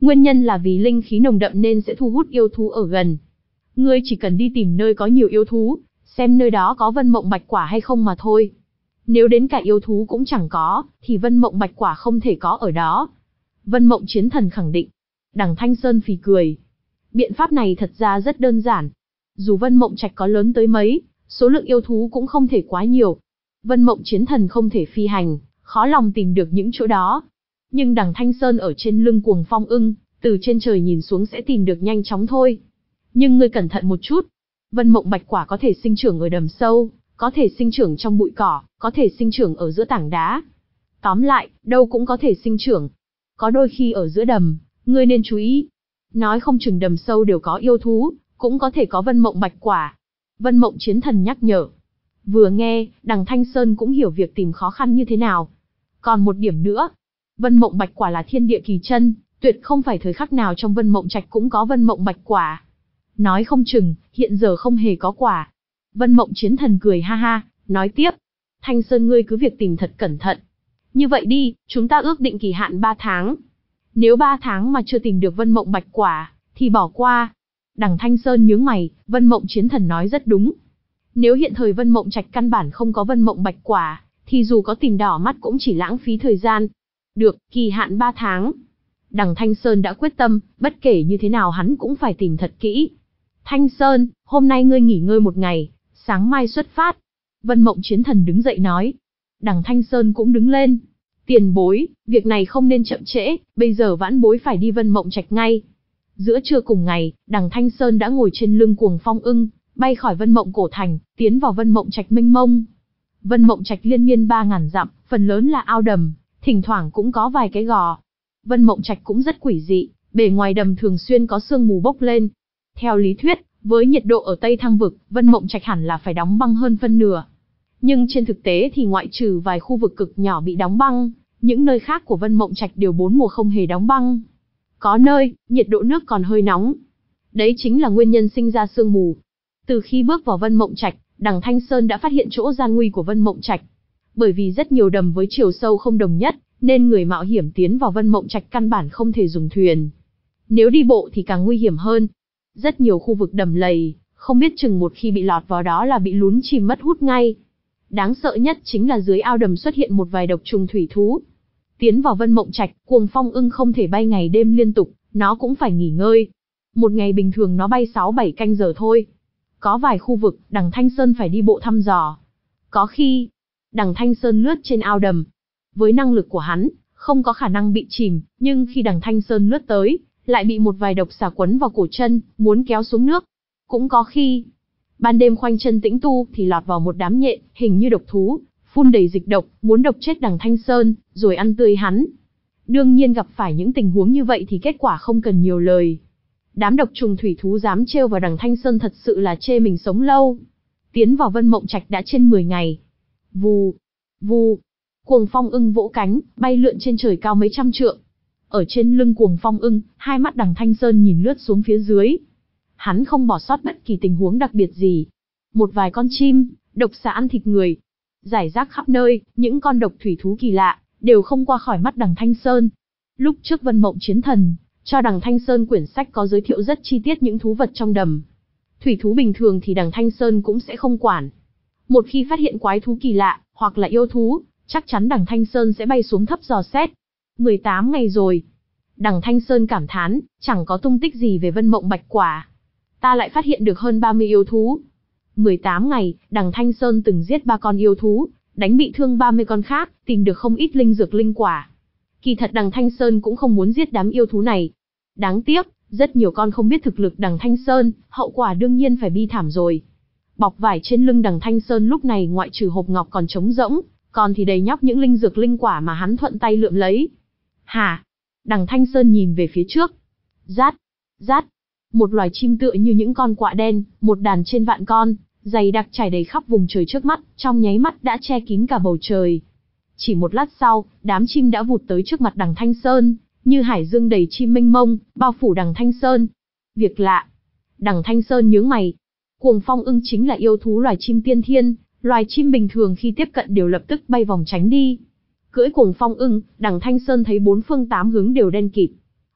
Nguyên nhân là vì linh khí nồng đậm nên sẽ thu hút yêu thú ở gần. Ngươi chỉ cần đi tìm nơi có nhiều yêu thú, xem nơi đó có vân mộng bạch quả hay không mà thôi. Nếu đến cả yêu thú cũng chẳng có, thì vân mộng bạch quả không thể có ở đó. Vân Mộng Chiến Thần khẳng định. Đằng Thanh Sơn phì cười. Biện pháp này thật ra rất đơn giản. Dù Vân Mộng Trạch có lớn tới mấy, số lượng yêu thú cũng không thể quá nhiều. Vân Mộng Chiến Thần không thể phi hành, khó lòng tìm được những chỗ đó. Nhưng đằng Thanh Sơn ở trên lưng Cuồng Phong Ưng, từ trên trời nhìn xuống sẽ tìm được nhanh chóng thôi. Nhưng ngươi cẩn thận một chút. Vân Mộng Bạch Quả có thể sinh trưởng ở đầm sâu, có thể sinh trưởng trong bụi cỏ, có thể sinh trưởng ở giữa tảng đá. Tóm lại, đâu cũng có thể sinh trưởng. Có đôi khi ở giữa đầm, ngươi nên chú ý. Nói không chừng đầm sâu đều có yêu thú, cũng có thể có Vân Mộng Bạch Quả. Vân Mộng Chiến Thần nhắc nhở. Vừa nghe, đằng Thanh Sơn cũng hiểu việc tìm khó khăn như thế nào. Còn một điểm nữa, Vân Mộng Bạch Quả là thiên địa kỳ chân, tuyệt không phải thời khắc nào trong Vân Mộng Trạch cũng có Vân Mộng Bạch Quả. Nói không chừng, hiện giờ không hề có quả. Vân Mộng Chiến Thần cười ha ha, nói tiếp. Thanh Sơn ngươi cứ việc tìm thật cẩn thận. Như vậy đi, chúng ta ước định kỳ hạn ba tháng. Nếu ba tháng mà chưa tìm được Vân Mộng Bạch Quả, thì bỏ qua. Đằng Thanh Sơn nhướng mày, Vân Mộng Chiến Thần nói rất đúng. Nếu hiện thời Vân Mộng Trạch căn bản không có Vân Mộng Bạch Quả, thì dù có tìm đỏ mắt cũng chỉ lãng phí thời gian. Được, kỳ hạn ba tháng. Đằng Thanh Sơn đã quyết tâm, bất kể như thế nào hắn cũng phải tìm thật kỹ. Thanh Sơn, hôm nay ngươi nghỉ ngơi một ngày, sáng mai xuất phát. Vân Mộng Chiến Thần đứng dậy nói. Đằng Thanh Sơn cũng đứng lên. Tiền bối, việc này không nên chậm trễ, bây giờ vãn bối phải đi Vân Mộng Trạch ngay. Giữa trưa cùng ngày, đằng Thanh Sơn đã ngồi trên lưng Cuồng Phong Ưng, bay khỏi Vân Mộng Cổ Thành, tiến vào Vân Mộng Trạch mênh mông. Vân Mộng Trạch liên miên ba ngàn dặm, phần lớn là ao đầm, thỉnh thoảng cũng có vài cái gò. Vân Mộng Trạch cũng rất quỷ dị, bề ngoài đầm thường xuyên có sương mù bốc lên. Theo lý thuyết, với nhiệt độ ở Tây Thăng Vực, Vân Mộng Trạch hẳn là phải đóng băng hơn phân nửa. Nhưng trên thực tế thì ngoại trừ vài khu vực cực nhỏ bị đóng băng, những nơi khác của Vân Mộng Trạch đều bốn mùa không hề đóng băng. Có nơi, nhiệt độ nước còn hơi nóng. Đấy chính là nguyên nhân sinh ra sương mù. Từ khi bước vào Vân Mộng Trạch, đằng Thanh Sơn đã phát hiện chỗ gian nguy của Vân Mộng Trạch. Bởi vì rất nhiều đầm với chiều sâu không đồng nhất, nên người mạo hiểm tiến vào Vân Mộng Trạch căn bản không thể dùng thuyền. Nếu đi bộ thì càng nguy hiểm hơn. Rất nhiều khu vực đầm lầy, không biết chừng một khi bị lọt vào đó là bị lún chìm mất hút ngay. Đáng sợ nhất chính là dưới ao đầm xuất hiện một vài độc trùng thủy thú. Tiến vào Vân Mộng Trạch, Cuồng Phong Ưng không thể bay ngày đêm liên tục, nó cũng phải nghỉ ngơi. Một ngày bình thường nó bay sáu bảy canh giờ thôi. Có vài khu vực, đằng Thanh Sơn phải đi bộ thăm dò. Có khi, đằng Thanh Sơn lướt trên ao đầm. Với năng lực của hắn, không có khả năng bị chìm, nhưng khi đằng Thanh Sơn lướt tới, lại bị một vài độc xà quấn vào cổ chân, muốn kéo xuống nước. Cũng có khi, ban đêm khoanh chân tĩnh tu thì lọt vào một đám nhện, hình như độc thú, phun đầy dịch độc, muốn độc chết đằng Thanh Sơn, rồi ăn tươi hắn. Đương nhiên gặp phải những tình huống như vậy thì kết quả không cần nhiều lời. Đám độc trùng thủy thú dám trêu vào đằng Thanh Sơn thật sự là chê mình sống lâu. Tiến vào Vân Mộng Trạch đã trên mười ngày. Vù, vù, Cuồng Phong Ưng vỗ cánh, bay lượn trên trời cao mấy trăm trượng. Ở trên lưng Cuồng Phong Ưng, hai mắt đằng Thanh Sơn nhìn lướt xuống phía dưới. Hắn không bỏ sót bất kỳ tình huống đặc biệt gì. Một vài con chim, độc xà ăn thịt người, rải rác khắp nơi, những con độc thủy thú kỳ lạ, đều không qua khỏi mắt đằng Thanh Sơn. Lúc trước Vân Mộng Chiến Thần cho đằng Thanh Sơn quyển sách có giới thiệu rất chi tiết những thú vật trong đầm. Thủy thú bình thường thì đằng Thanh Sơn cũng sẽ không quản. Một khi phát hiện quái thú kỳ lạ, hoặc là yêu thú, chắc chắn đằng Thanh Sơn sẽ bay xuống thấp dò xét. mười tám ngày rồi. Đằng Thanh Sơn cảm thán, chẳng có tung tích gì về Vân Mộng Bạch Quả. Ta lại phát hiện được hơn ba mươi yêu thú. mười tám ngày, đằng Thanh Sơn từng giết ba con yêu thú, đánh bị thương ba mươi con khác, tìm được không ít linh dược linh quả. Kỳ thật đằng Thanh Sơn cũng không muốn giết đám yêu thú này. Đáng tiếc, rất nhiều con không biết thực lực đằng Thanh Sơn, hậu quả đương nhiên phải bi thảm rồi. Bọc vải trên lưng đằng Thanh Sơn lúc này ngoại trừ hộp ngọc còn trống rỗng, còn thì đầy nhóc những linh dược linh quả mà hắn thuận tay lượm lấy. Hả? Đằng Thanh Sơn nhìn về phía trước. Rát, rát. Một loài chim tựa như những con quạ đen, một đàn trên vạn con, dày đặc trải đầy khắp vùng trời trước mắt, trong nháy mắt đã che kín cả bầu trời. Chỉ một lát sau, đám chim đã vụt tới trước mặt đằng Thanh Sơn, như hải dương đầy chim mênh mông, bao phủ đằng Thanh Sơn. Việc lạ. Đằng Thanh Sơn nhướng mày. Cuồng Phong Ưng chính là yêu thú loài chim tiên thiên, loài chim bình thường khi tiếp cận đều lập tức bay vòng tránh đi. Cưỡi Cuồng Phong Ưng, đằng Thanh Sơn thấy bốn phương tám hướng đều đen kịt.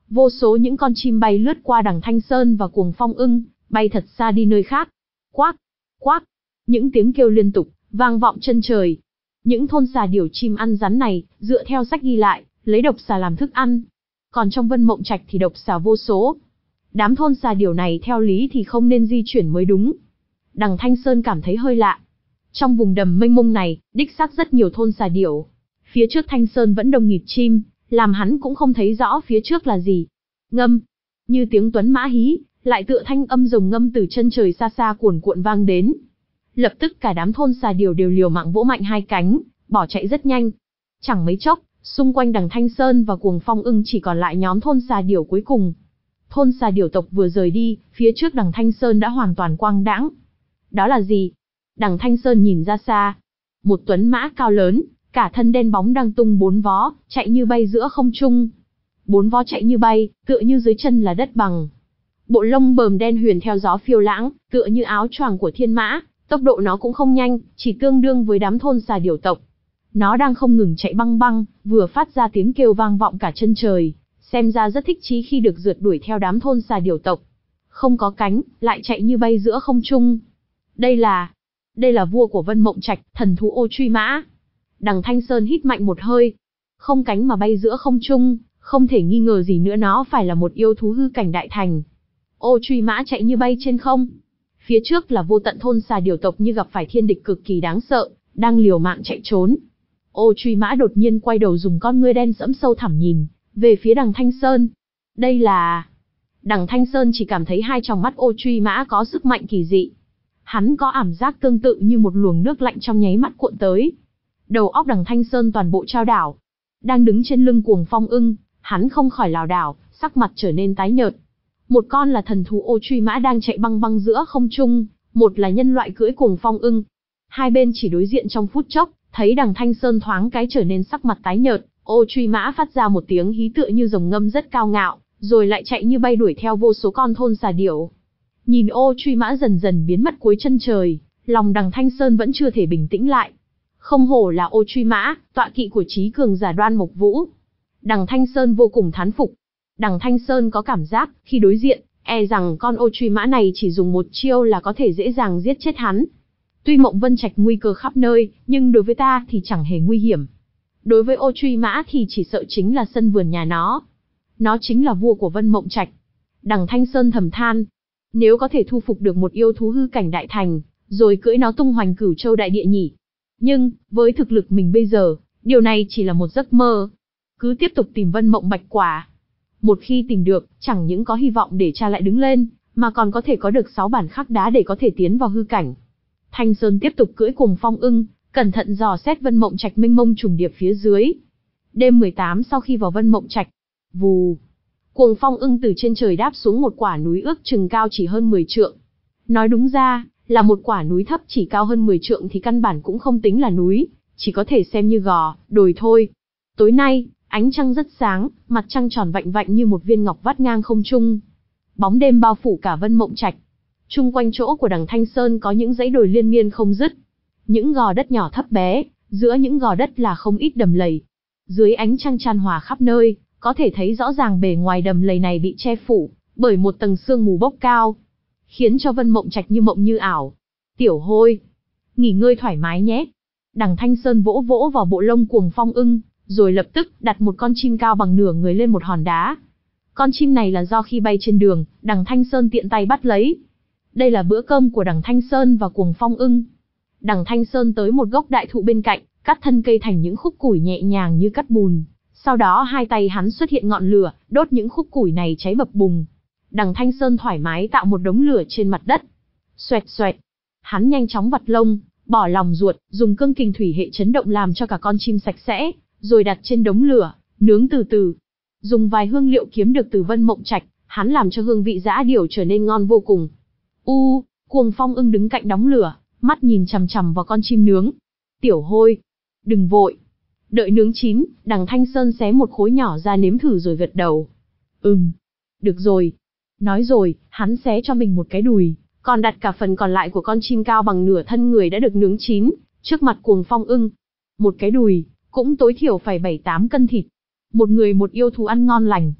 Vô số những con chim bay lướt qua đằng Thanh Sơn và Cuồng Phong Ưng, bay thật xa đi nơi khác. Quác, quác, những tiếng kêu liên tục, vang vọng chân trời. Những thôn xà điểu chim ăn rắn này, dựa theo sách ghi lại, lấy độc xà làm thức ăn. Còn trong Vân Mộng Trạch thì độc xà vô số. Đám thôn xà điểu này theo lý thì không nên di chuyển mới đúng. Đằng Thanh Sơn cảm thấy hơi lạ. Trong vùng đầm mênh mông này, đích xác rất nhiều thôn xà điểu. Phía trước Thanh Sơn vẫn đông nghịt chim, làm hắn cũng không thấy rõ phía trước là gì. Ngâm, như tiếng tuấn mã hí, lại tựa thanh âm rồng ngâm từ chân trời xa xa cuồn cuộn vang đến. Lập tức cả đám thôn xà điểu đều liều mạng vỗ mạnh hai cánh, bỏ chạy rất nhanh. Chẳng mấy chốc, xung quanh đằng Thanh Sơn và Cuồng Phong Ưng chỉ còn lại nhóm thôn xà điểu cuối cùng. Thôn xà điểu tộc vừa rời đi, phía trước đằng Thanh Sơn đã hoàn toàn quang đãng. Đó là gì? Đằng Thanh Sơn nhìn ra xa. Một tuấn mã cao lớn, cả thân đen bóng đang tung bốn vó, chạy như bay giữa không trung. Bốn vó chạy như bay, tựa như dưới chân là đất bằng. Bộ lông bờm đen huyền theo gió phiêu lãng, tựa như áo choàng của thiên mã, tốc độ nó cũng không nhanh, chỉ tương đương với đám thôn xà điểu tộc. Nó đang không ngừng chạy băng băng, vừa phát ra tiếng kêu vang vọng cả chân trời, xem ra rất thích chí khi được rượt đuổi theo đám thôn xà điểu tộc. Không có cánh, lại chạy như bay giữa không trung. Đây là, đây là vua của Vân Mộng Trạch, thần thú Ô Truy Mã. Đằng Thanh Sơn hít mạnh một hơi. Không cánh mà bay giữa không trung, không thể nghi ngờ gì nữa nó phải là một yêu thú hư cảnh đại thành. Ô Truy Mã chạy như bay trên không. Phía trước là vô tận thôn xà điểu tộc như gặp phải thiên địch cực kỳ đáng sợ, đang liều mạng chạy trốn. Ô Truy Mã đột nhiên quay đầu dùng con ngươi đen sẫm sâu thẳm nhìn về phía đằng Thanh Sơn. Đây là... Đằng Thanh Sơn chỉ cảm thấy hai tròng mắt Ô Truy Mã có sức mạnh kỳ dị. Hắn có ảm giác tương tự như một luồng nước lạnh trong nháy mắt cuộn tới. Đầu óc đằng Thanh Sơn toàn bộ trao đảo. Đang đứng trên lưng Cuồng Phong Ưng, hắn không khỏi lảo đảo, sắc mặt trở nên tái nhợt. Một con là thần thú Ô Truy Mã đang chạy băng băng giữa không trung, một là nhân loại cưỡi Cuồng Phong Ưng. Hai bên chỉ đối diện trong phút chốc, thấy đằng Thanh Sơn thoáng cái trở nên sắc mặt tái nhợt, Ô Truy Mã phát ra một tiếng hí tựa như rồng ngâm rất cao ngạo, rồi lại chạy như bay đuổi theo vô số con thôn xà điểu. Nhìn Ô Truy Mã dần dần biến mất cuối chân trời, lòng đằng Thanh Sơn vẫn chưa thể bình tĩnh lại. Không hổ là Ô Truy Mã, tọa kỵ của trí cường giả Đoan Mộc Vũ. Đằng Thanh Sơn vô cùng thán phục. Đằng Thanh Sơn có cảm giác, khi đối diện, e rằng con Ô Truy Mã này chỉ dùng một chiêu là có thể dễ dàng giết chết hắn. Tuy Mộng Vân Trạch nguy cơ khắp nơi, nhưng đối với ta thì chẳng hề nguy hiểm. Đối với Ô Truy Mã thì chỉ sợ chính là sân vườn nhà nó. Nó chính là vua của Vân Mộng Trạch. Đằng Thanh Sơn thầm than. Nếu có thể thu phục được một yêu thú hư cảnh đại thành, rồi cưỡi nó tung hoành cửu châu đại địa nhỉ. Nhưng, với thực lực mình bây giờ, điều này chỉ là một giấc mơ. Cứ tiếp tục tìm Vân Mộng Bạch Quả. Một khi tìm được, chẳng những có hy vọng để cha lại đứng lên, mà còn có thể có được sáu bản khắc đá để có thể tiến vào hư cảnh. Thanh Sơn tiếp tục cưỡi Cuồng Phong Ưng, cẩn thận dò xét Vân Mộng Trạch mênh mông trùng điệp phía dưới. Đêm mười tám sau khi vào Vân Mộng Trạch, vù, Cuồng Phong Ưng từ trên trời đáp xuống một quả núi ước chừng cao chỉ hơn mười trượng. Nói đúng ra, là một quả núi thấp chỉ cao hơn mười trượng thì căn bản cũng không tính là núi, chỉ có thể xem như gò, đồi thôi. Tối nay, ánh trăng rất sáng, mặt trăng tròn vạnh vạnh như một viên ngọc vắt ngang không trung. Bóng đêm bao phủ cả Vân Mộng Trạch. Chung quanh chỗ của đằng Thanh Sơn có những dãy đồi liên miên không dứt. Những gò đất nhỏ thấp bé, giữa những gò đất là không ít đầm lầy. Dưới ánh trăng chan hòa khắp nơi, có thể thấy rõ ràng bề ngoài đầm lầy này bị che phủ bởi một tầng sương mù bốc cao, khiến cho Vân Mộng Trạch như mộng như ảo. Tiểu Hôi, nghỉ ngơi thoải mái nhé. Đằng Thanh Sơn vỗ vỗ vào bộ lông Cuồng Phong Ưng, rồi lập tức đặt một con chim cao bằng nửa người lên một hòn đá. Con chim này là do khi bay trên đường, đằng Thanh Sơn tiện tay bắt lấy. Đây là bữa cơm của đằng Thanh Sơn và Cuồng Phong Ưng. Đằng Thanh Sơn tới một gốc đại thụ bên cạnh, cắt thân cây thành những khúc củi nhẹ nhàng như cắt bùn. Sau đó hai tay hắn xuất hiện ngọn lửa, đốt những khúc củi này cháy bập bùng. Đằng Thanh Sơn thoải mái tạo một đống lửa trên mặt đất. Xoẹt xoẹt. Hắn nhanh chóng vặt lông, bỏ lòng ruột, dùng cương kình thủy hệ chấn động làm cho cả con chim sạch sẽ, rồi đặt trên đống lửa, nướng từ từ. Dùng vài hương liệu kiếm được từ Vân Mộng Trạch, hắn làm cho hương vị dã điểu trở nên ngon vô cùng. U, Cuồng Phong Ưng đứng cạnh đống lửa, mắt nhìn chằm chằm vào con chim nướng. Tiểu Hôi, đừng vội. Đợi nướng chín, đằng Thanh Sơn xé một khối nhỏ ra nếm thử rồi gật đầu. Ừm, được rồi. Nói rồi, hắn xé cho mình một cái đùi, còn đặt cả phần còn lại của con chim cao bằng nửa thân người đã được nướng chín, trước mặt Cuồng Phong Ưng. Một cái đùi, cũng tối thiểu phải bảy tám cân thịt. Một người một yêu thú ăn ngon lành.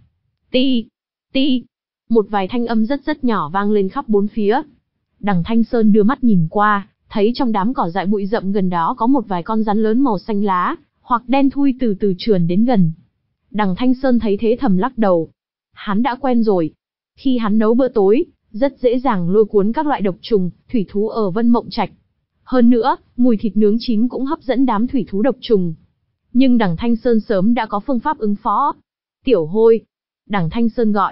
Ti, ti, một vài thanh âm rất rất nhỏ vang lên khắp bốn phía. Đằng Thanh Sơn đưa mắt nhìn qua, thấy trong đám cỏ dại bụi rậm gần đó có một vài con rắn lớn màu xanh lá, hoặc đen thui từ từ trườn đến gần. Đằng Thanh Sơn thấy thế thầm lắc đầu. Hắn đã quen rồi. Khi hắn nấu bữa tối, rất dễ dàng lôi cuốn các loại độc trùng, thủy thú ở Vân Mộng Trạch. Hơn nữa, mùi thịt nướng chín cũng hấp dẫn đám thủy thú độc trùng. Nhưng đằng Thanh Sơn sớm đã có phương pháp ứng phó. Tiểu Hôi. Đằng Thanh Sơn gọi.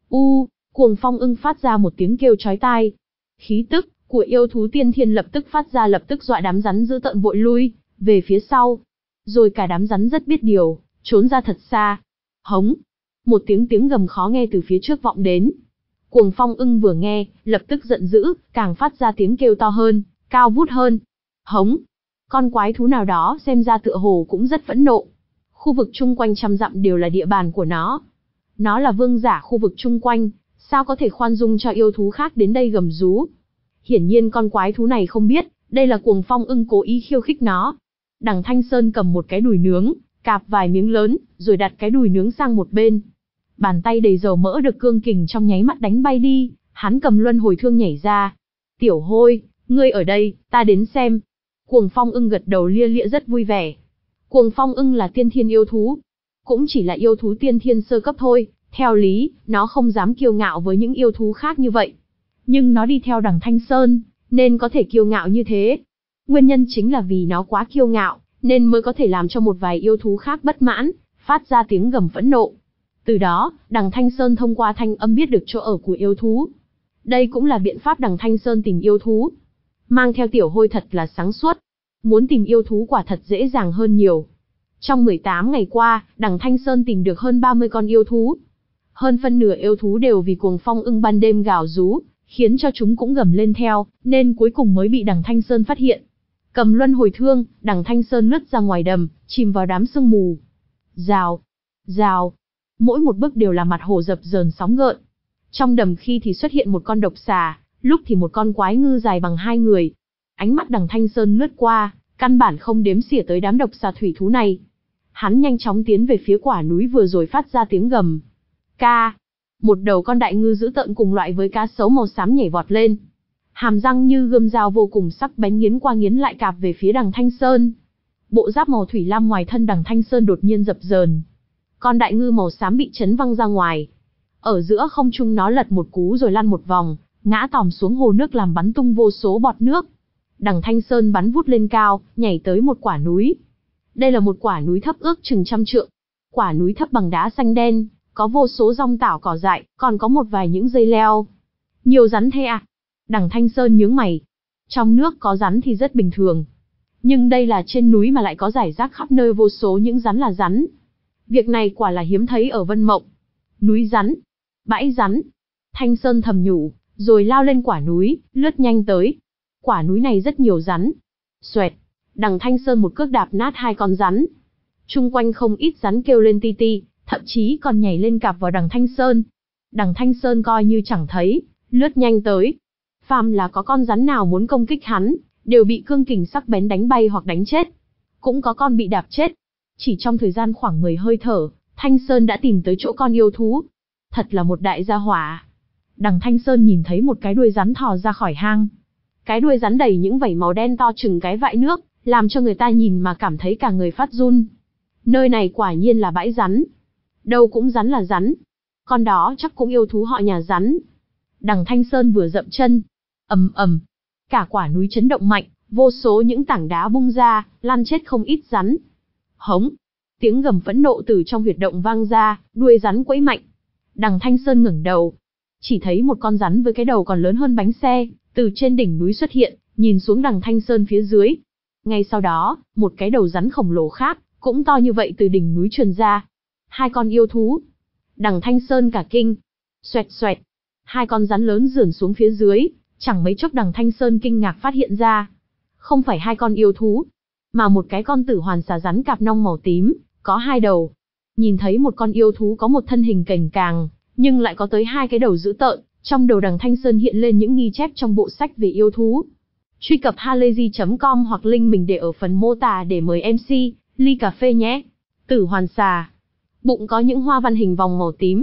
U, Cuồng Phong ưng phát ra một tiếng kêu chói tai. Khí tức của yêu thú tiên thiên lập tức phát ra lập tức dọa đám rắn dữ tợn vội lui về phía sau. Rồi cả đám rắn rất biết điều, trốn ra thật xa. Hống. Một tiếng tiếng gầm khó nghe từ phía trước vọng đến. Cuồng Phong ưng vừa nghe, lập tức giận dữ, càng phát ra tiếng kêu to hơn, cao vút hơn. Hống. Con quái thú nào đó xem ra tựa hồ cũng rất phẫn nộ. Khu vực chung quanh trăm dặm đều là địa bàn của nó. Nó là vương giả khu vực chung quanh, sao có thể khoan dung cho yêu thú khác đến đây gầm rú. Hiển nhiên con quái thú này không biết, đây là Cuồng Phong ưng cố ý khiêu khích nó. Đằng Thanh Sơn cầm một cái đùi nướng, cạp vài miếng lớn, rồi đặt cái đùi nướng sang một bên. Bàn tay đầy dầu mỡ được cương kình trong nháy mắt đánh bay đi, hắn cầm luân hồi thương nhảy ra. Tiểu Hôi, ngươi ở đây, ta đến xem. Cuồng Phong ưng gật đầu lia lịa rất vui vẻ. Cuồng Phong ưng là tiên thiên yêu thú, cũng chỉ là yêu thú tiên thiên sơ cấp thôi, theo lý, nó không dám kiêu ngạo với những yêu thú khác như vậy. Nhưng nó đi theo đằng Thanh Sơn, nên có thể kiêu ngạo như thế. Nguyên nhân chính là vì nó quá kiêu ngạo, nên mới có thể làm cho một vài yêu thú khác bất mãn, phát ra tiếng gầm phẫn nộ. Từ đó, đằng Thanh Sơn thông qua thanh âm biết được chỗ ở của yêu thú. Đây cũng là biện pháp đằng Thanh Sơn tìm yêu thú. Mang theo Tiểu Hôi thật là sáng suốt. Muốn tìm yêu thú quả thật dễ dàng hơn nhiều. Trong mười tám ngày qua, đằng Thanh Sơn tìm được hơn ba mươi con yêu thú. Hơn phân nửa yêu thú đều vì Cuồng Phong ưng ban đêm gào rú, khiến cho chúng cũng gầm lên theo, nên cuối cùng mới bị đằng Thanh Sơn phát hiện. Cầm luân hồi thương, đằng Thanh Sơn lướt ra ngoài đầm, chìm vào đám sương mù. Rào, rào, mỗi một bước đều là mặt hồ dập dờn sóng gợn. Trong đầm khi thì xuất hiện một con độc xà, lúc thì một con quái ngư dài bằng hai người. Ánh mắt đằng Thanh Sơn lướt qua, căn bản không đếm xỉa tới đám độc xà thủy thú này. Hắn nhanh chóng tiến về phía quả núi vừa rồi phát ra tiếng gầm. Ca. Một đầu con đại ngư dữ tợn cùng loại với cá sấu màu xám nhảy vọt lên. Hàm răng như gươm dao vô cùng sắc bén nghiến qua nghiến lại cạp về phía đằng Thanh Sơn. Bộ giáp màu thủy lam ngoài thân đằng Thanh Sơn đột nhiên dập dờn. Con đại ngư màu xám bị chấn văng ra ngoài. Ở giữa không trung nó lật một cú rồi lăn một vòng, ngã tòm xuống hồ nước làm bắn tung vô số bọt nước. Đằng Thanh Sơn bắn vút lên cao, nhảy tới một quả núi. Đây là một quả núi thấp ước chừng trăm trượng. Quả núi thấp bằng đá xanh đen, có vô số rong tảo cỏ dại, còn có một vài những dây leo. Nhiều rắn thế à? Đằng Thanh Sơn nhướng mày. Trong nước có rắn thì rất bình thường. Nhưng đây là trên núi mà lại có rải rác khắp nơi vô số những rắn là rắn. Việc này quả là hiếm thấy ở Vân Mộng. Núi rắn, bãi rắn. Thanh Sơn thầm nhủ, rồi lao lên quả núi, lướt nhanh tới. Quả núi này rất nhiều rắn. Xoẹt, đằng Thanh Sơn một cước đạp nát hai con rắn. Chung quanh không ít rắn kêu lên ti ti, thậm chí còn nhảy lên cạp vào đằng Thanh Sơn. Đằng Thanh Sơn coi như chẳng thấy, lướt nhanh tới. Phàm là có con rắn nào muốn công kích hắn, đều bị cương kình sắc bén đánh bay hoặc đánh chết. Cũng có con bị đạp chết. Chỉ trong thời gian khoảng mười hơi thở, Thanh Sơn đã tìm tới chỗ con yêu thú. Thật là một đại gia hỏa. Đằng Thanh Sơn nhìn thấy một cái đuôi rắn thò ra khỏi hang. Cái đuôi rắn đầy những vảy màu đen to chừng cái vại nước, làm cho người ta nhìn mà cảm thấy cả người phát run. Nơi này quả nhiên là bãi rắn. Đâu cũng rắn là rắn. Con đó chắc cũng yêu thú họ nhà rắn. Đằng Thanh Sơn vừa dậm chân. Ầm ầm. Cả quả núi chấn động mạnh, vô số những tảng đá bung ra, lăn chết không ít rắn. Hống. Tiếng gầm phẫn nộ từ trong huyệt động vang ra, đuôi rắn quẫy mạnh. Đằng Thanh Sơn ngẩng đầu. Chỉ thấy một con rắn với cái đầu còn lớn hơn bánh xe, từ trên đỉnh núi xuất hiện, nhìn xuống đằng Thanh Sơn phía dưới. Ngay sau đó, một cái đầu rắn khổng lồ khác, cũng to như vậy từ đỉnh núi truyền ra. Hai con yêu thú. Đằng Thanh Sơn cả kinh. Xoẹt xoẹt. Hai con rắn lớn rườn xuống phía dưới, chẳng mấy chốc đằng Thanh Sơn kinh ngạc phát hiện ra. Không phải hai con yêu thú, mà một cái con tử hoàn xà rắn cạp nong màu tím, có hai đầu. Nhìn thấy một con yêu thú có một thân hình cành càng, nhưng lại có tới hai cái đầu dữ tợn, trong đầu đằng Thanh Sơn hiện lên những ghi chép trong bộ sách về yêu thú. Truy cập halayzi chấm com hoặc link mình để ở phần mô tả để mời em xê, ly cà phê nhé. Tử hoàn xà. Bụng có những hoa văn hình vòng màu tím.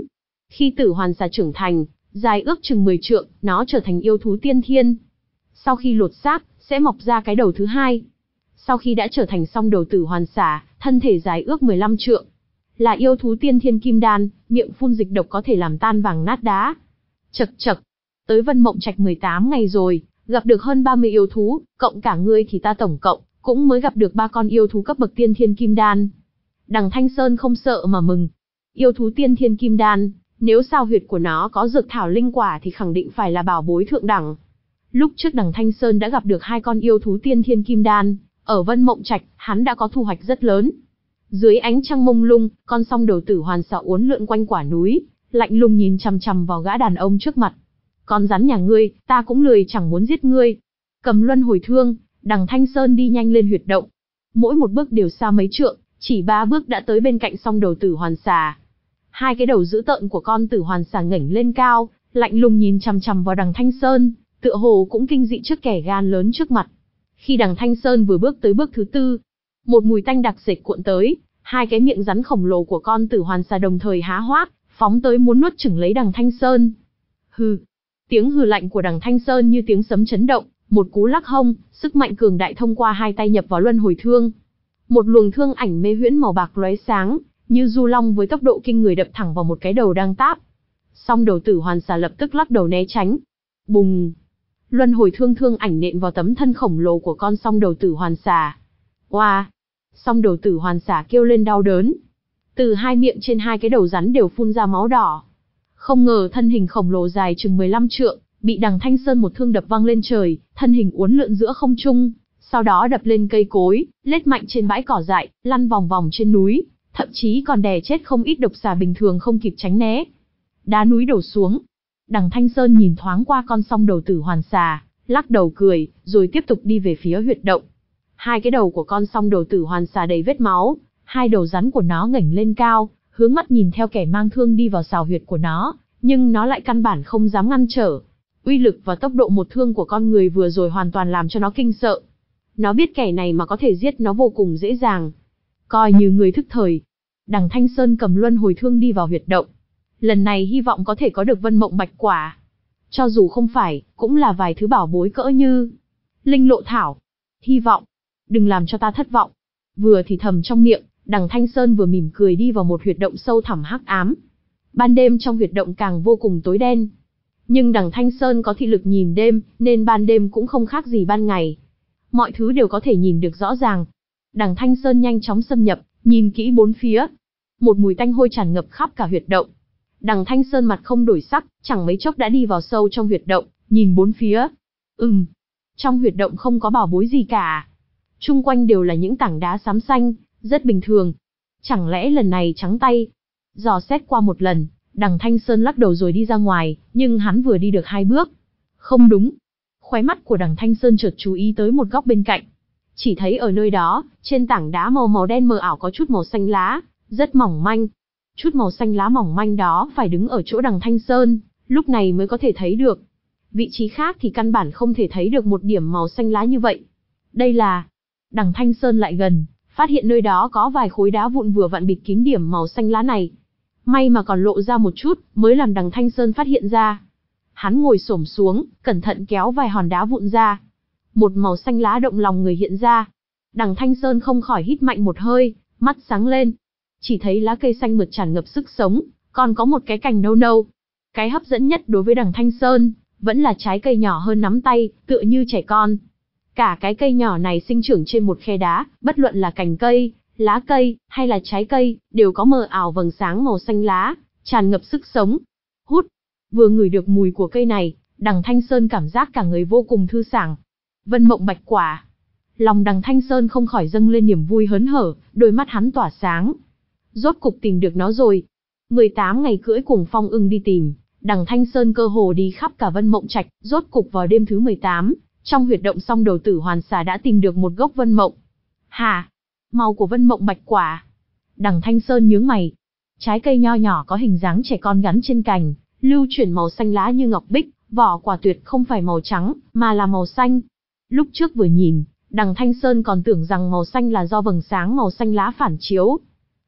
Khi Tử Hoàn xà trưởng thành, dài ước chừng mười trượng, nó trở thành yêu thú tiên thiên. Sau khi lột xác, sẽ mọc ra cái đầu thứ hai. Sau khi đã trở thành song đầu Tử Hoàn xà, thân thể dài ước mười lăm trượng. Là yêu thú tiên thiên kim đan, miệng phun dịch độc có thể làm tan vàng nát đá. Chậc chậc, tới Vân Mộng Trạch mười tám ngày rồi, gặp được hơn ba mươi yêu thú, cộng cả ngươi thì ta tổng cộng cũng mới gặp được ba con yêu thú cấp bậc tiên thiên kim đan. Đằng Thanh Sơn không sợ mà mừng. Yêu thú tiên thiên kim đan, nếu sao huyệt của nó có dược thảo linh quả thì khẳng định phải là bảo bối thượng đẳng. Lúc trước Đằng Thanh Sơn đã gặp được hai con yêu thú tiên thiên kim đan, ở Vân Mộng Trạch, hắn đã có thu hoạch rất lớn. Dưới ánh trăng mông lung, con song đầu Tử Hoàn xà uốn lượn quanh quả núi, lạnh lùng nhìn chằm chằm vào gã đàn ông trước mặt. Con rắn nhà ngươi, ta cũng lười chẳng muốn giết ngươi. Cầm luân hồi thương, Đằng Thanh Sơn đi nhanh lên huyệt động. Mỗi một bước đều xa mấy trượng, chỉ ba bước đã tới bên cạnh song đầu Tử Hoàn xà. Hai cái đầu dữ tợn của con Tử Hoàn xà ngẩng lên cao, lạnh lùng nhìn chằm chằm vào Đằng Thanh Sơn, tựa hồ cũng kinh dị trước kẻ gan lớn trước mặt. Khi Đằng Thanh Sơn vừa bước tới bước thứ tư, một mùi tanh đặc sệt cuộn tới, hai cái miệng rắn khổng lồ của con Tử Hoàn xà đồng thời há hoác, phóng tới muốn nuốt chửng lấy Đằng Thanh Sơn. Hừ. Tiếng hừ lạnh của Đằng Thanh Sơn như tiếng sấm chấn động, một cú lắc hông, sức mạnh cường đại thông qua hai tay nhập vào luân hồi thương. Một luồng thương ảnh mê huyễn màu bạc lóe sáng, như du long với tốc độ kinh người đập thẳng vào một cái đầu đang táp. Song đầu Tử Hoàn xà lập tức lắc đầu né tránh. Bùng! Luân hồi thương thương ảnh nện vào tấm thân khổng lồ của con song đầu Tử Hoàn xà. Oa! Song đầu Tử Hoàn xà kêu lên đau đớn. Từ hai miệng trên hai cái đầu rắn đều phun ra máu đỏ. Không ngờ thân hình khổng lồ dài chừng mười lăm trượng, bị Đằng Thanh Sơn một thương đập văng lên trời, thân hình uốn lượn giữa không trung, sau đó đập lên cây cối, lết mạnh trên bãi cỏ dại, lăn vòng vòng trên núi, thậm chí còn đè chết không ít độc xà bình thường không kịp tránh né. Đá núi đổ xuống. Đằng Thanh Sơn nhìn thoáng qua con song đầu Tử Hoàn xà, lắc đầu cười, rồi tiếp tục đi về phía huyệt động. Hai cái đầu của con song đầu Tử Hoàn xà đầy vết máu, hai đầu rắn của nó ngẩng lên cao, hướng mắt nhìn theo kẻ mang thương đi vào sào huyệt của nó, nhưng nó lại căn bản không dám ngăn trở. Uy lực và tốc độ một thương của con người vừa rồi hoàn toàn làm cho nó kinh sợ. Nó biết kẻ này mà có thể giết nó vô cùng dễ dàng. Coi như người thức thời. Đằng Thanh Sơn cầm luân hồi thương đi vào huyệt động. Lần này hy vọng có thể có được Vân Mộng Bạch Quả. Cho dù không phải, cũng là vài thứ bảo bối cỡ như linh lộ thảo. Hy vọng. Đừng làm cho ta thất vọng. Vừa thì thầm trong miệng, Đằng Thanh Sơn vừa mỉm cười đi vào một huyệt động sâu thẳm hắc ám. Ban đêm trong huyệt động càng vô cùng tối đen. Nhưng Đằng Thanh Sơn có thị lực nhìn đêm, nên ban đêm cũng không khác gì ban ngày. Mọi thứ đều có thể nhìn được rõ ràng. Đằng Thanh Sơn nhanh chóng xâm nhập, nhìn kỹ bốn phía. Một mùi tanh hôi tràn ngập khắp cả huyệt động. Đằng Thanh Sơn mặt không đổi sắc, chẳng mấy chốc đã đi vào sâu trong huyệt động, nhìn bốn phía. Ừm, trong huyệt động không có bảo bối gì cả. Chung quanh đều là những tảng đá xám xanh, rất bình thường. Chẳng lẽ lần này trắng tay? Dò xét qua một lần, Đằng Thanh Sơn lắc đầu rồi đi ra ngoài, nhưng hắn vừa đi được hai bước. Không đúng. Khóe mắt của Đằng Thanh Sơn chợt chú ý tới một góc bên cạnh. Chỉ thấy ở nơi đó, trên tảng đá màu màu đen mờ ảo có chút màu xanh lá, rất mỏng manh. Chút màu xanh lá mỏng manh đó phải đứng ở chỗ Đằng Thanh Sơn, lúc này mới có thể thấy được. Vị trí khác thì căn bản không thể thấy được một điểm màu xanh lá như vậy. Đây là... Đằng Thanh Sơn lại gần, phát hiện nơi đó có vài khối đá vụn vừa vặn bịt kín điểm màu xanh lá này. May mà còn lộ ra một chút, mới làm Đằng Thanh Sơn phát hiện ra. Hắn ngồi xổm xuống, cẩn thận kéo vài hòn đá vụn ra. Một màu xanh lá động lòng người hiện ra. Đằng Thanh Sơn không khỏi hít mạnh một hơi, mắt sáng lên. Chỉ thấy lá cây xanh mượt tràn ngập sức sống, còn có một cái cành nâu nâu. Cái hấp dẫn nhất đối với Đằng Thanh Sơn, vẫn là trái cây nhỏ hơn nắm tay, tựa như trẻ con. Cả cái cây nhỏ này sinh trưởng trên một khe đá, bất luận là cành cây, lá cây, hay là trái cây, đều có mờ ảo vầng sáng màu xanh lá, tràn ngập sức sống. Hút! Vừa ngửi được mùi của cây này, Đằng Thanh Sơn cảm giác cả người vô cùng thư sảng. Vân Mộng Bạch Quả. Lòng Đằng Thanh Sơn không khỏi dâng lên niềm vui hớn hở, đôi mắt hắn tỏa sáng. Rốt cục tìm được nó rồi. mười tám ngày cưỡi cùng Phong Ưng đi tìm, Đằng Thanh Sơn cơ hồ đi khắp cả Vân Mộng Trạch, rốt cục vào đêm thứ mười tám, trong huyệt động song đầu Tử Hoàn xà đã tìm được một gốc Vân Mộng. Hả? Màu của Vân Mộng Bạch Quả. Đằng Thanh Sơn nhướng mày. Trái cây nho nhỏ có hình dáng trẻ con gắn trên cành, lưu chuyển màu xanh lá như ngọc bích, vỏ quả tuyệt không phải màu trắng, mà là màu xanh. Lúc trước vừa nhìn, Đằng Thanh Sơn còn tưởng rằng màu xanh là do vầng sáng màu xanh lá phản chiếu.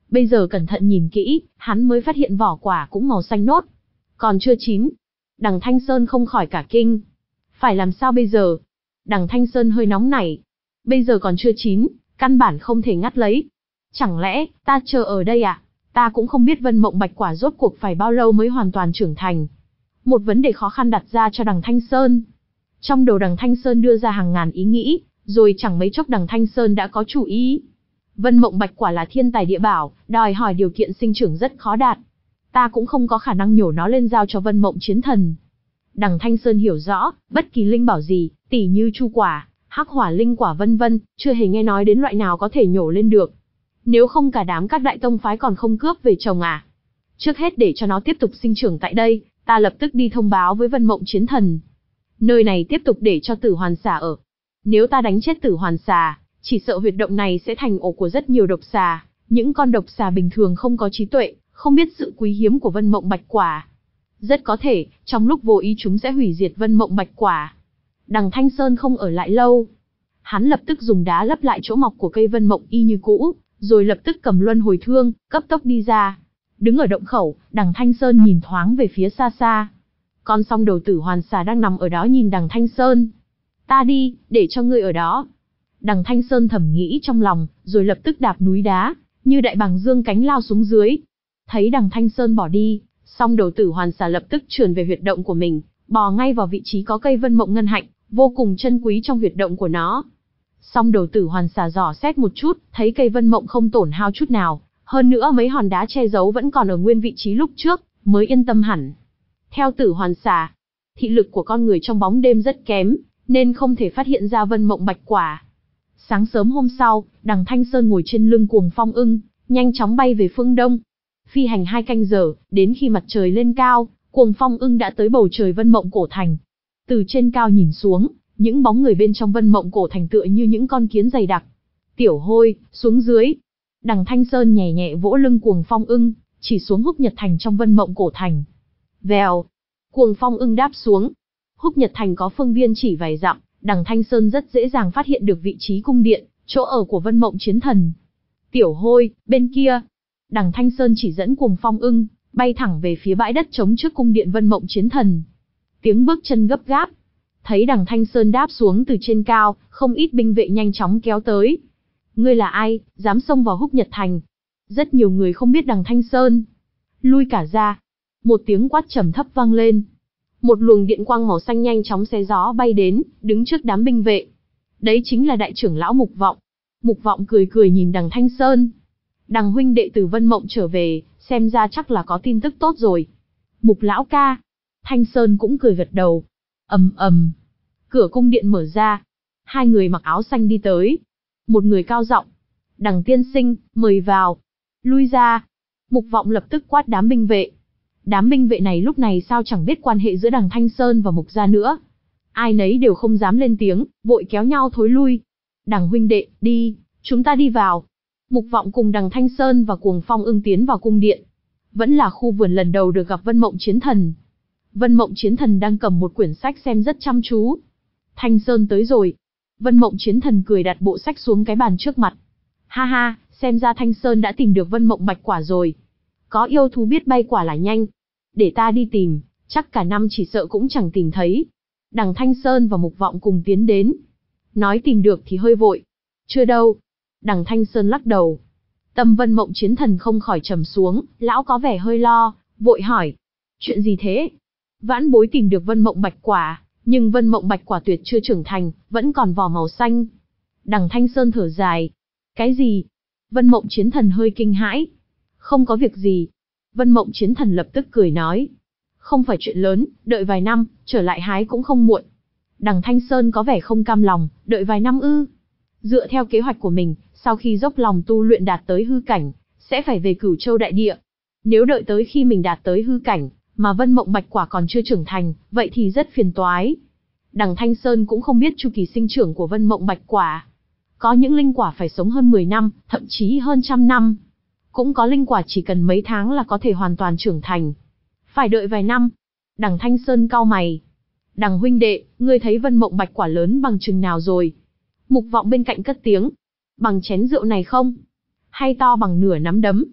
Bây giờ cẩn thận nhìn kỹ, hắn mới phát hiện vỏ quả cũng màu xanh nốt. Còn chưa chín. Đằng Thanh Sơn không khỏi cả kinh. Phải làm sao bây giờ? Đằng Thanh Sơn hơi nóng nảy. Bây giờ còn chưa chín, căn bản không thể ngắt lấy. Chẳng lẽ, ta chờ ở đây à? Ta cũng không biết Vân Mộng Bạch Quả rốt cuộc phải bao lâu mới hoàn toàn trưởng thành. Một vấn đề khó khăn đặt ra cho đằng Thanh Sơn. Trong đầu đằng Thanh Sơn đưa ra hàng ngàn ý nghĩ, rồi chẳng mấy chốc đằng Thanh Sơn đã có chủ ý. Vân Mộng Bạch Quả là thiên tài địa bảo, đòi hỏi điều kiện sinh trưởng rất khó đạt. Ta cũng không có khả năng nhổ nó lên giao cho Vân Mộng Chiến Thần. Đằng Thanh Sơn hiểu rõ, bất kỳ linh bảo gì, tỉ như chu quả, hắc hỏa linh quả vân vân, chưa hề nghe nói đến loại nào có thể nhổ lên được. Nếu không cả đám các đại tông phái còn không cướp về trồng à? Trước hết để cho nó tiếp tục sinh trưởng tại đây, ta lập tức đi thông báo với Vân Mộng Chiến Thần. Nơi này tiếp tục để cho Tử Hoàn Xà ở. Nếu ta đánh chết Tử Hoàn Xà, chỉ sợ huyệt động này sẽ thành ổ của rất nhiều độc xà, những con độc xà bình thường không có trí tuệ, không biết sự quý hiếm của Vân Mộng Bạch Quả. Rất có thể, trong lúc vô ý chúng sẽ hủy diệt Vân Mộng Bạch Quả. Đằng Thanh Sơn không ở lại lâu. Hắn lập tức dùng đá lấp lại chỗ mọc của cây Vân Mộng y như cũ, rồi lập tức cầm luân hồi thương, cấp tốc đi ra. Đứng ở động khẩu, đằng Thanh Sơn nhìn thoáng về phía xa xa. Con song đầu Tử Hoàn Xà đang nằm ở đó nhìn đằng Thanh Sơn. Ta đi, để cho ngươi ở đó. Đằng Thanh Sơn thầm nghĩ trong lòng, rồi lập tức đạp núi đá, như đại bàng dương cánh lao xuống dưới. Thấy đằng Thanh Sơn bỏ đi, song đầu Tử Hoàn Xà lập tức trườn về huyệt động của mình, bò ngay vào vị trí có cây Vân Mộng Ngân Hạnh, vô cùng chân quý trong huyệt động của nó. Song đầu Tử Hoàn Xà dò xét một chút, thấy cây Vân Mộng không tổn hao chút nào, hơn nữa mấy hòn đá che giấu vẫn còn ở nguyên vị trí lúc trước, mới yên tâm hẳn. Theo Tử Hoàn Xà, thị lực của con người trong bóng đêm rất kém, nên không thể phát hiện ra Vân Mộng Bạch Quả. Sáng sớm hôm sau, đằng Thanh Sơn ngồi trên lưng Cuồng Phong ưng, nhanh chóng bay về phương đông. Phi hành hai canh giờ, đến khi mặt trời lên cao, Cuồng Phong ưng đã tới bầu trời Vân Mộng Cổ Thành. Từ trên cao nhìn xuống, những bóng người bên trong Vân Mộng Cổ Thành tựa như những con kiến dày đặc. Tiểu Hôi, xuống dưới. Đằng Thanh Sơn nhẹ nhẹ vỗ lưng Cuồng Phong ưng, chỉ xuống Húc Nhật Thành trong Vân Mộng Cổ Thành. Vèo, Cuồng Phong ưng đáp xuống. Húc Nhật Thành có phương viên chỉ vài dặm, đằng Thanh Sơn rất dễ dàng phát hiện được vị trí cung điện, chỗ ở của Vân Mộng Chiến Thần. Tiểu Hôi, bên kia. Đằng Thanh Sơn chỉ dẫn Cuồng Phong ưng, bay thẳng về phía bãi đất trống trước cung điện Vân Mộng Chiến Thần. Tiếng bước chân gấp gáp. Thấy đằng Thanh Sơn đáp xuống từ trên cao, không ít binh vệ nhanh chóng kéo tới. Ngươi là ai, dám xông vào Húc Nhật Thành? Rất nhiều người không biết đằng Thanh Sơn. Lui cả ra. Một tiếng quát trầm thấp vang lên. Một luồng điện quang màu xanh nhanh chóng xé gió bay đến, đứng trước đám binh vệ. Đấy chính là đại trưởng lão Mục Vọng. Mục Vọng cười cười nhìn đằng Thanh Sơn. Đằng huynh đệ từ Vân Mộng trở về, xem ra chắc là có tin tức tốt rồi. Mục lão ca. Thanh Sơn cũng cười gật đầu. Ầm ầm. Cửa cung điện mở ra. Hai người mặc áo xanh đi tới. Một người cao giọng. Đằng tiên sinh, mời vào. Lui ra. Mục Vọng lập tức quát đám binh vệ. Đám binh vệ này lúc này sao chẳng biết quan hệ giữa đằng Thanh Sơn và Mục gia nữa. Ai nấy đều không dám lên tiếng, vội kéo nhau thối lui. Đằng huynh đệ, đi, chúng ta đi vào. Mục Vọng cùng đằng Thanh Sơn và Cuồng Phong ưng tiến vào cung điện. Vẫn là khu vườn lần đầu được gặp Vân Mộng Chiến Thần. Vân Mộng Chiến Thần đang cầm một quyển sách xem rất chăm chú. Thanh Sơn tới rồi. Vân Mộng Chiến Thần cười đặt bộ sách xuống cái bàn trước mặt. Ha ha, xem ra Thanh Sơn đã tìm được Vân Mộng Bạch Quả rồi. Có yêu thú biết bay quả là nhanh. Để ta đi tìm, chắc cả năm chỉ sợ cũng chẳng tìm thấy. Đằng Thanh Sơn và Mục Vọng cùng tiến đến. Nói tìm được thì hơi vội. Chưa đâu. Đằng Thanh Sơn lắc đầu. Tâm Vân Mộng Chiến Thần không khỏi trầm xuống, lão có vẻ hơi lo, vội hỏi. Chuyện gì thế? Vãn bối tìm được Vân Mộng Bạch Quả, nhưng Vân Mộng Bạch Quả tuyệt chưa trưởng thành, vẫn còn vỏ màu xanh. Đằng Thanh Sơn thở dài. Cái gì? Vân Mộng Chiến Thần hơi kinh hãi. Không có việc gì. Vân Mộng Chiến Thần lập tức cười nói. Không phải chuyện lớn, đợi vài năm, trở lại hái cũng không muộn. Đằng Thanh Sơn có vẻ không cam lòng, đợi vài năm ư. Dựa theo kế hoạch của mình, sau khi dốc lòng tu luyện đạt tới hư cảnh, sẽ phải về Cửu Châu Đại Địa. Nếu đợi tới khi mình đạt tới hư cảnh, mà Vân Mộng Bạch Quả còn chưa trưởng thành, vậy thì rất phiền toái. Đằng Thanh Sơn cũng không biết chu kỳ sinh trưởng của Vân Mộng Bạch Quả. Có những linh quả phải sống hơn mười năm, thậm chí hơn trăm năm. Cũng có linh quả chỉ cần mấy tháng là có thể hoàn toàn trưởng thành. Phải đợi vài năm. Đằng Thanh Sơn cau mày. Đằng huynh đệ, ngươi thấy Vân Mộng Bạch Quả lớn bằng chừng nào rồi? Mục Vọng bên cạnh cất tiếng. Bằng chén rượu này không? Hay to bằng nửa nắm đấm?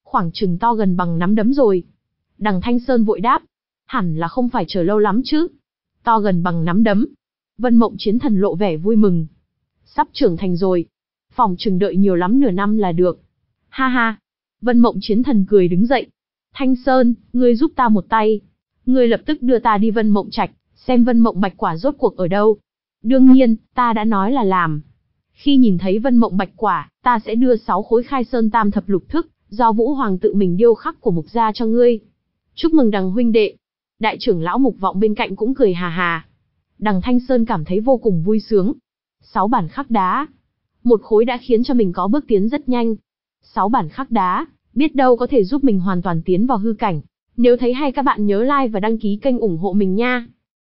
khoảng chừng to gần bằng nắm đấm rồi. Đằng Thanh Sơn vội đáp, hẳn là không phải chờ lâu lắm chứ. To gần bằng nắm đấm. Vân Mộng Chiến Thần lộ vẻ vui mừng. Sắp trưởng thành rồi. Phòng chừng đợi nhiều lắm nửa năm là được. Ha ha. Vân Mộng Chiến Thần cười đứng dậy. Thanh Sơn, ngươi giúp ta một tay. Ngươi lập tức đưa ta đi Vân Mộng Trạch, xem Vân Mộng Bạch Quả rốt cuộc ở đâu. Đương nhiên, ta đã nói là làm. Khi nhìn thấy Vân Mộng Bạch Quả, ta sẽ đưa sáu khối Khai Sơn Tam Thập Lục Thức, do Vũ Hoàng tự mình điêu khắc của Mục gia cho ngươi. Chúc mừng Đằng huynh đệ. Đại trưởng lão Mục Vọng bên cạnh cũng cười hà hà. Đằng Thanh Sơn cảm thấy vô cùng vui sướng. Sáu bản khắc đá. Một khối đã khiến cho mình có bước tiến rất nhanh. Sáu bản khắc đá, biết đâu có thể giúp mình hoàn toàn tiến vào hư cảnh. Nếu thấy hay các bạn nhớ like và đăng ký kênh ủng hộ mình nha.